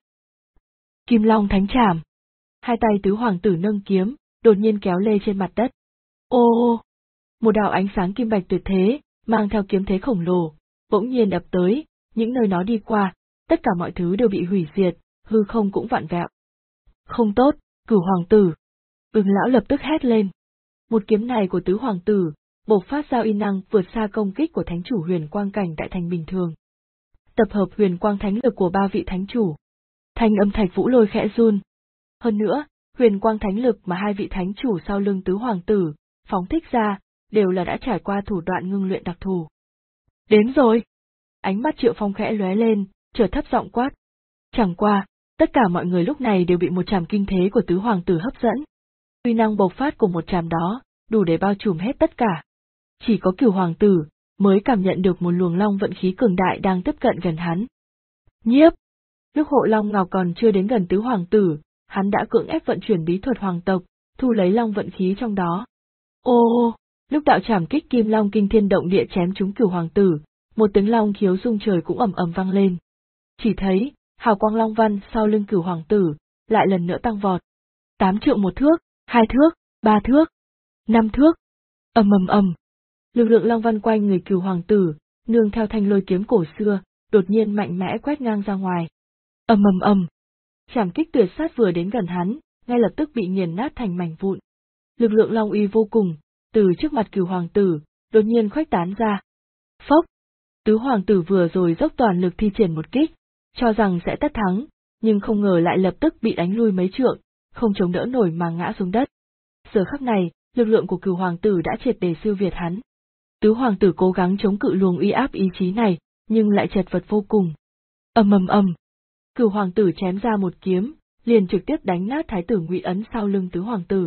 Kim long thánh trảm! Hai tay tứ hoàng tử nâng kiếm, đột nhiên kéo lê trên mặt đất. Ô! Một đạo ánh sáng kim bạch tuyệt thế, mang theo kiếm thế khổng lồ, bỗng nhiên ập tới, những nơi nó đi qua, tất cả mọi thứ đều bị hủy diệt, hư không cũng vặn vẹo. Không tốt, Cửu hoàng tử! Ưng lão lập tức hét lên. Một kiếm này của tứ hoàng tử, bộc phát ra uy năng vượt xa công kích của thánh chủ huyền quang cảnh đại thành bình thường. Tập hợp huyền quang thánh lực của ba vị thánh chủ. Thanh âm Thạch Vũ Lôi khẽ run. Hơn nữa, huyền quang thánh lực mà hai vị thánh chủ sau lưng tứ hoàng tử phóng thích ra, đều là đã trải qua thủ đoạn ngưng luyện đặc thù. Đến rồi! Ánh mắt Triệu Phong khẽ lóe lên, chợt thấp giọng quát. Chẳng qua, Tất cả mọi người lúc này đều bị một trảm kinh thế của tứ hoàng tử hấp dẫn. Uy năng bộc phát của một trảm đó, đủ để bao trùm hết tất cả. Chỉ có Cửu hoàng tử mới cảm nhận được một luồng long vận khí cường đại đang tiếp cận gần hắn. Nhiếp! Lúc Hộ Long Ngọc còn chưa đến gần tứ hoàng tử, hắn đã cưỡng ép vận chuyển bí thuật hoàng tộc, thu lấy long vận khí trong đó. Ô! Lúc đạo trảm kích kim long kinh thiên động địa chém trúng Cửu hoàng tử, một tiếng long khiếu rung trời cũng ầm ầm vang lên. Chỉ thấy, hào quang long văn sau lưng Cửu hoàng tử lại lần nữa tăng vọt. 8 trượng 1 thước, 2 thước, 3 thước, 5 thước. Ầm ầm ầm. Lực lượng long văn quanh người Cửu hoàng tử, nương theo thanh lôi kiếm cổ xưa, đột nhiên mạnh mẽ quét ngang ra ngoài. Ầm ầm ầm. Trảm kích tuyệt sát vừa đến gần hắn, ngay lập tức bị nghiền nát thành mảnh vụn. Lực lượng long uy vô cùng, từ trước mặt Cửu hoàng tử, đột nhiên khuếch tán ra. Phốc! Tứ hoàng tử vừa rồi dốc toàn lực thi triển một kích, cho rằng sẽ tất thắng, nhưng không ngờ lại lập tức bị đánh lui mấy trượng, không chống đỡ nổi mà ngã xuống đất. Giờ khắc này, lực lượng của Cửu hoàng tử đã triệt để siêu việt hắn. Tứ hoàng tử cố gắng chống cự luồng uy áp ý chí này, nhưng lại chật vật vô cùng. Ầm ầm ầm. Cửu hoàng tử chém ra một kiếm, liền trực tiếp đánh nát thái tử Ngụy ấn sau lưng tứ hoàng tử.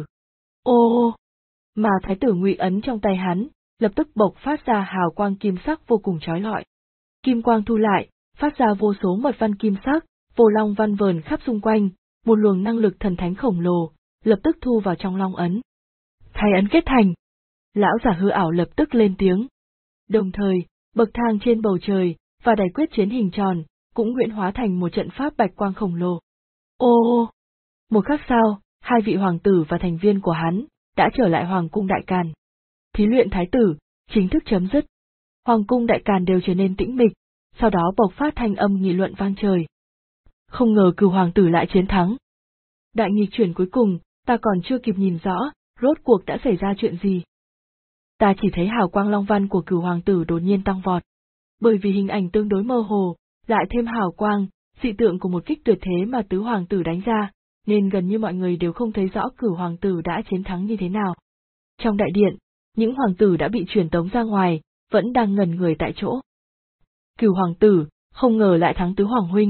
Ô! Mà thái tử Ngụy ấn trong tay hắn, lập tức bộc phát ra hào quang kim sắc vô cùng chói lọi. Kim quang thu lại, phát ra vô số mật văn kim sắc, vô long văn vờn khắp xung quanh, một luồng năng lực thần thánh khổng lồ, lập tức thu vào trong long ấn. Thái ấn kết thành. Lão giả hư ảo lập tức lên tiếng. Đồng thời, bậc thang trên bầu trời, và đài quyết chiến hình tròn, cũng huyễn hóa thành một trận pháp bạch quang khổng lồ. Ô! Một khắc sau, hai vị hoàng tử và thành viên của hắn, đã trở lại Hoàng cung Đại Càn. Thí luyện thái tử, chính thức chấm dứt. Hoàng cung Đại Càn đều trở nên tĩnh mịch, sau đó bộc phát thanh âm nghị luận vang trời. Không ngờ Cửu hoàng tử lại chiến thắng. Đại nghịch chuyển cuối cùng, ta còn chưa kịp nhìn rõ, rốt cuộc đã xảy ra chuyện gì. Ta chỉ thấy hào quang long văn của Cửu hoàng tử đột nhiên tăng vọt. Bởi vì hình ảnh tương đối mơ hồ, lại thêm hào quang, dị tượng của một kích tuyệt thế mà tứ hoàng tử đánh ra, nên gần như mọi người đều không thấy rõ Cửu hoàng tử đã chiến thắng như thế nào. Trong đại điện, những hoàng tử đã bị truyền tống ra ngoài, vẫn đang ngẩn người tại chỗ. Cửu hoàng tử, không ngờ lại thắng tứ hoàng huynh.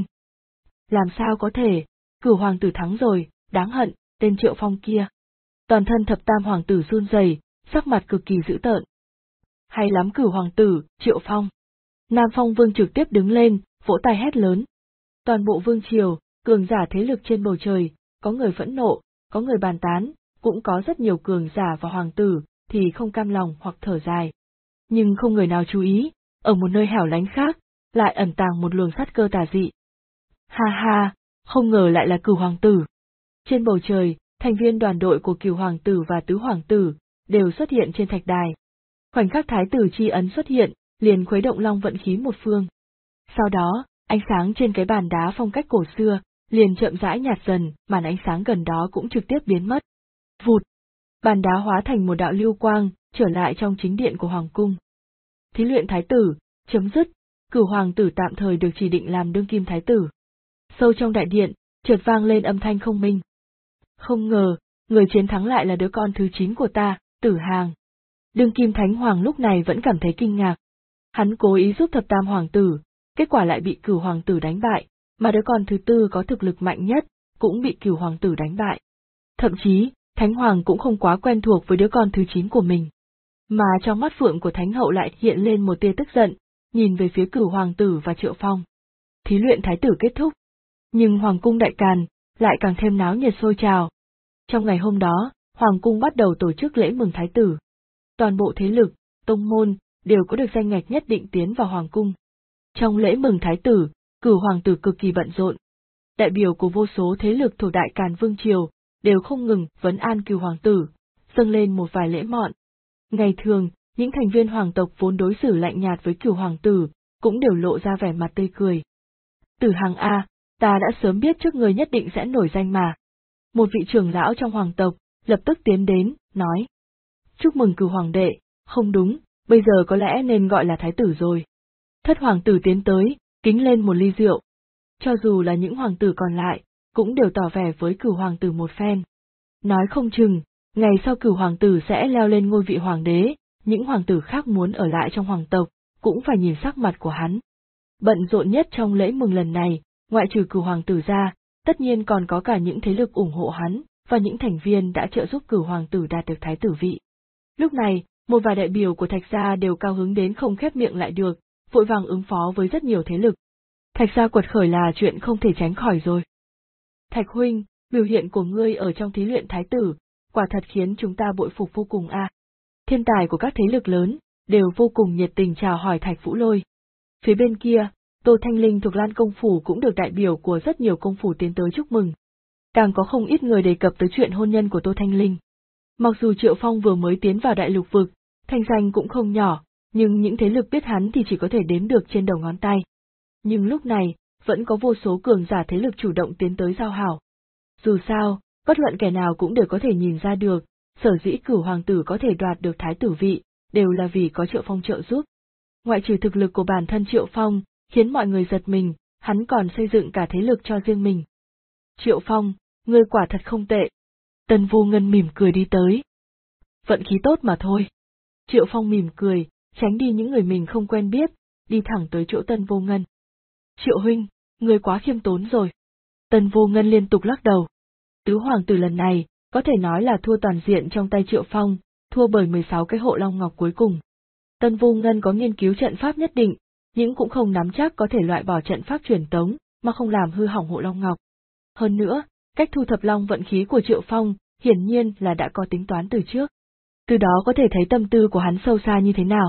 Làm sao có thể, Cửu hoàng tử thắng rồi, đáng hận, tên Triệu Phong kia. Toàn thân thập tam hoàng tử run rẩy, sắc mặt cực kỳ dữ tợn. Hay lắm Cửu hoàng tử, Triệu Phong. Nam Phong Vương trực tiếp đứng lên, vỗ tay hét lớn. Toàn bộ vương triều, cường giả thế lực trên bầu trời, có người phẫn nộ, có người bàn tán, cũng có rất nhiều cường giả và hoàng tử, thì không cam lòng hoặc thở dài. Nhưng không người nào chú ý, ở một nơi hẻo lánh khác, lại ẩn tàng một luồng sát cơ tà dị. Ha ha, không ngờ lại là Cửu hoàng tử. Trên bầu trời, thành viên đoàn đội của Cửu hoàng tử và tứ hoàng tử, đều xuất hiện trên thạch đài. Khoảnh khắc thái tử chi ấn xuất hiện, liền khuấy động long vận khí một phương. Sau đó, ánh sáng trên cái bàn đá phong cách cổ xưa, liền chậm rãi nhạt dần, màn ánh sáng gần đó cũng trực tiếp biến mất. Vụt! Bàn đá hóa thành một đạo lưu quang, trở lại trong chính điện của hoàng cung. Thí luyện thái tử, chấm dứt, Cửu hoàng tử tạm thời được chỉ định làm đương kim thái tử. Sâu trong đại điện, chợt vang lên âm thanh không minh. Không ngờ, người chiến thắng lại là đứa con thứ 9 của ta, Tử Hàng. Đương kim thánh hoàng lúc này vẫn cảm thấy kinh ngạc. Hắn cố ý giúp thập tam hoàng tử, kết quả lại bị Cửu hoàng tử đánh bại, mà đứa con thứ tư có thực lực mạnh nhất, cũng bị Cửu hoàng tử đánh bại. Thậm chí, thánh hoàng cũng không quá quen thuộc với đứa con thứ 9 của mình. Mà trong mắt phượng của thánh hậu lại hiện lên một tia tức giận, nhìn về phía Cửu hoàng tử và Triệu Phong. Thí luyện thái tử kết thúc. Nhưng Hoàng cung Đại Càn lại càng thêm náo nhiệt sôi trào. Trong ngày hôm đó, Hoàng cung bắt đầu tổ chức lễ mừng thái tử. Toàn bộ thế lực, tông môn, đều có được danh ngạch nhất định tiến vào Hoàng cung. Trong lễ mừng thái tử, Cửu hoàng tử cực kỳ bận rộn. Đại biểu của vô số thế lực thuộc Đại Càn Vương Triều, đều không ngừng vấn an Cửu hoàng tử, dâng lên một vài lễ mọn. Ngày thường, những thành viên hoàng tộc vốn đối xử lạnh nhạt với Cửu hoàng tử, cũng đều lộ ra vẻ mặt tươi cười. Tử Hàng a, ta đã sớm biết trước người nhất định sẽ nổi danh mà. Một vị trưởng lão trong hoàng tộc, lập tức tiến đến, nói. Chúc mừng Cửu hoàng đệ, không đúng, bây giờ có lẽ nên gọi là thái tử rồi. Thất hoàng tử tiến tới, kính lên một ly rượu. Cho dù là những hoàng tử còn lại, cũng đều tỏ vẻ với Cửu hoàng tử một phen. Nói không chừng, ngày sau Cửu hoàng tử sẽ leo lên ngôi vị hoàng đế, những hoàng tử khác muốn ở lại trong hoàng tộc, cũng phải nhìn sắc mặt của hắn. Bận rộn nhất trong lễ mừng lần này, ngoại trừ Cửu hoàng tử ra, tất nhiên còn có cả những thế lực ủng hộ hắn, và những thành viên đã trợ giúp Cửu hoàng tử đạt được thái tử vị. Lúc này, một vài đại biểu của Thạch gia đều cao hứng đến không khép miệng lại được, vội vàng ứng phó với rất nhiều thế lực. Thạch gia quật khởi là chuyện không thể tránh khỏi rồi. Thạch huynh, biểu hiện của ngươi ở trong thí luyện thái tử, quả thật khiến chúng ta bội phục vô cùng a. Thiên tài của các thế lực lớn đều vô cùng nhiệt tình chào hỏi Thạch Vũ Lôi. Phía bên kia, Tô Thanh Linh thuộc Lan công phủ cũng được đại biểu của rất nhiều công phủ tiến tới chúc mừng. Càng có không ít người đề cập tới chuyện hôn nhân của Tô Thanh Linh. Mặc dù Triệu Phong vừa mới tiến vào đại lục vực, thanh danh cũng không nhỏ, nhưng những thế lực biết hắn thì chỉ có thể đếm được trên đầu ngón tay. Nhưng lúc này, vẫn có vô số cường giả thế lực chủ động tiến tới giao hảo. Dù sao, bất luận kẻ nào cũng đều có thể nhìn ra được, sở dĩ Cửu hoàng tử có thể đoạt được thái tử vị, đều là vì có Triệu Phong trợ giúp. Ngoại trừ thực lực của bản thân Triệu Phong, khiến mọi người giật mình, hắn còn xây dựng cả thế lực cho riêng mình. Triệu Phong, ngươi quả thật không tệ. Tân Vô Ngân mỉm cười đi tới. Vận khí tốt mà thôi. Triệu Phong mỉm cười, tránh đi những người mình không quen biết, đi thẳng tới chỗ Tân Vô Ngân. Triệu huynh, ngươi quá khiêm tốn rồi. Tân Vô Ngân liên tục lắc đầu. Tứ hoàng tử lần này, có thể nói là thua toàn diện trong tay Triệu Phong, thua bởi 16 cái hộ long ngọc cuối cùng. Tân Vô Ngân có nghiên cứu trận pháp nhất định, nhưng cũng không nắm chắc có thể loại bỏ trận pháp truyền tống, mà không làm hư hỏng hộ long ngọc. Hơn nữa, cách thu thập long vận khí của Triệu Phong, hiển nhiên là đã có tính toán từ trước. Từ đó có thể thấy tâm tư của hắn sâu xa như thế nào.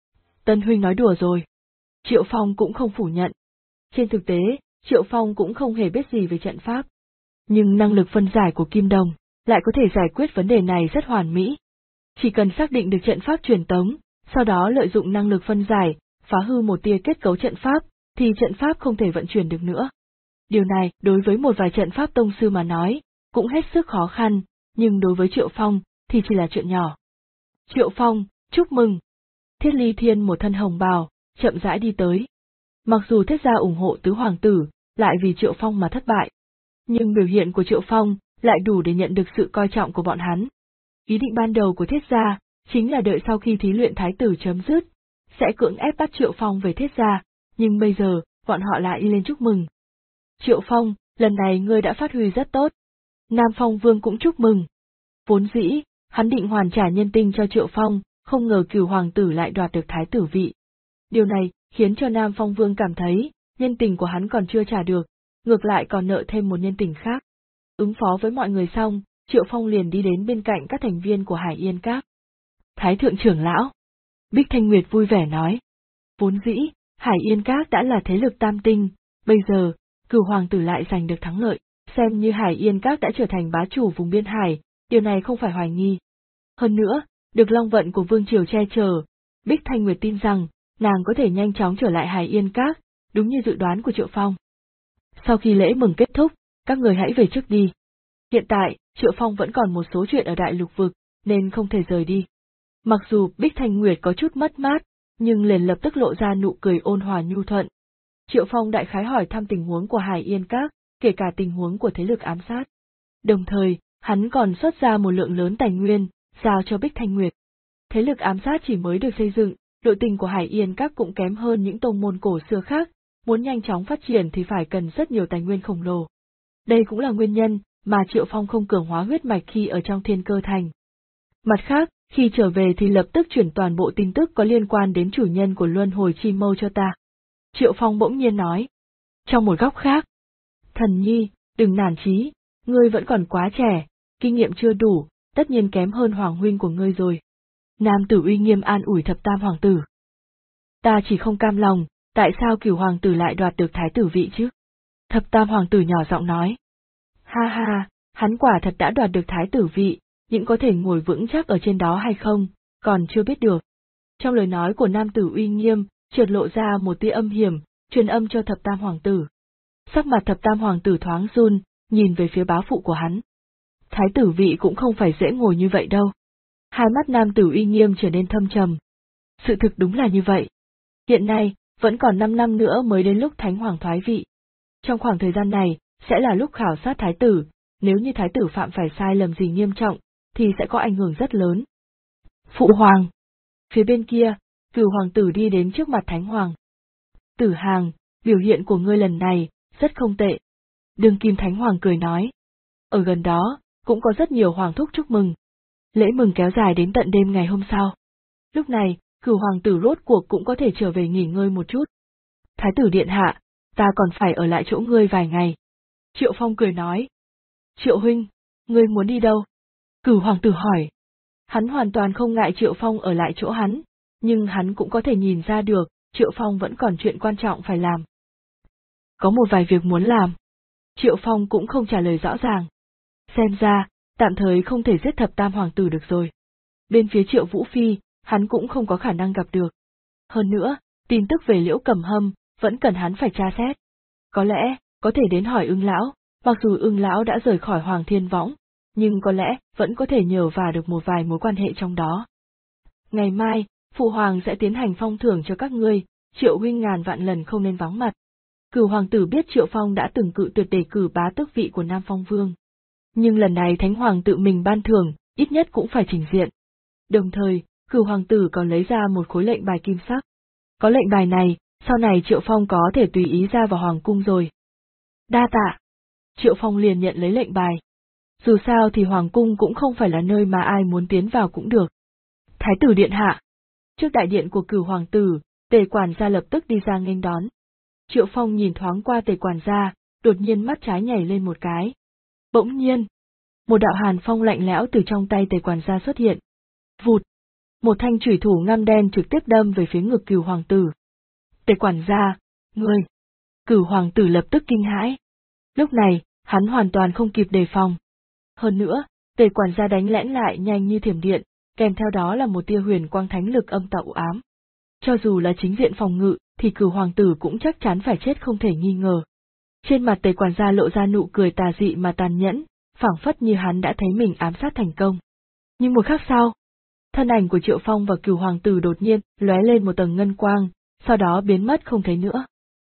Tân huynh nói đùa rồi. Triệu Phong cũng không phủ nhận. Trên thực tế, Triệu Phong cũng không hề biết gì về trận pháp. Nhưng năng lực phân giải của Kim Đồng lại có thể giải quyết vấn đề này rất hoàn mỹ. Chỉ cần xác định được trận pháp truyền tống, sau đó lợi dụng năng lực phân giải, phá hư một tia kết cấu trận pháp, thì trận pháp không thể vận chuyển được nữa. Điều này, đối với một vài trận pháp tông sư mà nói, cũng hết sức khó khăn, nhưng đối với Triệu Phong, thì chỉ là chuyện nhỏ. Triệu Phong, chúc mừng! Thiết Ly Thiên một thân hồng bào, chậm rãi đi tới. Mặc dù Thiết gia ủng hộ tứ hoàng tử, lại vì Triệu Phong mà thất bại. Nhưng biểu hiện của Triệu Phong lại đủ để nhận được sự coi trọng của bọn hắn. Ý định ban đầu của Thiết gia chính là đợi sau khi thí luyện thái tử chấm dứt, sẽ cưỡng ép bắt Triệu Phong về Thiết gia, nhưng bây giờ, bọn họ lại đi lên chúc mừng. Triệu Phong, lần này ngươi đã phát huy rất tốt. Nam Phong Vương cũng chúc mừng. Vốn dĩ, hắn định hoàn trả nhân tình cho Triệu Phong, không ngờ Cửu hoàng tử lại đoạt được thái tử vị. Điều này khiến cho Nam Phong Vương cảm thấy, nhân tình của hắn còn chưa trả được, ngược lại còn nợ thêm một nhân tình khác. Ứng phó với mọi người xong, Triệu Phong liền đi đến bên cạnh các thành viên của Hải Yên Các. Thái thượng trưởng lão. Bích Thanh Nguyệt vui vẻ nói. Vốn dĩ, Hải Yên Các đã là thế lực tam tinh, bây giờ, Cửu hoàng tử lại giành được thắng lợi, xem như Hải Yên Các đã trở thành bá chủ vùng biên hải, điều này không phải hoài nghi. Hơn nữa, được long vận của Vương Triều che chở, Bích Thanh Nguyệt tin rằng, nàng có thể nhanh chóng trở lại Hải Yên Các, đúng như dự đoán của Triệu Phong. Sau khi lễ mừng kết thúc, các người hãy về trước đi. Hiện tại, Triệu Phong vẫn còn một số chuyện ở đại lục vực, nên không thể rời đi. Mặc dù Bích Thanh Nguyệt có chút mất mát, nhưng liền lập tức lộ ra nụ cười ôn hòa nhu thuận. Triệu Phong đại khái hỏi thăm tình huống của Hải Yên Các, kể cả tình huống của thế lực ám sát. Đồng thời, hắn còn xuất ra một lượng lớn tài nguyên, giao cho Bích Thanh Nguyệt. Thế lực ám sát chỉ mới được xây dựng, nội tình của Hải Yên Các cũng kém hơn những tông môn cổ xưa khác, muốn nhanh chóng phát triển thì phải cần rất nhiều tài nguyên khổng lồ. Đây cũng là nguyên nhân mà Triệu Phong không cường hóa huyết mạch khi ở trong Thiên Cơ Thành. Mặt khác, khi trở về thì lập tức chuyển toàn bộ tin tức có liên quan đến chủ nhân của Luân Hồi Chi Mâu cho ta. Triệu Phong bỗng nhiên nói. Trong một góc khác, Thần Nhi, đừng nản chí, ngươi vẫn còn quá trẻ, kinh nghiệm chưa đủ, tất nhiên kém hơn hoàng huynh của ngươi rồi. Nam tử uy nghiêm an ủi thập tam hoàng tử. Ta chỉ không cam lòng, tại sao Cửu hoàng tử lại đoạt được thái tử vị chứ? Thập tam hoàng tử nhỏ giọng nói. Ha ha, hắn quả thật đã đoạt được thái tử vị, nhưng có thể ngồi vững chắc ở trên đó hay không, còn chưa biết được. Trong lời nói của nam tử uy nghiêm, chợt lộ ra một tia âm hiểm, truyền âm cho thập tam hoàng tử. Sắc mặt thập tam hoàng tử thoáng run, nhìn về phía bá phụ của hắn. Thái tử vị cũng không phải dễ ngồi như vậy đâu. Hai mắt nam tử uy nghiêm trở nên thâm trầm. Sự thực đúng là như vậy. Hiện nay, vẫn còn 5 năm nữa mới đến lúc Thánh Hoàng thoái vị. Trong khoảng thời gian này, sẽ là lúc khảo sát thái tử, nếu như thái tử phạm phải sai lầm gì nghiêm trọng, thì sẽ có ảnh hưởng rất lớn. Phụ hoàng. Phía bên kia, Cửu hoàng tử đi đến trước mặt Thánh Hoàng. Tử Hàng, biểu hiện của ngươi lần này, rất không tệ. Đương kim thánh hoàng cười nói. Ở gần đó, cũng có rất nhiều hoàng thúc chúc mừng. Lễ mừng kéo dài đến tận đêm ngày hôm sau. Lúc này, Cửu hoàng tử rốt cuộc cũng có thể trở về nghỉ ngơi một chút. Thái tử điện hạ, ta còn phải ở lại chỗ ngươi vài ngày. Triệu Phong cười nói. Triệu huynh, ngươi muốn đi đâu? Cửu hoàng tử hỏi. Hắn hoàn toàn không ngại Triệu Phong ở lại chỗ hắn, nhưng hắn cũng có thể nhìn ra được, Triệu Phong vẫn còn chuyện quan trọng phải làm. Có một vài việc muốn làm. Triệu Phong cũng không trả lời rõ ràng. Xem ra, tạm thời không thể giết thập tam hoàng tử được rồi. Bên phía Triệu Vũ Phi, hắn cũng không có khả năng gặp được. Hơn nữa, tin tức về Liễu Cẩm Hâm, vẫn cần hắn phải tra xét. Có lẽ, có thể đến hỏi Ưng lão, mặc dù Ưng lão đã rời khỏi Hoàng Thiên Võng, nhưng có lẽ vẫn có thể nhờ vào được một vài mối quan hệ trong đó. Ngày mai, Phụ Hoàng sẽ tiến hành phong thưởng cho các ngươi, Triệu huynh ngàn vạn lần không nên vắng mặt. Cửu hoàng tử biết Triệu Phong đã từng cự tuyệt đề cử bá tước vị của Nam Phong Vương. Nhưng lần này Thánh Hoàng tự mình ban thưởng, ít nhất cũng phải trình diện. Đồng thời, Cửu hoàng tử còn lấy ra một khối lệnh bài kim sắc. Có lệnh bài này, sau này Triệu Phong có thể tùy ý ra vào Hoàng cung rồi. Đa tạ. Triệu Phong liền nhận lấy lệnh bài. Dù sao thì Hoàng cung cũng không phải là nơi mà ai muốn tiến vào cũng được. Thái tử điện hạ. Trước đại điện của Cửu hoàng tử, Tề quản gia lập tức đi ra nghênh đón. Triệu Phong nhìn thoáng qua Tề quản gia, đột nhiên mắt trái nhảy lên một cái. Bỗng nhiên, một đạo hàn phong lạnh lẽo từ trong tay Tề quản gia xuất hiện. Vụt, một thanh chủy thủ ngăm đen trực tiếp đâm về phía ngực Cửu hoàng tử. Tề quản gia, ngươi! Cửu hoàng tử lập tức kinh hãi. Lúc này, hắn hoàn toàn không kịp đề phòng. Hơn nữa, Tề quản gia đánh lẽn lại nhanh như thiểm điện, kèm theo đó là một tia huyền quang thánh lực âm tà u ám. Cho dù là chính diện phòng ngự, thì Cửu hoàng tử cũng chắc chắn phải chết không thể nghi ngờ. Trên mặt Tề quản gia lộ ra nụ cười tà dị mà tàn nhẫn, phảng phất như hắn đã thấy mình ám sát thành công. Nhưng một khắc sau, thân ảnh của Triệu Phong và Cửu hoàng tử đột nhiên lóe lên một tầng ngân quang, sau đó biến mất không thấy nữa.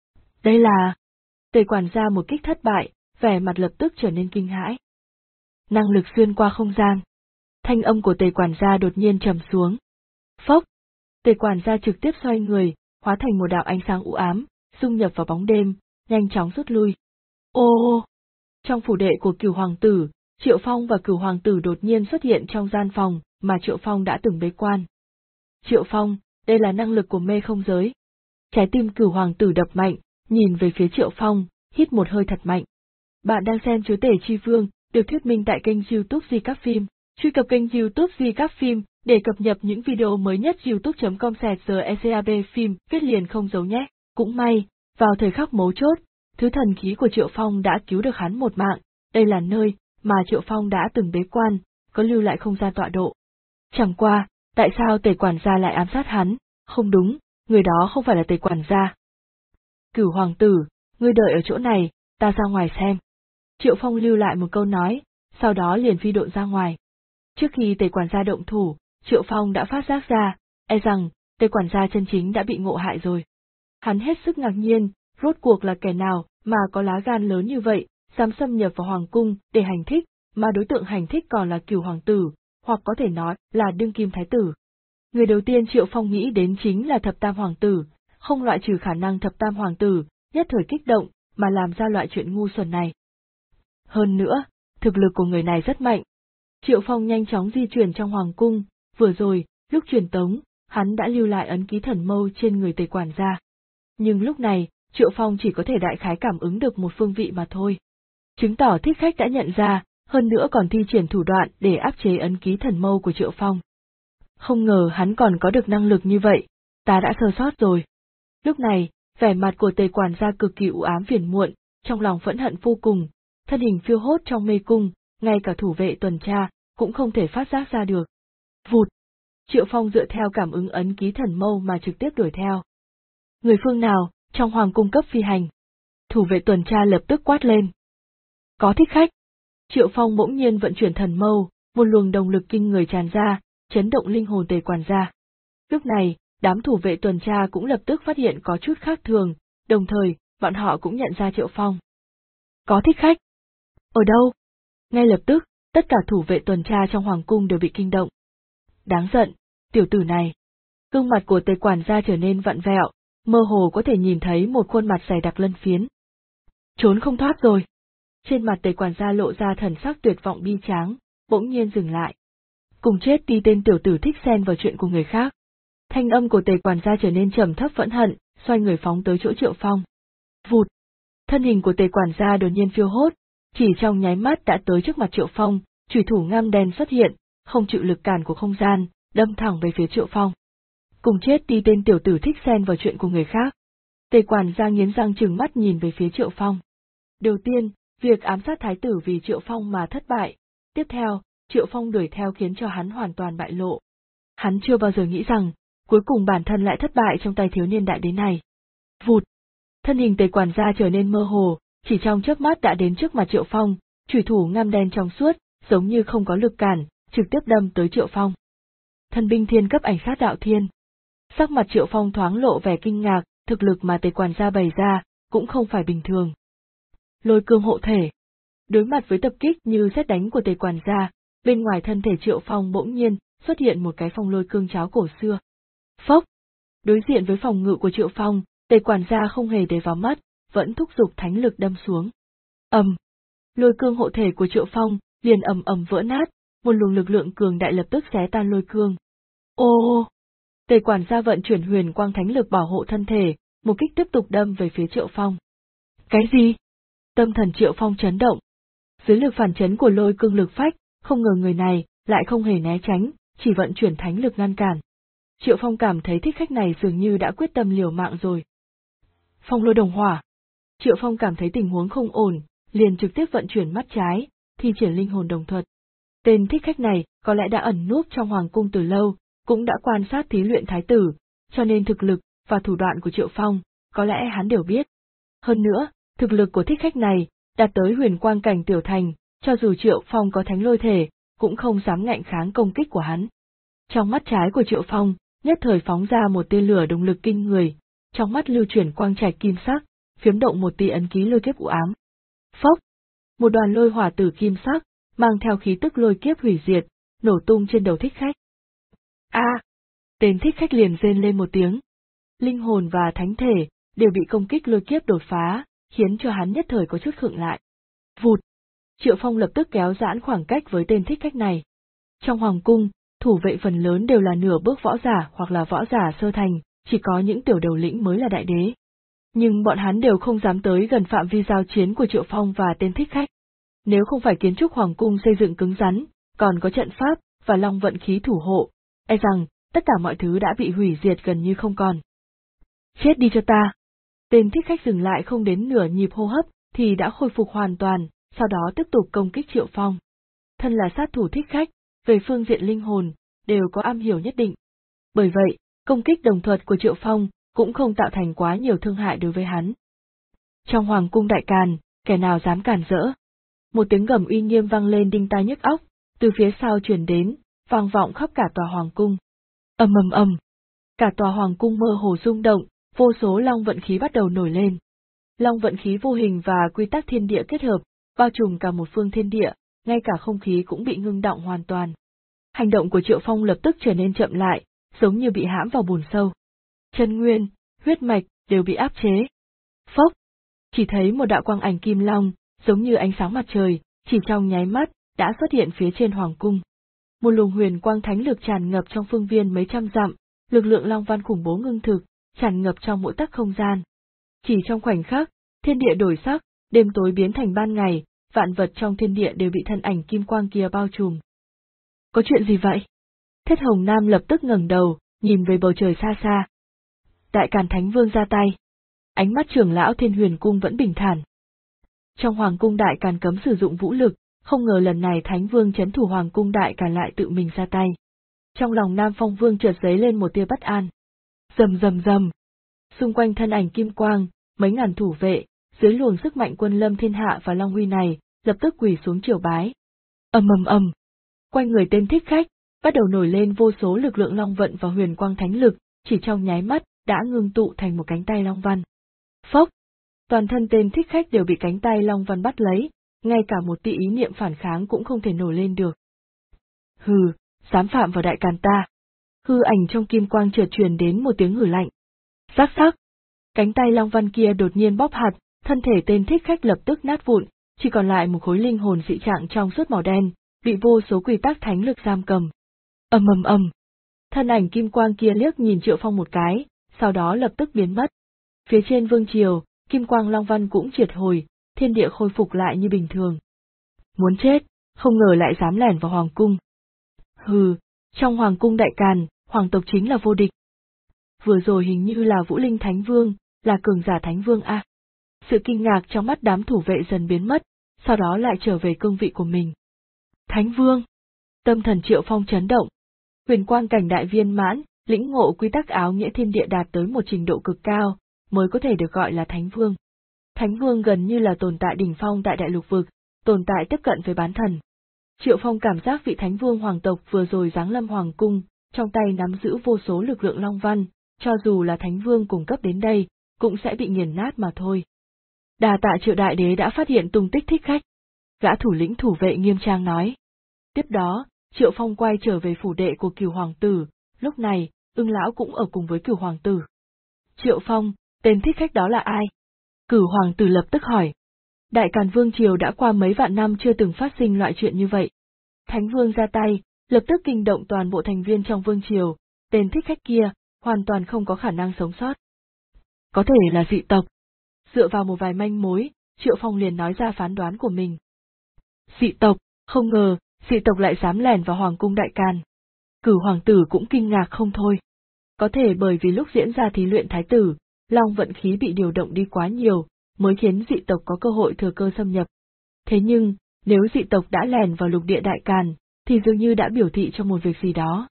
Đây là... Tề quản gia một kích thất bại, vẻ mặt lập tức trở nên kinh hãi. Năng lực xuyên qua không gian. Thanh âm của Tề quản gia đột nhiên trầm xuống. Phốc! Tề quản gia trực tiếp xoay người, hóa thành một đạo ánh sáng u ám, dung nhập vào bóng đêm, nhanh chóng rút lui. Ô! Trong phủ đệ của Cửu hoàng tử, Triệu Phong và Cửu hoàng tử đột nhiên xuất hiện trong gian phòng mà Triệu Phong đã từng bế quan. Triệu Phong, đây là năng lực của mê không giới. Trái tim Cửu hoàng tử đập mạnh, nhìn về phía Triệu Phong, hít một hơi thật mạnh. Bạn đang xem Chúa Tể Chi Vương, được thuyết minh tại kênh YouTube Di Các Phim. Truy cập kênh YouTube Di Các Phim để cập nhật những video mới nhất. youtube.com/recab phim viết liền không giấu nhé. Cũng may, vào thời khắc mấu chốt, thứ thần khí của Triệu Phong đã cứu được hắn một mạng. Đây là nơi mà Triệu Phong đã từng bế quan, có lưu lại không gian tọa độ. Chẳng qua, tại sao Tề quản gia lại ám sát hắn? Không đúng, người đó không phải là Tề quản gia. Cửu hoàng tử, ngươi đợi ở chỗ này, ta ra ngoài xem. Triệu Phong lưu lại một câu nói, sau đó liền phi độn ra ngoài. Trước khi Tề quản gia động thủ, Triệu Phong đã phát giác ra, rằng, Tề quản gia chân chính đã bị ngộ hại rồi. Hắn hết sức ngạc nhiên, rốt cuộc là kẻ nào mà có lá gan lớn như vậy, dám xâm nhập vào hoàng cung để hành thích, mà đối tượng hành thích còn là Cửu hoàng tử, hoặc có thể nói là đương kim thái tử. Người đầu tiên Triệu Phong nghĩ đến chính là thập tam hoàng tử, không loại trừ khả năng thập tam hoàng tử, nhất thời kích động, mà làm ra loại chuyện ngu xuẩn này. Hơn nữa, thực lực của người này rất mạnh. Triệu Phong nhanh chóng di chuyển trong hoàng cung, vừa rồi, lúc truyền tống, hắn đã lưu lại ấn ký thần mâu trên người Tề quản gia. Nhưng lúc này, Triệu Phong chỉ có thể đại khái cảm ứng được một phương vị mà thôi. Chứng tỏ thích khách đã nhận ra, hơn nữa còn thi triển thủ đoạn để áp chế ấn ký thần mâu của Triệu Phong. Không ngờ hắn còn có được năng lực như vậy, ta đã sơ sót rồi. Lúc này, vẻ mặt của Tề quản gia cực kỳ u ám phiền muộn, trong lòng phẫn hận vô cùng, thân hình phiêu hốt trong mê cung, ngay cả thủ vệ tuần tra cũng không thể phát giác ra được. Vụt! Triệu Phong dựa theo cảm ứng ấn ký thần mâu mà trực tiếp đuổi theo. Người phương nào, trong hoàng cung cấp phi hành? Thủ vệ tuần tra lập tức quát lên. Có thích khách! Triệu Phong bỗng nhiên vận chuyển thần mâu, một luồng động lực kinh người tràn ra, chấn động linh hồn Tề quản gia. Lúc này, đám thủ vệ tuần tra cũng lập tức phát hiện có chút khác thường, đồng thời, bọn họ cũng nhận ra Triệu Phong. Có thích khách! Ở đâu? Ngay lập tức, tất cả thủ vệ tuần tra trong hoàng cung đều bị kinh động. Đáng giận, tiểu tử này. Gương mặt của Tề quản gia trở nên vặn vẹo, mơ hồ có thể nhìn thấy một khuôn mặt dày đặc lân phiến. Trốn không thoát rồi. Trên mặt Tề quản gia lộ ra thần sắc tuyệt vọng bi tráng, bỗng nhiên dừng lại. Cùng chết đi tên tiểu tử thích xen vào chuyện của người khác. Thanh âm của Tề quản gia trở nên trầm thấp phẫn hận, xoay người phóng tới chỗ Triệu Phong. Vụt! Thân hình của Tề quản gia đột nhiên phiêu hốt, chỉ trong nháy mắt đã tới trước mặt Triệu Phong, chùy thủ ngăm đen xuất hiện, không chịu lực cản của không gian, đâm thẳng về phía Triệu Phong. Cùng chết đi tên tiểu tử thích xen vào chuyện của người khác. Tề quản gia nghiến răng trừng mắt nhìn về phía Triệu Phong. Đầu tiên, việc ám sát thái tử vì Triệu Phong mà thất bại. Tiếp theo, Triệu Phong đuổi theo khiến cho hắn hoàn toàn bại lộ. Hắn chưa bao giờ nghĩ rằng, cuối cùng bản thân lại thất bại trong tay thiếu niên đại đế này. Vụt! Thân hình Tề quản gia trở nên mơ hồ, chỉ trong chớp mắt đã đến trước mặt Triệu Phong, chùy thủ ngăm đen trong suốt, giống như không có lực cản, trực tiếp đâm tới Triệu Phong. Thần binh thiên cấp ảnh sát đạo thiên. Sắc mặt Triệu Phong thoáng lộ vẻ kinh ngạc, thực lực mà Tề quản gia bày ra, cũng không phải bình thường. Lôi cương hộ thể. Đối mặt với tập kích như sét đánh của Tề quản gia, bên ngoài thân thể Triệu Phong bỗng nhiên xuất hiện một cái phong lôi cương cháo cổ xưa. Phốc! Đối diện với phòng ngự của Triệu Phong, Tề quản gia không hề để vào mắt, vẫn thúc giục thánh lực đâm xuống. Lôi cương hộ thể của Triệu Phong liền ầm ầm vỡ nát, một luồng lực lượng cường đại lập tức xé tan lôi cương. Ô! Tề quản gia vận chuyển huyền quang thánh lực bảo hộ thân thể, một kích tiếp tục đâm về phía Triệu Phong. Cái gì? Tâm thần Triệu Phong chấn động. Dưới lực phản chấn của lôi cương lực phách, không ngờ người này lại không hề né tránh, chỉ vận chuyển thánh lực ngăn cản. Triệu Phong cảm thấy thích khách này dường như đã quyết tâm liều mạng rồi. Phong lôi đồng hỏa. Triệu Phong cảm thấy tình huống không ổn, liền trực tiếp vận chuyển mắt trái, thi triển linh hồn đồng thuật. Tên thích khách này có lẽ đã ẩn núp trong hoàng cung từ lâu, cũng đã quan sát thí luyện thái tử, cho nên thực lực và thủ đoạn của Triệu Phong, có lẽ hắn đều biết. Hơn nữa, thực lực của thích khách này đạt tới huyền quang cảnh tiểu thành, cho dù Triệu Phong có thánh lôi thể, cũng không dám ngạnh kháng công kích của hắn. Trong mắt trái của Triệu Phong, nhất thời phóng ra một tia lửa động lực kinh người, trong mắt lưu chuyển quang trạch kim sắc, phiếm động một tia ấn ký lôi kiếp u ám. Phốc! Một đoàn lôi hỏa tử kim sắc, mang theo khí tức lôi kiếp hủy diệt, nổ tung trên đầu thích khách. Tên thích khách liền rên lên một tiếng. Linh hồn và thánh thể đều bị công kích lôi kiếp đột phá, khiến cho hắn nhất thời có chút khựng lại. Vụt! Triệu Phong lập tức kéo giãn khoảng cách với tên thích khách này. Trong hoàng cung, thủ vệ phần lớn đều là nửa bước võ giả hoặc là võ giả sơ thành, chỉ có những tiểu đầu lĩnh mới là đại đế. Nhưng bọn hắn đều không dám tới gần phạm vi giao chiến của Triệu Phong và tên thích khách. Nếu không phải kiến trúc hoàng cung xây dựng cứng rắn, còn có trận pháp và long vận khí thủ hộ, e rằng tất cả mọi thứ đã bị hủy diệt gần như không còn. Chết đi cho ta! Tên thích khách dừng lại không đến nửa nhịp hô hấp thì đã khôi phục hoàn toàn, sau đó tiếp tục công kích Triệu Phong. Thân là sát thủ thích khách, về phương diện linh hồn, đều có am hiểu nhất định. Bởi vậy, công kích đồng thuật của Triệu Phong cũng không tạo thành quá nhiều thương hại đối với hắn. Trong hoàng cung đại càn, kẻ nào dám cản rỡ? Một tiếng gầm uy nghiêm vang lên đinh tai nhức óc, từ phía sau truyền đến, vang vọng khắp cả tòa hoàng cung. Ầm. Cả tòa hoàng cung mơ hồ rung động, vô số long vận khí bắt đầu nổi lên. Long vận khí vô hình và quy tắc thiên địa kết hợp, bao trùm cả một phương thiên địa, ngay cả không khí cũng bị ngưng đọng hoàn toàn. Hành động của Triệu Phong lập tức trở nên chậm lại, giống như bị hãm vào bùn sâu. Chân nguyên, huyết mạch đều bị áp chế. Phốc! Chỉ thấy một đạo quang ảnh kim long, giống như ánh sáng mặt trời, chỉ trong nháy mắt đã xuất hiện phía trên hoàng cung. Một luồng huyền quang thánh lực tràn ngập trong phương viên mấy trăm dặm, lực lượng long văn khủng bố ngưng thực, tràn ngập trong mỗi tấc không gian. Chỉ trong khoảnh khắc, thiên địa đổi sắc, đêm tối biến thành ban ngày, vạn vật trong thiên địa đều bị thân ảnh kim quang kia bao trùm. Có chuyện gì vậy? Thiết Hồng Nam lập tức ngẩng đầu, nhìn về bầu trời xa xa. Đại Càn Thánh Vương ra tay. Ánh mắt trưởng lão Thiên Huyền Cung vẫn bình thản. Trong hoàng cung Đại Càn cấm sử dụng vũ lực, không ngờ lần này Thánh Vương trấn thủ hoàng cung Đại Càn lại tự mình ra tay. Trong lòng Nam Phong Vương chợt dấy lên một tia bất an. Rầm. Xung quanh thân ảnh kim quang, mấy ngàn thủ vệ, dưới luồng sức mạnh quân lâm thiên hạ và long uy này, lập tức quỳ xuống triều bái. Ầm. Quanh người tên thích khách, bắt đầu nổi lên vô số lực lượng long vận và huyền quang thánh lực, chỉ trong nháy mắt đã ngưng tụ thành một cánh tay long văn. Phốc! Toàn thân tên thích khách đều bị cánh tay long văn bắt lấy, ngay cả một tia ý niệm phản kháng cũng không thể nổi lên được. Hừ, dám phạm vào Đại Càn ta. Hư ảnh trong kim quang chợt truyền đến một tiếng hử lạnh. Sắc. Cánh tay long văn kia đột nhiên bóp hạt, thân thể tên thích khách lập tức nát vụn, chỉ còn lại một khối linh hồn dị trạng trong suốt màu đen, bị vô số quy tắc thánh lực giam cầm. Ầm ầm ầm. Thân ảnh kim quang kia liếc nhìn Triệu Phong một cái, sau đó lập tức biến mất. Phía trên vương triều, kim quang long văn cũng triệt hồi, thiên địa khôi phục lại như bình thường. Muốn chết, không ngờ lại dám lẻn vào hoàng cung. Hừ, trong hoàng cung đại càn, hoàng tộc chính là vô địch. Vừa rồi hình như là Vũ Linh Thánh Vương, là cường giả Thánh Vương a. Sự kinh ngạc trong mắt đám thủ vệ dần biến mất, sau đó lại trở về cương vị của mình. Thánh Vương! Tâm thần Triệu Phong chấn động. Huyền quang cảnh đại viên mãn, lĩnh ngộ quy tắc áo nghĩa thiên địa đạt tới một trình độ cực cao, mới có thể được gọi là Thánh Vương. Thánh Vương gần như là tồn tại đỉnh phong tại đại lục vực, tồn tại tiếp cận với bán thần. Triệu Phong cảm giác vị Thánh Vương hoàng tộc vừa rồi giáng lâm hoàng cung, trong tay nắm giữ vô số lực lượng long văn, cho dù là Thánh Vương cùng cấp đến đây, cũng sẽ bị nghiền nát mà thôi. Đà tạ Triệu đại đế đã phát hiện tung tích thích khách. Gã thủ lĩnh thủ vệ nghiêm trang nói. Tiếp đó, Triệu Phong quay trở về phủ đệ của Cửu hoàng tử, lúc này, Ưng lão cũng ở cùng với Cửu hoàng tử. Triệu Phong, tên thích khách đó là ai? Cửu hoàng tử lập tức hỏi. Đại Càn Vương triều đã qua mấy vạn năm chưa từng phát sinh loại chuyện như vậy. Thánh Vương ra tay, lập tức kinh động toàn bộ thành viên trong vương triều, tên thích khách kia, hoàn toàn không có khả năng sống sót. Có thể là dị tộc. Dựa vào một vài manh mối, Triệu Phong liền nói ra phán đoán của mình. Dị tộc, không ngờ, dị tộc lại dám lẻn vào hoàng cung đại Càn. Cửu hoàng tử cũng kinh ngạc không thôi. Có thể bởi vì lúc diễn ra thí luyện thái tử, long vận khí bị điều động đi quá nhiều, mới khiến dị tộc có cơ hội thừa cơ xâm nhập. Thế nhưng, nếu dị tộc đã lẻn vào lục địa đại Càn, thì dường như đã biểu thị cho một việc gì đó.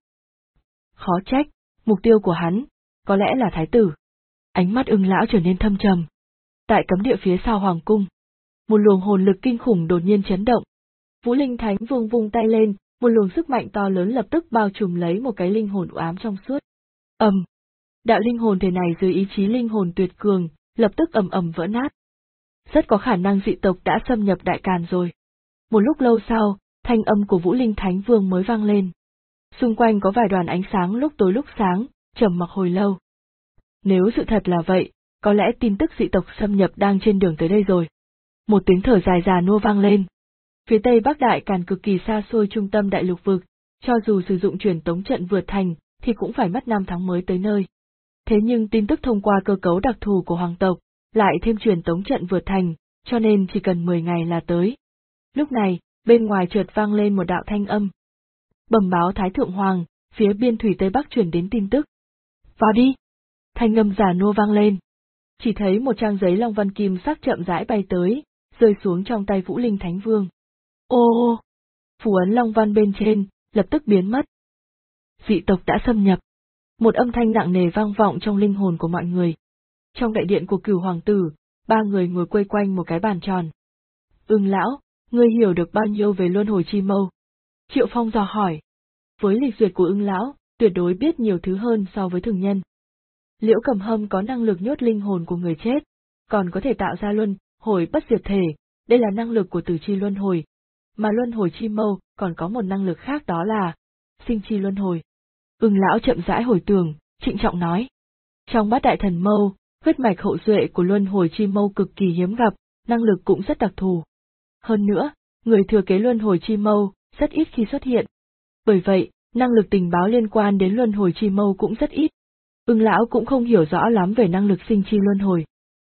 Khó trách, mục tiêu của hắn, có lẽ là thái tử. Ánh mắt Ưng lão trở nên thâm trầm. Tại cấm địa phía sau hoàng cung, một luồng hồn lực kinh khủng đột nhiên chấn động. Vũ Linh Thánh Vương vung tay lên, một luồng sức mạnh to lớn lập tức bao trùm lấy một cái linh hồn u ám trong suốt. Đạo linh hồn thể này dưới ý chí linh hồn tuyệt cường, lập tức ầm ầm vỡ nát. Rất có khả năng dị tộc đã xâm nhập đại Càn rồi. Một lúc lâu sau, thanh âm của Vũ Linh Thánh Vương mới vang lên. Xung quanh có vài đoàn ánh sáng lúc tối lúc sáng, trầm mặc hồi lâu. Nếu sự thật là vậy, có lẽ tin tức dị tộc xâm nhập đang trên đường tới đây rồi. Một tiếng thở dài già nua vang lên. Phía tây bắc đại Càn cực kỳ xa xôi trung tâm đại lục vực, cho dù sử dụng truyền tống trận vượt thành, thì cũng phải mất 5 tháng mới tới nơi. Thế nhưng tin tức thông qua cơ cấu đặc thù của hoàng tộc, lại thêm truyền tống trận vượt thành, cho nên chỉ cần 10 ngày là tới. Lúc này, bên ngoài chợt vang lên một đạo thanh âm. Bẩm báo Thái Thượng Hoàng, phía biên thủy Tây Bắc truyền đến tin tức. Vào đi! Thanh âm già nua vang lên. Chỉ thấy một trang giấy long văn kim sắc chậm rãi bay tới, rơi xuống trong tay Vũ Linh Thánh Vương. Ô! Phù ấn long văn bên trên, lập tức biến mất. Dị tộc đã xâm nhập. Một âm thanh nặng nề vang vọng trong linh hồn của mọi người. Trong đại điện của Cửu hoàng tử, 3 người ngồi quây quanh một cái bàn tròn. Ưng lão, ngươi hiểu được bao nhiêu về luân hồi chi mâu? Triệu Phong dò hỏi. Với lịch duyệt của Ưng lão, tuyệt đối biết nhiều thứ hơn so với thường nhân. Liễu Cầm Hâm có năng lực nhốt linh hồn của người chết, còn có thể tạo ra luân hồi bất diệt thể, đây là năng lực của tử chi luân hồi. Mà luân hồi chi mâu còn có một năng lực khác, đó là sinh chi luân hồi. Ưng lão chậm rãi hồi tưởng, trịnh trọng nói. Trong Bát Đại Thần Mâu, huyết mạch hậu duệ của luân hồi chi mâu cực kỳ hiếm gặp, năng lực cũng rất đặc thù. Hơn nữa, người thừa kế luân hồi chi mâu rất ít khi xuất hiện. Bởi vậy, năng lực tình báo liên quan đến luân hồi chi mâu cũng rất ít. Ưng lão cũng không hiểu rõ lắm về năng lực sinh chi luân hồi.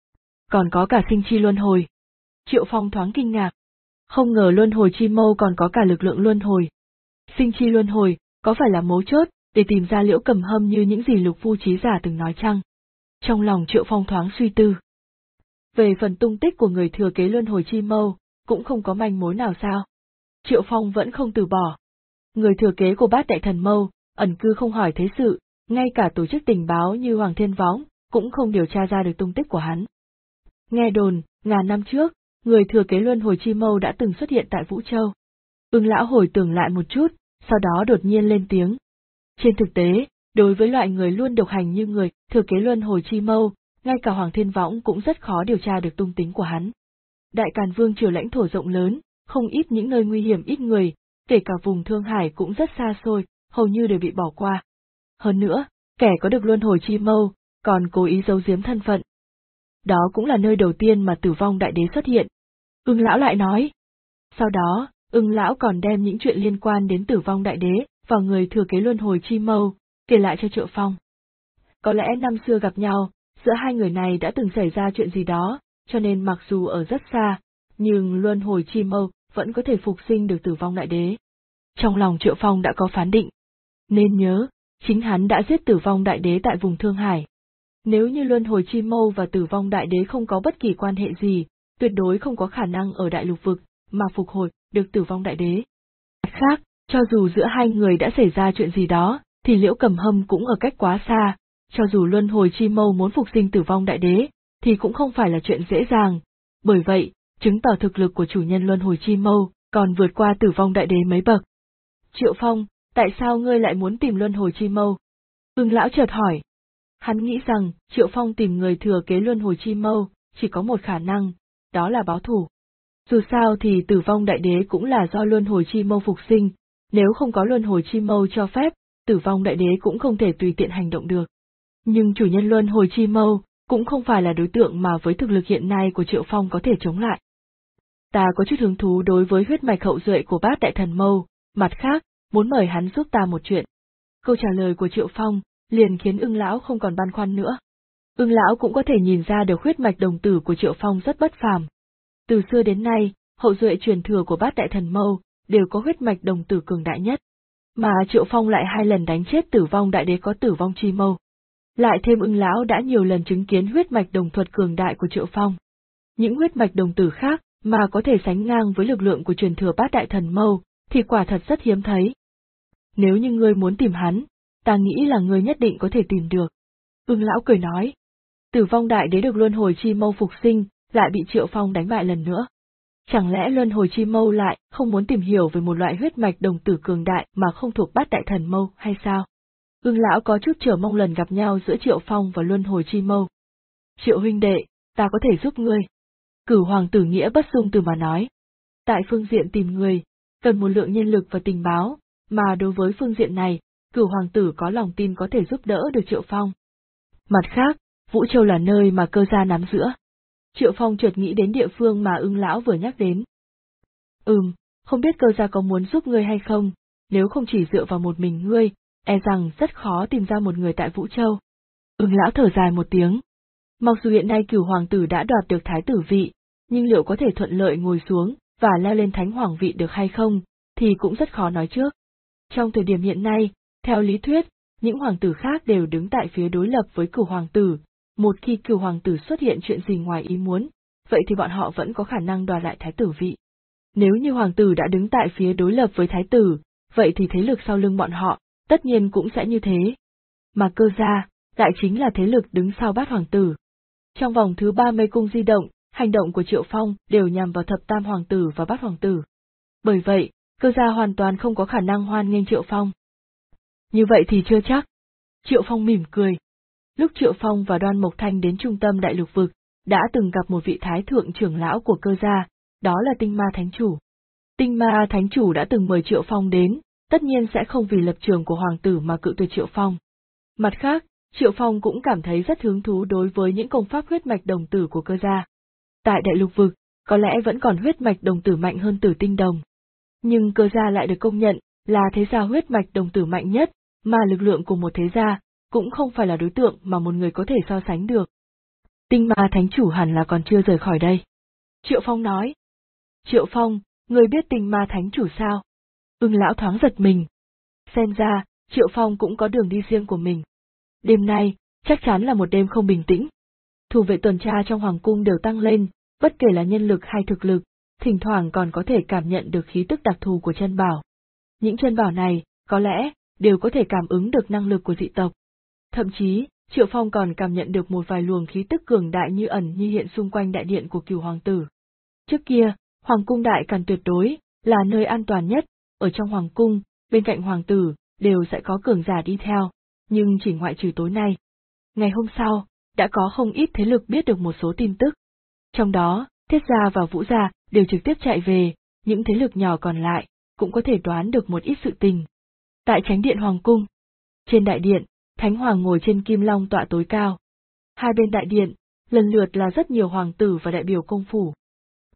Còn có cả sinh chi luân hồi. Triệu Phong thoáng kinh ngạc. Không ngờ luân hồi chi mâu còn có cả lực lượng luân hồi. Sinh chi luân hồi, có phải là mấu chốt để tìm ra Liễu Cầm Hâm như những gì Lục Phu Chí giả từng nói chăng? Trong lòng Triệu Phong thoáng suy tư. Về phần tung tích của người thừa kế luân hồi chi mâu, cũng không có manh mối nào sao? Triệu Phong vẫn không từ bỏ. Người thừa kế của Bát Đại Thần Mâu, ẩn cư không hỏi thế sự, ngay cả tổ chức tình báo như Hoàng Thiên Võng, cũng không điều tra ra được tung tích của hắn. Nghe đồn, ngàn năm trước, người thừa kế luân hồi chi mâu đã từng xuất hiện tại Vũ Châu. Ưng lão hồi tưởng lại một chút, sau đó đột nhiên lên tiếng. Trên thực tế, đối với loại người luôn độc hành như người thừa kế luân hồi chi mâu, ngay cả Hoàng Thiên Võng cũng rất khó điều tra được tung tính của hắn. Đại Càn Vương triều lãnh thổ rộng lớn, không ít những nơi nguy hiểm ít người, kể cả vùng Thương Hải cũng rất xa xôi, hầu như đều bị bỏ qua. Hơn nữa, kẻ có được luân hồi chi mâu, còn cố ý giấu giếm thân phận. Đó cũng là nơi đầu tiên mà Tử Vong Đại Đế xuất hiện. Ưng lão lại nói. Sau đó, Ưng lão còn đem những chuyện liên quan đến Tử Vong Đại Đế và người thừa kế luân hồi chi mâu kể lại cho Triệu Phong. Có lẽ năm xưa gặp nhau, giữa hai người này đã từng xảy ra chuyện gì đó, cho nên mặc dù ở rất xa, nhưng luân hồi chi mâu vẫn có thể phục sinh được Tử Vong Đại Đế. Trong lòng Triệu Phong đã có phán định. Nên nhớ, chính hắn đã giết Tử Vong Đại Đế tại vùng Thương Hải. Nếu như luân hồi chi mâu và Tử Vong Đại Đế không có bất kỳ quan hệ gì, tuyệt đối không có khả năng ở đại lục vực mà phục hồi được Tử Vong Đại Đế. Mặt khác, cho dù giữa hai người đã xảy ra chuyện gì đó, thì Liễu Cầm Hâm cũng ở cách quá xa, cho dù luân hồi chi mâu muốn phục sinh Tử Vong Đại Đế, thì cũng không phải là chuyện dễ dàng. Bởi vậy, chứng tỏ thực lực của chủ nhân luân hồi chi mâu còn vượt qua Tử Vong Đại Đế mấy bậc. Triệu Phong, tại sao ngươi lại muốn tìm luân hồi chi mâu? Ưng lão chợt hỏi. Hắn nghĩ rằng Triệu Phong tìm người thừa kế luân hồi chi mâu chỉ có một khả năng, đó là báo thù. Dù sao thì Tử Vong Đại Đế cũng là do luân hồi chi mâu phục sinh, nếu không có luân hồi chi mâu cho phép, Tử Vong Đại Đế cũng không thể tùy tiện hành động được. Nhưng chủ nhân luân hồi chi mâu cũng không phải là đối tượng mà với thực lực hiện nay của Triệu Phong có thể chống lại. Ta có chút hứng thú đối với huyết mạch hậu duệ của Bát Đại Thần Mâu, mặt khác, muốn mời hắn giúp ta một chuyện. Câu trả lời của Triệu Phong liền khiến Ưng lão không còn băn khoăn nữa. Ưng lão cũng có thể nhìn ra được huyết mạch đồng tử của Triệu Phong rất bất phàm. Từ xưa đến nay, hậu duệ truyền thừa của Bát Đại Thần Mâu đều có huyết mạch đồng tử cường đại nhất, mà Triệu Phong lại 2 lần đánh chết Tử Vong Đại Đế có Tử Vong chi mâu. Lại thêm Ưng lão đã nhiều lần chứng kiến huyết mạch đồng thuật cường đại của Triệu Phong. Những huyết mạch đồng tử khác mà có thể sánh ngang với lực lượng của truyền thừa Bát Đại Thần Mâu thì quả thật rất hiếm thấy. Nếu như ngươi muốn tìm hắn, ta nghĩ là ngươi nhất định có thể tìm được. Ưng lão cười nói. Tử Vong Đại Đế được luân hồi chi mâu phục sinh, lại bị Triệu Phong đánh bại lần nữa. Chẳng lẽ luân hồi chi mâu lại không muốn tìm hiểu về một loại huyết mạch đồng tử cường đại mà không thuộc Bát Đại Thần Mâu hay sao? Ưng lão có chút chờ mong lần gặp nhau giữa Triệu Phong và luân hồi chi mâu. Triệu huynh đệ, ta có thể giúp ngươi. Cửu hoàng tử Nghĩa Bất Dung Từ mà nói. Tại phương diện tìm người, cần một lượng nhân lực và tình báo, mà đối với phương diện này, Cửu hoàng tử có lòng tin có thể giúp đỡ được Triệu Phong. Mặt khác, Vũ Châu là nơi mà Cơ gia nắm giữ. Triệu Phong chợt nghĩ đến địa phương mà Ưng lão vừa nhắc đến. Không biết Cơ gia có muốn giúp ngươi hay không, nếu không chỉ dựa vào một mình ngươi, e rằng rất khó tìm ra một người tại Vũ Châu. Ưng lão thở dài một tiếng. Mặc dù hiện nay Cửu hoàng tử đã đoạt được thái tử vị, nhưng liệu có thể thuận lợi ngồi xuống và leo lên thánh hoàng vị được hay không, thì cũng rất khó nói trước. Trong thời điểm hiện nay, theo lý thuyết, những hoàng tử khác đều đứng tại phía đối lập với Cửu hoàng tử. Một khi Cửu hoàng tử xuất hiện chuyện gì ngoài ý muốn, vậy thì bọn họ vẫn có khả năng đoạt lại thái tử vị. Nếu như hoàng tử đã đứng tại phía đối lập với thái tử, vậy thì thế lực sau lưng bọn họ, tất nhiên cũng sẽ như thế. Mà Cơ gia, lại chính là thế lực đứng sau Bát hoàng tử. Trong vòng thứ 30 cung di động, hành động của Triệu Phong đều nhằm vào thập tam hoàng tử và Bát hoàng tử. Bởi vậy, Cơ gia hoàn toàn không có khả năng hoan nghênh Triệu Phong. Như vậy thì chưa chắc. Triệu Phong mỉm cười. Lúc Triệu Phong và Đoan Mộc Thanh đến trung tâm đại lục vực, đã từng gặp một vị thái thượng trưởng lão của Cơ gia, đó là Tinh Ma Thánh Chủ. Tinh Ma Thánh Chủ đã từng mời Triệu Phong đến, tất nhiên sẽ không vì lập trường của hoàng tử mà cự tuyệt Triệu Phong. Mặt khác, Triệu Phong cũng cảm thấy rất hứng thú đối với những công pháp huyết mạch đồng tử của Cơ gia. Tại đại lục vực, có lẽ vẫn còn huyết mạch đồng tử mạnh hơn Tử Tinh Đồng. Nhưng Cơ gia lại được công nhận là thế gia huyết mạch đồng tử mạnh nhất, mà lực lượng của một thế gia cũng không phải là đối tượng mà một người có thể so sánh được. Tinh Ma Thánh Chủ hẳn là còn chưa rời khỏi đây. Triệu Phong nói. Triệu Phong, người biết Tinh Ma Thánh Chủ sao? Ưng lão thoáng giật mình. Xem ra, Triệu Phong cũng có đường đi riêng của mình. Đêm nay, chắc chắn là một đêm không bình tĩnh. Thủ vệ tuần tra trong hoàng cung đều tăng lên, bất kể là nhân lực hay thực lực, thỉnh thoảng còn có thể cảm nhận được khí tức đặc thù của chân bảo. Những chân bảo này, có lẽ, đều có thể cảm ứng được năng lực của dị tộc. Thậm chí, Triệu Phong còn cảm nhận được một vài luồng khí tức cường đại như ẩn như hiện xung quanh đại điện của Cửu hoàng tử. Trước kia, hoàng cung đại càn tuyệt đối là nơi an toàn nhất, ở trong hoàng cung, bên cạnh hoàng tử đều sẽ có cường giả đi theo, nhưng chỉ ngoại trừ tối nay. Ngày hôm sau, đã có không ít thế lực biết được một số tin tức. Trong đó, Thiết gia và Vũ gia đều trực tiếp chạy về, những thế lực nhỏ còn lại cũng có thể đoán được một ít sự tình. Tại chánh điện hoàng cung, trên đại điện, Thánh Hoàng ngồi trên kim long tọa tối cao. Hai bên đại điện, lần lượt là rất nhiều hoàng tử và đại biểu công phủ.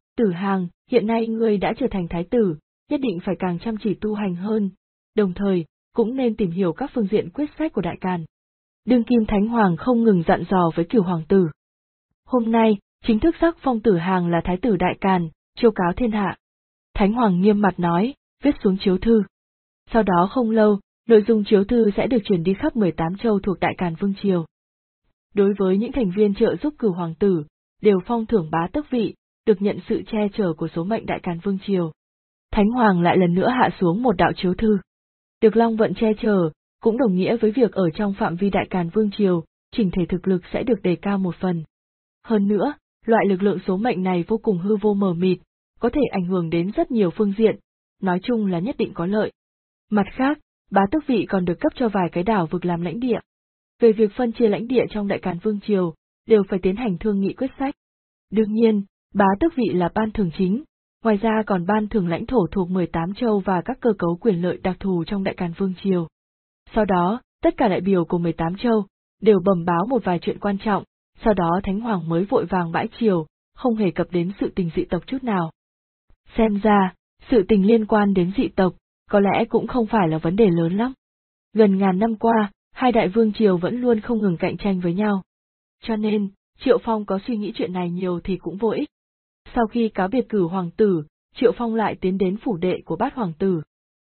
Tử Hàng, hiện nay ngươi đã trở thành thái tử, nhất định phải càng chăm chỉ tu hành hơn, đồng thời, cũng nên tìm hiểu các phương diện quyết sách của Đại Càn. Đương kim Thánh Hoàng không ngừng dặn dò với Cửu Hoàng tử. Hôm nay, chính thức sắc phong Tử Hàng là thái tử Đại Càn, chiêu cáo thiên hạ. Thánh Hoàng nghiêm mặt nói, viết xuống chiếu thư. Sau đó không lâu, nội dung chiếu thư sẽ được truyền đi khắp 18 châu thuộc Đại Càn Vương Triều. Đối với những thành viên trợ giúp Cửu Hoàng tử, đều phong thưởng bá tước vị, được nhận sự che chở của số mệnh Đại Càn Vương Triều. Thánh Hoàng lại lần nữa hạ xuống một đạo chiếu thư. Được long vận che chở, cũng đồng nghĩa với việc ở trong phạm vi Đại Càn Vương Triều, chỉnh thể thực lực sẽ được đề cao một phần. Hơn nữa, loại lực lượng số mệnh này vô cùng hư vô mờ mịt, có thể ảnh hưởng đến rất nhiều phương diện, nói chung là nhất định có lợi. Mặt khác, bá tước vị còn được cấp cho vài cái đảo vực làm lãnh địa. Về việc phân chia lãnh địa trong Đại Càn Vương Triều, đều phải tiến hành thương nghị quyết sách. Đương nhiên, bá tước vị là ban thưởng chính, ngoài ra còn ban thưởng lãnh thổ thuộc 18 châu và các cơ cấu quyền lợi đặc thù trong Đại Càn Vương Triều. Sau đó, tất cả đại biểu của 18 châu đều bẩm báo một vài chuyện quan trọng, sau đó Thánh Hoàng mới vội vàng bãi triều, không hề cập đến sự tình dị tộc chút nào. Xem ra, sự tình liên quan đến dị tộc, có lẽ cũng không phải là vấn đề lớn lắm. Gần ngàn năm qua, hai đại vương triều vẫn luôn không ngừng cạnh tranh với nhau. Cho nên, Triệu Phong có suy nghĩ chuyện này nhiều thì cũng vô ích. Sau khi cáo biệt Cửu Hoàng tử, Triệu Phong lại tiến đến phủ đệ của Bát Hoàng tử.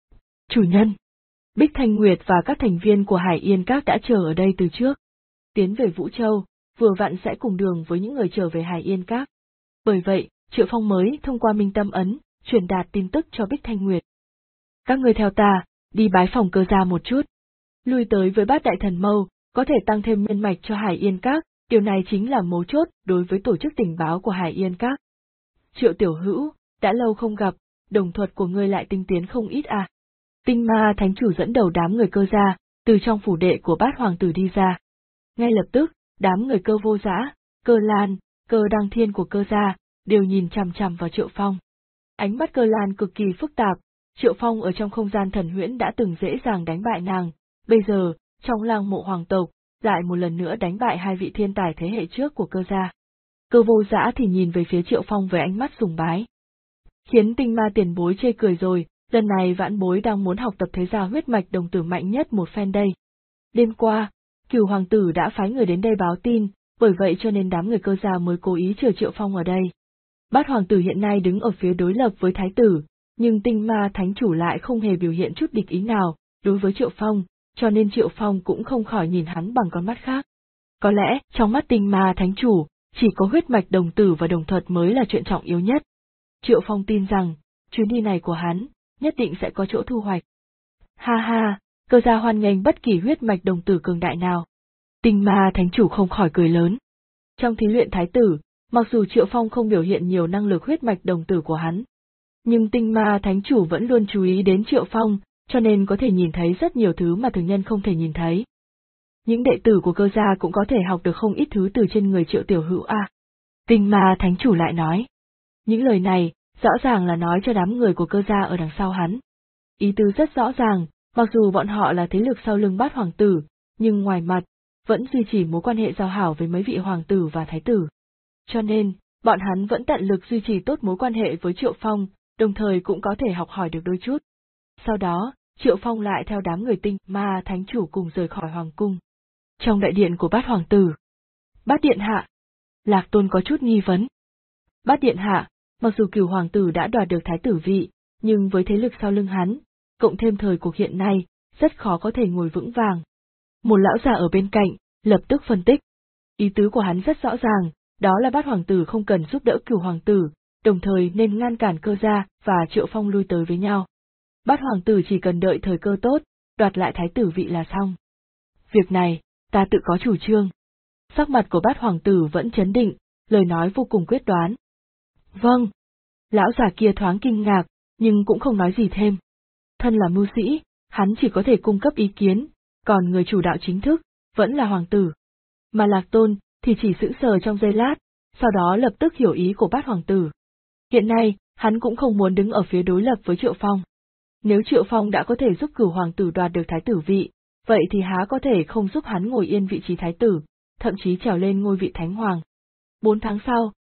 Chủ nhân, Bích Thanh Nguyệt và các thành viên của Hải Yên Các đã chờ ở đây từ trước. Tiến về Vũ Châu, vừa vặn sẽ cùng đường với những người trở về Hải Yên Các. Bởi vậy, Triệu Phong mới thông qua Minh Tâm Ấn, truyền đạt tin tức cho Bích Thanh Nguyệt. Các người theo ta, đi bái phòng Cơ gia một chút. Lui tới với Bát Đại Thần Mâu, có thể tăng thêm nhân mạch cho Hải Yên Các, điều này chính là mấu chốt đối với tổ chức tình báo của Hải Yên Các. Triệu tiểu hữu, đã lâu không gặp, đồng thuật của ngươi lại tinh tiến không ít à. Tinh Ma Thánh Chủ dẫn đầu đám người Cơ gia, từ trong phủ đệ của Bát Hoàng tử đi ra. Ngay lập tức, đám người Cơ Vô Dã, Cơ Lan, Cơ Đăng Thiên của Cơ gia, đều nhìn chằm chằm vào Triệu Phong. Ánh mắt Cơ Lan cực kỳ phức tạp, Triệu Phong ở trong không gian thần huyễn đã từng dễ dàng đánh bại nàng, bây giờ, trong Lăng Mộ Hoàng tộc, lại một lần nữa đánh bại hai vị thiên tài thế hệ trước của Cơ gia. Cơ Vô Dã thì nhìn về phía Triệu Phong với ánh mắt sùng bái. Khiến Tinh Ma tiền bối chê cười rồi, lần này vãn bối đang muốn học tập thế gia huyết mạch đồng tử mạnh nhất một phen đây. Đêm qua, Cửu Hoàng tử đã phái người đến đây báo tin, bởi vậy cho nên đám người Cơ gia mới cố ý chờ Triệu Phong ở đây. Bát Hoàng tử hiện nay đứng ở phía đối lập với Thái tử, nhưng Tinh Ma Thánh Chủ lại không hề biểu hiện chút địch ý nào đối với Triệu Phong, cho nên Triệu Phong cũng không khỏi nhìn hắn bằng con mắt khác. Có lẽ, trong mắt Tinh Ma Thánh Chủ, chỉ có huyết mạch đồng tử và đồng thuật mới là chuyện trọng yếu nhất. Triệu Phong tin rằng, chuyến đi này của hắn, nhất định sẽ có chỗ thu hoạch. Ha ha, Cơ gia hoan nghênh bất kỳ huyết mạch đồng tử cường đại nào. Tinh Ma Thánh Chủ không khỏi cười lớn. Trong thí luyện thái tử, mặc dù Triệu Phong không biểu hiện nhiều năng lực huyết mạch đồng tử của hắn, nhưng Tinh Ma Thánh Chủ vẫn luôn chú ý đến Triệu Phong, cho nên có thể nhìn thấy rất nhiều thứ mà thường nhân không thể nhìn thấy. Những đệ tử của Cơ gia cũng có thể học được không ít thứ từ trên người Triệu tiểu hữu a. Tinh Ma Thánh Chủ lại nói. Những lời này, rõ ràng là nói cho đám người của Cơ gia ở đằng sau hắn. Ý tứ rất rõ ràng, mặc dù bọn họ là thế lực sau lưng Bát Hoàng tử, nhưng ngoài mặt, vẫn duy trì mối quan hệ giao hảo với mấy vị hoàng tử và thái tử. Cho nên, bọn hắn vẫn tận lực duy trì tốt mối quan hệ với Triệu Phong, đồng thời cũng có thể học hỏi được đôi chút. Sau đó, Triệu Phong lại theo đám người Tinh Ma Thánh Chủ cùng rời khỏi hoàng cung. Trong đại điện của Bát Hoàng tử, Bát Điện Hạ, Lạc Tôn có chút nghi vấn. Bát Điện Hạ, mặc dù Cửu Hoàng tử đã đoạt được thái tử vị, nhưng với thế lực sau lưng hắn, cộng thêm thời cuộc hiện nay, rất khó có thể ngồi vững vàng. Một lão già ở bên cạnh, lập tức phân tích. Ý tứ của hắn rất rõ ràng, đó là Bát Hoàng tử không cần giúp đỡ Cửu Hoàng tử, đồng thời nên ngăn cản Cơ gia và Triệu Phong lui tới với nhau. Bát Hoàng tử chỉ cần đợi thời cơ tốt, đoạt lại thái tử vị là xong. Việc này, ta tự có chủ trương. Sắc mặt của Bát Hoàng tử vẫn chấn định, lời nói vô cùng quyết đoán. Vâng. Lão già kia thoáng kinh ngạc, nhưng cũng không nói gì thêm. Thân là mưu sĩ, hắn chỉ có thể cung cấp ý kiến, còn người chủ đạo chính thức, vẫn là hoàng tử. Mà Lạc Tôn, thì chỉ sững sờ trong giây lát, sau đó lập tức hiểu ý của Bát Hoàng tử. Hiện nay, hắn cũng không muốn đứng ở phía đối lập với Triệu Phong. Nếu Triệu Phong đã có thể giúp Cửu Hoàng tử đoạt được thái tử vị, vậy thì há có thể không giúp hắn ngồi yên vị trí thái tử, thậm chí trèo lên ngôi vị Thánh Hoàng. 4 tháng sau,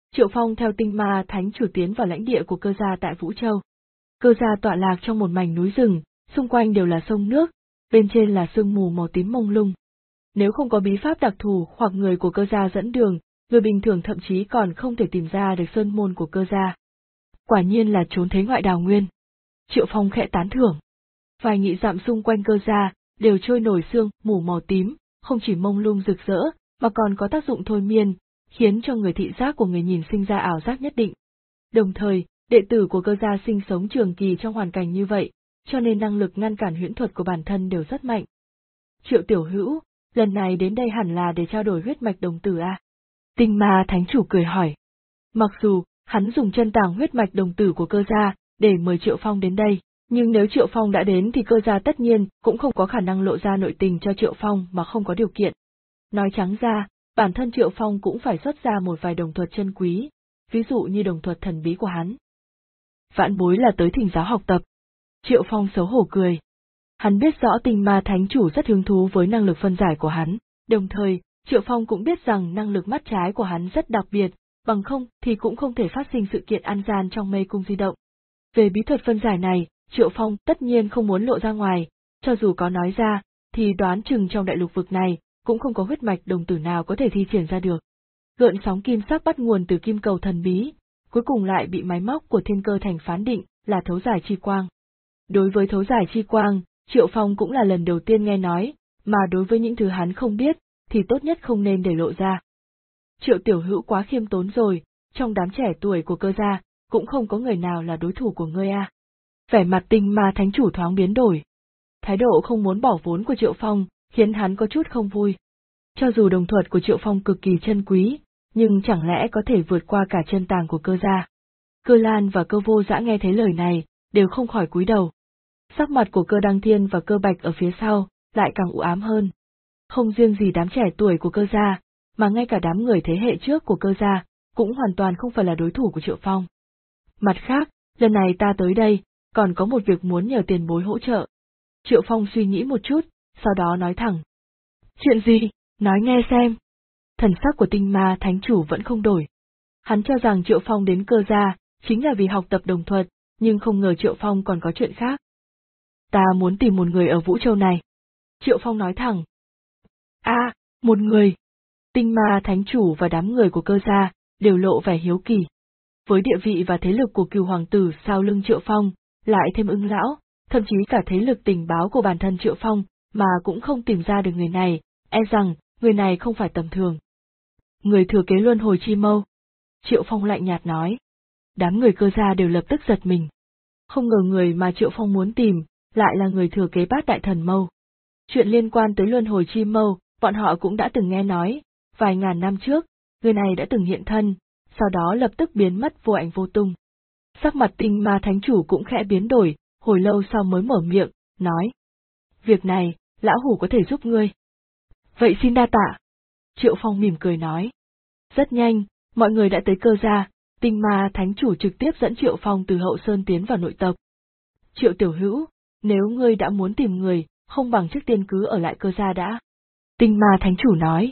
Triệu Phong theo tinh ma thánh chủ tiến vào lãnh địa của cơ gia tại Vũ Châu. Cơ gia tọa lạc trong một mảnh núi rừng, xung quanh đều là sông nước, bên trên là sương mù màu tím mông lung. Nếu không có bí pháp đặc thù hoặc người của cơ gia dẫn đường, người bình thường thậm chí còn không thể tìm ra được sơn môn của cơ gia. Quả nhiên là trốn thế ngoại đào nguyên. Triệu Phong khẽ tán thưởng. Vài nghị dặm xung quanh cơ gia đều trôi nổi sương mù màu tím, không chỉ mông lung rực rỡ, mà còn có tác dụng thôi miên, khiến cho người thị giác của người nhìn sinh ra ảo giác nhất định. Đồng thời, đệ tử của cơ gia sinh sống trường kỳ trong hoàn cảnh như vậy, cho nên năng lực ngăn cản huyễn thuật của bản thân đều rất mạnh. Triệu tiểu hữu, lần này đến đây hẳn là để trao đổi huyết mạch đồng tử à? Tinh ma thánh chủ cười hỏi. Mặc dù, hắn dùng chân tàng huyết mạch đồng tử của cơ gia, để mời Triệu Phong đến đây, nhưng nếu Triệu Phong đã đến thì cơ gia tất nhiên cũng không có khả năng lộ ra nội tình cho Triệu Phong mà không có điều kiện. Nói trắng ra, bản thân Triệu Phong cũng phải xuất ra một vài đồng thuật chân quý, ví dụ như đồng thuật thần bí của hắn. Vãn bối là tới thỉnh giáo học tập. Triệu Phong xấu hổ cười. Hắn biết rõ tinh ma thánh chủ rất hứng thú với năng lực phân giải của hắn, đồng thời, Triệu Phong cũng biết rằng năng lực mắt trái của hắn rất đặc biệt, bằng không thì cũng không thể phát sinh sự kiện ăn gian trong mê cung di động. Về bí thuật phân giải này, Triệu Phong tất nhiên không muốn lộ ra ngoài, cho dù có nói ra, thì đoán chừng trong đại lục vực này, cũng không có huyết mạch đồng tử nào có thể thi triển ra được. Gợn sóng kim sắc bắt nguồn từ kim cầu thần bí, cuối cùng lại bị máy móc của thiên cơ thành phán định là thấu giải chi quang. Đối với thấu giải chi quang, Triệu Phong cũng là lần đầu tiên nghe nói, mà đối với những thứ hắn không biết, thì tốt nhất không nên để lộ ra. Triệu tiểu hữu quá khiêm tốn rồi, trong đám trẻ tuổi của cơ gia, cũng không có người nào là đối thủ của ngươi à. Vẻ mặt tinh ma thánh chủ thoáng biến đổi. Thái độ không muốn bỏ vốn của Triệu Phong, khiến hắn có chút không vui. Cho dù đồng thuật của Triệu Phong cực kỳ chân quý, nhưng chẳng lẽ có thể vượt qua cả chân tàng của cơ gia. Cơ Lan và cơ vô dã nghe thấy lời này, đều không khỏi cúi đầu. Sắc mặt của cơ đăng thiên và cơ bạch ở phía sau, lại càng u ám hơn. Không riêng gì đám trẻ tuổi của cơ gia, mà ngay cả đám người thế hệ trước của cơ gia, cũng hoàn toàn không phải là đối thủ của Triệu Phong. Mặt khác, lần này ta tới đây, còn có một việc muốn nhờ tiền bối hỗ trợ. Triệu Phong suy nghĩ một chút, sau đó nói thẳng. Chuyện gì? Nói nghe xem. Thần sắc của tinh ma thánh chủ vẫn không đổi. Hắn cho rằng Triệu Phong đến cơ gia, chính là vì học tập đồng thuật, nhưng không ngờ Triệu Phong còn có chuyện khác. Ta muốn tìm một người ở Vũ Châu này. Triệu Phong nói thẳng. À, một người. Tinh ma thánh chủ và đám người của cơ gia, đều lộ vẻ hiếu kỳ. Với địa vị và thế lực của Cửu hoàng tử sau lưng Triệu Phong, lại thêm Ưng lão, thậm chí cả thế lực tình báo của bản thân Triệu Phong, mà cũng không tìm ra được người này, e rằng, người này không phải tầm thường. Người thừa kế luân hồi chi mâu. Triệu Phong lạnh nhạt nói. Đám người cơ gia đều lập tức giật mình. Không ngờ người mà Triệu Phong muốn tìm, lại là người thừa kế bát đại thần mâu. Chuyện liên quan tới luân hồi chi mâu, bọn họ cũng đã từng nghe nói, vài ngàn năm trước, người này đã từng hiện thân, sau đó lập tức biến mất vô ảnh vô tung. Sắc mặt tinh ma thánh chủ cũng khẽ biến đổi, hồi lâu sau mới mở miệng, nói. Việc này, lão hủ có thể giúp ngươi. Vậy xin đa tạ. Triệu Phong mỉm cười nói. Rất nhanh, mọi người đã tới cơ gia, tinh ma thánh chủ trực tiếp dẫn Triệu Phong từ hậu sơn tiến vào nội tộc. Triệu tiểu hữu, nếu ngươi đã muốn tìm người, không bằng trước tiên cứ ở lại cơ gia đã. Tinh ma thánh chủ nói.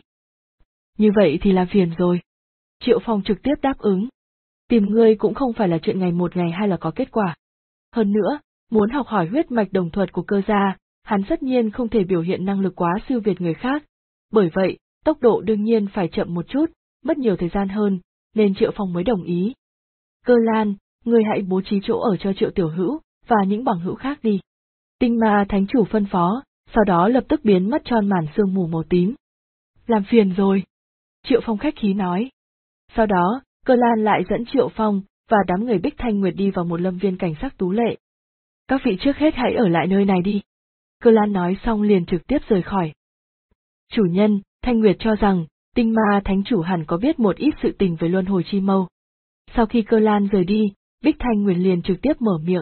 Như vậy thì là phiền rồi. Triệu Phong trực tiếp đáp ứng. Tìm ngươi cũng không phải là chuyện ngày một ngày hai là có kết quả. Hơn nữa, muốn học hỏi huyết mạch đồng thuật của cơ gia, hắn tất nhiên không thể biểu hiện năng lực quá siêu việt người khác. Bởi vậy, tốc độ đương nhiên phải chậm một chút, mất nhiều thời gian hơn, nên Triệu Phong mới đồng ý. Cơ Lan, ngươi hãy bố trí chỗ ở cho Triệu tiểu hữu, và những bằng hữu khác đi. Tinh ma thánh chủ phân phó, sau đó lập tức biến mất tròn màn sương mù màu tím. Làm phiền rồi. Triệu Phong khách khí nói. Sau đó, Cơ Lan lại dẫn Triệu Phong và đám người Bích Thanh Nguyệt đi vào một lâm viên cảnh sắc tú lệ. Các vị trước hết hãy ở lại nơi này đi. Cơ Lan nói xong liền trực tiếp rời khỏi. Chủ nhân, Thanh Nguyệt cho rằng, tinh ma thánh chủ hẳn có biết một ít sự tình về luân hồi chi mâu. Sau khi Cơ Lan rời đi, Bích Thanh Nguyệt liền trực tiếp mở miệng.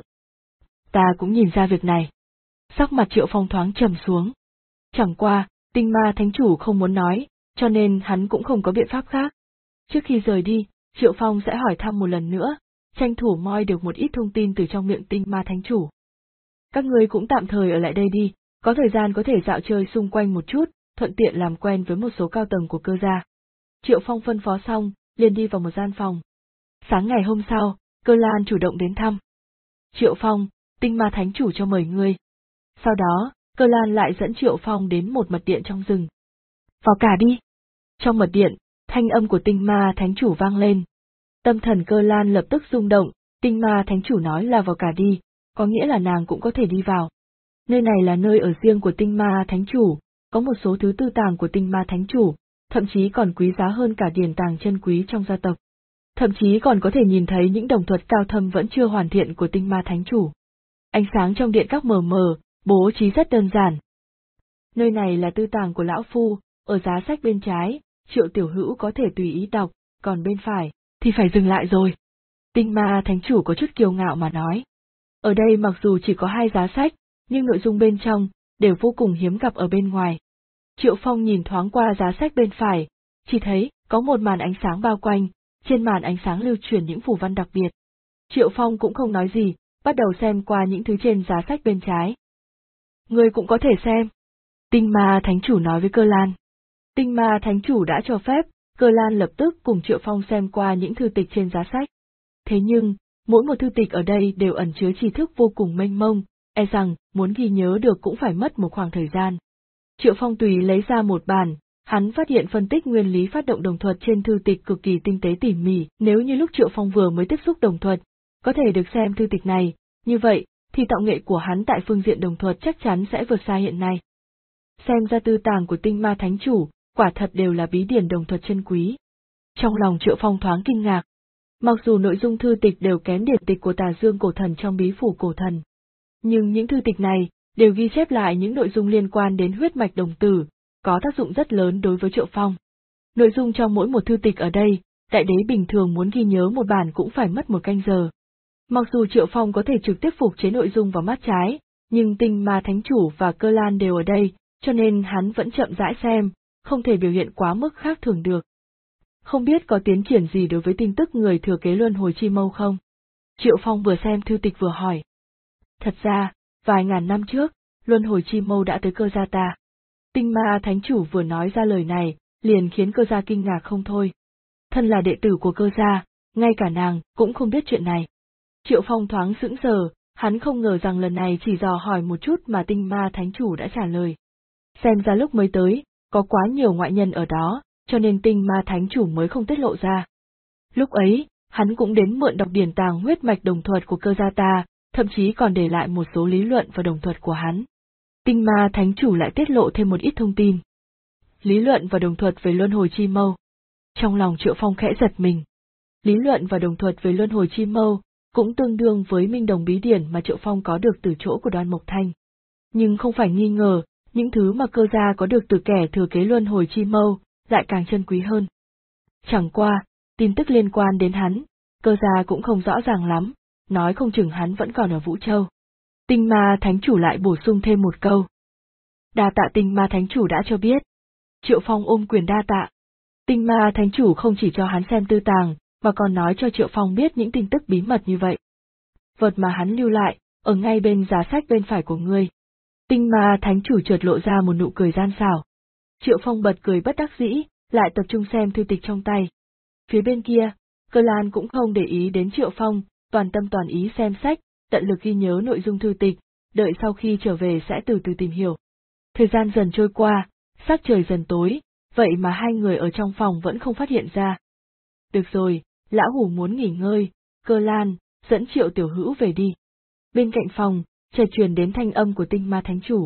Ta cũng nhìn ra việc này. Sắc mặt Triệu Phong thoáng trầm xuống. Chẳng qua, tinh ma thánh chủ không muốn nói, cho nên hắn cũng không có biện pháp khác. Trước khi rời đi, Triệu Phong sẽ hỏi thăm một lần nữa, tranh thủ moi được một ít thông tin từ trong miệng tinh ma thánh chủ. Các ngươi cũng tạm thời ở lại đây đi, có thời gian có thể dạo chơi xung quanh một chút, thuận tiện làm quen với một số cao tầng của cơ gia. Triệu Phong phân phó xong, liền đi vào một gian phòng. Sáng ngày hôm sau, Cơ Lan chủ động đến thăm. Triệu Phong, Tinh Ma Thánh Chủ cho mời ngươi. Sau đó, Cơ Lan lại dẫn Triệu Phong đến một mật điện trong rừng. Vào cả đi. Trong mật điện, thanh âm của Tinh Ma Thánh Chủ vang lên. Tâm thần Cơ Lan lập tức rung động, Tinh Ma Thánh Chủ nói là vào cả đi, có nghĩa là nàng cũng có thể đi vào. Nơi này là nơi ở riêng của Tinh Ma Thánh Chủ, có một số thứ tư tàng của Tinh Ma Thánh Chủ, thậm chí còn quý giá hơn cả điển tàng chân quý trong gia tộc. Thậm chí còn có thể nhìn thấy những đồng thuật cao thâm vẫn chưa hoàn thiện của Tinh Ma Thánh Chủ. Ánh sáng trong điện các mờ mờ, bố trí rất đơn giản. Nơi này là tư tàng của lão phu, ở giá sách bên trái, Triệu tiểu hữu có thể tùy ý đọc, còn bên phải, thì phải dừng lại rồi. Tinh Ma Thánh Chủ có chút kiêu ngạo mà nói. Ở đây mặc dù chỉ có 2 giá sách, nhưng nội dung bên trong, đều vô cùng hiếm gặp ở bên ngoài. Triệu Phong nhìn thoáng qua giá sách bên phải, chỉ thấy, có một màn ánh sáng bao quanh, trên màn ánh sáng lưu truyền những phù văn đặc biệt. Triệu Phong cũng không nói gì, bắt đầu xem qua những thứ trên giá sách bên trái. Ngươi cũng có thể xem. Tinh Ma Thánh Chủ nói với Cơ Lan. Tinh Ma Thánh Chủ đã cho phép, Cơ Lan lập tức cùng Triệu Phong xem qua những thư tịch trên giá sách. Thế nhưng, mỗi một thư tịch ở đây đều ẩn chứa tri thức vô cùng mênh mông, e rằng, muốn ghi nhớ được cũng phải mất một khoảng thời gian. Triệu Phong tùy lấy ra một bản, hắn phát hiện phân tích nguyên lý phát động đồng thuật trên thư tịch cực kỳ tinh tế tỉ mỉ, nếu như lúc Triệu Phong vừa mới tiếp xúc đồng thuật, có thể được xem thư tịch này, như vậy, thì tạo nghệ của hắn tại phương diện đồng thuật chắc chắn sẽ vượt xa hiện nay. Xem ra tư tàng của Tinh Ma Thánh Chủ, quả thật đều là bí điển đồng thuật chân quý. Trong lòng Triệu Phong thoáng kinh ngạc. Mặc dù nội dung thư tịch đều kém điển tịch của Tà Dương cổ thần trong bí phủ cổ thần, nhưng những thư tịch này đều ghi chép lại những nội dung liên quan đến huyết mạch đồng tử, có tác dụng rất lớn đối với Triệu Phong. Nội dung trong mỗi một thư tịch ở đây, đại đế bình thường muốn ghi nhớ một bản cũng phải mất 1 canh giờ. Mặc dù Triệu Phong có thể trực tiếp phục chế nội dung vào mắt trái, nhưng Tinh Ma Thánh Chủ và Cơ Lan đều ở đây, cho nên hắn vẫn chậm rãi xem, không thể biểu hiện quá mức khác thường được. Không biết có tiến triển gì đối với tin tức người thừa kế luân hồi chi mâu không? Triệu Phong vừa xem thư tịch vừa hỏi. Thật ra, vài ngàn năm trước, luân hồi chi mâu đã tới Cơ gia ta. Tinh Ma Thánh Chủ vừa nói ra lời này, liền khiến Cơ gia kinh ngạc không thôi. Thân là đệ tử của Cơ gia, ngay cả nàng cũng không biết chuyện này. Triệu Phong thoáng sững sờ, hắn không ngờ rằng lần này chỉ dò hỏi một chút mà Tinh Ma Thánh Chủ đã trả lời. Xem ra lúc mới tới, có quá nhiều ngoại nhân ở đó, cho nên Tinh Ma Thánh Chủ mới không tiết lộ ra. Lúc ấy, hắn cũng đến mượn đọc điển tàng huyết mạch đồng thuật của Cơ gia ta, thậm chí còn để lại một số lý luận và đồng thuật của hắn. Tinh Ma Thánh Chủ lại tiết lộ thêm một ít thông tin. Lý luận và đồng thuật về luân hồi chi mâu. Trong lòng Triệu Phong khẽ giật mình. Lý luận và đồng thuật về luân hồi chi mâu cũng tương đương với minh đồng bí điển mà Triệu Phong có được từ chỗ của Đoan Mộc Thanh. Nhưng không phải nghi ngờ, những thứ mà Cơ gia có được từ kẻ thừa kế luân hồi chi mâu lại càng chân quý hơn. Chẳng qua, tin tức liên quan đến hắn, Cơ gia cũng không rõ ràng lắm, nói không chừng hắn vẫn còn ở Vũ Châu. Tinh Ma Thánh Chủ lại bổ sung thêm một câu. Đa tạ Tinh Ma Thánh Chủ đã cho biết. Triệu Phong ôm quyền đa tạ. Tinh Ma Thánh Chủ không chỉ cho hắn xem tư tàng, mà còn nói cho Triệu Phong biết những tin tức bí mật như vậy. Vật mà hắn lưu lại, ở ngay bên giá sách bên phải của ngươi. Tinh Ma Thánh Chủ chợt lộ ra một nụ cười gian xảo. Triệu Phong bật cười bất đắc dĩ, lại tập trung xem thư tịch trong tay. Phía bên kia, Cơ Lan cũng không để ý đến Triệu Phong, toàn tâm toàn ý xem sách, tận lực ghi nhớ nội dung thư tịch, đợi sau khi trở về sẽ từ từ tìm hiểu. Thời gian dần trôi qua, sắc trời dần tối, vậy mà 2 người ở trong phòng vẫn không phát hiện ra. Được rồi, lão hủ muốn nghỉ ngơi, Cơ Lan, dẫn Triệu tiểu hữu về đi. Bên cạnh phòng, chợt truyền đến thanh âm của Tinh Ma Thánh Chủ.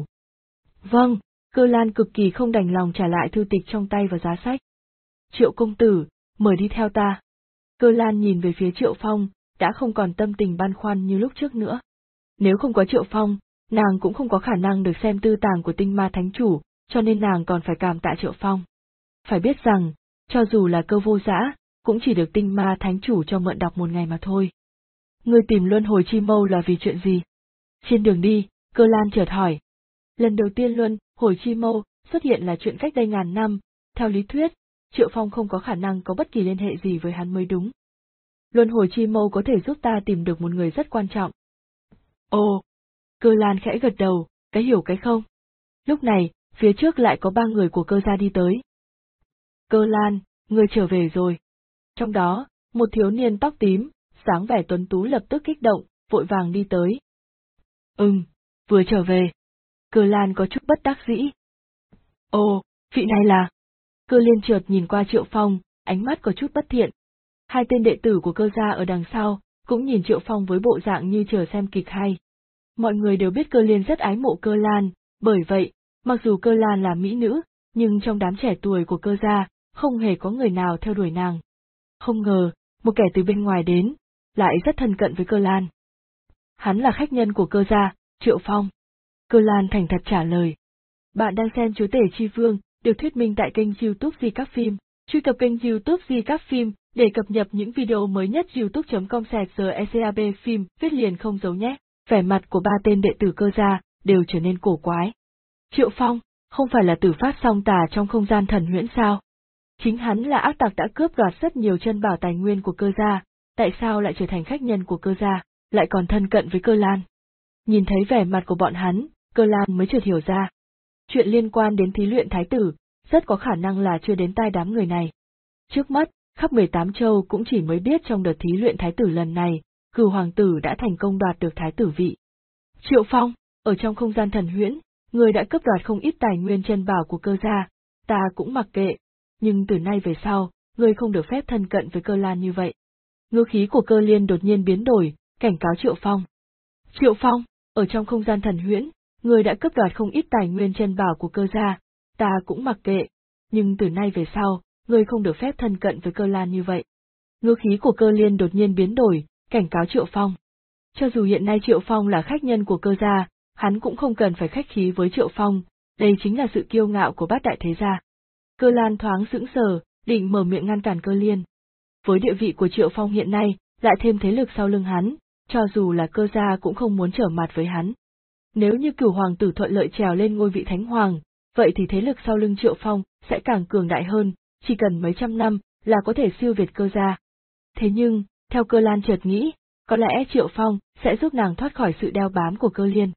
Vâng, Cơ Lan cực kỳ không đành lòng trả lại thư tịch trong tay và giá sách. Triệu công tử, mời đi theo ta. Cơ Lan nhìn về phía Triệu Phong, đã không còn tâm tình băn khoăn như lúc trước nữa. Nếu không có Triệu Phong, nàng cũng không có khả năng được xem tư tàng của Tinh Ma Thánh Chủ, cho nên nàng còn phải cảm tạ Triệu Phong. Phải biết rằng, cho dù là Cơ Vô Dã, cũng chỉ được Tinh Ma Thánh Chủ cho mượn đọc 1 ngày mà thôi. Ngươi tìm luân hồi chi mâu là vì chuyện gì? Trên đường đi, Cơ Lan chợt hỏi. Lần đầu tiên luân hồi chi mâu xuất hiện là chuyện cách đây ngàn năm, theo lý thuyết, Triệu Phong không có khả năng có bất kỳ liên hệ gì với hắn mới đúng. Luân hồi chi mâu có thể giúp ta tìm được một người rất quan trọng. Ồ! Cơ Lan khẽ gật đầu, cái hiểu cái không. Lúc này, phía trước lại có 3 người của Cơ gia đi tới. Cơ Lan, ngươi trở về rồi. Trong đó, một thiếu niên tóc tím, dáng vẻ tuấn tú lập tức kích động, vội vàng đi tới. Vừa trở về. Cơ Lan có chút bất đắc dĩ. Ồ, vị này là... Cơ Liên chợt nhìn qua Triệu Phong, ánh mắt có chút bất thiện. Hai tên đệ tử của Cơ gia ở đằng sau, cũng nhìn Triệu Phong với bộ dạng như chờ xem kịch hay. Mọi người đều biết Cơ Liên rất ái mộ Cơ Lan, bởi vậy, mặc dù Cơ Lan là mỹ nữ, nhưng trong đám trẻ tuổi của Cơ gia, không hề có người nào theo đuổi nàng. Không ngờ, một kẻ từ bên ngoài đến, lại rất thân cận với Cơ Lan. Hắn là khách nhân của Cơ gia, Triệu Phong. Cơ Lan thành thật trả lời. Bạn đang xem Chúa Tể Chi Vương, được thuyết minh tại kênh YouTube Di Các Phim. Truy cập kênh YouTube Di Các Phim để cập nhật những video mới nhất. youtube.com/secab phim viết liền không giấu nhé. Vẻ mặt của ba tên đệ tử Cơ gia đều trở nên cổ quái. Triệu Phong, không phải là tử phát song tà trong không gian thần huyễn sao? Chính hắn là ác tặc đã cướp đoạt rất nhiều chân bảo tài nguyên của Cơ gia, tại sao lại trở thành khách nhân của Cơ gia, lại còn thân cận với Cơ Lan? Nhìn thấy vẻ mặt của bọn hắn, Cơ Lan mới chợt hiểu ra. Chuyện liên quan đến thí luyện thái tử, rất có khả năng là chưa đến tai đám người này. Trước mắt, khắp 18 châu cũng chỉ mới biết trong đợt thí luyện thái tử lần này, Cửu hoàng tử đã thành công đoạt được thái tử vị. Triệu Phong, ở trong không gian thần huyễn, người đã cướp đoạt không ít tài nguyên chân bảo của Cơ gia, ta cũng mặc kệ, nhưng từ nay về sau, ngươi không được phép thân cận với Cơ Lan như vậy. Ngữ khí của Cơ Liên đột nhiên biến đổi, cảnh cáo Triệu Phong. Triệu Phong, ở trong không gian thần huyễn, người đã cướp đoạt không ít tài nguyên chân bảo của Cơ gia, ta cũng mặc kệ, nhưng từ nay về sau, ngươi không được phép thân cận với Cơ Lan như vậy. Ngữ khí của Cơ Liên đột nhiên biến đổi, cảnh cáo Triệu Phong. Cho dù hiện nay Triệu Phong là khách nhân của Cơ gia, hắn cũng không cần phải khách khí với Triệu Phong, đây chính là sự kiêu ngạo của bát đại thế gia. Cơ Lan thoáng sững sờ, định mở miệng ngăn cản Cơ Liên. Với địa vị của Triệu Phong hiện nay, lại thêm thế lực sau lưng hắn, cho dù là Cơ gia cũng không muốn trở mặt với hắn. Nếu như Cửu hoàng tử thuận lợi trèo lên ngôi vị thánh hoàng, vậy thì thế lực sau lưng Triệu Phong sẽ càng cường đại hơn, chỉ cần mấy trăm năm là có thể siêu việt Cơ gia. Thế nhưng, theo Cơ Lan chợt nghĩ, có lẽ Triệu Phong sẽ giúp nàng thoát khỏi sự đeo bám của Cơ Liên.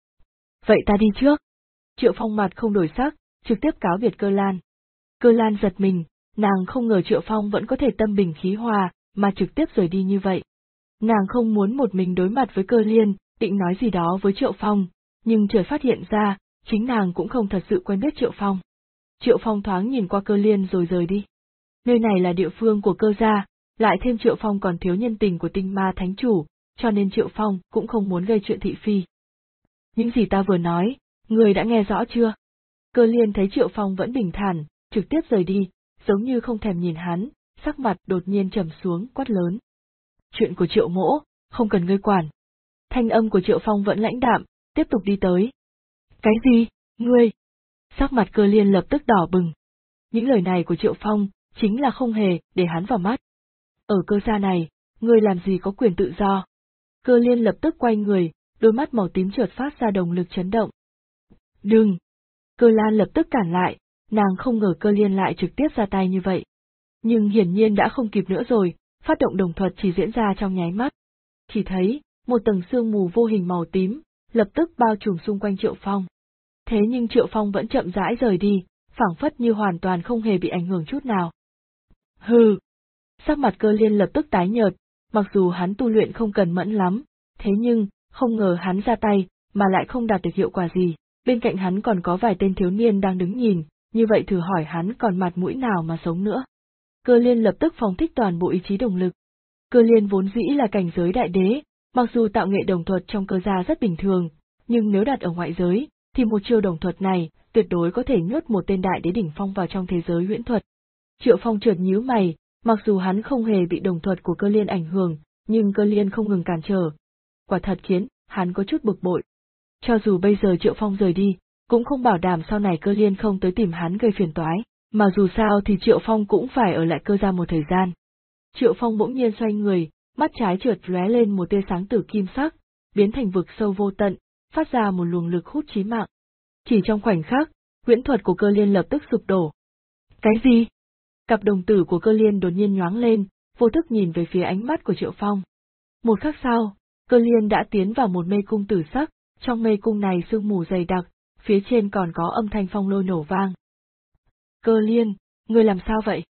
Vậy ta đi trước. Triệu Phong mặt không đổi sắc, trực tiếp cáo biệt Cơ Lan. Cơ Lan giật mình, nàng không ngờ Triệu Phong vẫn có thể tâm bình khí hòa, mà trực tiếp rời đi như vậy. Nàng không muốn một mình đối mặt với Cơ Liên, định nói gì đó với Triệu Phong, nhưng chợt phát hiện ra, chính nàng cũng không thật sự quen biết Triệu Phong. Triệu Phong thoáng nhìn qua Cơ Liên rồi rời đi. Nơi này là địa phương của Cơ gia, lại thêm Triệu Phong còn thiếu nhân tình của Tinh Ma Thánh Chủ, cho nên Triệu Phong cũng không muốn gây chuyện thị phi. Những gì ta vừa nói, người đã nghe rõ chưa? Cơ Liên thấy Triệu Phong vẫn bình thản, trực tiếp rời đi, giống như không thèm nhìn hắn, sắc mặt đột nhiên trầm xuống, quát lớn. Chuyện của Triệu mỗ, không cần ngươi quản. Thanh âm của Triệu Phong vẫn lãnh đạm, tiếp tục đi tới. Cái gì, ngươi? Sắc mặt Cơ Liên lập tức đỏ bừng. Những lời này của Triệu Phong, chính là không hề để hắn vào mắt. Ở Cơ gia này, ngươi làm gì có quyền tự do? Cơ Liên lập tức quay người, đôi mắt màu tím chợt phát ra động lực chấn động. Đừng! Cơ Lan lập tức cản lại, nàng không ngờ Cơ Liên lại trực tiếp ra tay như vậy. Nhưng hiển nhiên đã không kịp nữa rồi, phát động đồng thuật chỉ diễn ra trong nháy mắt. Chỉ thấy, một tầng sương mù vô hình màu tím, lập tức bao trùm xung quanh Triệu Phong. Thế nhưng Triệu Phong vẫn chậm rãi rời đi, phảng phất như hoàn toàn không hề bị ảnh hưởng chút nào. Hừ! Sắc mặt Cơ Liên lập tức tái nhợt, mặc dù hắn tu luyện không cần mẫn lắm, thế nhưng, không ngờ hắn ra tay, mà lại không đạt được hiệu quả gì, bên cạnh hắn còn có vài tên thiếu niên đang đứng nhìn, như vậy thử hỏi hắn còn mặt mũi nào mà sống nữa. Cơ Liên lập tức phóng thích toàn bộ ý chí đồng lực. Cơ Liên vốn dĩ là cảnh giới đại đế, mặc dù tạo nghệ đồng thuật trong Cơ gia rất bình thường, nhưng nếu đặt ở ngoại giới, thì một chiêu đồng thuật này tuyệt đối có thể nhốt một tên đại đế đỉnh phong vào trong thế giới huyễn thuật. Triệu Phong chợt nhíu mày, mặc dù hắn không hề bị đồng thuật của Cơ Liên ảnh hưởng, nhưng Cơ Liên không ngừng cản trở. Quả thật khiến hắn có chút bực bội. Cho dù bây giờ Triệu Phong rời đi, cũng không bảo đảm sau này Cơ Liên không tới tìm hắn gây phiền toái, mà dù sao thì Triệu Phong cũng phải ở lại Cơ gia một thời gian. Triệu Phong bỗng nhiên xoay người, mắt trái chợt lóe lên một tia sáng tử kim sắc, biến thành vực sâu vô tận, phát ra một luồng lực hút chí mạng. Chỉ trong khoảnh khắc, huyễn thuật của Cơ Liên lập tức sụp đổ. Cái gì? Cặp đồng tử của Cơ Liên đột nhiên nhoáng lên, vô thức nhìn về phía ánh mắt của Triệu Phong. Một khắc sau, Cơ Liên đã tiến vào một mê cung tử sắc, trong mê cung này sương mù dày đặc, phía trên còn có âm thanh phong lôi nổ vang. Cơ Liên, ngươi làm sao vậy?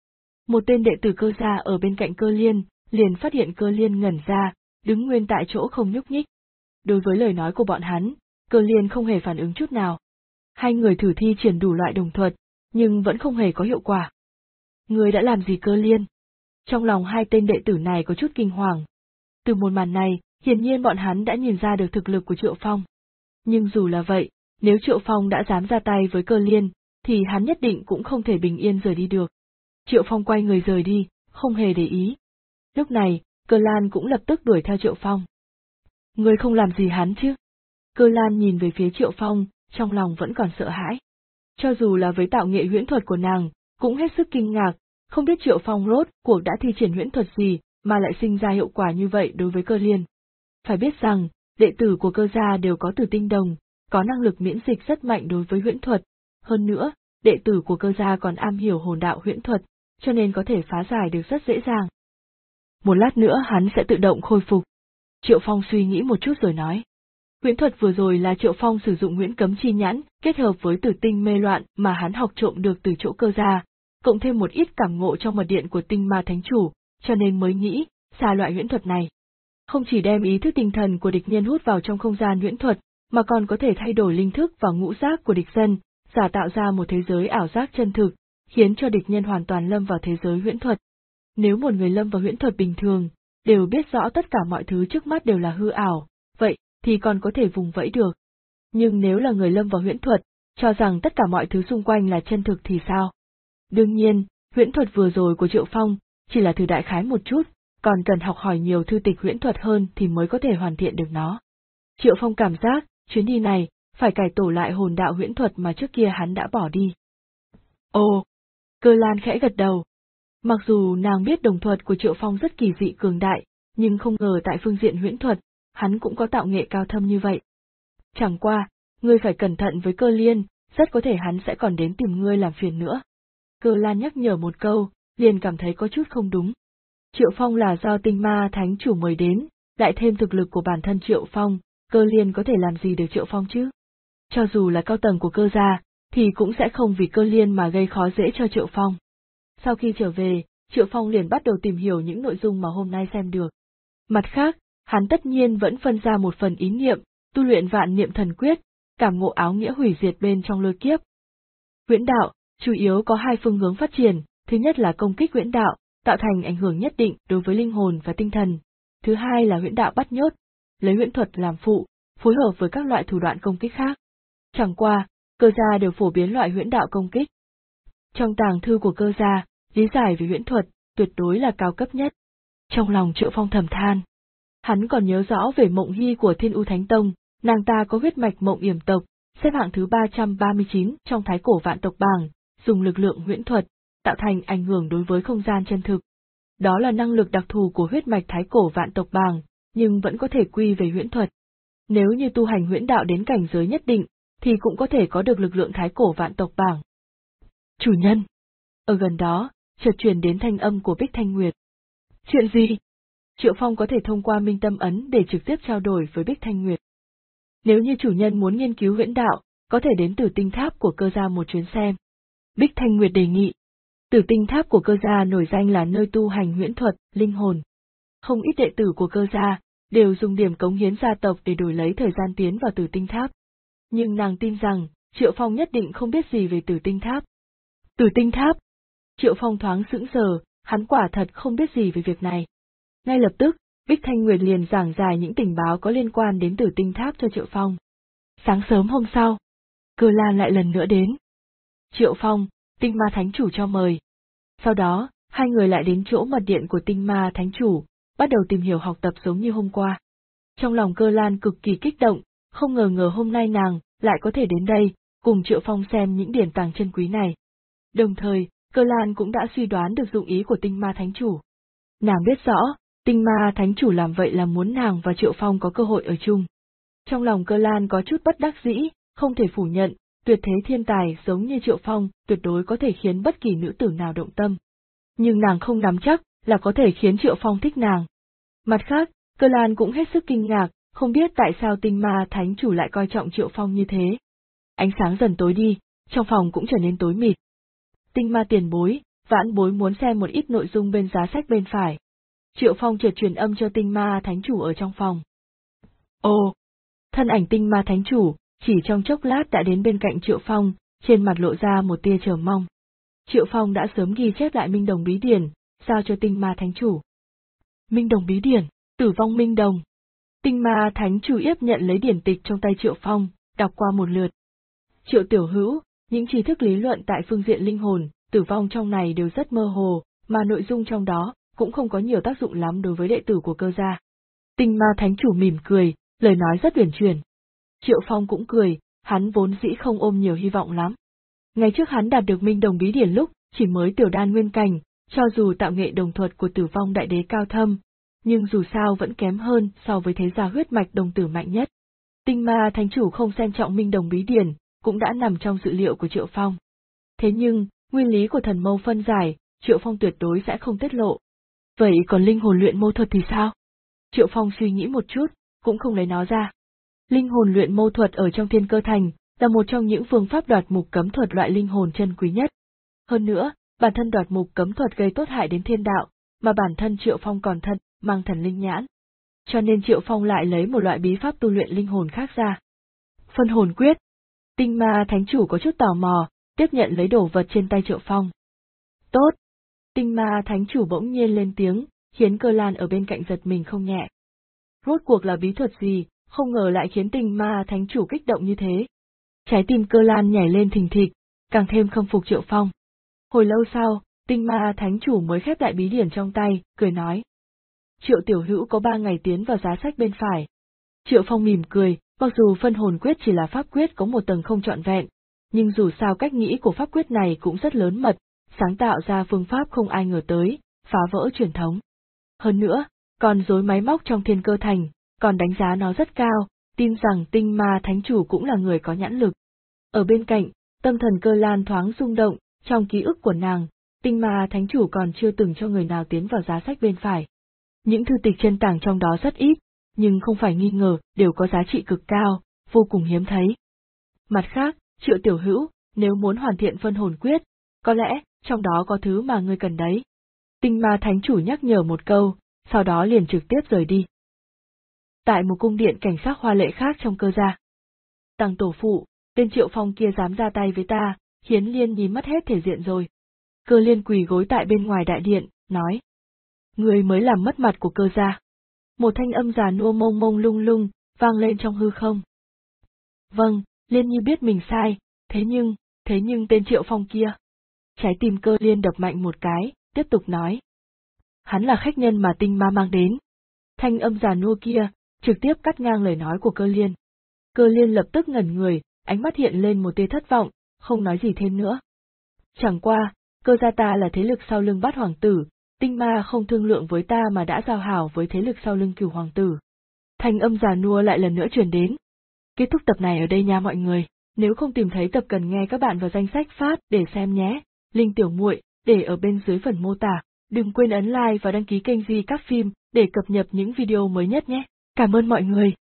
Một tên đệ tử Cơ gia ở bên cạnh Cơ Liên, liền phát hiện Cơ Liên ngẩn ra, đứng nguyên tại chỗ không nhúc nhích. Đối với lời nói của bọn hắn, Cơ Liên không hề phản ứng chút nào. Hai người thử thi triển đủ loại đồng thuật, nhưng vẫn không hề có hiệu quả. Ngươi đã làm gì Cơ Liên? Trong lòng hai tên đệ tử này có chút kinh hoàng. Từ một màn này, hiển nhiên bọn hắn đã nhìn ra được thực lực của Triệu Phong. Nhưng dù là vậy, nếu Triệu Phong đã dám ra tay với Cơ Liên, thì hắn nhất định cũng không thể bình yên rời đi được. Triệu Phong quay người rời đi, không hề để ý. Lúc này, Cơ Lan cũng lập tức đuổi theo Triệu Phong. Ngươi không làm gì hắn chứ? Cơ Lan nhìn về phía Triệu Phong, trong lòng vẫn còn sợ hãi. Cho dù là với tạo nghệ huyễn thuật của nàng, cũng hết sức kinh ngạc, không biết Triệu Phong rốt cuộc đã thi triển huyễn thuật gì mà lại sinh ra hiệu quả như vậy đối với Cơ Liên. Phải biết rằng, đệ tử của Cơ gia đều có tử tinh đồng, có năng lực miễn dịch rất mạnh đối với huyễn thuật. Hơn nữa, đệ tử của Cơ gia còn am hiểu hồn đạo huyễn thuật, cho nên có thể phá giải được rất dễ dàng. Một lát nữa hắn sẽ tự động khôi phục. Triệu Phong suy nghĩ một chút rồi nói. Huyễn thuật vừa rồi là Triệu Phong sử dụng huyễn cấm chi nhãn, kết hợp với tử tinh mê loạn mà hắn học trộm được từ chỗ Cơ gia, cộng thêm một ít cảm ngộ trong mật điện của tinh ma thánh chủ, cho nên mới nghĩ ra loại huyễn thuật này. Không chỉ đem ý thức tinh thần của địch nhân hút vào trong không gian huyễn thuật, mà còn có thể thay đổi linh thức và ngũ giác của địch dân, giả tạo ra một thế giới ảo giác chân thực, khiến cho địch nhân hoàn toàn lâm vào thế giới huyễn thuật. Nếu một người lâm vào huyễn thuật bình thường, đều biết rõ tất cả mọi thứ trước mắt đều là hư ảo, vậy thì còn có thể vùng vẫy được. Nhưng nếu là người lâm vào huyễn thuật, cho rằng tất cả mọi thứ xung quanh là chân thực thì sao? Đương nhiên, huyễn thuật vừa rồi của Triệu Phong chỉ là thử đại khái một chút, còn cần học hỏi nhiều thư tịch huyễn thuật hơn thì mới có thể hoàn thiện được nó. Triệu Phong cảm giác, chuyến đi này, phải cải tổ lại hồn đạo huyễn thuật mà trước kia hắn đã bỏ đi. Ồ! Cơ Lan khẽ gật đầu. Mặc dù nàng biết đồng thuật của Triệu Phong rất kỳ dị cường đại, nhưng không ngờ tại phương diện huyễn thuật, hắn cũng có tạo nghệ cao thâm như vậy. Chẳng qua, ngươi phải cẩn thận với Cơ Liên, rất có thể hắn sẽ còn đến tìm ngươi làm phiền nữa. Cơ Lan nhắc nhở một câu, liền cảm thấy có chút không đúng. Triệu Phong là do tinh ma thánh chủ mời đến, lại thêm thực lực của bản thân Triệu Phong, Cơ Liên có thể làm gì được Triệu Phong chứ? Cho dù là cao tầng của Cơ gia, thì cũng sẽ không vì Cơ Liên mà gây khó dễ cho Triệu Phong. Sau khi trở về, Triệu Phong liền bắt đầu tìm hiểu những nội dung mà hôm nay xem được. Mặt khác, hắn tất nhiên vẫn phân ra một phần ý niệm, tu luyện vạn niệm thần quyết, cảm ngộ áo nghĩa hủy diệt bên trong lôi kiếp. Huyễn đạo, chủ yếu có hai phương hướng phát triển, thứ nhất là công kích huyễn đạo, tạo thành ảnh hưởng nhất định đối với linh hồn và tinh thần. Thứ hai là huyễn đạo bắt nhốt, lấy huyễn thuật làm phụ, phối hợp với các loại thủ đoạn công kích khác. Chẳng qua, Cơ gia đều phổ biến loại huyễn đạo công kích. Trong tàng thư của Cơ gia, lý giải về huyễn thuật, tuyệt đối là cao cấp nhất. Trong lòng Triệu Phong thầm than. Hắn còn nhớ rõ về Mộng Hy của Thiên U Thánh Tông, nàng ta có huyết mạch Mộng Yểm tộc, xếp hạng thứ 339 trong Thái Cổ Vạn tộc bảng, dùng lực lượng huyễn thuật, tạo thành ảnh hưởng đối với không gian chân thực. Đó là năng lực đặc thù của huyết mạch Thái Cổ Vạn tộc bảng, nhưng vẫn có thể quy về huyễn thuật. Nếu như tu hành huyễn đạo đến cảnh giới nhất định, thì cũng có thể có được lực lượng Thái Cổ Vạn tộc bảng. Chủ nhân! Ở gần đó, chợt truyền đến thanh âm của Bích Thanh Nguyệt. Chuyện gì? Triệu Phong có thể thông qua Minh Tâm Ấn để trực tiếp trao đổi với Bích Thanh Nguyệt. Nếu như chủ nhân muốn nghiên cứu huyễn đạo, có thể đến Tử Tinh Tháp của Cơ gia một chuyến xem. Bích Thanh Nguyệt đề nghị. Tử Tinh Tháp của Cơ gia nổi danh là nơi tu hành huyễn thuật, linh hồn. Không ít đệ tử của Cơ gia đều dùng điểm cống hiến gia tộc để đổi lấy thời gian tiến vào Tử Tinh Tháp. Nhưng nàng tin rằng, Triệu Phong nhất định không biết gì về Tử Tinh Tháp. Tử Tinh Tháp? Triệu Phong thoáng sững sờ, hắn quả thật không biết gì về việc này. Ngay lập tức, Bích Thanh Nguyệt liền giảng giải những tình báo có liên quan đến Tử Tinh Tháp cho Triệu Phong. Sáng sớm hôm sau, Cơ Lan lại lần nữa đến. Triệu Phong, Tinh Ma Thánh Chủ cho mời. Sau đó, hai người lại đến chỗ mật điện của Tinh Ma Thánh Chủ, bắt đầu tìm hiểu học tập giống như hôm qua. Trong lòng Cơ Lan cực kỳ kích động, không ngờ hôm nay nàng lại có thể đến đây, cùng Triệu Phong xem những điển tàng chân quý này. Đồng thời, Cơ Lan cũng đã suy đoán được dụng ý của Tinh Ma Thánh Chủ. Nàng biết rõ, Tinh Ma Thánh Chủ làm vậy là muốn nàng và Triệu Phong có cơ hội ở chung. Trong lòng Cơ Lan có chút bất đắc dĩ, không thể phủ nhận, tuyệt thế thiên tài giống như Triệu Phong tuyệt đối có thể khiến bất kỳ nữ tử nào động tâm. Nhưng nàng không nắm chắc là có thể khiến Triệu Phong thích nàng. Mặt khác, Cơ Lan cũng hết sức kinh ngạc, không biết tại sao Tinh Ma Thánh Chủ lại coi trọng Triệu Phong như thế. Ánh sáng dần tối đi, trong phòng cũng trở nên tối mịt. Tinh Ma tiền bối, Vãn bối muốn xem một ít nội dung bên giá sách bên phải. Triệu Phong chợt truyền âm cho tinh ma thánh chủ ở trong phòng. Ồ! Thân ảnh tinh ma thánh chủ, chỉ trong chốc lát đã đến bên cạnh Triệu Phong, trên mặt lộ ra một tia chờ mong. Triệu Phong đã sớm ghi chép lại Minh Đồng Bí Điển, giao cho tinh ma thánh chủ. Minh Đồng Bí Điển, Tử vong Minh Đồng. Tinh ma thánh chủ yếp nhận lấy điển tịch trong tay Triệu Phong, đọc qua một lượt. Triệu tiểu hữu, những tri thức lý luận tại phương diện linh hồn, tử vong trong này đều rất mơ hồ, mà nội dung trong đó cũng không có nhiều tác dụng lắm đối với đệ tử của Cơ gia. Tinh ma thánh chủ mỉm cười, lời nói rất uyển chuyển. Triệu Phong cũng cười, hắn vốn dĩ không ôm nhiều hy vọng lắm. Ngày trước hắn đạt được Minh Đồng Bí Điển lúc, chỉ mới tiểu đan nguyên cảnh, cho dù tạo nghệ đồng thuật của Tử vong đại đế cao thâm, nhưng dù sao vẫn kém hơn so với thế gia huyết mạch đồng tử mạnh nhất. Tinh ma thánh chủ không xem trọng Minh Đồng Bí Điển, cũng đã nằm trong dự liệu của Triệu Phong. Thế nhưng, nguyên lý của thần mâu phân giải, Triệu Phong tuyệt đối sẽ không tiết lộ. Vậy còn linh hồn luyện mâu thuật thì sao? Triệu Phong suy nghĩ một chút, cũng không lấy nó ra. Linh hồn luyện mâu thuật ở trong Thiên Cơ Thành, là một trong những phương pháp đoạt mục cấm thuật loại linh hồn chân quý nhất. Hơn nữa, bản thân đoạt mục cấm thuật gây tốt hại đến thiên đạo, mà bản thân Triệu Phong còn mang thần linh nhãn. Cho nên Triệu Phong lại lấy một loại bí pháp tu luyện linh hồn khác ra. Phân hồn quyết. Tinh ma thánh chủ có chút tò mò, tiếp nhận lấy đồ vật trên tay Triệu Phong. Tốt. Tinh ma thánh chủ bỗng nhiên lên tiếng, khiến Cơ Lan ở bên cạnh giật mình không nhẹ. Rốt cuộc là bí thuật gì, không ngờ lại khiến tinh ma thánh chủ kích động như thế. Trái tim Cơ Lan nhảy lên thình thịch, càng thêm khâm phục Triệu Phong. Hồi lâu sau, tinh ma thánh chủ mới khép lại bí điển trong tay, cười nói. Triệu tiểu hữu có 3 ngày tiến vào giá sách bên phải. Triệu Phong mỉm cười, mặc dù phân hồn quyết chỉ là pháp quyết có một tầng không trọn vẹn, nhưng dù sao cách nghĩ của pháp quyết này cũng rất lớn mật, sáng tạo ra phương pháp không ai ngờ tới, phá vỡ truyền thống. Hơn nữa, còn rối máy móc trong Thiên Cơ Thành, còn đánh giá nó rất cao, tin rằng tinh ma thánh chủ cũng là người có nhãn lực. Ở bên cạnh, tâm thần Cơ Lan thoáng rung động, trong ký ức của nàng, tinh ma thánh chủ còn chưa từng cho người nào tiến vào giá sách bên phải. Những thư tịch chân tàng trong đó rất ít, nhưng không phải nghi ngờ đều có giá trị cực cao, vô cùng hiếm thấy. Mặt khác, Triệu tiểu hữu, nếu muốn hoàn thiện phân hồn quyết, có lẽ trong đó có thứ mà ngươi cần đấy. Tinh ma thánh chủ nhắc nhở một câu, sau đó liền trực tiếp rời đi. Tại một cung điện cảnh sắc hoa lệ khác trong Cơ gia. Tăng tổ phụ, tên Triệu Phong kia dám ra tay với ta, khiến Liên Nhi mất hết thể diện rồi. Cơ Liên quỳ gối tại bên ngoài đại điện, nói. Người mới làm mất mặt của Cơ gia. Một thanh âm già nua mông mông lung lung, vang lên trong hư không. Vâng, Liên Nhi biết mình sai, thế nhưng tên Triệu Phong kia. Trái tim Cơ Liên đập mạnh một cái, tiếp tục nói. Hắn là khách nhân mà tinh ma mang đến. Thanh âm già nua kia, trực tiếp cắt ngang lời nói của Cơ Liên. Cơ Liên lập tức ngẩn người, ánh mắt hiện lên một tia thất vọng, không nói gì thêm nữa. Chẳng qua, Cơ gia ta là thế lực sau lưng Bát Hoàng tử, tinh ma không thương lượng với ta mà đã giao hảo với thế lực sau lưng Cửu Hoàng tử. Thanh âm già nua lại lần nữa truyền đến. Kết thúc tập này ở đây nha mọi người, nếu không tìm thấy tập cần nghe các bạn vào danh sách phát để xem nhé, link tiểu muội để ở bên dưới phần mô tả, đừng quên ấn like và đăng ký kênh Di Các Phim để cập nhật những video mới nhất nhé. Cảm ơn mọi người.